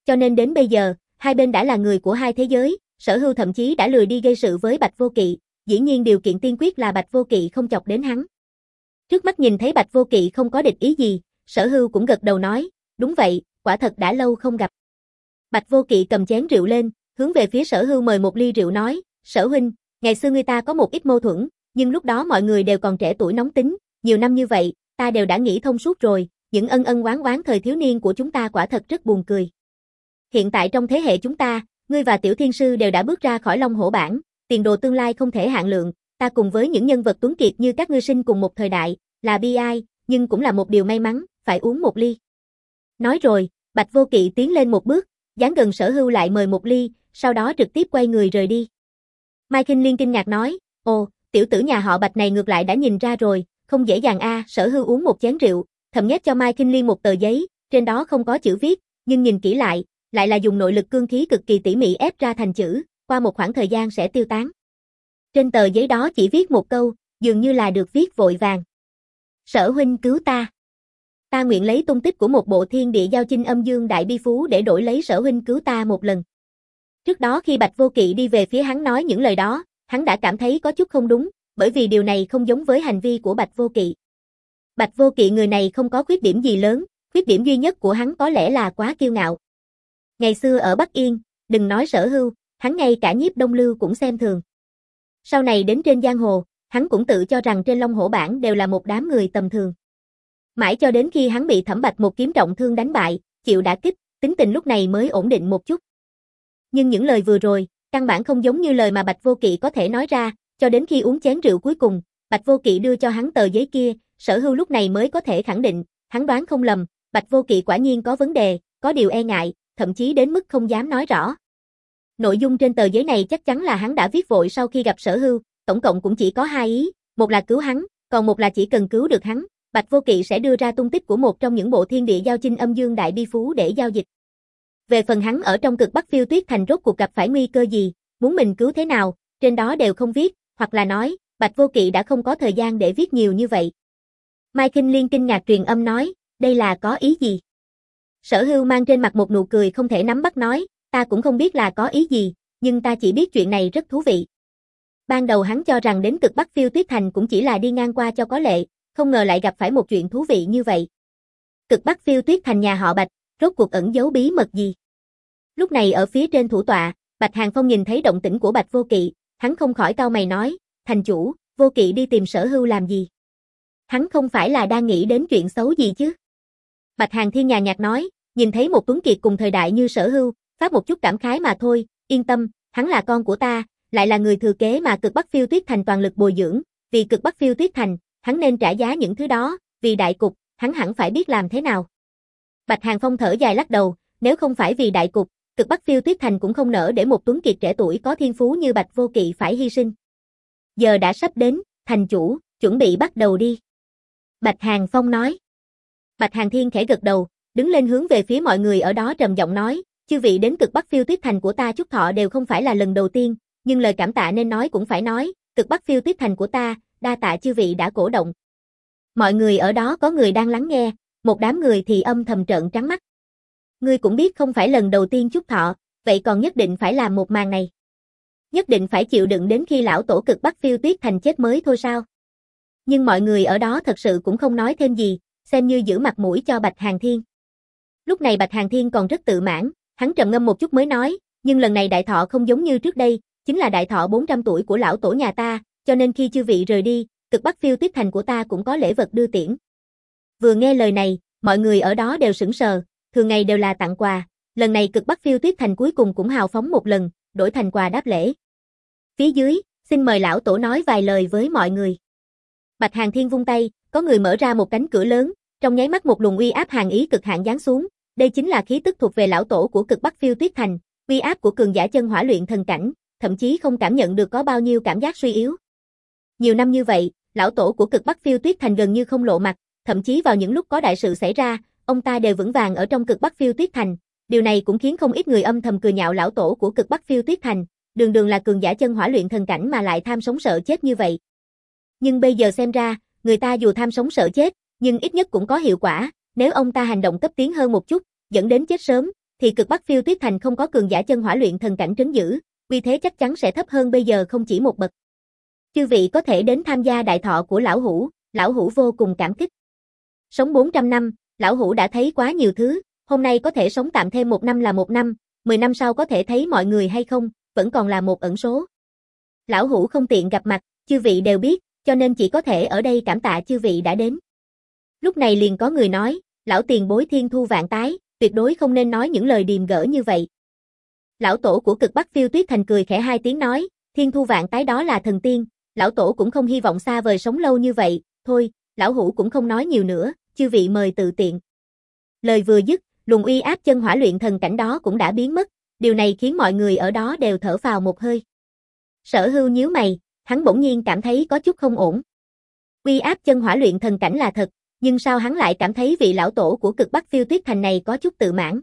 Cho nên đến bây giờ, hai bên đã là người của hai thế giới, Sở Hưu thậm chí đã lười đi gây sự với Bạch Vô Kỵ, dĩ nhiên điều kiện tiên quyết là Bạch Vô Kỵ không chọc đến hắn. Trước mắt nhìn thấy Bạch Vô Kỵ không có địch ý gì, Sở Hưu cũng gật đầu nói, đúng vậy, quả thật đã lâu không gặp. Bạch Vô Kỵ cầm chén rượu lên, hướng về phía Sở Hưu mời một ly rượu nói, Sở huynh, ngày xưa người ta có một ít mâu thuẫn, nhưng lúc đó mọi người đều còn trẻ tuổi nóng tính, nhiều năm như vậy, ta đều đã nghĩ thông suốt rồi, những ân ân oán oán thời thiếu niên của chúng ta quả thật rất buồn cười. Hiện tại trong thế hệ chúng ta, ngươi và Tiểu Thiên Sư đều đã bước ra khỏi Long Hổ bảng, tiền đồ tương lai không thể hạn lượng, ta cùng với những nhân vật tuấn kiệt như các ngươi sinh cùng một thời đại, là bi ai, nhưng cũng là một điều may mắn, phải uống một ly. Nói rồi, Bạch Vô Kỵ tiến lên một bước, dán gần Sở Hưu lại mời một ly, sau đó trực tiếp quay người rời đi. Mai Kinh Liên kinh ngạc nói, ồ, tiểu tử nhà họ Bạch này ngược lại đã nhìn ra rồi, không dễ dàng a. À. Sở Hưu uống một chén rượu, thầm nhét cho Mai Kinh Liên một tờ giấy, trên đó không có chữ viết, nhưng nhìn kỹ lại, lại là dùng nội lực cương khí cực kỳ tỉ mỉ ép ra thành chữ, qua một khoảng thời gian sẽ tiêu tán. Trên tờ giấy đó chỉ viết một câu, dường như là được viết vội vàng. Sở huynh cứu ta. Ta nguyện lấy tung tích của một bộ thiên địa giao chinh âm dương đại bi phú để đổi lấy Sở huynh cứu ta một lần. Trước đó khi Bạch Vô Kỵ đi về phía hắn nói những lời đó, hắn đã cảm thấy có chút không đúng, bởi vì điều này không giống với hành vi của Bạch Vô Kỵ. Bạch Vô Kỵ người này không có khuyết điểm gì lớn, khuyết điểm duy nhất của hắn có lẽ là quá kiêu ngạo. Ngày xưa ở Bắc Yên, đừng nói Sở Hưu, hắn ngay cả Nhiếp Đông Lưu cũng xem thường. Sau này đến trên giang hồ, hắn cũng tự cho rằng trên Long Hổ bảng đều là một đám người tầm thường. Mãi cho đến khi hắn bị Thẩm Bạch một kiếm trọng thương đánh bại, chịu đả kích, tính tình lúc này mới ổn định một chút. Nhưng những lời vừa rồi, căn bản không giống như lời mà Bạch Vô Kỵ có thể nói ra, cho đến khi uống chén rượu cuối cùng, Bạch Vô Kỵ đưa cho hắn tờ giấy kia, Sở Hưu lúc này mới có thể khẳng định, hắn đoán không lầm, Bạch Vô Kỵ quả nhiên có vấn đề, có điều e ngại, thậm chí đến mức không dám nói rõ. Nội dung trên tờ giấy này chắc chắn là hắn đã viết vội sau khi gặp Sở Hưu, tổng cộng cũng chỉ có hai ý, một là cứu hắn, còn một là chỉ cần cứu được hắn, Bạch Vô Kỵ sẽ đưa ra tung tích của một trong những bộ thiên địa giao chinh âm dương đại bi phú để giao dịch. Về phần hắn ở trong cực Bắc Phiêu Tuyết Thành rốt cuộc gặp phải nguy cơ gì, muốn mình cứu thế nào, trên đó đều không viết, hoặc là nói, Bạch Vô Kỵ đã không có thời gian để viết nhiều như vậy. Mai Kinh Liên kinh ngạc truyền âm nói, đây là có ý gì? Sở Hưu mang trên mặt một nụ cười không thể nắm bắt nói, ta cũng không biết là có ý gì, nhưng ta chỉ biết chuyện này rất thú vị. Ban đầu hắn cho rằng đến cực Bắc Phiêu Tuyết Thành cũng chỉ là đi ngang qua cho có lệ, không ngờ lại gặp phải một chuyện thú vị như vậy. Cực Bắc Phiêu Tuyết Thành nhà họ Bạch, rốt cuộc ẩn giấu bí mật gì? Lúc này ở phía trên thủ tọa, Bạch Hàng Phong nhìn thấy động tĩnh của Bạch Vô Kỵ, hắn không khỏi cau mày nói, thành chủ, Vô Kỵ đi tìm Sở Hưu làm gì? Hắn không phải là đang nghĩ đến chuyện xấu gì chứ? Bạch Hàng Thiên nhàn nhạt nói, nhìn thấy một tuấn kiệt cùng thời đại như Sở Hưu, phát một chút cảm khái mà thôi, yên tâm, hắn là con của ta, lại là người thừa kế mà cực Bắc Phiêu Tuyết Thành toàn lực bồi dưỡng, vì cực Bắc Phiêu Tuyết Thành, hắn nên trả giá những thứ đó, vì đại cục, hắn hẳn phải biết làm thế nào. Bạch Hàng Phong thở dài lắc đầu, nếu không phải vì đại cục, cực Bắc Phiêu Tuyết Thành cũng không nỡ để một tuấn kiệt trẻ tuổi có thiên phú như Bạch Vô Kỵ phải hy sinh. Giờ đã sắp đến, thành chủ, chuẩn bị bắt đầu đi. Bạch Hàng Phong nói. Bạch Hàng Thiên khẽ gật đầu, đứng lên hướng về phía mọi người ở đó trầm giọng nói, chư vị đến cực Bắc Phiêu Tuyết Thành của ta chúc thọ đều không phải là lần đầu tiên, nhưng lời cảm tạ nên nói cũng phải nói, cực Bắc Phiêu Tuyết Thành của ta, đa tạ chư vị đã cổ động. Mọi người ở đó có người đang lắng nghe, một đám người thì âm thầm trợn trắng mắt. Ngươi cũng biết không phải lần đầu tiên chúc thọ, vậy còn nhất định phải làm một màn này. Nhất định phải chịu đựng đến khi lão tổ cực Bắc Phiêu Tuyết Thành chết mới thôi sao? Nhưng mọi người ở đó thật sự cũng không nói thêm gì, xem như giữ mặt mũi cho Bạch Hàng Thiên. Lúc này Bạch Hàng Thiên còn rất tự mãn, hắn trầm ngâm một chút mới nói, nhưng lần này đại thọ không giống như trước đây, chính là đại thọ bốn trăm tuổi của lão tổ nhà ta, cho nên khi chư vị rời đi, cực Bắc Phiêu Tuyết Thành của ta cũng có lễ vật đưa tiễn. Vừa nghe lời này, mọi người ở đó đều sững sờ, thường ngày đều là tặng quà, lần này cực Bắc Phiêu Tuyết Thành cuối cùng cũng hào phóng một lần, đổi thành quà đáp lễ. Phía dưới, xin mời lão tổ nói vài lời với mọi người. Bạch Hàng Thiên vung tay, có người mở ra một cánh cửa lớn, trong nháy mắt một luồng uy áp hàn ý cực hạn giáng xuống, đây chính là khí tức thuộc về lão tổ của cực Bắc Phiêu Tuyết Thành, uy áp của cường giả chân hỏa luyện thần cảnh, thậm chí không cảm nhận được có bao nhiêu cảm giác suy yếu. Nhiều năm như vậy, lão tổ của cực Bắc Phiêu Tuyết Thành gần như không lộ mặt, thậm chí vào những lúc có đại sự xảy ra, ông ta đều vững vàng ở trong cực Bắc Phiêu Tuyết Thành, điều này cũng khiến không ít người âm thầm cười nhạo lão tổ của cực Bắc Phiêu Tuyết Thành, đường đường là cường giả chân hỏa luyện thần cảnh mà lại tham sống sợ chết như vậy. Nhưng bây giờ xem ra, người ta dù tham sống sợ chết, nhưng ít nhất cũng có hiệu quả, nếu ông ta hành động cấp tiến hơn một chút, dẫn đến chết sớm, thì cực Bắc Phiêu Tuyết Thành không có cường giả chân hỏa luyện thần cảnh trấn giữ, uy thế chắc chắn sẽ thấp hơn bây giờ không chỉ một bậc. Chư vị có thể đến tham gia đại thọ của lão hủ, lão hủ vô cùng cảm kích. Sống bốn trăm năm, lão hủ đã thấy quá nhiều thứ, hôm nay có thể sống tạm thêm một năm là một năm, mười năm sau có thể thấy mọi người hay không, vẫn còn là một ẩn số. Lão hủ không tiện gặp mặt, chư vị đều biết, cho nên chỉ có thể ở đây cảm tạ chư vị đã đến. Lúc này liền có người nói, lão tiền bối thiên thu vạn tái, tuyệt đối không nên nói những lời điềm gỡ như vậy. Lão tổ của cực Bắc Phiêu Tuyết Thành cười khẽ hai tiếng nói, thiên thu vạn tái đó là thần tiên, lão tổ cũng không hy vọng xa vời sống lâu như vậy, thôi, lão hủ cũng không nói nhiều nữa, chư vị mời tự tiện. Lời vừa dứt, luồng uy áp chân hỏa luyện thần cảnh đó cũng đã biến mất, điều này khiến mọi người ở đó đều thở phào một hơi. Sở Hưu nhíu mày, hắn bỗng nhiên cảm thấy có chút không ổn. Uy áp chân hỏa luyện thần cảnh là thật, nhưng sao hắn lại cảm thấy vị lão tổ của cực Bắc Phiêu Tuyết Thành này có chút tự mãn.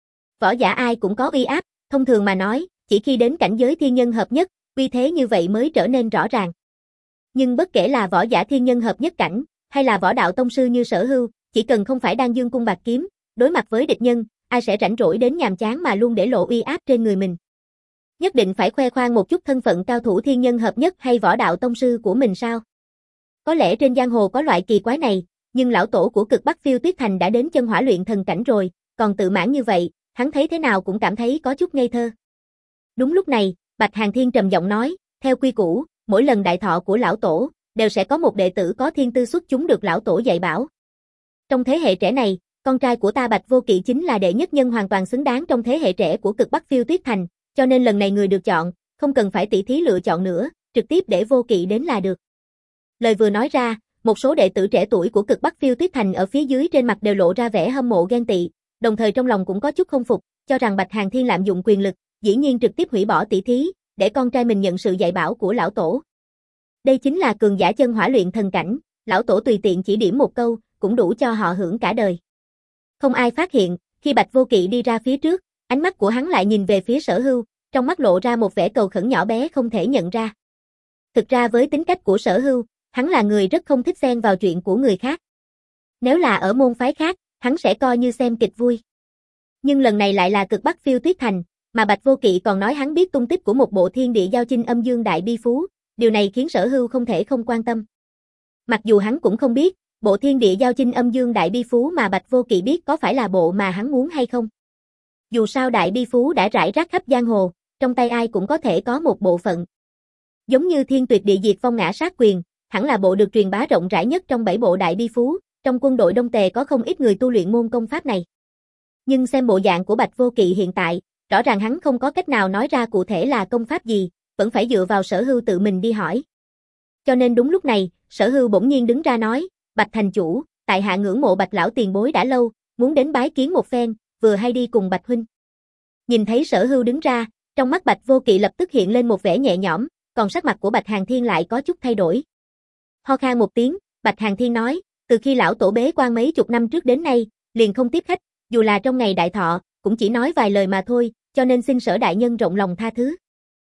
Võ giả ai cũng có uy áp, thông thường mà nói, chỉ khi đến cảnh giới thiên nhân hợp nhất, uy thế như vậy mới trở nên rõ ràng. Nhưng bất kể là võ giả thiên nhân hợp nhất cảnh, hay là võ đạo tông sư như Sở Hưu, chỉ cần không phải đang dương cung bạc kiếm, đối mặt với địch nhân, ai sẽ rảnh rỗi đến nhàm chán mà luôn để lộ uy áp trên người mình. Nhất định phải khoe khoang một chút thân phận cao thủ thiên nhân hợp nhất hay võ đạo tông sư của mình sao? Có lẽ trên giang hồ có loại kỳ quái này, nhưng lão tổ của cực Bắc Phiêu Tuyết Thành đã đến chân hỏa luyện thần cảnh rồi, còn tự mãn như vậy, hắn thấy thế nào cũng cảm thấy có chút ngây thơ. Đúng lúc này, Bạch Hàn Thiên trầm giọng nói, theo quy củ, mỗi lần đại thọ của lão tổ, đều sẽ có một đệ tử có thiên tư xuất chúng được lão tổ dạy bảo. Trong thế hệ trẻ này, con trai của ta Bạch Vô Kỵ chính là đệ nhất nhân hoàn toàn xứng đáng trong thế hệ trẻ của cực Bắc Phiêu Tuyết Thành, cho nên lần này người được chọn, không cần phải tỉ thí lựa chọn nữa, trực tiếp để Vô Kỵ đến là được. Lời vừa nói ra, một số đệ tử trẻ tuổi của cực Bắc Phiêu Tuyết Thành ở phía dưới trên mặt đều lộ ra vẻ hâm mộ ghen tị, đồng thời trong lòng cũng có chút không phục, cho rằng Bạch Hàn Thiên lạm dụng quyền lực, dĩ nhiên trực tiếp hủy bỏ tỉ thí, để con trai mình nhận sự dạy bảo của lão tổ. Đây chính là cường giả chân hỏa luyện thần cảnh, lão tổ tùy tiện chỉ điểm một câu, cũng đủ cho họ hưởng cả đời. Không ai phát hiện, khi Bạch Vô Kỵ đi ra phía trước, ánh mắt của hắn lại nhìn về phía Sở Hưu, trong mắt lộ ra một vẻ cầu khẩn nhỏ bé không thể nhận ra. Thực ra với tính cách của Sở Hưu, hắn là người rất không thích xen vào chuyện của người khác. Nếu là ở môn phái khác, hắn sẽ coi như xem kịch vui. Nhưng lần này lại là cực Bắc Phiêu Tuyết Thành, mà Bạch Vô Kỵ còn nói hắn biết tung tích của một bộ thiên địa giao chinh âm dương đại bi phú, điều này khiến Sở Hưu không thể không quan tâm. Mặc dù hắn cũng không biết, bộ thiên địa giao chinh âm dương đại bi phú mà Bạch Vô Kỵ biết có phải là bộ mà hắn muốn hay không. Dù sao đại bi phú đã rải rác khắp giang hồ, trong tay ai cũng có thể có một bộ phận. Giống như thiên tuyệt địa diệt phong ngã sát quyền, hẳn là bộ được truyền bá rộng rãi nhất trong bảy bộ đại bi phú, trong quân đội Đông Tề có không ít người tu luyện môn công pháp này. Nhưng xem bộ dạng của Bạch Vô Kỵ hiện tại, rõ ràng hắn không có cách nào nói ra cụ thể là công pháp gì, vẫn phải dựa vào Sở Hưu tự mình đi hỏi. Cho nên đúng lúc này, Sở Hưu bỗng nhiên đứng ra nói, Bạch thành chủ, tại hạ ngưỡng mộ Bạch lão tiền bối đã lâu, muốn đến bái kiến một phen, vừa hay đi cùng Bạch huynh. Nhìn thấy Sở Hưu đứng ra, trong mắt Bạch Vô Kỵ lập tức hiện lên một vẻ nhẹ nhõm, còn sắc mặt của Bạch Hàn Thiên lại có chút thay đổi. Ho khan một tiếng, Bạch Hàn Thiên nói, từ khi lão tổ bế quan mấy chục năm trước đến nay, liền không tiếp khách, dù là trong ngày đại thọ, cũng chỉ nói vài lời mà thôi, cho nên xin Sở đại nhân rộng lòng tha thứ.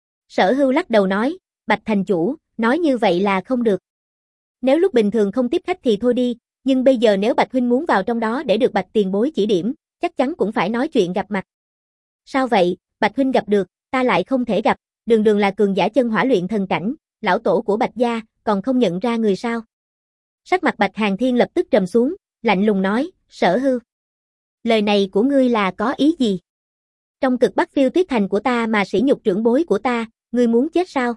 Sở Hưu lắc đầu nói, Bạch thành chủ, nói như vậy là không được. Nếu lúc bình thường không tiếp khách thì thôi đi, nhưng bây giờ nếu Bạch huynh muốn vào trong đó để được Bạch tiền bối chỉ điểm, chắc chắn cũng phải nói chuyện gặp mặt. Sao vậy, Bạch huynh gặp được, ta lại không thể gặp, đường đường là cường giả chân hỏa luyện thần cảnh, lão tổ của Bạch gia, còn không nhận ra người sao? Sắc mặt Bạch Hàn Thiên lập tức trầm xuống, lạnh lùng nói, Sở Hưu. Lời này của ngươi là có ý gì? Trong cực Bắc Phiêu Tuyết Thành của ta mà sỉ nhục trưởng bối của ta, ngươi muốn chết sao?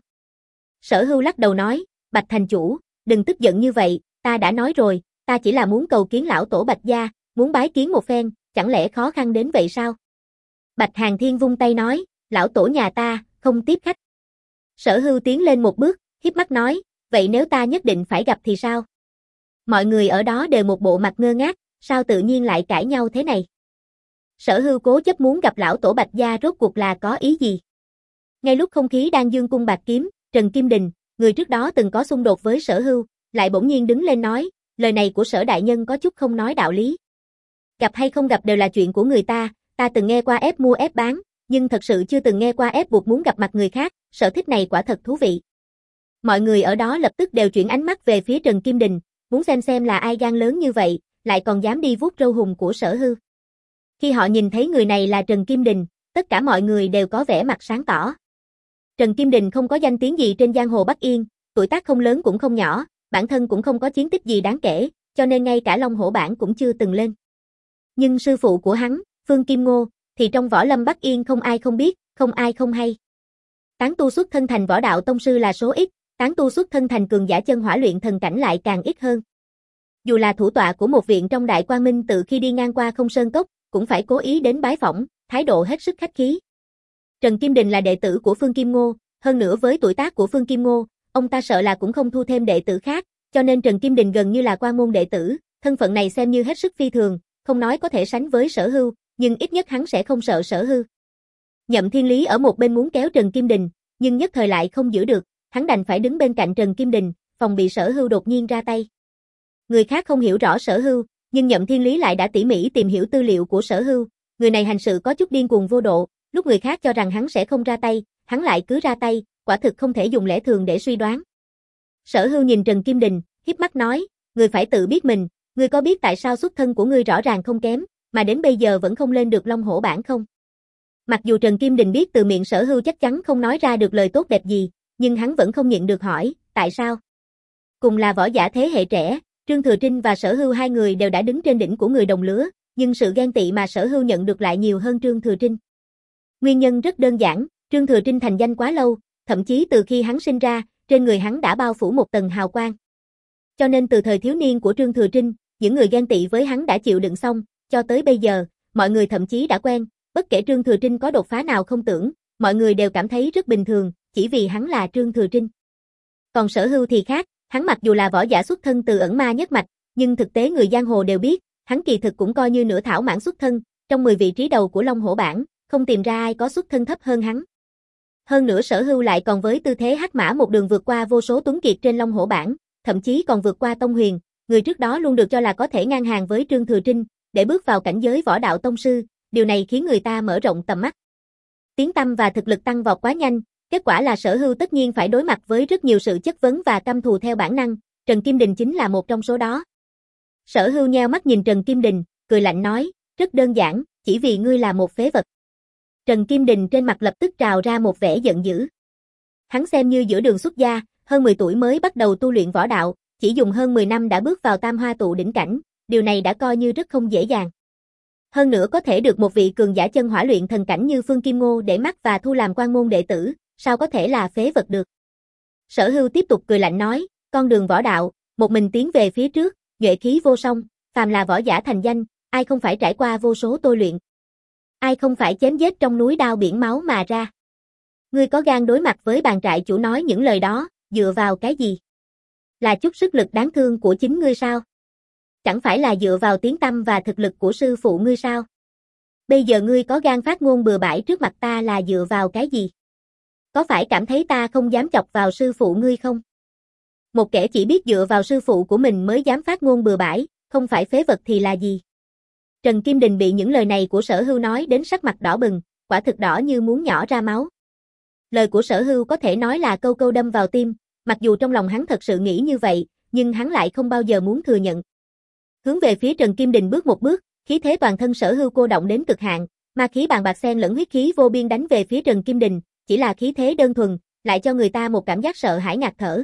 Sở Hưu lắc đầu nói, Bạch thành chủ, đừng tức giận như vậy, ta đã nói rồi, ta chỉ là muốn cầu kiến lão tổ Bạch gia, muốn bái kiến một phen, chẳng lẽ khó khăn đến vậy sao? Bạch Hàn Thiên vung tay nói, lão tổ nhà ta, không tiếp khách. Sở Hưu tiến lên một bước, hiếp mắt nói, vậy nếu ta nhất định phải gặp thì sao? Mọi người ở đó đều một bộ mặt ngơ ngác, sao tự nhiên lại cãi nhau thế này? Sở Hưu cố chấp muốn gặp lão tổ Bạch gia rốt cuộc là có ý gì? Ngay lúc không khí đang dương cung bạc kiếm, Trần Kim Đình, người trước đó từng có xung đột với Sở Hưu, lại bỗng nhiên đứng lên nói, lời này của Sở đại nhân có chút không nói đạo lý. Gặp hay không gặp đều là chuyện của người ta, ta từng nghe qua ép mua ép bán, nhưng thật sự chưa từng nghe qua ép buộc muốn gặp mặt người khác, sở thích này quả thật thú vị. Mọi người ở đó lập tức đều chuyển ánh mắt về phía Trần Kim Đình, muốn xem xem là ai gan lớn như vậy, lại còn dám đi vuốt râu hùng của Sở Hưu. Khi họ nhìn thấy người này là Trần Kim Đình, tất cả mọi người đều có vẻ mặt sáng tỏ. Trần Kim Đình không có danh tiếng gì trên giang hồ Bắc Yên, tuổi tác không lớn cũng không nhỏ, bản thân cũng không có chiến tích gì đáng kể, cho nên ngay cả Long Hổ bảng cũng chưa từng lên. Nhưng sư phụ của hắn, Phương Kim Ngô, thì trong võ lâm Bắc Yên không ai không biết, không ai không hay. Tán tu xuất thân thành võ đạo tông sư là số ít, tán tu xuất thân thành cường giả chân hỏa luyện thần cảnh lại càng ít hơn. Dù là thủ tọa của một viện trong Đại Quang Minh tự khi đi ngang qua Không Sơn Cốc, cũng phải cố ý đến bái phỏng, thái độ hết sức khách khí. Trần Kim Đình là đệ tử của Phương Kim Ngô, hơn nữa với tuổi tác của Phương Kim Ngô, ông ta sợ là cũng không thu thêm đệ tử khác, cho nên Trần Kim Đình gần như là quan môn đệ tử, thân phận này xem như hết sức phi thường, không nói có thể sánh với Sở Hưu, nhưng ít nhất hắn sẽ không sợ Sở Hưu. Nhậm Thiên Lý ở một bên muốn kéo Trần Kim Đình, nhưng nhất thời lại không giữ được, hắn đành phải đứng bên cạnh Trần Kim Đình, phòng bị Sở Hưu đột nhiên ra tay. Người khác không hiểu rõ Sở Hưu, nhưng Nhậm Thiên Lý lại đã tỉ mỉ tìm hiểu tư liệu của Sở Hưu, người này hành sự có chút điên cuồng vô độ, lúc người khác cho rằng hắn sẽ không ra tay, hắn lại cứ ra tay, quả thực không thể dùng lẽ thường để suy đoán. Sở Hưu nhìn Trần Kim Đình, híp mắt nói, ngươi phải tự biết mình, ngươi có biết tại sao xuất thân của ngươi rõ ràng không kém, mà đến bây giờ vẫn không lên được Long Hổ bảng không? Mặc dù Trần Kim Đình biết từ miệng Sở Hưu chắc chắn không nói ra được lời tốt đẹp gì, nhưng hắn vẫn không nhịn được hỏi, tại sao? Cùng là võ giả thế hệ trẻ, Trương Thừa Trinh và Sở Hưu hai người đều đã đứng trên đỉnh của người đồng lứa, nhưng sự ghen tị mà Sở Hưu nhận được lại nhiều hơn Trương Thừa Trinh. Nguyên nhân rất đơn giản, Trương Thừa Trinh thành danh quá lâu, thậm chí từ khi hắn sinh ra, trên người hắn đã bao phủ một tầng hào quang. Cho nên từ thời thiếu niên của Trương Thừa Trinh, những người ghen tị với hắn đã chịu đựng xong, cho tới bây giờ, mọi người thậm chí đã quen, bất kể Trương Thừa Trinh có đột phá nào không tưởng, mọi người đều cảm thấy rất bình thường, chỉ vì hắn là Trương Thừa Trinh. Còn Sở Hưu thì khác, hắn mặc dù là võ giả xuất thân từ ẩn ma nhất mạch, nhưng thực tế người giang hồ đều biết, hắn kỳ thực cũng coi như nửa thảo mãn xuất thân, trong mười vị trí đầu của Long Hổ bảng, không tìm ra ai có xuất thân thấp hơn hắn. Hơn nữa Sở Hưu lại còn với tư thế hắc mã một đường vượt qua vô số tuấn kiệt trên Long Hổ bảng, thậm chí còn vượt qua Tông Huyền, người trước đó luôn được cho là có thể ngang hàng với Trương Thừa Trinh, để bước vào cảnh giới võ đạo tông sư, điều này khiến người ta mở rộng tầm mắt. Tiếng tăm và thực lực tăng vọt quá nhanh, kết quả là Sở Hưu tất nhiên phải đối mặt với rất nhiều sự chất vấn và căm thù theo bản năng, Trần Kim Đình chính là một trong số đó. Sở Hưu nheo mắt nhìn Trần Kim Đình, cười lạnh nói, rất đơn giản, chỉ vì ngươi là một phế vật. Trần Kim Đình trên mặt lập tức trào ra một vẻ giận dữ. Hắn xem như giữa đường xuất gia, hơn mười tuổi mới bắt đầu tu luyện võ đạo, chỉ dùng hơn mười năm đã bước vào tam hoa tụ đỉnh cảnh, điều này đã coi như rất không dễ dàng. Hơn nữa có thể được một vị cường giả chân hỏa luyện thần cảnh như Phương Kim Ngô để mắt và thu làm quan môn đệ tử, sao có thể là phế vật được. Sở Hưu tiếp tục cười lạnh nói, con đường võ đạo, một mình tiến về phía trước, nhuệ khí vô song, phàm là võ giả thành danh, ai không phải trải qua vô số tôi luyện. Ai không phải chém giết trong núi đao biển máu mà ra. Ngươi có gan đối mặt với bàn trại chủ nói những lời đó, dựa vào cái gì? Là chút sức lực đáng thương của chính ngươi sao? Chẳng phải là dựa vào tiếng tăm và thực lực của sư phụ ngươi sao? Bây giờ ngươi có gan phát ngôn bừa bãi trước mặt ta là dựa vào cái gì? Có phải cảm thấy ta không dám chọc vào sư phụ ngươi không? Một kẻ chỉ biết dựa vào sư phụ của mình mới dám phát ngôn bừa bãi, không phải phế vật thì là gì? Trần Kim Đình bị những lời này của Sở Hưu nói đến sắc mặt đỏ bừng, quả thực đỏ như muốn nhỏ ra máu. Lời của Sở Hưu có thể nói là câu câu đâm vào tim, mặc dù trong lòng hắn thật sự nghĩ như vậy, nhưng hắn lại không bao giờ muốn thừa nhận. Hướng về phía Trần Kim Đình bước một bước, khí thế toàn thân Sở Hưu cô động đến cực hạn, ma khí bàn bạc xen lẫn huyết khí vô biên đánh về phía Trần Kim Đình, chỉ là khí thế đơn thuần, lại cho người ta một cảm giác sợ hãi ngạt thở.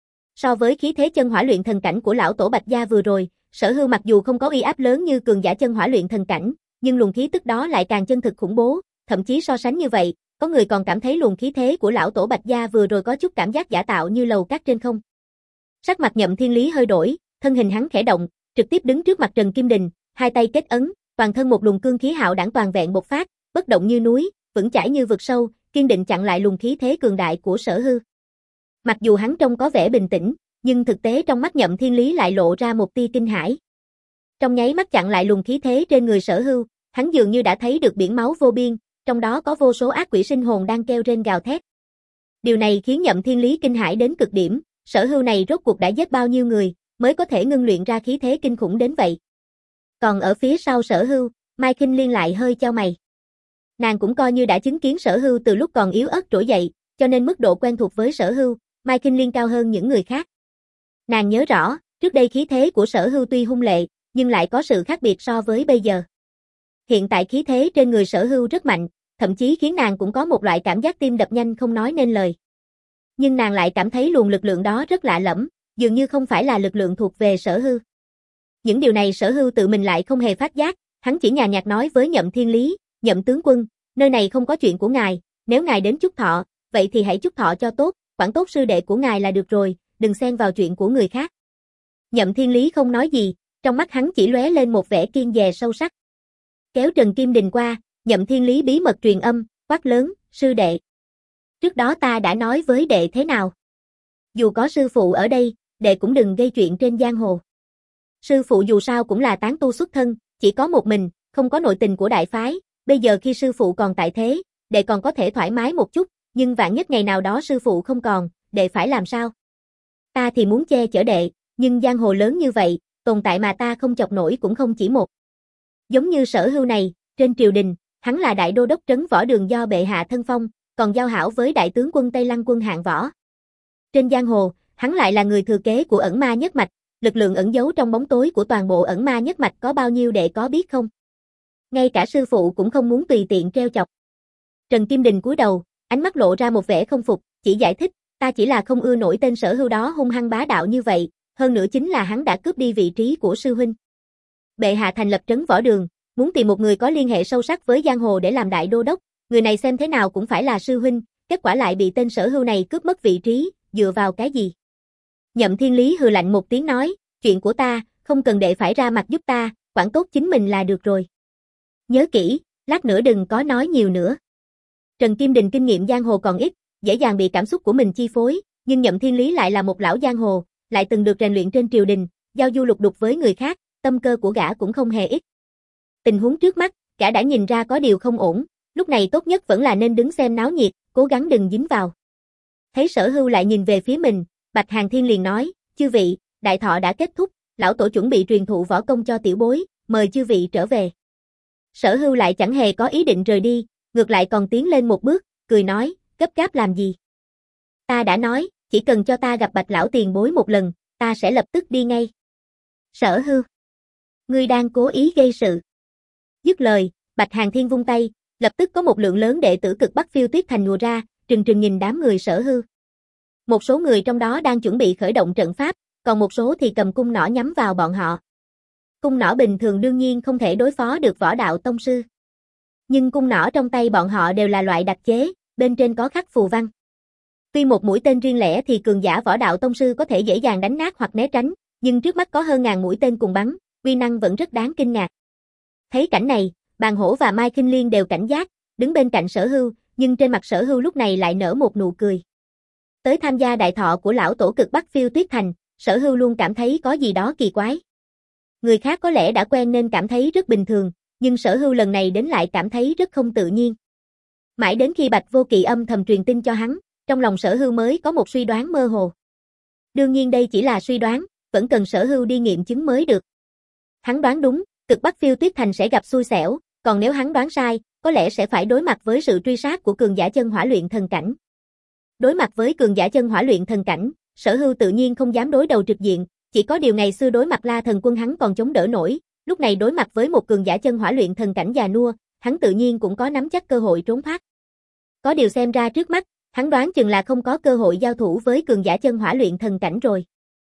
So với khí thế chân hỏa luyện thần cảnh của lão tổ Bạch Gia vừa rồi, Sở Hưu mặc dù không có uy áp lớn như cường giả chân hỏa luyện thần cảnh, nhưng luồng khí tức đó lại càng chân thực khủng bố, thậm chí so sánh như vậy, có người còn cảm thấy luồng khí thế của lão tổ Bạch Gia vừa rồi có chút cảm giác giả tạo như lầu cát trên không. Sắc mặt Nhậm Thiên Lý hơi đổi, thân hình hắn khẽ động, trực tiếp đứng trước mặt Trần Kim Đình, hai tay kết ấn, toàn thân một luồng cương khí hạo đãng toàn vẹn bộc phát, bất động như núi, vững chãi như vực sâu, kiên định chặn lại luồng khí thế cường đại của Sở Hưu. Mặc dù hắn trông có vẻ bình tĩnh, nhưng thực tế trong mắt Nhậm Thiên Lý lại lộ ra một tia kinh hãi. Trong nháy mắt chặn lại luồng khí thế trên người Sở Hưu, hắn dường như đã thấy được biển máu vô biên, trong đó có vô số ác quỷ sinh hồn đang kêu rên gào thét. Điều này khiến Nhậm Thiên Lý kinh hãi đến cực điểm, Sở Hưu này rốt cuộc đã giết bao nhiêu người, mới có thể ngưng luyện ra khí thế kinh khủng đến vậy. Còn ở phía sau Sở Hưu, Mai Khinh Liên lại hơi chau mày. Nàng cũng coi như đã chứng kiến Sở Hưu từ lúc còn yếu ớt trỗi dậy, cho nên mức độ quen thuộc với Sở Hưu, Mai Khinh Liên cao hơn những người khác. Nàng nhớ rõ, trước đây khí thế của Sở Hưu tuy hung lệ, nhưng lại có sự khác biệt so với bây giờ. Hiện tại khí thế trên người Sở Hưu rất mạnh, thậm chí khiến nàng cũng có một loại cảm giác tim đập nhanh không nói nên lời. Nhưng nàng lại cảm thấy luồng lực lượng đó rất lạ lẫm, dường như không phải là lực lượng thuộc về Sở Hưu. Những điều này Sở Hưu tự mình lại không hề phát giác, hắn chỉ nhàn nhạt nói với Nhậm Thiên Lý, Nhậm tướng quân, nơi này không có chuyện của ngài, nếu ngài đến chúc thọ, vậy thì hãy chúc thọ cho tốt, quản tốt sư đệ của ngài là được rồi, đừng xen vào chuyện của người khác. Nhậm Thiên Lý không nói gì, trong mắt hắn chỉ lóe lên một vẻ kiên dè sâu sắc. Kéo Trần Kim Đình qua, Nhậm Thiên Lý bí mật truyền âm, quát lớn, sư đệ. Trước đó ta đã nói với đệ thế nào? Dù có sư phụ ở đây, đệ cũng đừng gây chuyện trên giang hồ. Sư phụ dù sao cũng là tán tu xuất thân, chỉ có một mình, không có nội tình của đại phái, bây giờ khi sư phụ còn tại thế, đệ còn có thể thoải mái một chút, nhưng vạn nhất ngày nào đó sư phụ không còn, đệ phải làm sao? Ta thì muốn che chở đệ, nhưng giang hồ lớn như vậy, tồn tại mà ta không chọc nổi cũng không chỉ một. Giống như Sở Hưu này, trên triều đình, hắn là đại đô đốc trấn võ đường do bệ hạ thân phong, còn giao hảo với đại tướng quân Tây Lăng quân hạng võ. Trên giang hồ, hắn lại là người thừa kế của ẩn ma nhất mạch, lực lượng ẩn giấu trong bóng tối của toàn bộ ẩn ma nhất mạch có bao nhiêu đệ có biết không? Ngay cả sư phụ cũng không muốn tùy tiện treo chọc. Trần Kim Đình cúi đầu, ánh mắt lộ ra một vẻ không phục, chỉ giải thích, ta chỉ là không ưa nổi tên Sở Hưu đó hung hăng bá đạo như vậy, hơn nữa chính là hắn đã cướp đi vị trí của sư huynh. Bệ hạ thành lập trấn võ đường, muốn tìm một người có liên hệ sâu sắc với giang hồ để làm đại đô đốc, người này xem thế nào cũng phải là sư huynh, kết quả lại bị tên Sở Hưu này cướp mất vị trí, dựa vào cái gì? Nhậm Thiên Lý hừ lạnh một tiếng nói, chuyện của ta, không cần đệ phải ra mặt giúp ta, quản tốt chính mình là được rồi. Nhớ kỹ, lát nữa đừng có nói nhiều nữa. Trần Kim Đình kinh nghiệm giang hồ còn ít, dễ dàng bị cảm xúc của mình chi phối, nhưng Nhậm Thiên Lý lại là một lão giang hồ, lại từng được rèn luyện trên triều đình, giao du lục đục với người khác, tâm cơ của gã cũng không hề ít. Tình huống trước mắt, gã đã nhìn ra có điều không ổn, lúc này tốt nhất vẫn là nên đứng xem náo nhiệt, cố gắng đừng dính vào. Thấy Sở Hưu lại nhìn về phía mình, Bạch Hàn Thiên liền nói, chư vị, đại thọ đã kết thúc, lão tổ chuẩn bị truyền thụ võ công cho tiểu bối, mời chư vị trở về. Sở Hưu lại chẳng hề có ý định rời đi, ngược lại còn tiến lên một bước, cười nói, gấp gáp làm gì? Ta đã nói, chỉ cần cho ta gặp Bạch lão tiền bối một lần, ta sẽ lập tức đi ngay. Sở Hưu, ngươi đang cố ý gây sự. Dứt lời, Bạch Hàn Thiên vung tay, lập tức có một lượng lớn đệ tử Cực Bắc Phiêu Tuyết Thành nhùa ra, trừng trừng nhìn đám người Sở Hưu. Một số người trong đó đang chuẩn bị khởi động trận pháp, còn một số thì cầm cung nỏ nhắm vào bọn họ. Cung nỏ bình thường đương nhiên không thể đối phó được võ đạo tông sư. Nhưng cung nỏ trong tay bọn họ đều là loại đặc chế, bên trên có khắc phù văn. Tuy một mũi tên riêng lẻ thì cường giả võ đạo tông sư có thể dễ dàng đánh nát hoặc né tránh, nhưng trước mắt có hơn ngàn mũi tên cùng bắn, uy năng vẫn rất đáng kinh ngạc. Thấy cảnh này, Bàn Hổ và Mai Kinh Liên đều cảnh giác, đứng bên cạnh Sở Hưu, nhưng trên mặt Sở Hưu lúc này lại nở một nụ cười. Tới tham gia đại thọ của lão tổ Cực Bắc Phiêu Tuyết Thành, Sở Hưu luôn cảm thấy có gì đó kỳ quái. Người khác có lẽ đã quen nên cảm thấy rất bình thường, nhưng Sở Hưu lần này đến lại cảm thấy rất không tự nhiên. Mãi đến khi Bạch Vô Kỵ âm thầm truyền tin cho hắn, trong lòng Sở Hưu mới có một suy đoán mơ hồ. Đương nhiên đây chỉ là suy đoán, vẫn cần Sở Hưu đi nghiệm chứng mới được. Hắn đoán đúng, Cực Bắc Phiêu Tuyết Thành sẽ gặp xui xẻo, còn nếu hắn đoán sai, có lẽ sẽ phải đối mặt với sự truy sát của cường giả chân hỏa luyện thần cảnh. Đối mặt với cường giả chân hỏa luyện thần cảnh, Sở Hưu tự nhiên không dám đối đầu trực diện, chỉ có điều ngày xưa đối mặt La Thần Quân hắn còn chống đỡ nổi, lúc này đối mặt với một cường giả chân hỏa luyện thần cảnh già nua, hắn tự nhiên cũng có nắm chắc cơ hội trốn thoát. Có điều xem ra trước mắt, hắn đoán chừng là không có cơ hội giao thủ với cường giả chân hỏa luyện thần cảnh rồi.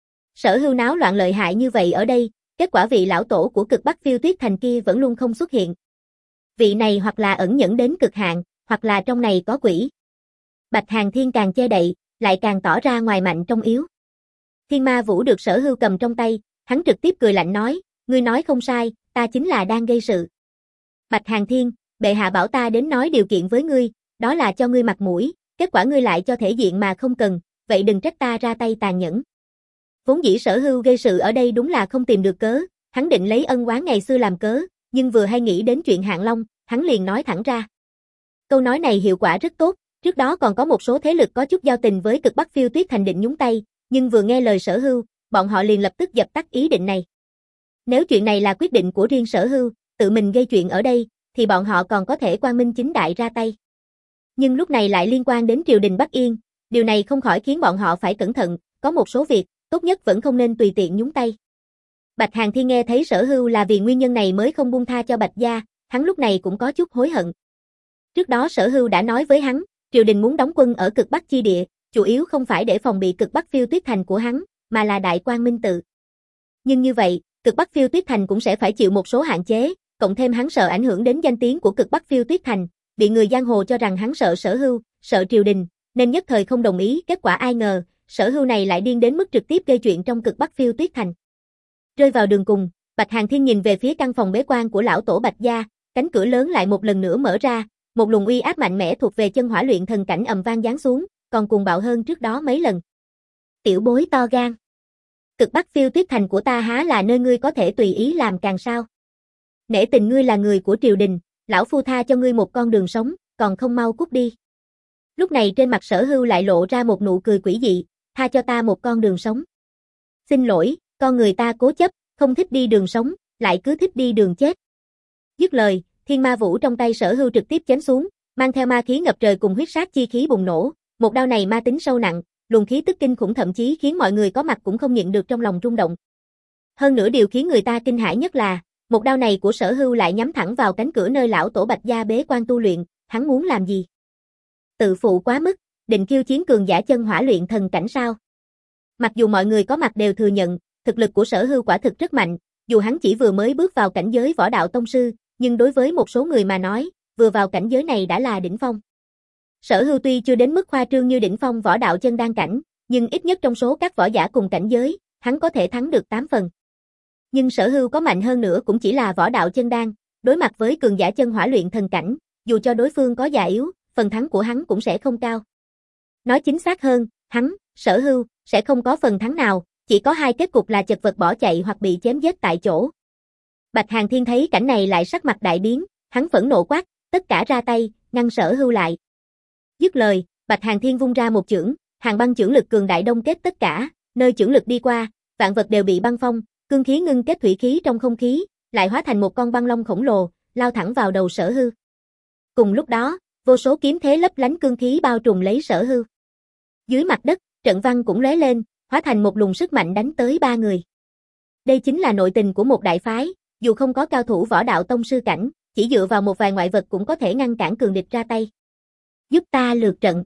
Sở Hưu náo loạn lợi hại như vậy ở đây, kết quả vị lão tổ của Cực Bắc Phiêu Tuyết Thành kia vẫn luôn không xuất hiện. Vị này hoặc là ẩn nhẫn đến cực hạn, hoặc là trong này có quỷ. Bạch Hàn Thiên càng che đậy, lại càng tỏ ra ngoài mạnh trong yếu. Thiên Ma Vũ được Sở Hưu cầm trong tay, hắn trực tiếp cười lạnh nói, ngươi nói không sai, ta chính là đang gây sự. Bạch Hàn Thiên, bệ hạ bảo ta đến nói điều kiện với ngươi, đó là cho ngươi mặt mũi, kết quả ngươi lại cho thể diện mà không cần, vậy đừng trách ta ra tay tàn nhẫn. Vốn dĩ Sở Hưu gây sự ở đây đúng là không tìm được cớ, hắn định lấy ân oán ngày xưa làm cớ, nhưng vừa hay nghĩ đến chuyện Hạng Long, hắn liền nói thẳng ra. Câu nói này hiệu quả rất tốt, trước đó còn có một số thế lực có chút giao tình với Cực Bắc Phiêu Tuyết Thành định nhúng tay, nhưng vừa nghe lời Sở Hưu, bọn họ liền lập tức dập tắt ý định này. Nếu chuyện này là quyết định của riêng Sở Hưu, tự mình gây chuyện ở đây, thì bọn họ còn có thể quang minh chính đại ra tay. Nhưng lúc này lại liên quan đến triều đình Bắc Yên, điều này không khỏi khiến bọn họ phải cẩn thận, có một số việc, tốt nhất vẫn không nên tùy tiện nhúng tay. Bạch Hàn Thiên nghe thấy Sở Hưu là vì nguyên nhân này mới không buông tha cho Bạch gia, hắn lúc này cũng có chút hối hận. Trước đó Sở Hưu đã nói với hắn, triều đình muốn đóng quân ở cực Bắc chi địa, chủ yếu không phải để phòng bị cực Bắc Phiêu Tuyết Thành của hắn, mà là Đại Quang Minh Tự. Nhưng như vậy, cực Bắc Phiêu Tuyết Thành cũng sẽ phải chịu một số hạn chế, cộng thêm hắn sợ ảnh hưởng đến danh tiếng của cực Bắc Phiêu Tuyết Thành, bị người giang hồ cho rằng hắn sợ Sở Hưu, sợ triều đình, nên nhất thời không đồng ý. Kết quả ai ngờ, Sở Hưu này lại điên đến mức trực tiếp gây chuyện trong cực Bắc Phiêu Tuyết Thành. Rơi vào đường cùng, Bạch Hàn Thiên nhìn về phía căn phòng bế quan của lão tổ Bạch gia, cánh cửa lớn lại một lần nữa mở ra, một luồng uy áp mạnh mẽ thuộc về chân hỏa luyện thần cảnh ầm vang giáng xuống, còn cuồng bạo hơn trước đó mấy lần. Tiểu bối to gan. Cực Bắc Phiêu Tuyết Thành của ta há là nơi ngươi có thể tùy ý làm càng sao? Nể tình ngươi là người của triều đình, lão phu tha cho ngươi một con đường sống, còn không mau cút đi. Lúc này trên mặt Sở Hưu lại lộ ra một nụ cười quỷ dị, tha cho ta một con đường sống. Xin lỗi, con người ta cố chấp, không thích đi đường sống, lại cứ thích đi đường chết. Dứt lời, thiên ma vũ trong tay Sở Hưu trực tiếp chém xuống, mang theo ma khí ngập trời cùng huyết sát chi khí bùng nổ, một đao này ma tính sâu nặng, luồng khí tức kinh khủng thậm chí khiến mọi người có mặt cũng không nhịn được trong lòng rung động. Hơn nữa điều khiến người ta kinh hãi nhất là, một đao này của Sở Hưu lại nhắm thẳng vào cánh cửa nơi lão tổ Bạch gia bế quan tu luyện, hắn muốn làm gì? Tự phụ quá mức, định khiêu chiến cường giả chân hỏa luyện thần cảnh sao? Mặc dù mọi người có mặt đều thừa nhận, thực lực của Sở Hưu quả thực rất mạnh, dù hắn chỉ vừa mới bước vào cảnh giới võ đạo tông sư, nhưng đối với một số người mà nói, vừa vào cảnh giới này đã là đỉnh phong. Sở Hưu tuy chưa đến mức khoa trương như đỉnh phong võ đạo chân đan cảnh, nhưng ít nhất trong số các võ giả cùng cảnh giới, hắn có thể thắng được tám phần. Nhưng Sở Hưu có mạnh hơn nữa cũng chỉ là võ đạo chân đan, đối mặt với cường giả chân hỏa luyện thần cảnh, dù cho đối phương có già yếu, phần thắng của hắn cũng sẽ không cao. Nói chính xác hơn, hắn, Sở Hưu, sẽ không có phần thắng nào, chỉ có hai kết cục là chật vật bỏ chạy hoặc bị chém giết tại chỗ. Bạch Hàn Thiên thấy cảnh này lại sắc mặt đại biến, hắn phẫn nộ quát, tất cả ra tay, ngăn Sở Hưu lại. Dứt lời, Bạch Hàn Thiên vung ra một chưởng, hàng băng chưởng lực cường đại đông kết tất cả, nơi chưởng lực đi qua, vạn vật đều bị băng phong, cương khí ngưng kết thủy khí trong không khí, lại hóa thành một con băng long khổng lồ, lao thẳng vào đầu Sở Hưu. Cùng lúc đó, vô số kiếm thế lấp lánh cương khí bao trùm lấy Sở Hưu. Dưới mặt đất, trận văn cũng lóe lên, hóa thành một luồng sức mạnh đánh tới ba người. Đây chính là nội tình của một đại phái, dù không có cao thủ võ đạo tông sư cảnh, chỉ dựa vào một vài ngoại vật cũng có thể ngăn cản cường địch ra tay. Giúp ta lược trận.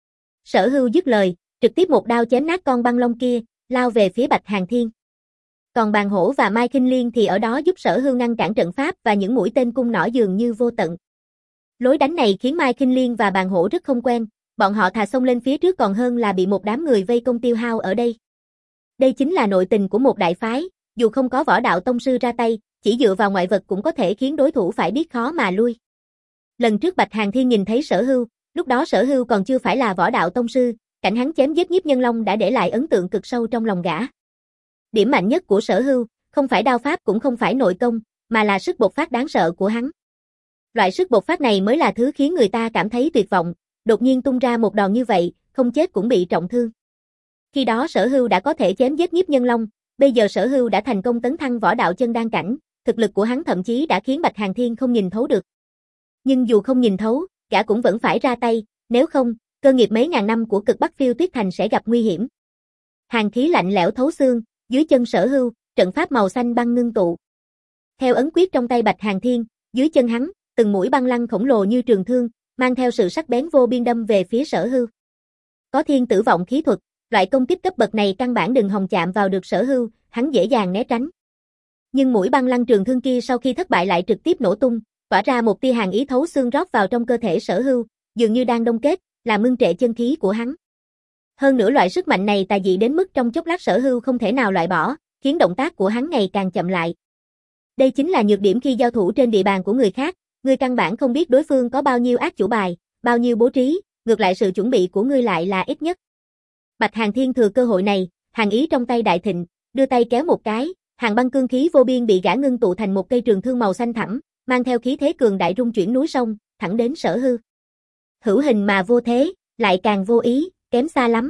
Sở Hưu dứt lời, trực tiếp một đao chém nát con băng long kia, lao về phía Bạch Hàn Thiên. Còn Bàn Hổ và Mai Kinh Liên thì ở đó giúp Sở Hưu ngăn cản trận pháp và những mũi tên cung nỏ dường như vô tận. Lối đánh này khiến Mai Kinh Liên và Bàn Hổ rất không quen, bọn họ thà xông lên phía trước còn hơn là bị một đám người vây công tiêu hao ở đây. Đây chính là nội tình của một đại phái, dù không có võ đạo tông sư ra tay, chỉ dựa vào ngoại vật cũng có thể khiến đối thủ phải biết khó mà lui. Lần trước Bạch Hàn Thiên nhìn thấy Sở Hưu, lúc đó Sở Hưu còn chưa phải là võ đạo tông sư, cảnh hắn chém giết Nhiếp Nhân Long đã để lại ấn tượng cực sâu trong lòng gã. Điểm mạnh nhất của Sở Hưu, không phải đao pháp cũng không phải nội công, mà là sức bộc phát đáng sợ của hắn. Loại sức bộc phát này mới là thứ khiến người ta cảm thấy tuyệt vọng, đột nhiên tung ra một đòn như vậy, không chết cũng bị trọng thương. Khi đó Sở Hưu đã có thể chém giết Nhiếp Nhân Long, bây giờ Sở Hưu đã thành công tấn thăng võ đạo chân đan cảnh, thực lực của hắn thậm chí đã khiến Bạch Hàn Thiên không nhìn thấu được. Nhưng dù không nhìn thấu, gã cũng vẫn phải ra tay, nếu không, cơ nghiệp mấy ngàn năm của cực Bắc Phiêu Tuyết Thành sẽ gặp nguy hiểm. Hàn khí lạnh lẽo thấu xương, dưới chân Sở Hưu, trận pháp màu xanh băng ngưng tụ. Theo ấn quyết trong tay Bạch Hàn Thiên, dưới chân hắn, từng mũi băng lăng khổng lồ như trường thương, mang theo sự sắc bén vô biên đâm về phía Sở Hưu. Có thiên tử vọng khí thuật, loại công kích cấp bậc này căn bản đừng hòng chạm vào được Sở Hưu, hắn dễ dàng né tránh. Nhưng mũi băng lăng trường thương kia sau khi thất bại lại trực tiếp nổ tung, tỏa ra một tia hàn ý thấu xương rót vào trong cơ thể Sở Hưu, dường như đang đông kết, làm ngưng trệ chân khí của hắn. Hơn nữa loại sức mạnh này tà dị đến mức trong chốc lát Sở Hưu không thể nào loại bỏ, khiến động tác của hắn ngày càng chậm lại. Đây chính là nhược điểm khi giao thủ trên địa bàn của người khác, ngươi căn bản không biết đối phương có bao nhiêu ác chủ bài, bao nhiêu bố trí, ngược lại sự chuẩn bị của ngươi lại là ít nhất. Bạch Hàn Thiên thừa cơ hội này, hàn ý trong tay đại thịnh, đưa tay kéo một cái, hàng băng cương khí vô biên bị gã ngưng tụ thành một cây trường thương màu xanh thẳm, mang theo khí thế cường đại rung chuyển núi sông, thẳng đến Sở Hưu. Hữu hình mà vô thế, lại càng vô ý, kém xa lắm.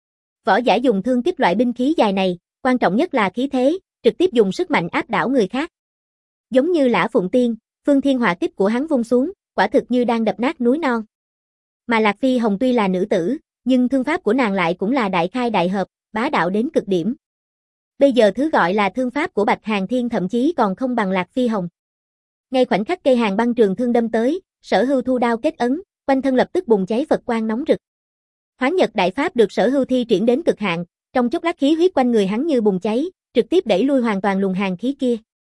Võ giả dùng thương kích loại binh khí dài này, quan trọng nhất là khí thế, trực tiếp dùng sức mạnh áp đảo người khác. Giống như Lã Phụng Tiên, Phương Thiên hỏa kích của hắn vung xuống, quả thực như đang đập nát núi non. Mà Lạc Phi Hồng tuy là nữ tử, nhưng thương pháp của nàng lại cũng là đại khai đại hợp, bá đạo đến cực điểm. Bây giờ thứ gọi là thương pháp của Bạch Hàn Thiên thậm chí còn không bằng Lạc Phi Hồng. Ngay khoảnh khắc cây hàng băng trường thương đâm tới, Sở Hưu thu đao kết ấn, quanh thân lập tức bùng cháy Phật quang nóng rực. Hoán Nhật Đại Pháp được Sở Hưu thi triển đến cực hạn, trong chốc lát khí huyết quanh người hắn như bùng cháy, trực tiếp đẩy lui hoàn toàn luồng hàn khí kia.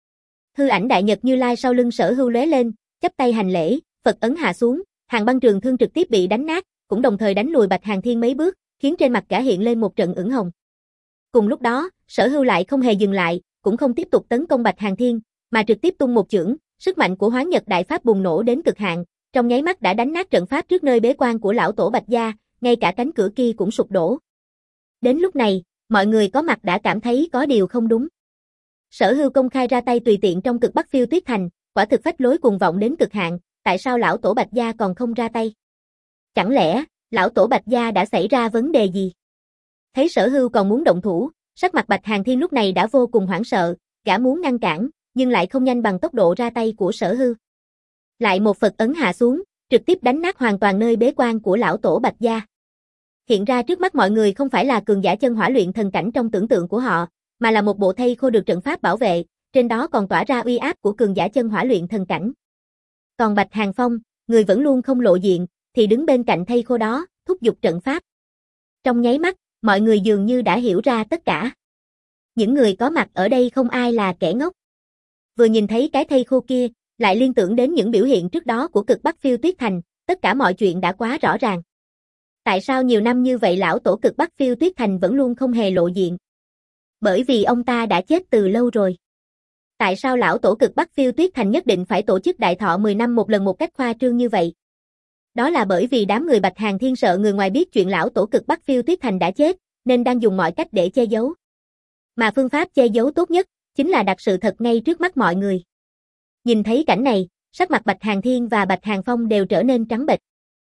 Hư ảnh Đại Nhật Như Lai sau lưng Sở Hưu lóe lên, chắp tay hành lễ, Phật ấn hạ xuống, hàng băng trường thương trực tiếp bị đánh nát, cũng đồng thời đánh lùi Bạch Hàn Thiên mấy bước, khiến trên mặt cả hiện lên một trận ửng hồng. Cùng lúc đó, Sở Hưu lại không hề dừng lại, cũng không tiếp tục tấn công Bạch Hàn Thiên, mà trực tiếp tung một chưởng, sức mạnh của Hoán Nhật Đại Pháp bùng nổ đến cực hạn, trong nháy mắt đã đánh nát trận pháp trước nơi bế quan của lão tổ Bạch gia, ngay cả cánh cửa kia cũng sụp đổ. Đến lúc này, mọi người có mặt đã cảm thấy có điều không đúng. Sở Hưu công khai ra tay tùy tiện trong cực Bắc Phiêu Tuyết Thành, quả thực phách lối cuồng vọng đến cực hạn, tại sao lão tổ Bạch gia còn không ra tay? Chẳng lẽ, lão tổ Bạch gia đã xảy ra vấn đề gì? Thấy Sở Hưu còn muốn động thủ, sắc mặt Bạch Hàn Thiên lúc này đã vô cùng hoảng sợ, gã muốn ngăn cản, nhưng lại không nhanh bằng tốc độ ra tay của Sở Hưu. Lại một Phật ấn hạ xuống, trực tiếp đánh nát hoàn toàn nơi bế quan của lão tổ Bạch gia. Hiện ra trước mắt mọi người không phải là cường giả chân hỏa luyện thần cảnh trong tưởng tượng của họ, mà là một bộ thây khô được trận pháp bảo vệ, trên đó còn tỏa ra uy áp của cường giả chân hỏa luyện thần cảnh. Còn Bạch Hàn Phong, người vẫn luôn không lộ diện, thì đứng bên cạnh thây khô đó, thúc giục trận pháp. Trong nháy mắt, mọi người dường như đã hiểu ra tất cả. Những người có mặt ở đây không ai là kẻ ngốc. Vừa nhìn thấy cái thây khô kia, lại liên tưởng đến những biểu hiện trước đó của cực Bắc Phiêu Tuyết Thành, tất cả mọi chuyện đã quá rõ ràng. Tại sao nhiều năm như vậy lão tổ cực Bắc Phiêu Tuyết Thành vẫn luôn không hề lộ diện? Bởi vì ông ta đã chết từ lâu rồi. Tại sao lão tổ cực Bắc Phiêu Tuyết Thành nhất định phải tổ chức đại thọ mười năm một lần một cách khoa trương như vậy? Đó là bởi vì đám người Bạch Hàn Thiên sợ người ngoài biết chuyện lão tổ cực Bắc Phiêu Tuyết Thành đã chết, nên đang dùng mọi cách để che giấu. Mà phương pháp che giấu tốt nhất, chính là đặt sự thật ngay trước mắt mọi người. Nhìn thấy cảnh này, sắc mặt Bạch Hàn Thiên và Bạch Hàn Phong đều trở nên trắng bệch.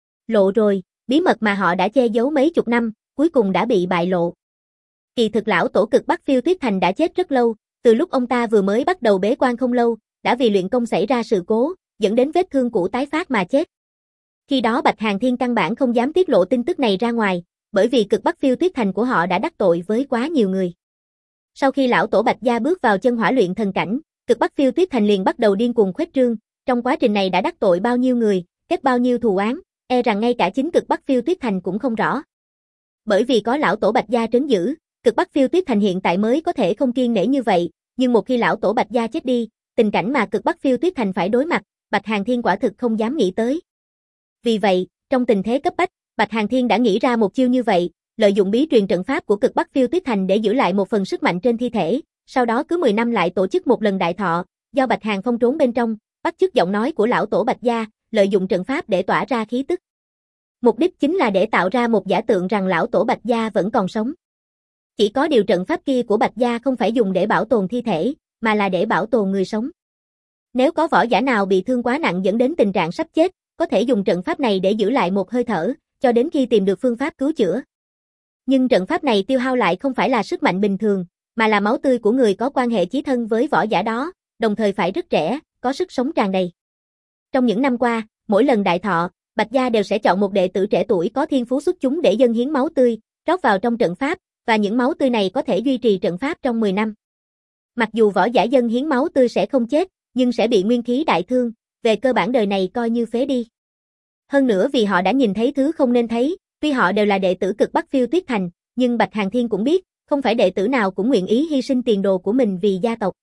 Lộ rồi, bí mật mà họ đã che giấu mấy chục năm, cuối cùng đã bị bại lộ. Kỳ thực lão tổ cực Bắc Phiêu Tuyết Thành đã chết rất lâu, từ lúc ông ta vừa mới bắt đầu bế quan không lâu, đã vì luyện công xảy ra sự cố, dẫn đến vết thương cũ tái phát mà chết. Khi đó Bạch Hàn Thiên căn bản không dám tiết lộ tin tức này ra ngoài, bởi vì cực Bắc Phiêu Tuyết Thành của họ đã đắc tội với quá nhiều người. Sau khi lão tổ Bạch gia bước vào chân hỏa luyện thần cảnh, cực Bắc Phiêu Tuyết Thành liền bắt đầu điên cuồng khuếch trương, trong quá trình này đã đắc tội bao nhiêu người, kết bao nhiêu thù oán, e rằng ngay cả chính cực Bắc Phiêu Tuyết Thành cũng không rõ. Bởi vì có lão tổ Bạch gia trấn giữ, cực Bắc Phiêu Tuyết Thành hiện tại mới có thể không kiêng nể như vậy, nhưng một khi lão tổ Bạch gia chết đi, tình cảnh mà cực Bắc Phiêu Tuyết Thành phải đối mặt, Bạch Hàn Thiên quả thực không dám nghĩ tới. Vì vậy, trong tình thế cấp bách, Bạch Hàn Thiên đã nghĩ ra một chiêu như vậy, lợi dụng bí truyền trận pháp của cực Bắc Phiêu Tuyết Thành để giữ lại một phần sức mạnh trên thi thể, sau đó cứ mười năm lại tổ chức một lần đại thọ, do Bạch Hàn Phong trốn bên trong, bắt chước giọng nói của lão tổ Bạch gia, lợi dụng trận pháp để tỏa ra khí tức. Mục đích chính là để tạo ra một giả tượng rằng lão tổ Bạch gia vẫn còn sống. Chỉ có điều trận pháp kia của Bạch gia không phải dùng để bảo tồn thi thể, mà là để bảo tồn người sống. Nếu có võ giả nào bị thương quá nặng dẫn đến tình trạng sắp chết, có thể dùng trận pháp này để giữ lại một hơi thở, cho đến khi tìm được phương pháp cứu chữa. Nhưng trận pháp này tiêu hao lại không phải là sức mạnh bình thường, mà là máu tươi của người có quan hệ chí thân với võ giả đó, đồng thời phải rất trẻ, có sức sống tràn đầy. Trong những năm qua, mỗi lần đại thọ, Bạch gia đều sẽ chọn một đệ tử trẻ tuổi có thiên phú xuất chúng để dâng hiến máu tươi, rót vào trong trận pháp, và những máu tươi này có thể duy trì trận pháp trong mười năm. Mặc dù võ giả dâng hiến máu tươi sẽ không chết, nhưng sẽ bị nguyên khí đại thương, về cơ bản đời này coi như phế đi. Hơn nữa vì họ đã nhìn thấy thứ không nên thấy, tuy họ đều là đệ tử cực Bắc Phiêu Tuyết Thành, nhưng Bạch Hàn Thiên cũng biết, không phải đệ tử nào cũng nguyện ý hy sinh tiền đồ của mình vì gia tộc.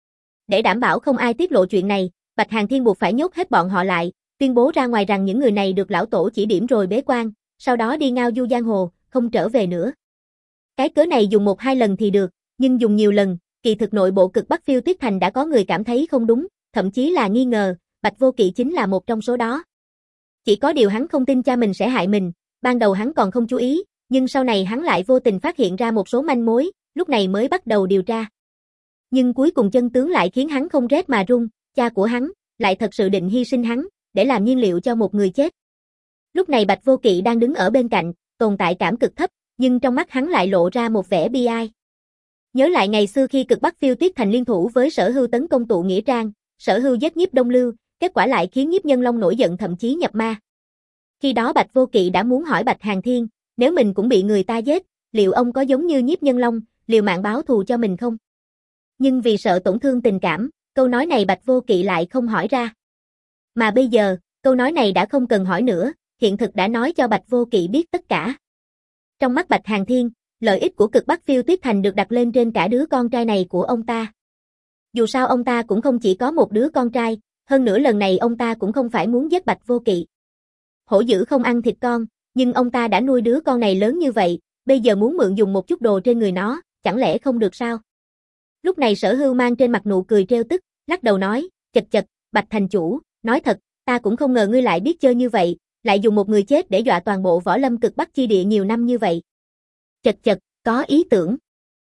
Để đảm bảo không ai tiết lộ chuyện này, Bạch Hàn Thiên buộc phải nhốt hết bọn họ lại, tuyên bố ra ngoài rằng những người này được lão tổ chỉ điểm rồi bế quan, sau đó đi ngao du giang hồ, không trở về nữa. Cái cớ này dùng một hai lần thì được, nhưng dùng nhiều lần, kỳ thực nội bộ cực Bắc Phiêu Tuyết Thành đã có người cảm thấy không đúng, thậm chí là nghi ngờ, Bạch Vô Kỵ chính là một trong số đó. Chỉ có điều hắn không tin cha mình sẽ hại mình, ban đầu hắn còn không chú ý, nhưng sau này hắn lại vô tình phát hiện ra một số manh mối, lúc này mới bắt đầu điều tra. Nhưng cuối cùng chân tướng lại khiến hắn không rét mà run, cha của hắn lại thật sự định hy sinh hắn, để làm nhiên liệu cho một người chết. Lúc này Bạch Vô Kỵ đang đứng ở bên cạnh, tồn tại cảm cực thấp, nhưng trong mắt hắn lại lộ ra một vẻ bi ai. Nhớ lại ngày xưa khi cực Bắc Phiêu Tuyết Thành liên thủ với Sở Hưu tấn công tụ nghĩa trang, Sở Hưu giết Nhiếp Đông Lưu, kết quả lại khiến Nhiếp Nhân Long nổi giận thậm chí nhập ma. Khi đó Bạch Vô Kỵ đã muốn hỏi Bạch Hàn Thiên, nếu mình cũng bị người ta giết, liệu ông có giống như Nhiếp Nhân Long, liều mạng báo thù cho mình không? Nhưng vì sợ tổn thương tình cảm, câu nói này Bạch Vô Kỵ lại không hỏi ra. Mà bây giờ, câu nói này đã không cần hỏi nữa, hiện thực đã nói cho Bạch Vô Kỵ biết tất cả. Trong mắt Bạch Hàn Thiên, lợi ích của Cực Bắc Phiêu Tuyết Thành được đặt lên trên cả đứa con trai này của ông ta. Dù sao ông ta cũng không chỉ có một đứa con trai, hơn nữa lần này ông ta cũng không phải muốn giết Bạch Vô Kỵ. Hổ dữ không ăn thịt con, nhưng ông ta đã nuôi đứa con này lớn như vậy, bây giờ muốn mượn dùng một chút đồ trên người nó, chẳng lẽ không được sao? Lúc này Sở Hưu mang trên mặt nụ cười trêu tức, lắc đầu nói, chật chật, Bạch thành chủ, nói thật, ta cũng không ngờ ngươi lại biết chơi như vậy, lại dùng một người chết để dọa toàn bộ võ lâm Cực Bắc chi địa nhiều năm như vậy. Chật chật, có ý tưởng.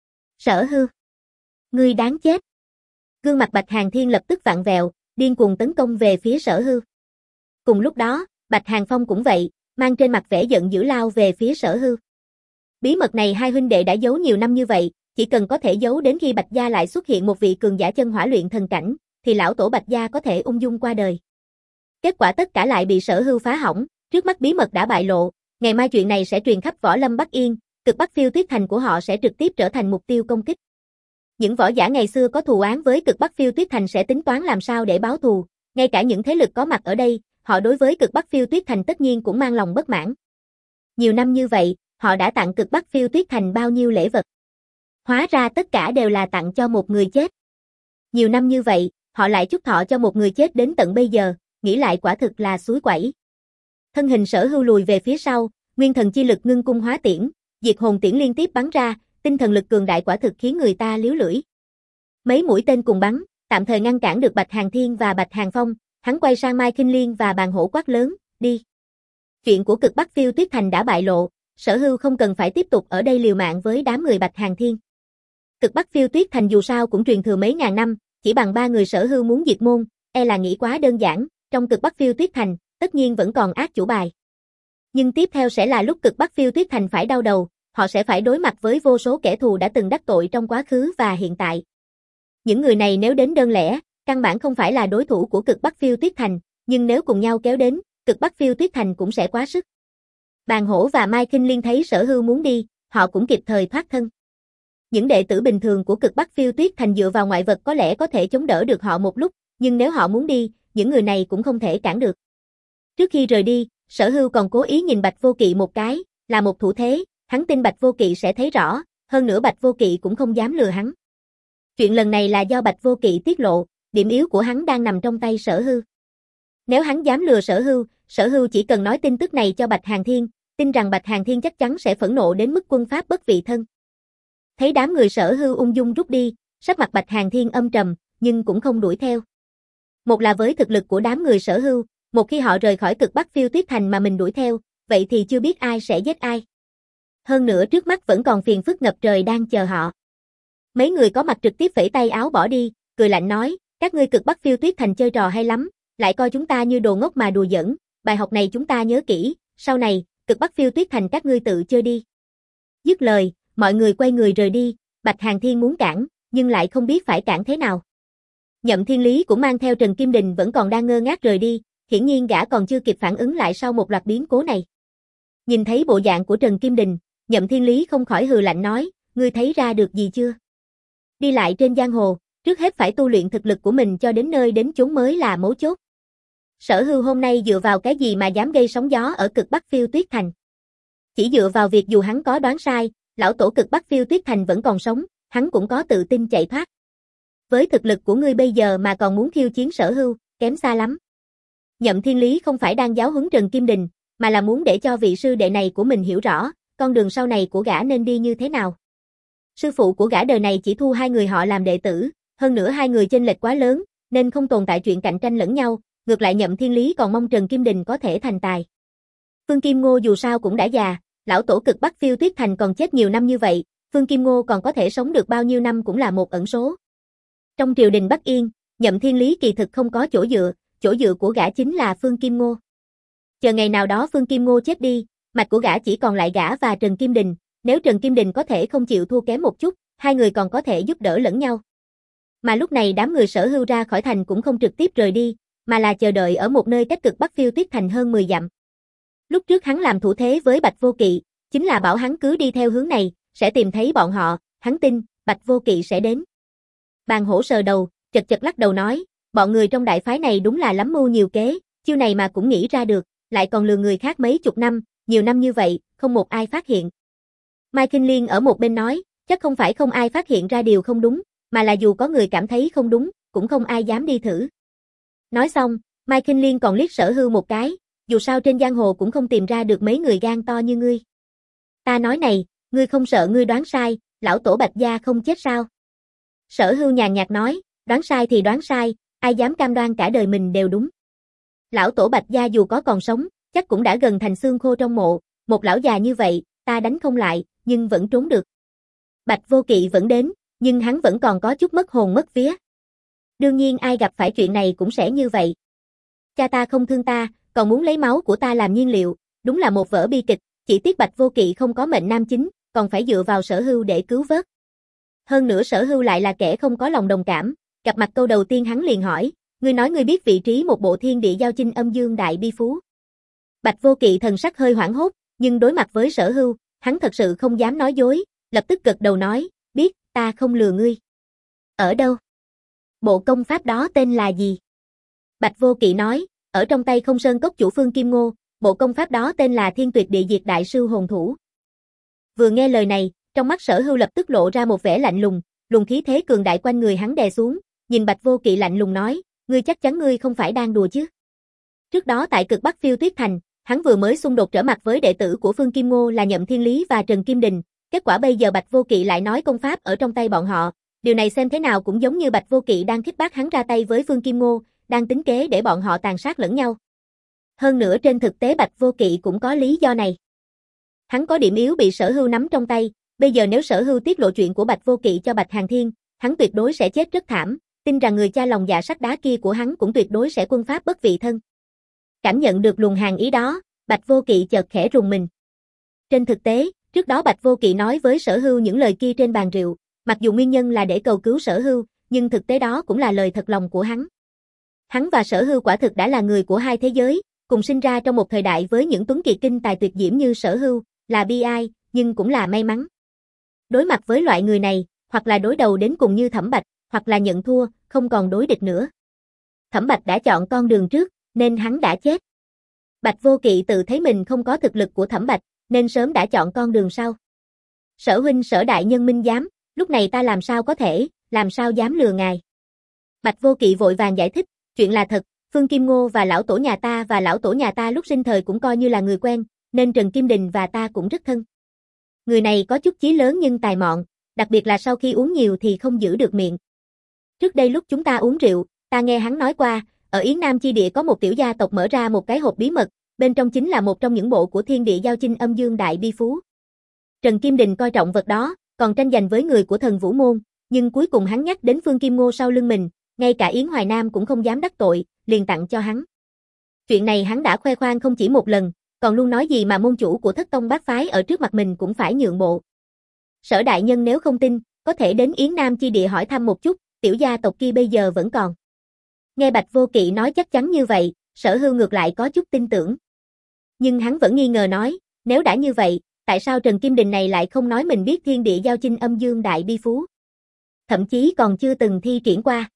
Sở Hưu, ngươi đáng chết. Gương mặt Bạch Hàn Thiên lập tức vặn vẹo, điên cuồng tấn công về phía Sở Hưu. Cùng lúc đó, Bạch Hàn Phong cũng vậy, mang trên mặt vẻ giận dữ lao về phía Sở Hưu. Bí mật này hai huynh đệ đã giấu nhiều năm như vậy, chỉ cần có thể giấu đến khi Bạch gia lại xuất hiện một vị cường giả chân hỏa luyện thần cảnh, thì lão tổ Bạch gia có thể ung dung qua đời. Kết quả tất cả lại bị Sở Hưu phá hỏng, trước mắt bí mật đã bại lộ, ngày mai chuyện này sẽ truyền khắp võ lâm Bắc Yên, Cực Bắc Phiêu Tuyết Thành của họ sẽ trực tiếp trở thành mục tiêu công kích. Những võ giả ngày xưa có thù oán với Cực Bắc Phiêu Tuyết Thành sẽ tính toán làm sao để báo thù, ngay cả những thế lực có mặt ở đây, họ đối với Cực Bắc Phiêu Tuyết Thành tất nhiên cũng mang lòng bất mãn. Nhiều năm như vậy, họ đã tặng Cực Bắc Phiêu Tuyết Thành bao nhiêu lễ vật. Hóa ra tất cả đều là tặng cho một người chết. Nhiều năm như vậy, họ lại chúc thọ cho một người chết đến tận bây giờ, nghĩ lại quả thực là suối quẩy. Thân hình Sở Hưu lùi về phía sau, nguyên thần chi lực ngưng cung hóa tiễn, diệt hồn tiễn liên tiếp bắn ra, tinh thần lực cường đại quả thực khiến người ta liếu lưỡi. Mấy mũi tên cùng bắn, tạm thời ngăn cản được Bạch Hàn Thiên và Bạch Hàn Phong, hắn quay sang Mai Kinh Liên và Bàn Hổ quát lớn, đi. Chuyện của Cực Bắc Phiêu Tuyết Thành đã bại lộ, Sở Hưu không cần phải tiếp tục ở đây liều mạng với đám người Bạch Hàn Thiên. Cực Bắc Phiêu Tuyết Thành dù sao cũng truyền thừa mấy ngàn năm, chỉ bằng ba người Sở Hưu muốn diệt môn, e là nghĩ quá đơn giản, trong Cực Bắc Phiêu Tuyết Thành, tất nhiên vẫn còn ác chủ bài. Nhưng tiếp theo sẽ là lúc Cực Bắc Phiêu Tuyết Thành phải đau đầu, họ sẽ phải đối mặt với vô số kẻ thù đã từng đắc tội trong quá khứ và hiện tại. Những người này nếu đến đơn lẻ, căn bản không phải là đối thủ của Cực Bắc Phiêu Tuyết Thành, nhưng nếu cùng nhau kéo đến, Cực Bắc Phiêu Tuyết Thành cũng sẽ quá sức. Bàn Hổ và Mai Kinh Liên thấy Sở Hưu muốn đi, họ cũng kịp thời thoát thân. Những đệ tử bình thường của Cực Bắc Phiêu Tuyết Thành dựa vào ngoại vật có lẽ có thể chống đỡ được họ một lúc, nhưng nếu họ muốn đi, những người này cũng không thể cản được. Trước khi rời đi, Sở Hưu còn cố ý nhìn Bạch Vô Kỵ một cái, là một thủ thế, hắn tin Bạch Vô Kỵ sẽ thấy rõ, hơn nữa Bạch Vô Kỵ cũng không dám lừa hắn. Chuyện lần này là do Bạch Vô Kỵ tiết lộ, điểm yếu của hắn đang nằm trong tay Sở Hưu. Nếu hắn dám lừa Sở Hưu, Sở Hưu chỉ cần nói tin tức này cho Bạch Hàn Thiên, tin rằng Bạch Hàn Thiên chắc chắn sẽ phẫn nộ đến mức quân pháp bất vị thân. Thấy đám người Sở Hưu ung dung rút đi, sắc mặt Bạch Hàn Thiên âm trầm, nhưng cũng không đuổi theo. Một là với thực lực của đám người Sở Hưu, một khi họ rời khỏi Cực Bắc Phiêu Tuyết Thành mà mình đuổi theo, vậy thì chưa biết ai sẽ giết ai. Hơn nữa trước mắt vẫn còn phiền phức ngập trời đang chờ họ. Mấy người có mặt trực tiếp phẩy tay áo bỏ đi, cười lạnh nói, các ngươi Cực Bắc Phiêu Tuyết Thành chơi trò hay lắm, lại coi chúng ta như đồ ngốc mà đùa giỡn, bài học này chúng ta nhớ kỹ, sau này, Cực Bắc Phiêu Tuyết Thành các ngươi tự chơi đi. Dứt lời, mọi người quay người rời đi, Bạch Hàn Thiên muốn cản, nhưng lại không biết phải cản thế nào. Nhậm Thiên Lý cũng mang theo Trần Kim Đình vẫn còn đang ngơ ngác rời đi, hiển nhiên gã còn chưa kịp phản ứng lại sau một loạt biến cố này. Nhìn thấy bộ dạng của Trần Kim Đình, Nhậm Thiên Lý không khỏi hừ lạnh nói, ngươi thấy ra được gì chưa? Đi lại trên giang hồ, trước hết phải tu luyện thực lực của mình cho đến nơi đến chốn mới là mấu chốt. Sở Hưu hôm nay dựa vào cái gì mà dám gây sóng gió ở Cực Bắc Phiêu Tuyết Thành? Chỉ dựa vào việc dù hắn có đoán sai, lão tổ Cực Bắc Phiêu Tuyết Thành vẫn còn sống, hắn cũng có tự tin chạy thoát. Với thực lực của ngươi bây giờ mà còn muốn khiêu chiến Sở Hưu, kém xa lắm. Nhậm Thiên Lý không phải đang giáo huấn Trần Kim Đình, mà là muốn để cho vị sư đệ này của mình hiểu rõ, con đường sau này của gã nên đi như thế nào. Sư phụ của gã đời này chỉ thu hai người họ làm đệ tử, hơn nữa hai người chênh lệch quá lớn, nên không tồn tại chuyện cạnh tranh lẫn nhau, ngược lại Nhậm Thiên Lý còn mong Trần Kim Đình có thể thành tài. Phương Kim Ngô dù sao cũng đã già, lão tổ Cực Bắc Phiêu Tuyết Thành còn chết nhiều năm như vậy, Phương Kim Ngô còn có thể sống được bao nhiêu năm cũng là một ẩn số. Trong triều đình Bắc Yên, Nhậm Thiên Lý kỳ thực không có chỗ dựa, chỗ dựa của gã chính là Phương Kim Ngô. Chờ ngày nào đó Phương Kim Ngô chết đi, mạch của gã chỉ còn lại gã và Trần Kim Đình, nếu Trần Kim Đình có thể không chịu thua kém một chút, hai người còn có thể giúp đỡ lẫn nhau. Mà lúc này đám người Sở Hưu ra khỏi thành cũng không trực tiếp rời đi, mà là chờ đợi ở một nơi cách Cực Bắc Phiêu Tuyết Thành hơn mười dặm. Lúc trước hắn làm thủ thế với Bạch Vô Kỵ, chính là bảo hắn cứ đi theo hướng này, sẽ tìm thấy bọn họ, hắn tin, Bạch Vô Kỵ sẽ đến. Bàn Hổ sờ đầu, chật chật lắc đầu nói, bọn người trong đại phái này đúng là lắm mưu nhiều kế, chiêu này mà cũng nghĩ ra được, lại còn lừa người khác mấy chục năm, nhiều năm như vậy, không một ai phát hiện. Mai Kinh Liên ở một bên nói, chắc không phải không ai phát hiện ra điều không đúng, mà là dù có người cảm thấy không đúng, cũng không ai dám đi thử. Nói xong, Mai Kinh Liên còn liếc Sở Hưu một cái, dù sao trên giang hồ cũng không tìm ra được mấy người gan to như ngươi. Ta nói này, ngươi không sợ ngươi đoán sai, lão tổ Bạch Gia không chết sao? Sở Hưu nhàn nhạt nói, đoán sai thì đoán sai, ai dám cam đoan cả đời mình đều đúng. Lão tổ Bạch Gia dù có còn sống, chắc cũng đã gần thành xương khô trong mộ, một lão già như vậy, ta đánh không lại, nhưng vẫn trốn được. Bạch Vô Kỵ vẫn đến, nhưng hắn vẫn còn có chút mất hồn mất vía. Đương nhiên ai gặp phải chuyện này cũng sẽ như vậy. Cha ta không thương ta, còn muốn lấy máu của ta làm nhiên liệu, đúng là một vở bi kịch, chỉ tiếc Bạch Vô Kỵ không có mệnh nam chính, còn phải dựa vào Sở Hưu để cứu vớt. Hơn nữa Sở Hưu lại là kẻ không có lòng đồng cảm, gặp mặt câu đầu tiên hắn liền hỏi, ngươi nói ngươi biết vị trí một bộ thiên địa giao chinh âm dương đại bi phú. Bạch Vô Kỵ thần sắc hơi hoảng hốt, nhưng đối mặt với Sở Hưu, hắn thật sự không dám nói dối, lập tức gật đầu nói, biết, ta không lừa ngươi. Ở đâu? Bộ công pháp đó tên là gì? Bạch Vô Kỵ nói, ở trong tay Không Sơn Cốc chủ Phương Kim Ngô, bộ công pháp đó tên là Thiên Tuyệt Địa Diệt Đại Sư Hồn Thủ. Vừa nghe lời này, trong mắt Sở Hưu lập tức lộ ra một vẻ lạnh lùng, luồng khí thế cường đại quanh người hắn đè xuống, nhìn Bạch Vô Kỵ lạnh lùng nói, ngươi chắc chắn ngươi không phải đang đùa chứ? Trước đó tại Cực Bắc Phiêu Tuyết Thành, hắn vừa mới xung đột trở mặt với đệ tử của Phương Kim Ngô là Nhậm Thiên Lý và Trần Kim Đình, kết quả bây giờ Bạch Vô Kỵ lại nói công pháp ở trong tay bọn họ, điều này xem thế nào cũng giống như Bạch Vô Kỵ đang khích bác hắn ra tay với Phương Kim Ngô, đang tính kế để bọn họ tàn sát lẫn nhau. Hơn nữa trên thực tế Bạch Vô Kỵ cũng có lý do này. Hắn có điểm yếu bị Sở Hưu nắm trong tay, bây giờ nếu Sở Hưu tiết lộ chuyện của Bạch Vô Kỵ cho Bạch Hàn Thiên, hắn tuyệt đối sẽ chết rất thảm, tin rằng người cha lòng dạ sắt đá kia của hắn cũng tuyệt đối sẽ quân pháp bất vị thân. Cảm nhận được luồng hàn ý đó, Bạch Vô Kỵ chợt khẽ rùng mình. Trên thực tế, trước đó Bạch Vô Kỵ nói với Sở Hưu những lời kia trên bàn rượu, mặc dù nguyên nhân là để cầu cứu Sở Hưu, nhưng thực tế đó cũng là lời thật lòng của hắn. Hắn và Sở Hưu quả thực đã là người của hai thế giới, cùng sinh ra trong một thời đại với những tuấn kiệt kinh tài tuyệt diễm như Sở Hưu, là bi ai, nhưng cũng là may mắn. Đối mặt với loại người này, hoặc là đối đầu đến cùng như Thẩm Bạch, hoặc là nhận thua, không còn đối địch nữa. Thẩm Bạch đã chọn con đường trước, nên hắn đã chết. Bạch Vô Kỵ tự thấy mình không có thực lực của Thẩm Bạch, nên sớm đã chọn con đường sau. Sở huynh Sở đại nhân minh giám, lúc này ta làm sao có thể, làm sao dám lừa ngài. Bạch Vô Kỵ vội vàng giải thích, chuyện là thật, Phương Kim Ngô và lão tổ nhà ta và lão tổ nhà ta lúc sinh thời cũng coi như là người quen, nên Trần Kim Đình và ta cũng rất thân. Người này có chút chí lớn nhưng tài mọn, đặc biệt là sau khi uống nhiều thì không giữ được miệng. Trước đây lúc chúng ta uống rượu, ta nghe hắn nói qua, ở Yến Nam chi địa có một tiểu gia tộc mở ra một cái hộp bí mật, bên trong chính là một trong những bộ của thiên địa giao chinh âm dương đại bi phú. Trần Kim Đình coi trọng vật đó, còn tranh giành với người của Thần Vũ Môn, nhưng cuối cùng hắn nhắc đến Phương Kim Ngô sau lưng mình, ngay cả Yến Hoài Nam cũng không dám đắc tội, liền tặng cho hắn. Chuyện này hắn đã khoe khoang không chỉ một lần, còn luôn nói gì mà môn chủ của Thất Tông Bát Phái ở trước mặt mình cũng phải nhượng bộ. Sở đại nhân nếu không tin, có thể đến Yến Nam chi địa hỏi thăm một chút, tiểu gia tộc kia bây giờ vẫn còn. Nghe Bạch Vô Kỵ nói chắc chắn như vậy, Sở Hưu ngược lại có chút tin tưởng. Nhưng hắn vẫn nghi ngờ nói, nếu đã như vậy, tại sao Trần Kim Đình này lại không nói mình biết thiên địa giao chinh âm dương đại bi phú? Thậm chí còn chưa từng thi triển qua.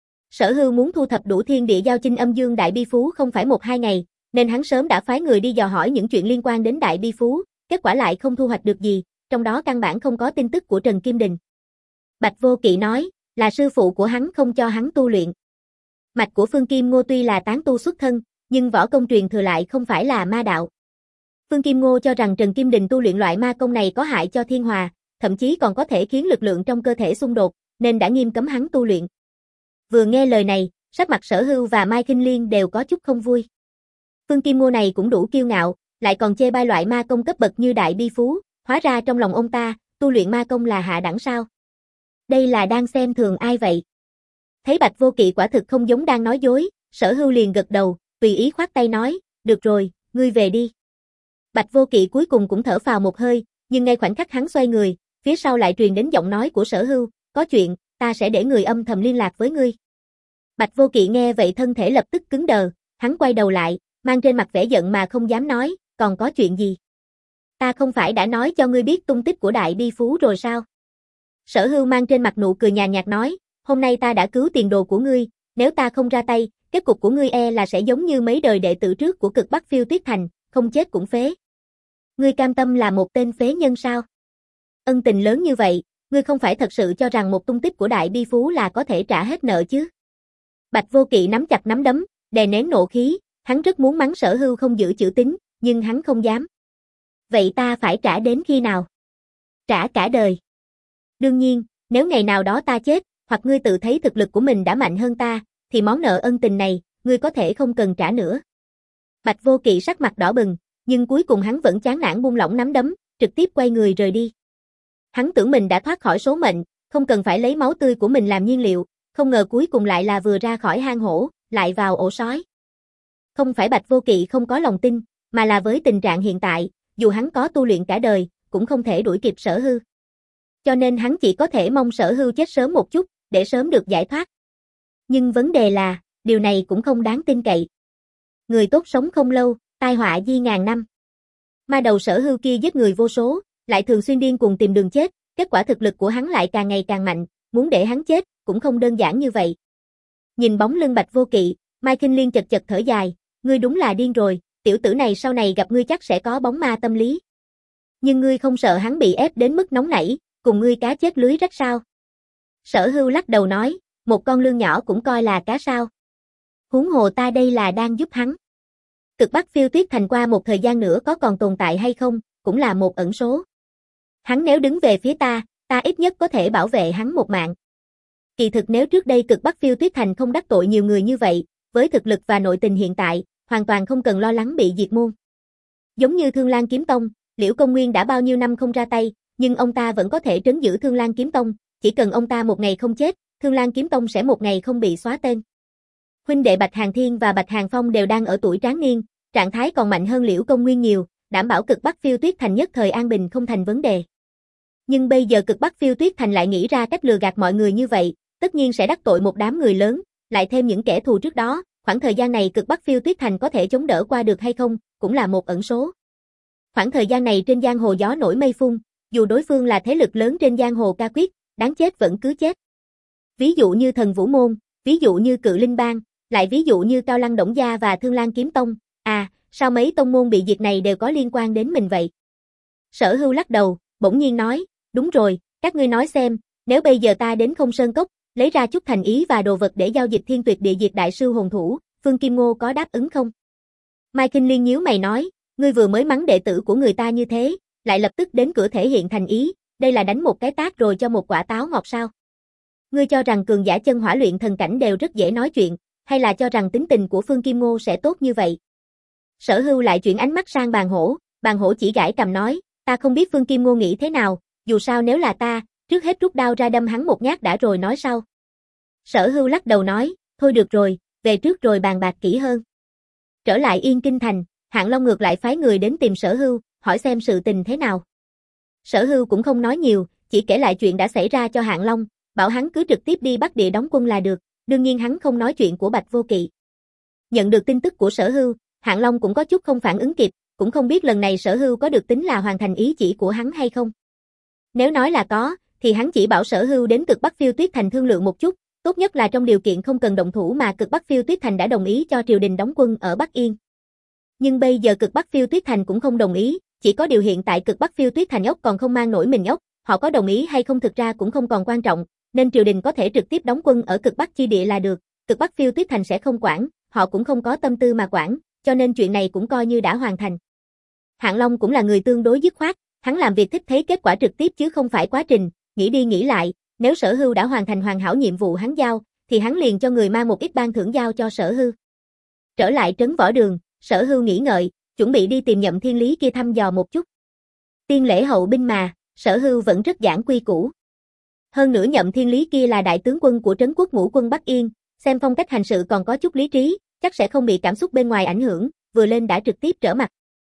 Sở Hưu muốn thu thập đủ thiên địa giao chinh âm dương đại bi phú không phải một hai ngày, nên hắn sớm đã phái người đi dò hỏi những chuyện liên quan đến đại bi phú, kết quả lại không thu hoạch được gì, trong đó căn bản không có tin tức của Trần Kim Đình. Bạch Vô Kỵ nói, là sư phụ của hắn không cho hắn tu luyện. Mạch của Phương Kim Ngô tuy là tán tu xuất thân, nhưng võ công truyền thừa lại không phải là ma đạo. Phương Kim Ngô cho rằng Trần Kim Đình tu luyện loại ma công này có hại cho thiên hòa, thậm chí còn có thể khiến lực lượng trong cơ thể xung đột, nên đã nghiêm cấm hắn tu luyện. Vừa nghe lời này, sắc mặt Sở Hưu và Mai Kinh Liên đều có chút không vui. Phương Kim Ngô này cũng đủ kiêu ngạo, lại còn chê bai loại ma công cấp bậc như đại bi phú, hóa ra trong lòng ông ta, tu luyện ma công là hạ đẳng sao? Đây là đang xem thường ai vậy? Thấy Bạch Vô Kỵ quả thực không giống đang nói dối, Sở Hưu liền gật đầu, tùy ý khoát tay nói, được rồi, ngươi về đi. Bạch Vô Kỵ cuối cùng cũng thở phào một hơi, nhưng ngay khoảnh khắc hắn xoay người, phía sau lại truyền đến giọng nói của Sở Hưu, có chuyện, ta sẽ để người âm thầm liên lạc với ngươi. Bạch Vô Kỵ nghe vậy thân thể lập tức cứng đờ, hắn quay đầu lại, mang trên mặt vẻ giận mà không dám nói, còn có chuyện gì? Ta không phải đã nói cho ngươi biết tung tích của đại bi phú rồi sao? Sở Hưu mang trên mặt nụ cười nhàn nhạt nói, hôm nay ta đã cứu tiền đồ của ngươi, nếu ta không ra tay, kết cục của ngươi e là sẽ giống như mấy đời đệ tử trước của Cực Bắc Phiêu Tuyết Thành, không chết cũng phế. Ngươi cam tâm là một tên phế nhân sao? Ân tình lớn như vậy, ngươi không phải thật sự cho rằng một tung tích của Đại Bi Phú là có thể trả hết nợ chứ? Bạch Vô Kỵ nắm chặt nắm đấm, đè nén nộ khí, hắn rất muốn mắng Sở Hưu không giữ chữ tín, nhưng hắn không dám. Vậy ta phải trả đến khi nào? Trả cả đời. Đương nhiên, nếu ngày nào đó ta chết, hoặc ngươi tự thấy thực lực của mình đã mạnh hơn ta, thì món nợ ân tình này, ngươi có thể không cần trả nữa. Bạch Vô Kỵ sắc mặt đỏ bừng, nhưng cuối cùng hắn vẫn chán nản buông lỏng nắm đấm, trực tiếp quay người rời đi. Hắn tưởng mình đã thoát khỏi số mệnh, không cần phải lấy máu tươi của mình làm nhiên liệu, không ngờ cuối cùng lại là vừa ra khỏi hang hổ, lại vào ổ sói. Không phải Bạch Vô Kỵ không có lòng tin, mà là với tình trạng hiện tại, dù hắn có tu luyện cả đời, cũng không thể đuổi kịp Sở Hưu. Cho nên hắn chỉ có thể mong Sở Hưu chết sớm một chút, để sớm được giải thoát. Nhưng vấn đề là, điều này cũng không đáng tin cậy. Người tốt sống không lâu, tai họa di ngàn năm. Ma đầu Sở Hưu kia giết người vô số, lại thường xuyên điên cuồng tìm đường chết, kết quả thực lực của hắn lại càng ngày càng mạnh, muốn để hắn chết, cũng không đơn giản như vậy. Nhìn bóng lưng Bạch Vô Kỵ, Mai Kinh Liên chật chật thở dài, ngươi đúng là điên rồi, tiểu tử này sau này gặp ngươi chắc sẽ có bóng ma tâm lý. Nhưng ngươi không sợ hắn bị ép đến mức nóng nảy, cùng ngươi cá chết lưới rách sao? Sở Hưu lắc đầu nói, một con lươn nhỏ cũng coi là cá sao. Huống hồ ta đây là đang giúp hắn. Cực Bắc Phiêu Tuyết Thành qua một thời gian nữa có còn tồn tại hay không, cũng là một ẩn số. Hắn nếu đứng về phía ta, ta ít nhất có thể bảo vệ hắn một mạng. Kỳ thực nếu trước đây Cực Bắc Phiêu Tuyết Thành không đắc tội nhiều người như vậy, với thực lực và nội tình hiện tại, hoàn toàn không cần lo lắng bị diệt môn. Giống như Thương Lan Kiếm Tông, Liễu Công Nguyên đã bao nhiêu năm không ra tay, nhưng ông ta vẫn có thể trấn giữ Thương Lan Kiếm Tông, chỉ cần ông ta một ngày không chết, Thương Lan Kiếm Tông sẽ một ngày không bị xóa tên. Huynh đệ Bạch Hàn Thiên và Bạch Hàn Phong đều đang ở tuổi tráng niên, trạng thái còn mạnh hơn Liễu Công Nguyên nhiều, đảm bảo Cực Bắc Phiêu Tuyết Thành nhất thời an bình không thành vấn đề. Nhưng bây giờ Cực Bắc Phiêu Tuyết Thành lại nghĩ ra cách lừa gạt mọi người như vậy, tất nhiên sẽ đắc tội một đám người lớn, lại thêm những kẻ thù trước đó, khoảng thời gian này Cực Bắc Phiêu Tuyết Thành có thể chống đỡ qua được hay không, cũng là một ẩn số. Khoảng thời gian này trên giang hồ gió nổi mây phun, dù đối phương là thế lực lớn trên giang hồ ca quyết, đáng chết vẫn cứ chết. Ví dụ như Thần Vũ Môn, ví dụ như Cự Linh Bang, lại ví dụ như Cao Lăng Đổng Gia và Thương Lan Kiếm Tông, à, sao mấy tông môn bị diệt này đều có liên quan đến mình vậy? Sở Hưu lắc đầu, bỗng nhiên nói, đúng rồi, các ngươi nói xem, nếu bây giờ ta đến Không Sơn Cốc, lấy ra chút thành ý và đồ vật để giao dịch Thiên Tuyệt Địa Diệt Đại Sư hồn thủ, Phương Kim Ngô có đáp ứng không? Mai Kinh Liên nhíu mày nói, ngươi vừa mới mắng đệ tử của người ta như thế, lại lập tức đến cửa thể hiện thành ý, đây là đánh một cái tát rồi cho một quả táo ngọt sao? Ngươi cho rằng cường giả chân hỏa luyện thần cảnh đều rất dễ nói chuyện, hay là cho rằng tính tình của Phương Kim Ngô sẽ tốt như vậy? Sở Hưu lại chuyển ánh mắt sang Bàn Hổ, Bàn Hổ chỉ gãi cằm nói, ta không biết Phương Kim Ngô nghĩ thế nào, dù sao nếu là ta, trước hết rút đao ra đâm hắn một nhát đã rồi nói sau. Sở Hưu lắc đầu nói, thôi được rồi, về trước rồi bàn bạc kỹ hơn. Trở lại Yên Kinh Thành, Hạng Long ngược lại phái người đến tìm Sở Hưu, hỏi xem sự tình thế nào. Sở Hưu cũng không nói nhiều, chỉ kể lại chuyện đã xảy ra cho Hạng Long, bảo hắn cứ trực tiếp đi Bắc Địa đóng quân là được, đương nhiên hắn không nói chuyện của Bạch Vô Kỵ. Nhận được tin tức của Sở Hưu, Hạng Long cũng có chút không phản ứng kịp, cũng không biết lần này Sở Hưu có được tính là hoàn thành ý chỉ của hắn hay không. Nếu nói là có, thì hắn chỉ bảo Sở Hưu đến Cực Bắc Phiêu Tuyết Thành thương lượng một chút, tốt nhất là trong điều kiện không cần động thủ mà Cực Bắc Phiêu Tuyết Thành đã đồng ý cho triều đình đóng quân ở Bắc Yên. Nhưng bây giờ Cực Bắc Phiêu Tuyết Thành cũng không đồng ý, chỉ có điều hiện tại Cực Bắc Phiêu Tuyết Thành ốc còn không mang nổi mình ốc, họ có đồng ý hay không thực ra cũng không còn quan trọng, nên triều đình có thể trực tiếp đóng quân ở Cực Bắc chi địa là được, Cực Bắc Phiêu Tuyết Thành sẽ không quản, họ cũng không có tâm tư mà quản, cho nên chuyện này cũng coi như đã hoàn thành. Hạng Long cũng là người tương đối dứt khoát, hắn làm việc thích thấy kết quả trực tiếp chứ không phải quá trình, nghĩ đi nghĩ lại, nếu Sở Hưu đã hoàn thành hoàn hảo nhiệm vụ hắn giao, thì hắn liền cho người mang một ít ban thưởng giao cho Sở Hưu. Trở lại trấn Võ Đường, Sở Hưu nghĩ ngợi, chuẩn bị đi tìm Nhậm Thiên Lý kia thăm dò một chút. Tiên lễ hậu binh mà, Sở Hưu vẫn rất giảng quy củ. Hơn nữa Nhậm Thiên Lý kia là đại tướng quân của trấn quốc ngũ quân Bắc Yên, xem phong cách hành sự còn có chút lý trí, chắc sẽ không bị cảm xúc bên ngoài ảnh hưởng, vừa lên đã trực tiếp trở mặt.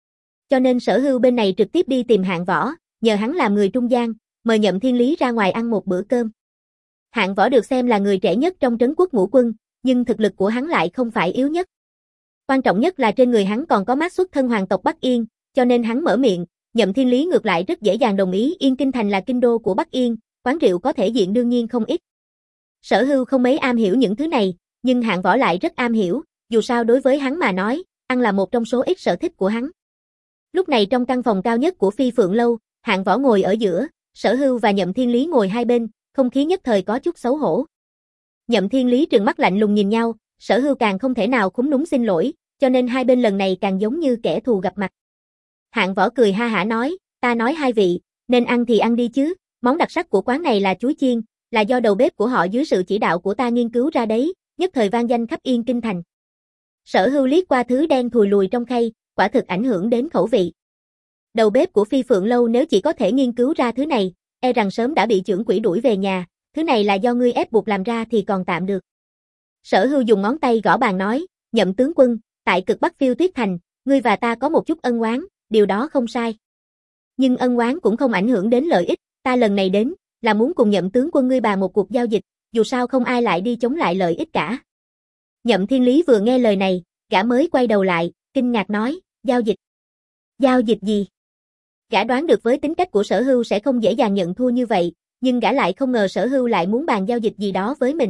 Cho nên Sở Hưu bên này trực tiếp đi tìm Hạng Võ, nhờ hắn làm người trung gian, mời Nhậm Thiên Lý ra ngoài ăn một bữa cơm. Hạng Võ được xem là người trẻ nhất trong trấn quốc ngũ quân, nhưng thực lực của hắn lại không phải yếu nhất. Quan trọng nhất là trên người hắn còn có mác xuất thân hoàng tộc Bắc Yên, cho nên hắn mở miệng, Nhậm Thiên Lý ngược lại rất dễ dàng đồng ý. Yên Kinh Thành là kinh đô của Bắc Yên, quán rượu có thể diện đương nhiên không ít. Sở Hưu không mấy am hiểu những thứ này, nhưng Hạng Võ lại rất am hiểu, dù sao đối với hắn mà nói, ăn là một trong số ít sở thích của hắn. Lúc này trong căn phòng cao nhất của Phi Phượng Lâu, Hạng Võ ngồi ở giữa, Sở Hưu và Nhậm Thiên Lý ngồi hai bên, không khí nhất thời có chút xấu hổ. Nhậm Thiên Lý trừng mắt lạnh lùng nhìn nhau, Sở Hưu càng không thể nào khúm núm xin lỗi, cho nên hai bên lần này càng giống như kẻ thù gặp mặt. Hạng Võ cười ha hả nói, ta nói hai vị, nên ăn thì ăn đi chứ, món đặc sắc của quán này là chuối chiên, là do đầu bếp của họ dưới sự chỉ đạo của ta nghiên cứu ra đấy, nhất thời vang danh khắp Yên Kinh thành. Sở Hưu liếc qua thứ đen thùi lùi trong khay, quả thực ảnh hưởng đến khẩu vị. Đầu bếp của Phi Phượng Lâu nếu chỉ có thể nghiên cứu ra thứ này, e rằng sớm đã bị chưởng quỷ đuổi về nhà, thứ này là do ngươi ép buộc làm ra thì còn tạm được. Sở Hưu dùng ngón tay gõ bàn nói, Nhậm tướng quân, tại cực Bắc Phiêu Tuyết Thành, ngươi và ta có một chút ân oán, điều đó không sai. Nhưng ân oán cũng không ảnh hưởng đến lợi ích, ta lần này đến, là muốn cùng Nhậm tướng quân ngươi bàn một cuộc giao dịch, dù sao không ai lại đi chống lại lợi ích cả. Nhậm Thiên Lý vừa nghe lời này, gã mới quay đầu lại, kinh ngạc nói, giao dịch. Giao dịch gì? Gã đoán được với tính cách của Sở Hưu sẽ không dễ dàng nhận thua như vậy, nhưng gã lại không ngờ Sở Hưu lại muốn bàn giao dịch gì đó với mình.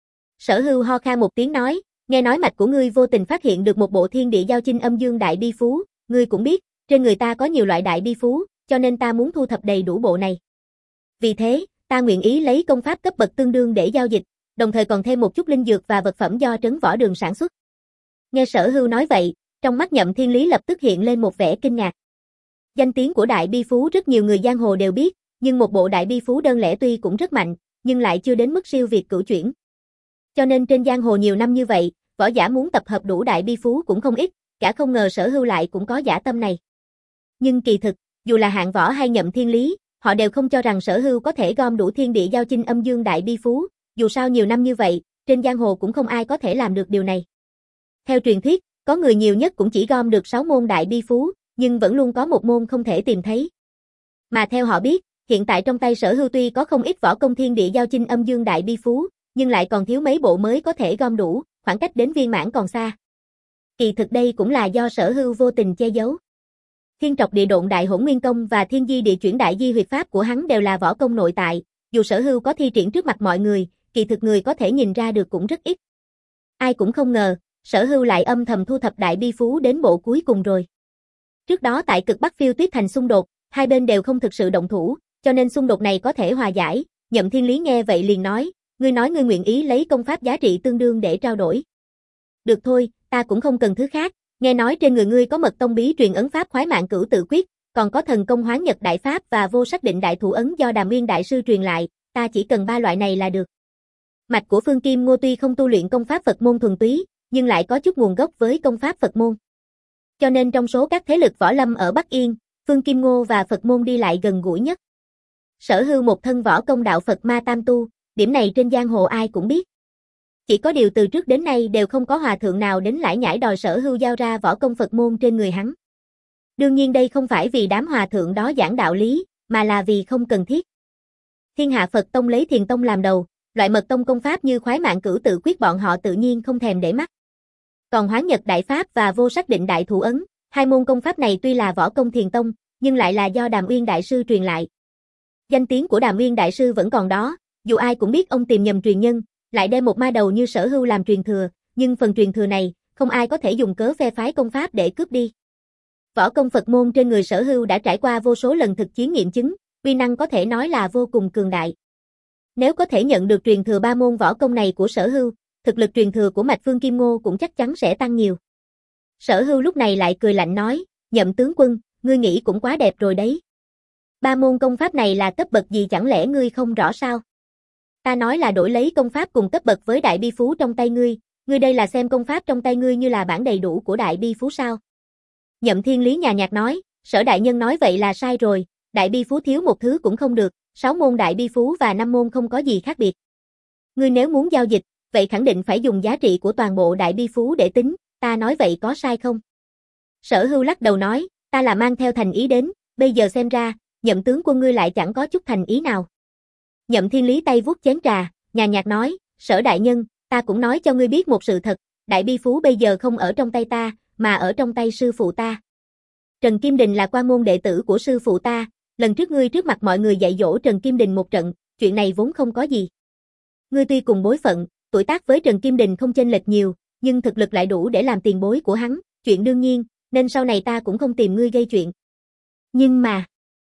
Sở Hưu ho khan một tiếng nói, nghe nói mạch của ngươi vô tình phát hiện được một bộ thiên địa giao chinh âm dương đại bi phú, ngươi cũng biết, trên người ta có nhiều loại đại bi phú, cho nên ta muốn thu thập đầy đủ bộ này. Vì thế, ta nguyện ý lấy công pháp cấp bậc tương đương để giao dịch, đồng thời còn thêm một chút linh dược và vật phẩm do Trấn Võ Đường sản xuất. Nghe Sở Hưu nói vậy, trong mắt Nhậm Thiên Lý lập tức hiện lên một vẻ kinh ngạc. Danh tiếng của đại bi phú rất nhiều người giang hồ đều biết, nhưng một bộ đại bi phú đơn lẻ tuy cũng rất mạnh, nhưng lại chưa đến mức siêu việt cửu chuyển. Cho nên trên giang hồ nhiều năm như vậy, võ giả muốn tập hợp đủ đại bi phú cũng không ít, cả không ngờ Sở Hưu lại cũng có dã tâm này. Nhưng kỳ thực, dù là Hạng Võ hay Nhậm Thiên Lý, họ đều không cho rằng Sở Hưu có thể gom đủ thiên địa giao chinh âm dương đại bi phú, dù sao nhiều năm như vậy, trên giang hồ cũng không ai có thể làm được điều này. Theo truyền thuyết, có người nhiều nhất cũng chỉ gom được sáu môn đại bi phú, nhưng vẫn luôn có một môn không thể tìm thấy. Mà theo họ biết, hiện tại trong tay Sở Hưu tuy có không ít võ công thiên địa giao chinh âm dương đại bi phú, nhưng lại còn thiếu mấy bộ mới có thể gom đủ, khoảng cách đến viên mãn còn xa. Kỳ thực đây cũng là do Sở Hưu vô tình che giấu. Thiên Trọc Địa Độn Đại Hỗn Nguyên Công và Thiên Di Địa Chuyển Đại Di Huyệt Pháp của hắn đều là võ công nội tại, dù Sở Hưu có thi triển trước mặt mọi người, kỳ thực người có thể nhìn ra được cũng rất ít. Ai cũng không ngờ, Sở Hưu lại âm thầm thu thập đại bi phú đến bộ cuối cùng rồi. Trước đó tại cực Bắc Phiêu Tuyết Thành xung đột, hai bên đều không thực sự động thủ, cho nên xung đột này có thể hòa giải. Nhậm Thiên Lý nghe vậy liền nói, ngươi nói ngươi nguyện ý lấy công pháp giá trị tương đương để trao đổi. Được thôi, ta cũng không cần thứ khác, nghe nói trên người ngươi có mật tông bí truyền ấn pháp khoái mạng cửu tự quyết, còn có thần công hoán nhật đại pháp và vô sắc định đại thủ ấn do Đàm Nguyên đại sư truyền lại, ta chỉ cần ba loại này là được. Mạch của Phương Kim Ngô tuy không tu luyện công pháp Phật môn thuần túy, nhưng lại có chút nguồn gốc với công pháp Phật môn. Cho nên trong số các thế lực võ lâm ở Bắc Yên, Phương Kim Ngô và Phật môn đi lại gần gũi nhất. Sở Hưu một thân võ công đạo Phật ma tam tu, điểm này trên giang hồ ai cũng biết. Chỉ có điều từ trước đến nay đều không có hòa thượng nào đến lải nhải đòi Sở Hưu giao ra võ công Phật môn trên người hắn. Đương nhiên đây không phải vì đám hòa thượng đó giảng đạo lý, mà là vì không cần thiết. Thiên Hạ Phật Tông lấy Thiền Tông làm đầu, loại mật tông công pháp như khoái mạng cửu tự quyết bọn họ tự nhiên không thèm để mắt. Còn hoán nhật đại pháp và vô sắc định đại thủ ấn, hai môn công pháp này tuy là võ công Thiền Tông, nhưng lại là do Đàm Uyên đại sư truyền lại. Danh tiếng của Đàm Uyên đại sư vẫn còn đó, dù ai cũng biết ông tìm nhầm truyền nhân, lại đem một ma đầu như Sở Hưu làm truyền thừa, nhưng phần truyền thừa này, không ai có thể dùng cớ phe phái công pháp để cướp đi. Võ công Phật môn trên người Sở Hưu đã trải qua vô số lần thực chiến nghiệm chứng, uy năng có thể nói là vô cùng cường đại. Nếu có thể nhận được truyền thừa ba môn võ công này của Sở Hưu, thực lực truyền thừa của mạch Phương Kim Ngô cũng chắc chắn sẽ tăng nhiều. Sở Hưu lúc này lại cười lạnh nói, Nhậm tướng quân, ngươi nghĩ cũng quá đẹp rồi đấy. Ba môn công pháp này là cấp bậc gì chẳng lẽ ngươi không rõ sao? Ta nói là đổi lấy công pháp cùng cấp bậc với đại bi phú trong tay ngươi, ngươi đây là xem công pháp trong tay ngươi như là bản đầy đủ của đại bi phú sao? Nhậm Thiên Lý nhàn nhạt nói, Sở đại nhân nói vậy là sai rồi, đại bi phú thiếu một thứ cũng không được, sáu môn đại bi phú và năm môn không có gì khác biệt. Ngươi nếu muốn giao dịch, vậy khẳng định phải dùng giá trị của toàn bộ đại bi phú để tính, ta nói vậy có sai không? Sở Hưu lắc đầu nói, ta là mang theo thành ý đến, bây giờ xem ra, Nhậm tướng quân ngươi lại chẳng có chút thành ý nào. Nhậm Thiên Lý tay vuốt chén trà, nhàn nhạt nói, Sở đại nhân, ta cũng nói cho ngươi biết một sự thật, đại bi phú bây giờ không ở trong tay ta, mà ở trong tay sư phụ ta. Trần Kim Đình là quan môn đệ tử của sư phụ ta, lần trước ngươi trước mặt mọi người dạy dỗ Trần Kim Đình một trận, chuyện này vốn không có gì. Ngươi tuy cùng bối phận, tuổi tác với Trần Kim Đình không chênh lệch nhiều, nhưng thực lực lại đủ để làm tiền bối của hắn, chuyện đương nhiên, nên sau này ta cũng không tìm ngươi gây chuyện. Nhưng mà,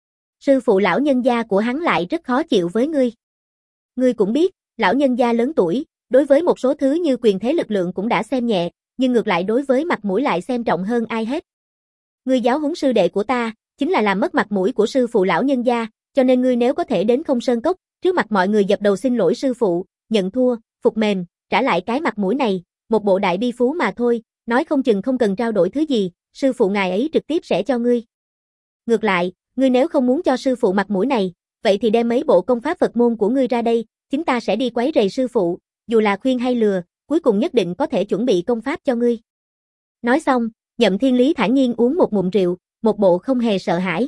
sư phụ lão nhân gia của hắn lại rất khó chịu với ngươi. Ngươi cũng biết, lão nhân gia lớn tuổi, đối với một số thứ như quyền thế lực lượng cũng đã xem nhẹ, nhưng ngược lại đối với mặt mũi lại xem trọng hơn ai hết. Ngươi giáo huấn sư đệ của ta, chính là làm mất mặt mũi của sư phụ lão nhân gia, cho nên ngươi nếu có thể đến Không Sơn Cốc, trước mặt mọi người dập đầu xin lỗi sư phụ, nhận thua, phục mềm, trả lại cái mặt mũi này, một bộ đại bi phú mà thôi, nói không chừng không cần trao đổi thứ gì, sư phụ ngài ấy trực tiếp sẽ cho ngươi. Ngược lại, ngươi nếu không muốn cho sư phụ mặt mũi này, vậy thì đem mấy bộ công pháp Phật môn của ngươi ra đây, chúng ta sẽ đi quấy rầy sư phụ, dù là khuyên hay lừa, cuối cùng nhất định có thể chuẩn bị công pháp cho ngươi. Nói xong, Nhậm Thiên Lý thản nhiên uống một ngụm rượu, một bộ không hề sợ hãi.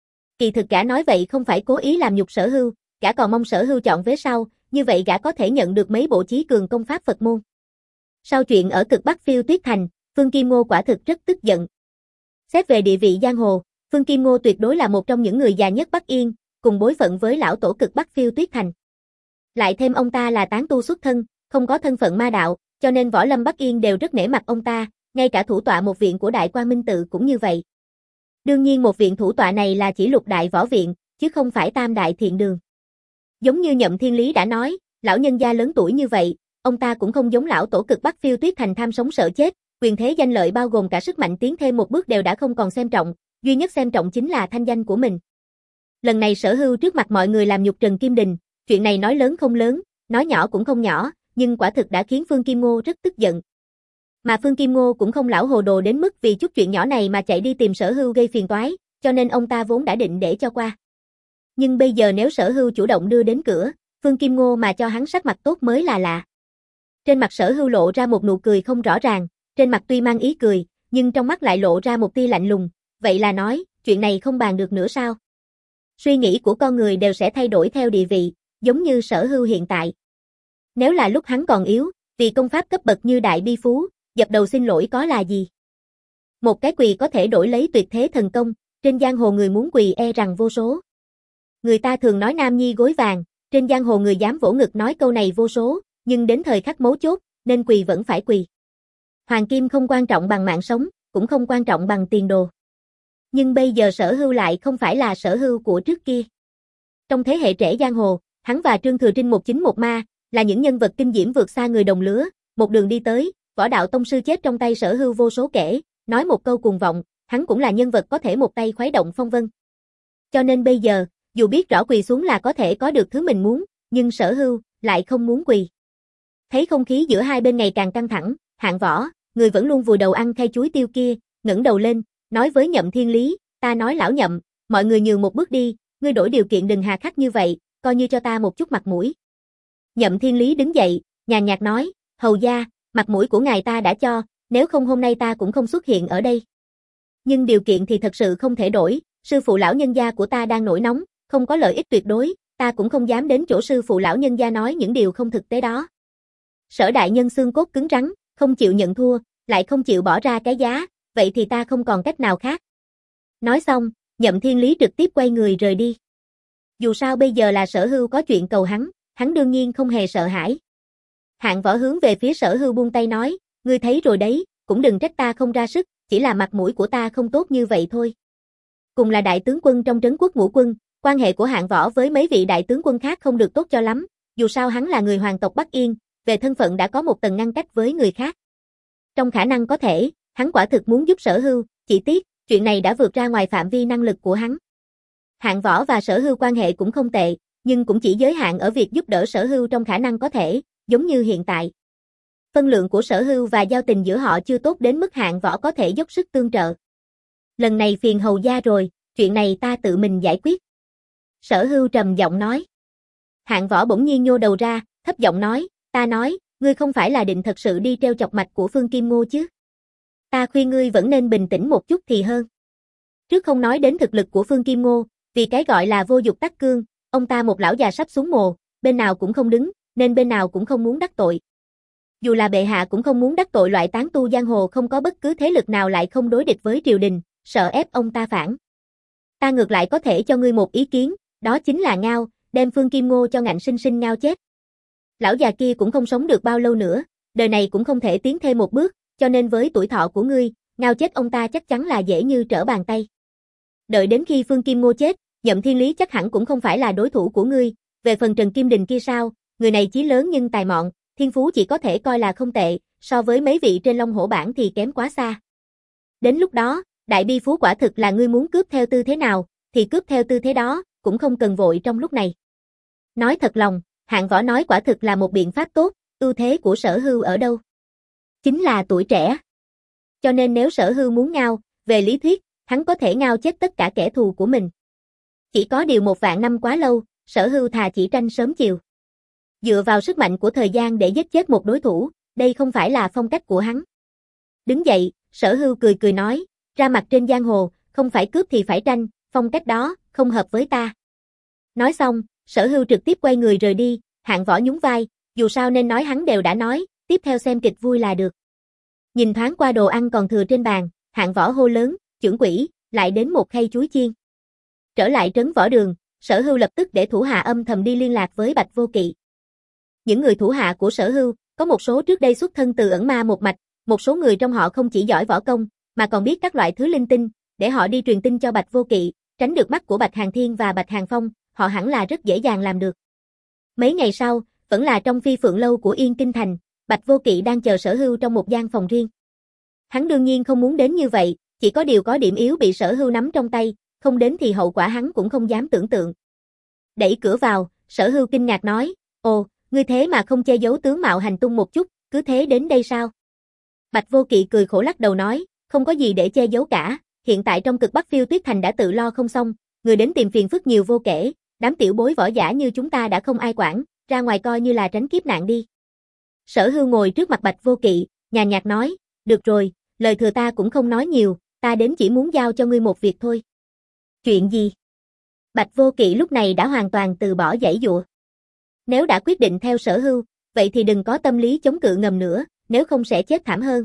Kỳ thực gã nói vậy không phải cố ý làm nhục Sở Hưu, gã còn mong Sở Hưu chọn vế sau, như vậy gã có thể nhận được mấy bộ chí cường công pháp Phật môn. Sau chuyện ở cực Bắc Phiêu Tuyết Thành, Phương Kim Ngô quả thực rất tức giận. Xét về địa vị giang hồ, Phương Kim Ngô tuyệt đối là một trong những người già nhất Bắc Yên, cùng bối phận với lão tổ cực Bắc Phiêu Tuyết Thành. Lại thêm ông ta là tán tu xuất thân, không có thân phận ma đạo, cho nên võ lâm Bắc Yên đều rất nể mặt ông ta, ngay cả thủ tọa một viện của Đại Quang Minh Tự cũng như vậy. Đương nhiên một viện thủ tọa này là chỉ Lục Đại Võ Viện, chứ không phải Tam Đại Thiện Đường. Giống như Nhậm Thiên Lý đã nói, lão nhân gia lớn tuổi như vậy, ông ta cũng không giống lão tổ cực Bắc Phiêu Tuyết Thành tham sống sợ chết, quyền thế danh lợi bao gồm cả sức mạnh tiến thêm một bước đều đã không còn xem trọng, duy nhất xem trọng chính là thanh danh của mình. Lần này Sở Hưu trước mặt mọi người làm nhục Trần Kim Đình, chuyện này nói lớn không lớn, nói nhỏ cũng không nhỏ, nhưng quả thực đã khiến Phương Kim Ngô rất tức giận. Mà Phương Kim Ngô cũng không lão hồ đồ đến mức vì chút chuyện nhỏ này mà chạy đi tìm Sở Hưu gây phiền toái, cho nên ông ta vốn đã định để cho qua. Nhưng bây giờ nếu Sở Hưu chủ động đưa đến cửa, Phương Kim Ngô mà cho hắn sắc mặt tốt mới là lạ. Trên mặt Sở Hưu lộ ra một nụ cười không rõ ràng, trên mặt tuy mang ý cười, nhưng trong mắt lại lộ ra một tia lạnh lùng, vậy là nói, chuyện này không bàn được nữa sao? Suy nghĩ của con người đều sẽ thay đổi theo địa vị, giống như Sở Hưu hiện tại. Nếu là lúc hắn còn yếu, vì công pháp cấp bậc như đại bi phú, dập đầu xin lỗi có là gì? Một cái quỳ có thể đổi lấy tuyệt thế thần công, trên giang hồ người muốn quỳ e rằng vô số. Người ta thường nói nam nhi gối vàng, trên giang hồ người dám vỗ ngực nói câu này vô số, nhưng đến thời khắc mấu chốt, nên quỳ vẫn phải quỳ. Hoàng kim không quan trọng bằng mạng sống, cũng không quan trọng bằng tiền đồ. Nhưng bây giờ Sở Hưu lại không phải là Sở Hưu của trước kia. Trong thế hệ trẻ giang hồ, hắn và Trương Thừa Trinh một chín một ma, là những nhân vật kinh diễm vượt xa người đồng lứa, một đường đi tới, võ đạo tông sư chết trong tay Sở Hưu vô số kể, nói một câu cuồng vọng, hắn cũng là nhân vật có thể một tay khuấy động phong vân. Cho nên bây giờ, dù biết rõ quỳ xuống là có thể có được thứ mình muốn, nhưng Sở Hưu lại không muốn quỳ. Thấy không khí giữa hai bên ngày càng căng thẳng, Hạng Võ, người vẫn luôn vùi đầu ăn khay chuối tiêu kia, ngẩng đầu lên, nói với Nhậm Thiên Lý, ta nói lão Nhậm, mọi người nhường một bước đi, ngươi đổi điều kiện đừng hà khắc như vậy, coi như cho ta một chút mặt mũi. Nhậm Thiên Lý đứng dậy, nhàn nhạt nói, hầu gia, mặt mũi của ngài ta đã cho, nếu không hôm nay ta cũng không xuất hiện ở đây. Nhưng điều kiện thì thật sự không thể đổi, sư phụ lão nhân gia của ta đang nổi nóng, không có lợi ích tuyệt đối, ta cũng không dám đến chỗ sư phụ lão nhân gia nói những điều không thực tế đó. Sở đại nhân xương cốt cứng rắn, không chịu nhận thua, lại không chịu bỏ ra cái giá, vậy thì ta không còn cách nào khác. Nói xong, Nhậm Thiên Lý trực tiếp quay người rời đi. Dù sao bây giờ là Sở Hưu có chuyện cầu hắn, hắn đương nhiên không hề sợ hãi. Hạng Võ hướng về phía Sở Hưu buông tay nói, ngươi thấy rồi đấy, cũng đừng trách ta không ra sức, chỉ là mặt mũi của ta không tốt như vậy thôi. Cùng là đại tướng quân trong trấn quốc ngũ quân, quan hệ của Hạng Võ với mấy vị đại tướng quân khác không được tốt cho lắm, dù sao hắn là người hoàng tộc Bắc Yên, về thân phận đã có một tầng ngăn cách với người khác. Trong khả năng có thể, hắn quả thực muốn giúp Sở Hưu, chỉ tiếc, chuyện này đã vượt ra ngoài phạm vi năng lực của hắn. Hạng Võ và Sở Hưu quan hệ cũng không tệ, nhưng cũng chỉ giới hạn ở việc giúp đỡ Sở Hưu trong khả năng có thể, giống như hiện tại. Phân lượng của Sở Hưu và giao tình giữa họ chưa tốt đến mức Hạng Võ có thể dốc sức tương trợ. Lần này phiền hầu gia rồi, chuyện này ta tự mình giải quyết. Sở Hưu trầm giọng nói. Hạng Võ bỗng nhiên nhô đầu ra, thấp giọng nói, ta nói, ngươi không phải là định thật sự đi treo chọc mạch của Phương Kim Ngô chứ? Ta khuyên ngươi vẫn nên bình tĩnh một chút thì hơn. Trước không nói đến thực lực của Phương Kim Ngô, vì cái gọi là vô dục tắc cương, ông ta một lão già sắp xuống mồ, bên nào cũng không đứng, nên bên nào cũng không muốn đắc tội. Dù là bệ hạ cũng không muốn đắc tội loại tán tu giang hồ không có bất cứ thế lực nào lại không đối địch với triều đình, sợ ép ông ta phản. Ta ngược lại có thể cho ngươi một ý kiến, đó chính là ngao, đem Phương Kim Ngô cho ngạnh sinh sinh ngao chết. Lão già kia cũng không sống được bao lâu nữa, đời này cũng không thể tiến thêm một bước, cho nên với tuổi thọ của ngươi, ngao chết ông ta chắc chắn là dễ như trở bàn tay. Đợi đến khi Phương Kim Ngô chết, Nhậm Thiên Lý chắc hẳn cũng không phải là đối thủ của ngươi, về phần Trần Kim Đình kia sao, người này chí lớn nhưng tài mọn, thiên phú chỉ có thể coi là không tệ, so với mấy vị trên Long Hổ bảng thì kém quá xa. Đến lúc đó, đại bi phú quả thực là ngươi muốn cướp theo tư thế nào, thì cướp theo tư thế đó, cũng không cần vội trong lúc này. Nói thật lòng, Hạng Võ nói quả thực là một biện pháp tốt, ưu thế của Sở Hưu ở đâu? Chính là tuổi trẻ. Cho nên nếu Sở Hưu muốn ngao, về lý thuyết, hắn có thể ngao chết tất cả kẻ thù của mình. Chỉ có điều một vạn năm quá lâu, Sở Hưu thà chỉ tranh sớm chiều. Dựa vào sức mạnh của thời gian để giết chết một đối thủ, đây không phải là phong cách của hắn. Đứng dậy, Sở Hưu cười cười nói, ra mặt trên giang hồ, không phải cướp thì phải tranh, phong cách đó, không hợp với ta. Nói xong, Sở Hưu trực tiếp quay người rời đi, Hạng Võ nhún vai, dù sao nên nói hắn đều đã nói, tiếp theo xem kịch vui là được. Nhìn thoáng qua đồ ăn còn thừa trên bàn, Hạng Võ hô lớn, chưởng quỷ, lại đến một khay chuối chiên. Trở lại trấn Võ Đường, Sở Hưu lập tức để thủ hạ âm thầm đi liên lạc với Bạch Vô Kỵ. Những người thủ hạ của Sở Hưu, có một số trước đây xuất thân từ ẩn ma một mạch, một số người trong họ không chỉ giỏi võ công, mà còn biết các loại thứ linh tinh, để họ đi truyền tin cho Bạch Vô Kỵ, tránh được mắt của Bạch Hàn Thiên và Bạch Hàn Phong, họ hẳn là rất dễ dàng làm được. Mấy ngày sau, vẫn là trong Phi Phượng lâu của Yên Kinh Thành, Bạch Vô Kỵ đang chờ Sở Hưu trong một gian phòng riêng. Hắn đương nhiên không muốn đến như vậy, chỉ có điều có điểm yếu bị Sở Hưu nắm trong tay, không đến thì hậu quả hắn cũng không dám tưởng tượng. Đẩy cửa vào, Sở Hưu kinh ngạc nói, ồ, ngươi thế mà không che giấu tướng mạo hành tung một chút, cứ thế đến đây sao? Bạch Vô Kỵ cười khổ lắc đầu nói, không có gì để che giấu cả, hiện tại trong Cực Bắc Phiêu Tuyết Thành đã tự lo không xong, người đến tìm phiền phức nhiều vô kể, đám tiểu bối võ giả như chúng ta đã không ai quản, ra ngoài coi như là tránh kiếp nạn đi. Sở Hưu ngồi trước mặt Bạch Vô Kỵ, nhàn nhạt nói, được rồi, lời thừa ta cũng không nói nhiều, ta đến chỉ muốn giao cho ngươi một việc thôi. Chuyện gì? Bạch Vô Kỵ lúc này đã hoàn toàn từ bỏ giãy giụa. Nếu đã quyết định theo Sở Hưu, vậy thì đừng có tâm lý chống cự ngầm nữa, nếu không sẽ chết thảm hơn.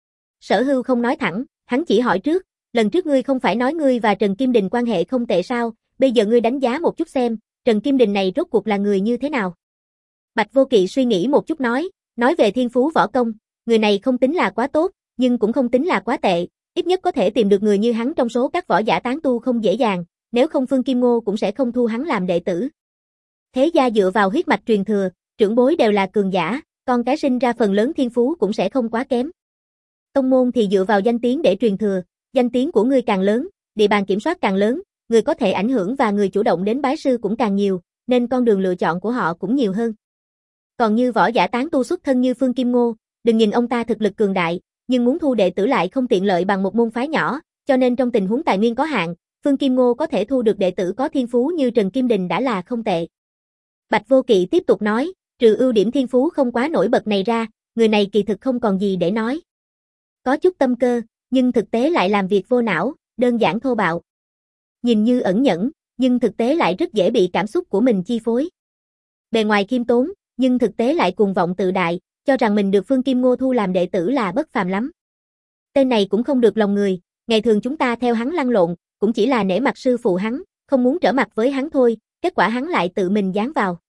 Sở Hưu không nói thẳng, hắn chỉ hỏi trước, lần trước ngươi không phải nói ngươi và Trần Kim Đình quan hệ không tệ sao, bây giờ ngươi đánh giá một chút xem, Trần Kim Đình này rốt cuộc là người như thế nào. Bạch Vô Kỵ suy nghĩ một chút nói, nói về thiên phú võ công, người này không tính là quá tốt, nhưng cũng không tính là quá tệ, ít nhất có thể tìm được người như hắn trong số các võ giả tán tu không dễ dàng, nếu không Phương Kim Ngô cũng sẽ không thu hắn làm đệ tử. Thế gia dựa vào huyết mạch truyền thừa, trưởng bối đều là cường giả, con cái sinh ra phần lớn thiên phú cũng sẽ không quá kém. Tông môn thì dựa vào danh tiếng để truyền thừa, danh tiếng của ngươi càng lớn, địa bàn kiểm soát càng lớn, người có thể ảnh hưởng và người chủ động đến bái sư cũng càng nhiều, nên con đường lựa chọn của họ cũng nhiều hơn. Còn như võ giả tán tu xuất thân như Phương Kim Ngô, đừng nhìn ông ta thực lực cường đại, nhưng muốn thu đệ tử lại không tiện lợi bằng một môn phái nhỏ, cho nên trong tình huống tài nguyên có hạn, Phương Kim Ngô có thể thu được đệ tử có thiên phú như Trần Kim Đình đã là không tệ. Bạch Vô Kỵ tiếp tục nói, trừ ưu điểm thiên phú không quá nổi bật này ra, người này kỳ thực không còn gì để nói. Có chút tâm cơ, nhưng thực tế lại làm việc vô não, đơn giản thô bạo. Nhìn như ẩn nhẫn, nhưng thực tế lại rất dễ bị cảm xúc của mình chi phối. Bề ngoài khiêm tốn, nhưng thực tế lại cuồng vọng tự đại, cho rằng mình được Phương Kim Ngô thu làm đệ tử là bất phàm lắm. Tên này cũng không được lòng người, ngày thường chúng ta theo hắn lăn lộn, cũng chỉ là nể mặt sư phụ hắn, không muốn trở mặt với hắn thôi, kết quả hắn lại tự mình dán vào.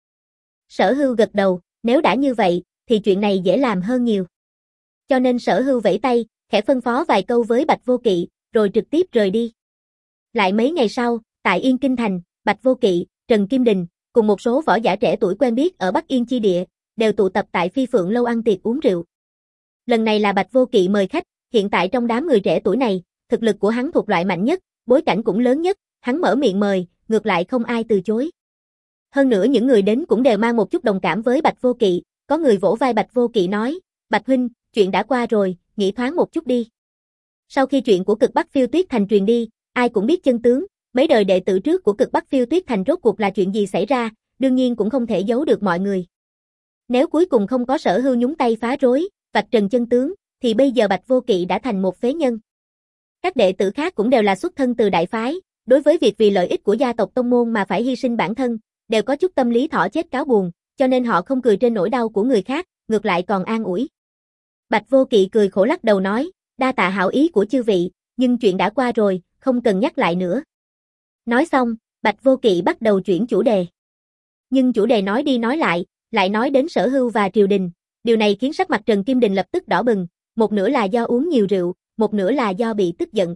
Sở Hưu gật đầu, nếu đã như vậy, thì chuyện này dễ làm hơn nhiều. Cho nên Sở Hưu vẫy tay, khẽ phân phó vài câu với Bạch Vô Kỵ, rồi trực tiếp rời đi. Lại mấy ngày sau, tại Yên Kinh Thành, Bạch Vô Kỵ, Trần Kim Đình, cùng một số võ giả trẻ tuổi quen biết ở Bắc Yên chi địa, đều tụ tập tại Phi Phượng lâu ăn tiệc uống rượu. Lần này là Bạch Vô Kỵ mời khách, hiện tại trong đám người trẻ tuổi này, thực lực của hắn thuộc loại mạnh nhất, bối cảnh cũng lớn nhất, hắn mở miệng mời, ngược lại không ai từ chối. Hơn nữa những người đến cũng đều mang một chút đồng cảm với Bạch Vô Kỵ, có người vỗ vai Bạch Vô Kỵ nói, Bạch huynh, chuyện đã qua rồi, nghĩ thoáng một chút đi. Sau khi chuyện của Cực Bắc Phiêu Tuyết Thành truyền đi, ai cũng biết chân tướng, mấy đời đệ tử trước của Cực Bắc Phiêu Tuyết Thành rốt cuộc là chuyện gì xảy ra, đương nhiên cũng không thể giấu được mọi người. Nếu cuối cùng không có Sở Hưu nhúng tay phá rối, vạch trần chân tướng, thì bây giờ Bạch Vô Kỵ đã thành một phế nhân. Các đệ tử khác cũng đều là xuất thân từ đại phái, đối với việc vì lợi ích của gia tộc tông môn mà phải hy sinh bản thân, đều có chút tâm lý thỏ chết cáo buồn, cho nên họ không cười trên nỗi đau của người khác, ngược lại còn an ủi. Bạch Vô Kỵ cười khổ lắc đầu nói, đa tạ hảo ý của chư vị, nhưng chuyện đã qua rồi, không cần nhắc lại nữa. Nói xong, Bạch Vô Kỵ bắt đầu chuyển chủ đề. Nhưng chủ đề nói đi nói lại, lại nói đến Sở Hưu và triều đình, điều này khiến sắc mặt Trần Kim Đình lập tức đỏ bừng, một nửa là do uống nhiều rượu, một nửa là do bị tức giận.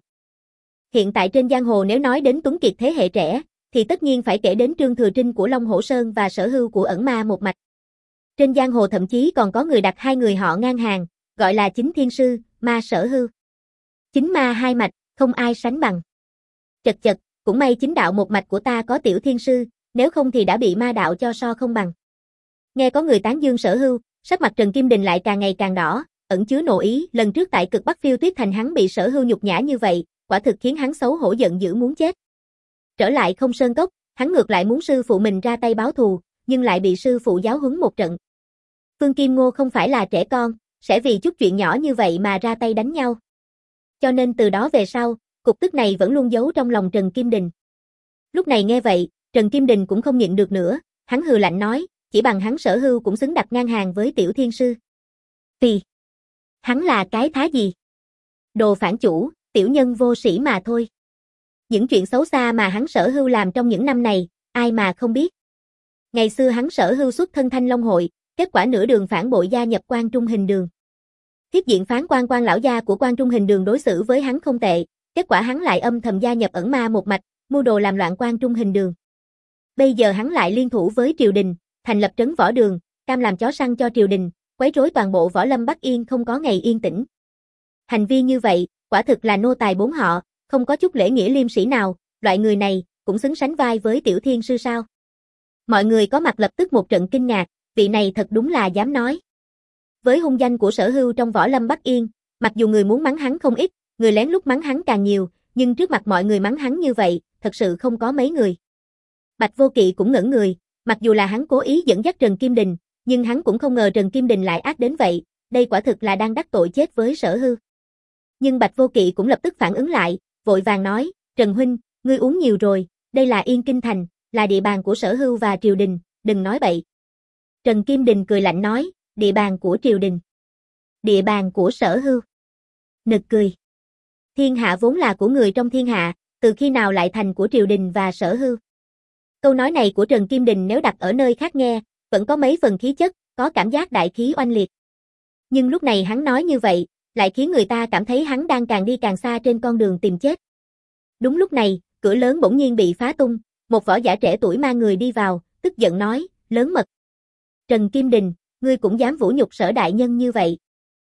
Hiện tại trên giang hồ nếu nói đến tuấn kiệt thế hệ trẻ, thì tất nhiên phải kể đến Trương Thừa Trinh của Long Hổ Sơn và Sở Hưu của Ẩn Ma một mạch. Trên giang hồ thậm chí còn có người đặt hai người họ ngang hàng, gọi là chính thiên sư, ma Sở Hưu. Chính ma hai mạch, không ai sánh bằng. Chật chật, cũng may chính đạo một mạch của ta có tiểu thiên sư, nếu không thì đã bị ma đạo cho so không bằng. Nghe có người tán dương Sở Hưu, sắc mặt Trần Kim Đình lại càng ngày càng đỏ, ẩn chứa nộ ý, lần trước tại Cực Bắc Phiêu Tuyết Thành hắn bị Sở Hưu nhục nhã như vậy, quả thực khiến hắn xấu hổ giận dữ muốn chết. Trở lại Không Sơn Cốc, hắn ngược lại muốn sư phụ mình ra tay báo thù, nhưng lại bị sư phụ giáo huấn một trận. Phương Kim Ngô không phải là trẻ con, sẽ vì chút chuyện nhỏ như vậy mà ra tay đánh nhau. Cho nên từ đó về sau, cục tức này vẫn luôn giấu trong lòng Trần Kim Đình. Lúc này nghe vậy, Trần Kim Đình cũng không nhịn được nữa, hắn hừ lạnh nói, chỉ bằng hắn Sở Hưu cũng xứng đặt ngang hàng với tiểu thiên sư. Vì hắn là cái thá gì? Đồ phản chủ, tiểu nhân vô sĩ mà thôi. Những chuyện xấu xa mà hắn Sở Hưu làm trong những năm này, ai mà không biết. Ngày xưa hắn Sở Hưu xuất thân Thanh Long Hội, kết quả nửa đường phản bội gia nhập Quan Trung Hình Đường. Tiếp diện phán quan quan lão gia của Quan Trung Hình Đường đối xử với hắn không tệ, kết quả hắn lại âm thầm gia nhập Ẩn Ma một mạch, mưu đồ làm loạn Quan Trung Hình Đường. Bây giờ hắn lại liên thủ với triều đình, thành lập trấn võ đường, cam làm chó săn cho triều đình, quấy rối toàn bộ võ lâm Bắc Yên không có ngày yên tĩnh. Hành vi như vậy, quả thực là nô tài bốn họ, không có chút lễ nghĩa liêm sĩ nào, loại người này cũng xứng sánh vai với tiểu thiên sư sao? Mọi người có mặt lập tức một trận kinh ngạc, vị này thật đúng là dám nói. Với hung danh của Sở Hưu trong võ lâm Bắc Yên, mặc dù người muốn mắng hắn không ít, người lén lút mắng hắn càng nhiều, nhưng trước mặt mọi người mắng hắn như vậy, thật sự không có mấy người. Bạch Vô Kỵ cũng ngẩn người, mặc dù là hắn cố ý dẫn dắt Trần Kim Đình, nhưng hắn cũng không ngờ Trần Kim Đình lại ác đến vậy, đây quả thực là đang đắc tội chết với Sở Hưu. Nhưng Bạch Vô Kỵ cũng lập tức phản ứng lại, vội vàng nói, Trần huynh, ngươi uống nhiều rồi, đây là Yên Kinh Thành, là địa bàn của Sở Hưu và triều đình, đừng nói bậy. Trần Kim Đình cười lạnh nói, địa bàn của triều đình. Địa bàn của Sở Hưu. Nực cười. Thiên hạ vốn là của người trong thiên hạ, từ khi nào lại thành của triều đình và Sở Hưu. Câu nói này của Trần Kim Đình nếu đặt ở nơi khác nghe, vẫn có mấy phần khí chất, có cảm giác đại khí oanh liệt. Nhưng lúc này hắn nói như vậy, lại khiến người ta cảm thấy hắn đang càng đi càng xa trên con đường tìm chết. Đúng lúc này, cửa lớn bỗng nhiên bị phá tung, một võ giả trẻ tuổi mang người đi vào, tức giận nói, lớn mật. Trần Kim Đình, ngươi cũng dám vũ nhục Sở đại nhân như vậy.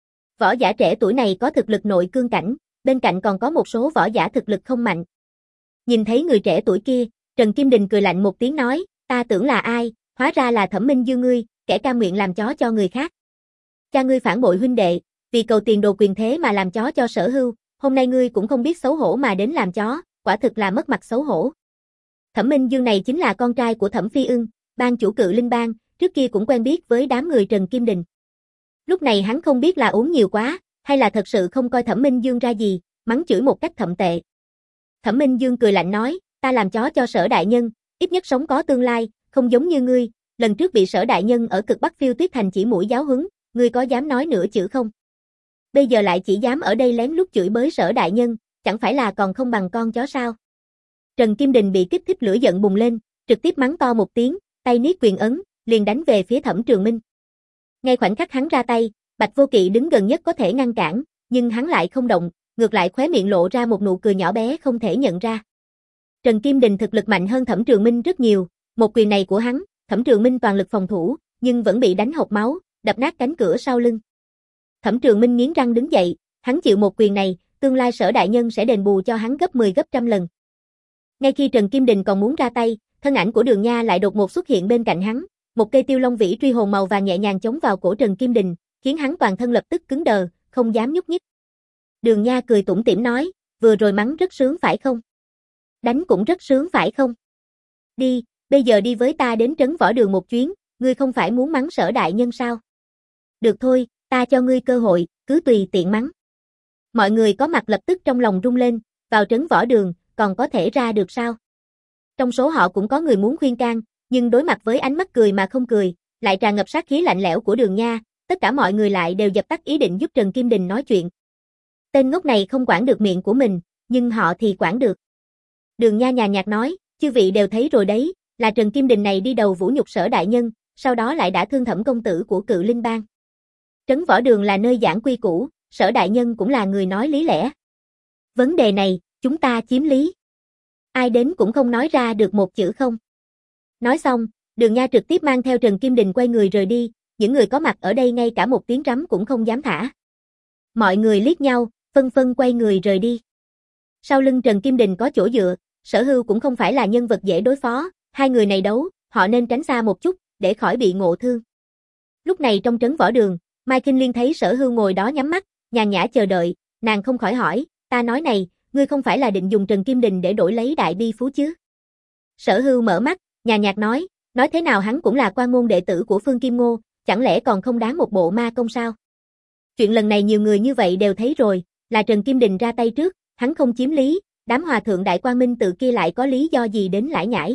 Võ giả trẻ tuổi này có thực lực nội cương cảnh, bên cạnh còn có một số võ giả thực lực không mạnh. Nhìn thấy người trẻ tuổi kia, Trần Kim Đình cười lạnh một tiếng nói, ta tưởng là ai, hóa ra là Thẩm Minh Dương ngươi, kẻ cam nguyện làm chó cho người khác. Cha ngươi phản bội huynh đệ, vì cầu tiền đồ quyền thế mà làm chó cho Sở Hưu, hôm nay ngươi cũng không biết xấu hổ mà đến làm chó, quả thực là mất mặt xấu hổ. Thẩm Minh Dương này chính là con trai của Thẩm Phi Ưng, ban chủ Cự Linh Bang, trước kia cũng quen biết với đám người Trần Kim Đình. Lúc này hắn không biết là uống nhiều quá, hay là thật sự không coi Thẩm Minh Dương ra gì, mắng chửi một cách thậm tệ. Thẩm Minh Dương cười lạnh nói, ta làm chó cho Sở đại nhân, ít nhất sống có tương lai, không giống như ngươi, lần trước bị Sở đại nhân ở Cực Bắc Phiêu Tuyết Thành chỉ mũi giáo huấn, ngươi có dám nói nửa chữ không? Bây giờ lại chỉ dám ở đây lén lút chửi bới Sở đại nhân, chẳng phải là còn không bằng con chó sao? Trần Kim Đình bị kích thích lửa giận bùng lên, trực tiếp mắng to một tiếng, tay niết quyền ấn, liền đánh về phía Thẩm Trường Minh. Ngay khoảnh khắc hắn ra tay, Bạch Vô Kỵ đứng gần nhất có thể ngăn cản, nhưng hắn lại không động, ngược lại khóe miệng lộ ra một nụ cười nhỏ bé không thể nhận ra. Trần Kim Đình thực lực mạnh hơn Thẩm Trường Minh rất nhiều, một quyền này của hắn, Thẩm Trường Minh toàn lực phòng thủ, nhưng vẫn bị đánh hộc máu, đập nát cánh cửa sau lưng. Thẩm Trường Minh nghiến răng đứng dậy, hắn chịu một quyền này, tương lai Sở đại nhân sẽ đền bù cho hắn gấp mười gấp trăm lần. Ngay khi Trần Kim Đình còn muốn ra tay, thân ảnh của Đường Nha lại đột ngột xuất hiện bên cạnh hắn, một cây tiêu long vĩ truy hồn màu vàng nhẹ nhàng chống vào cổ Trần Kim Đình, khiến hắn toàn thân lập tức cứng đờ, không dám nhúc nhích. Đường Nha cười tủm tỉm nói, vừa rồi mắng rất sướng phải không? Đánh cũng rất sướng phải không? Đi, bây giờ đi với ta đến trấn võ đường một chuyến, ngươi không phải muốn mắng Sở đại nhân sao? Được thôi, ta cho ngươi cơ hội, cứ tùy tiện mắng. Mọi người có mặt lập tức trong lòng rung lên, vào trấn võ đường, còn có thể ra được sao? Trong số họ cũng có người muốn khuyên can, nhưng đối mặt với ánh mắt cười mà không cười, lại tràn ngập sát khí lạnh lẽo của Đường Nha, tất cả mọi người lại đều dập tắt ý định giúp Trần Kim Đình nói chuyện. Tên ngốc này không quản được miệng của mình, nhưng họ thì quản được. Đường Nha nhàn nhạt nói, chư vị đều thấy rồi đấy, là Trần Kim Đình này đi đầu vũ nhục Sở đại nhân, sau đó lại đã thương Thẩm công tử của Cự Linh Bang. Trấn Võ Đường là nơi giảng quy củ, Sở đại nhân cũng là người nói lý lẽ. Vấn đề này, chúng ta chiếm lý. Ai đến cũng không nói ra được một chữ không. Nói xong, Đường Nha trực tiếp mang theo Trần Kim Đình quay người rời đi, những người có mặt ở đây ngay cả một tiếng rắm cũng không dám thả. Mọi người liếc nhau, phân phân quay người rời đi. Sau lưng Trần Kim Đình có chỗ dựa, Sở Hưu cũng không phải là nhân vật dễ đối phó, hai người này đấu, họ nên tránh xa một chút, để khỏi bị ngộ thương. Lúc này trong trấn Võ Đường, Mai Kinh Liên thấy Sở Hưu ngồi đó nhắm mắt, nhàn nhã chờ đợi, nàng không khỏi hỏi, ta nói này, ngươi không phải là định dùng Trần Kim Đình để đổi lấy đại bi phú chứ? Sở Hưu mở mắt, nhàn nhạt nói, nói thế nào hắn cũng là quan môn đệ tử của Phương Kim Ngô, chẳng lẽ còn không đáng một bộ ma công sao? Chuyện lần này nhiều người như vậy đều thấy rồi, là Trần Kim Đình ra tay trước, hắn không chiếm lý, đám hòa thượng đại quang minh tự kia lại có lý do gì đến lải nhải.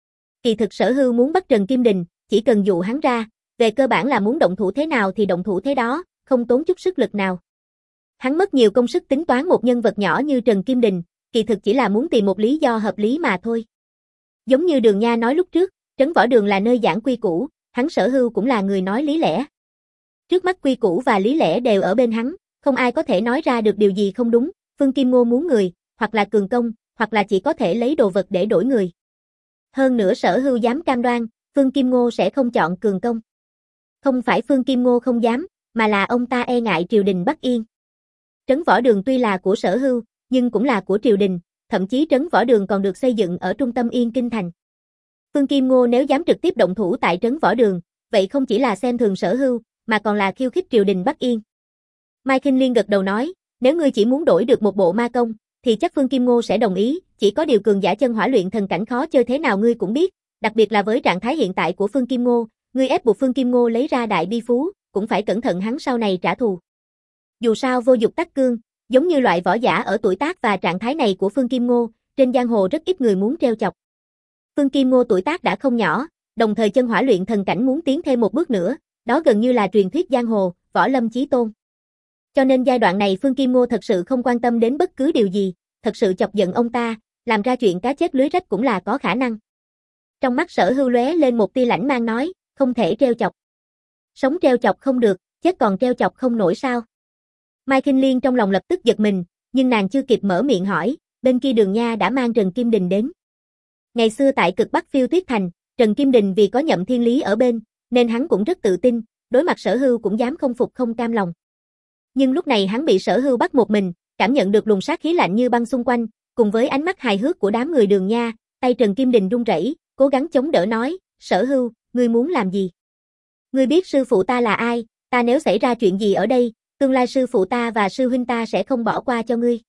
Kỳ thực Sở Hưu muốn bắt Trần Kim Đình, chỉ cần dụ hắn ra, về cơ bản là muốn động thủ thế nào thì động thủ thế đó, không tốn chút sức lực nào. Hắn mất nhiều công sức tính toán một nhân vật nhỏ như Trần Kim Đình, kỳ thực chỉ là muốn tìm một lý do hợp lý mà thôi. Giống như Đường Nha nói lúc trước, trấn Võ Đường là nơi giảng quy củ, hắn Sở Hưu cũng là người nói lý lẽ. Trước mắt quy củ và lý lẽ đều ở bên hắn, không ai có thể nói ra được điều gì không đúng, Phương Kim Ngô muốn người, hoặc là cường công, hoặc là chỉ có thể lấy đồ vật để đổi người. Hơn nữa Sở Hưu dám cam đoan, Phương Kim Ngô sẽ không chọn cường công. Không phải Phương Kim Ngô không dám, mà là ông ta e ngại triều đình Bắc Yên. Trấn Võ Đường tuy là của Sở Hưu, nhưng cũng là của triều đình, thậm chí Trấn Võ Đường còn được xây dựng ở trung tâm Yên Kinh thành. Phương Kim Ngô nếu dám trực tiếp động thủ tại Trấn Võ Đường, vậy không chỉ là xem thường Sở Hưu, mà còn là khiêu khích triều đình Bắc Yên. Mai Kinh Liên gật đầu nói, nếu ngươi chỉ muốn đổi được một bộ ma công, thì chắc Phương Kim Ngô sẽ đồng ý, chỉ có điều cường giả chân hỏa luyện thần cảnh khó chơi thế nào ngươi cũng biết, đặc biệt là với trạng thái hiện tại của Phương Kim Ngô, ngươi ép buộc Phương Kim Ngô lấy ra đại bi phú, cũng phải cẩn thận hắn sau này trả thù. Dù sao vô dục tắc cương, giống như loại võ giả ở tuổi tác và trạng thái này của Phương Kim Ngô, trên giang hồ rất ít người muốn treo chọc. Phương Kim Ngô tuổi tác đã không nhỏ, đồng thời chân hỏa luyện thần cảnh muốn tiến thêm một bước nữa, đó gần như là truyền thuyết giang hồ, võ lâm chí tôn. Cho nên giai đoạn này Phương Kim Ngô thật sự không quan tâm đến bất cứ điều gì, thật sự chọc giận ông ta, làm ra chuyện cá chết lưới rách cũng là có khả năng. Trong mắt Sở Hưu lóe lên một tia lãnh mang nói, không thể treo chọc. Sống treo chọc không được, chết còn treo chọc không nổi sao? Mai Kinh Liên trong lòng lập tức giật mình, nhưng nàng chưa kịp mở miệng hỏi, bên kia Đường Nha đã mang Trần Kim Đình đến. Ngày xưa tại cực Bắc Phiêu Tuyết Thành, Trần Kim Đình vì có Nhậm Thiên Lý ở bên, nên hắn cũng rất tự tin, đối mặt Sở Hưu cũng dám không phục không cam lòng. Nhưng lúc này hắn bị Sở Hưu bắt một mình, cảm nhận được luồng sát khí lạnh như băng xung quanh, cùng với ánh mắt hài hước của đám người Đường Nha, tay Trần Kim Đình run rẩy, cố gắng chống đỡ nói, Sở Hưu, ngươi muốn làm gì? Ngươi biết sư phụ ta là ai, ta nếu xảy ra chuyện gì ở đây, tương lai sư phụ ta và sư huynh ta sẽ không bỏ qua cho ngươi.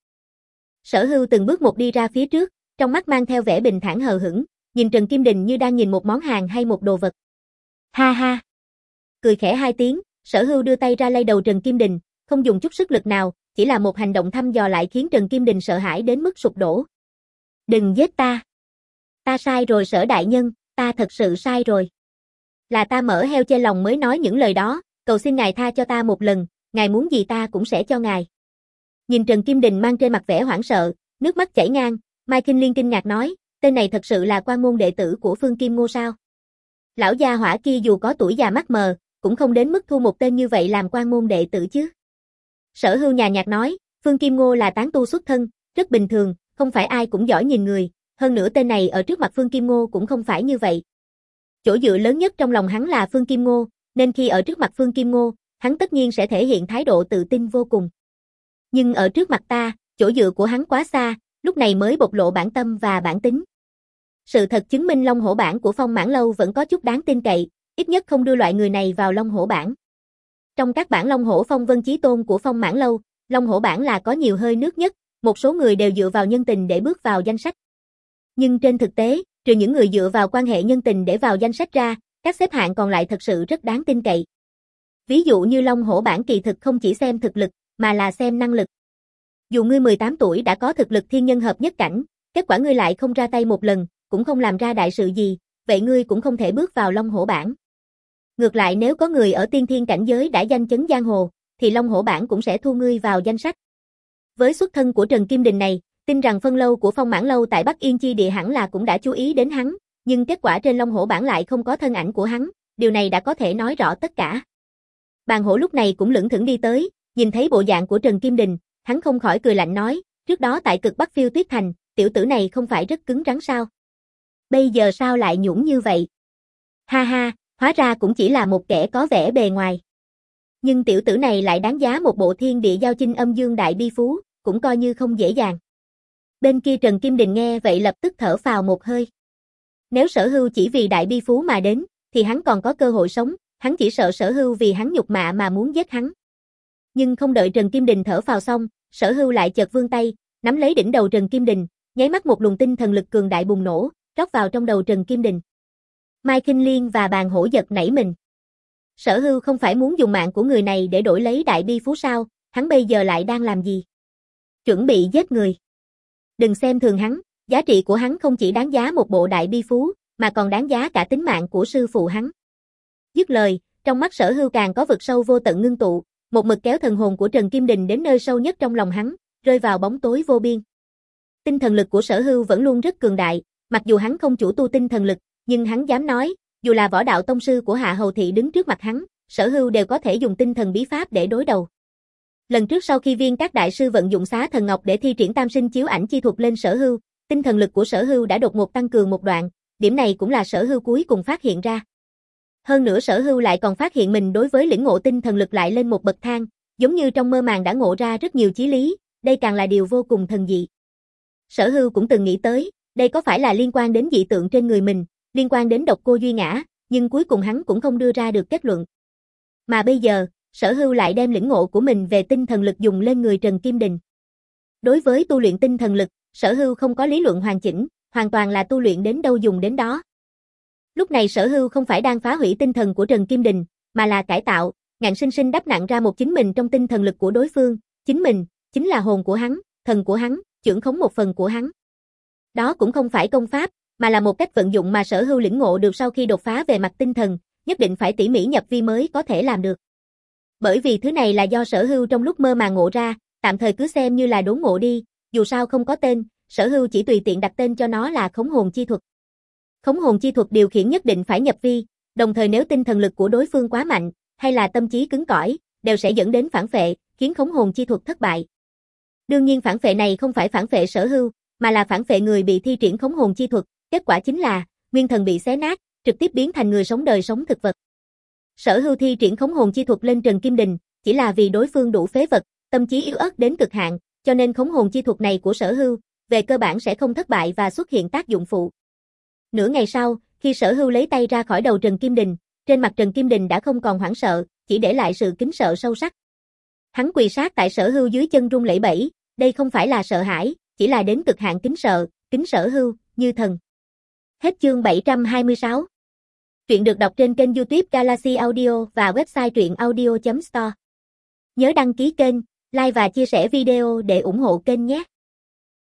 Sở Hưu từng bước một đi ra phía trước, trong mắt mang theo vẻ bình thản hờ hững, nhìn Trần Kim Đình như đang nhìn một món hàng hay một đồ vật. Ha ha. Cười khẽ hai tiếng, Sở Hưu đưa tay ra lay đầu Trần Kim Đình, không dùng chút sức lực nào, chỉ là một hành động thăm dò lại khiến Trần Kim Đình sợ hãi đến mức sụp đổ. Đừng giết ta. Ta sai rồi Sở đại nhân, ta thật sự sai rồi. Là ta mở heo chê lòng mới nói những lời đó, cầu xin ngài tha cho ta một lần, ngài muốn gì ta cũng sẽ cho ngài. Nhìn Trần Kim Đình mang trên mặt vẻ hoảng sợ, nước mắt chảy ngang, Mai Kinh Liên kinh ngạc nói, tên này thật sự là quan môn đệ tử của Phương Kim Ngô sao? Lão gia hỏa kia dù có tuổi già mắt mờ, cũng không đến mức thu một tên như vậy làm quan môn đệ tử chứ. Sở Hưu nhàn nhạt nói, Phương Kim Ngô là tán tu xuất thân, rất bình thường, không phải ai cũng giỏi nhìn người, hơn nữa tên này ở trước mặt Phương Kim Ngô cũng không phải như vậy. Chỗ dựa lớn nhất trong lòng hắn là Phương Kim Ngô, nên khi ở trước mặt Phương Kim Ngô, hắn tất nhiên sẽ thể hiện thái độ tự tin vô cùng. Nhưng ở trước mặt ta, chỗ dựa của hắn quá xa, lúc này mới bộc lộ bản tâm và bản tính. Sự thật chứng minh Long Hổ Bản của Phong Mãn Lâu vẫn có chút đáng tin cậy, ít nhất không đưa loại người này vào Long Hổ Bản. Trong các bản Long Hổ Phong Vân Chí Tôn của Phong Mãn Lâu, Long Hổ Bản là có nhiều hơi nước nhất, một số người đều dựa vào nhân tình để bước vào danh sách. Nhưng trên thực tế, trừ những người dựa vào quan hệ nhân tình để vào danh sách ra, các xếp hạng còn lại thật sự rất đáng tin cậy. Ví dụ như Long Hổ Bản kỳ thực không chỉ xem thực lực, mà là xem năng lực. Dù ngươi mười tám tuổi đã có thực lực thiên nhân hợp nhất cảnh, kết quả ngươi lại không ra tay một lần, cũng không làm ra đại sự gì, vậy ngươi cũng không thể bước vào Long Hổ Bản. Ngược lại nếu có người ở tiên thiên cảnh giới đã danh chấn giang hồ, thì Long Hổ Bản cũng sẽ thu ngươi vào danh sách. Với xuất thân của Trần Kim Đình này, tin rằng phân lâu của Phong Mãn Lâu tại Bắc Yên chi địa hẳn là cũng đã chú ý đến hắn, nhưng kết quả trên Long Hổ Bản lại không có thân ảnh của hắn, điều này đã có thể nói rõ tất cả. Bàn hổ lúc này cũng lững thững đi tới, nhìn thấy bộ dạng của Trần Kim Đình, hắn không khỏi cười lạnh nói, trước đó tại cực Bắc Phiêu Tuyết Thành, tiểu tử này không phải rất cứng rắn sao? Bây giờ sao lại nhũn như vậy? Ha ha, hóa ra cũng chỉ là một kẻ có vẻ bề ngoài. Nhưng tiểu tử này lại đáng giá một bộ thiên địa giao chinh âm dương đại bi phú, cũng coi như không dễ dàng. Bên kia Trần Kim Đình nghe vậy lập tức thở phào một hơi. Nếu Sở Hưu chỉ vì đại bi phú mà đến, thì hắn còn có cơ hội sống, hắn chỉ sợ Sở Hưu vì hắn nhục mạ mà muốn giết hắn. Nhưng không đợi Trần Kim Đình thở phào xong, Sở Hưu lại chợt vươn tay, nắm lấy đỉnh đầu Trần Kim Đình, nháy mắt một luồng tinh thần lực cường đại bùng nổ, rót vào trong đầu Trần Kim Đình. Mai Kinh Liên và Bàn Hổ giật nảy mình. Sở Hưu không phải muốn dùng mạng của người này để đổi lấy đại bi phú sao, hắn bây giờ lại đang làm gì? Chuẩn bị giết người. Đừng xem thường hắn, giá trị của hắn không chỉ đáng giá một bộ đại bi phú, mà còn đáng giá cả tính mạng của sư phụ hắn. Dứt lời, trong mắt Sở Hưu càng có vực sâu vô tận ngưng tụ, một mực kéo thần hồn của Trần Kim Đình đến nơi sâu nhất trong lòng hắn, rơi vào bóng tối vô biên. Tinh thần lực của Sở Hưu vẫn luôn rất cường đại, mặc dù hắn không chủ tu tinh thần lực, nhưng hắn dám nói, dù là võ đạo tông sư của Hạ Hầu Thị đứng trước mặt hắn, Sở Hưu đều có thể dùng tinh thần bí pháp để đối đầu. Lần trước sau khi Viên Các đại sư vận dụng Xá Thần Ngọc để thi triển Tam Sinh Chiếu Ảnh chi thuật lên Sở Hưu, tinh thần lực của Sở Hưu đã đột ngột tăng cường một đoạn, điểm này cũng là Sở Hưu cuối cùng phát hiện ra. Hơn nữa Sở Hưu lại còn phát hiện mình đối với lĩnh ngộ tinh thần lực lại lên một bậc thang, giống như trong mơ màng đã ngộ ra rất nhiều chí lý, đây càng là điều vô cùng thần dị. Sở Hưu cũng từng nghĩ tới, đây có phải là liên quan đến dị tượng trên người mình, liên quan đến độc cô Duy Ngã, nhưng cuối cùng hắn cũng không đưa ra được kết luận. Mà bây giờ, Sở Hưu lại đem lĩnh ngộ của mình về tinh thần lực dùng lên người Trần Kim Đình. Đối với tu luyện tinh thần lực, Sở Hưu không có lý luận hoàn chỉnh, hoàn toàn là tu luyện đến đâu dùng đến đó. Lúc này Sở Hưu không phải đang phá hủy tinh thần của Trần Kim Đình, mà là cải tạo, ngạnh sinh sinh đắp nặng ra một chính mình trong tinh thần lực của đối phương, chính mình, chính là hồn của hắn, thần của hắn, chưởng khống một phần của hắn. Đó cũng không phải công pháp, mà là một cách vận dụng mà Sở Hưu lĩnh ngộ được sau khi đột phá về mặt tinh thần, nhất định phải tỉ mỉ nhập vi mới có thể làm được. Bởi vì thứ này là do Sở Hưu trong lúc mơ màng ngộ ra, tạm thời cứ xem như là đốn ngộ đi, dù sao không có tên, Sở Hưu chỉ tùy tiện đặt tên cho nó là khống hồn chi thuật. Khống hồn chi thuật điều khiển nhất định phải nhập vi, đồng thời nếu tinh thần lực của đối phương quá mạnh, hay là tâm trí cứng cỏi, đều sẽ dẫn đến phản phệ, khiến khống hồn chi thuật thất bại. Đương nhiên phản phệ này không phải phản phệ Sở Hưu, mà là phản phệ người bị thi triển khống hồn chi thuật, kết quả chính là nguyên thần bị xé nát, trực tiếp biến thành người sống đời sống thực vật. Sở Hưu thi triển khống hồn chi thuật lên Trần Kim Đình, chỉ là vì đối phương đủ phế vật, tâm trí yếu ớt đến cực hạn, cho nên khống hồn chi thuật này của Sở Hưu, về cơ bản sẽ không thất bại và xuất hiện tác dụng phụ. Nửa ngày sau, khi Sở Hưu lấy tay ra khỏi đầu Trần Kim Đình, trên mặt Trần Kim Đình đã không còn hoảng sợ, chỉ để lại sự kính sợ sâu sắc. Hắn quỳ sát tại Sở Hưu dưới chân run lẩy bẩy, đây không phải là sợ hãi, chỉ là đến cực hạn kính sợ, kính Sở Hưu, như thần. Hết chương bảy trăm hai mươi sáu. Truyện được đọc trên kênh YouTube Galaxy Audio và website truyện audio chấm store. Nhớ đăng ký kênh, like và chia sẻ video để ủng hộ kênh nhé.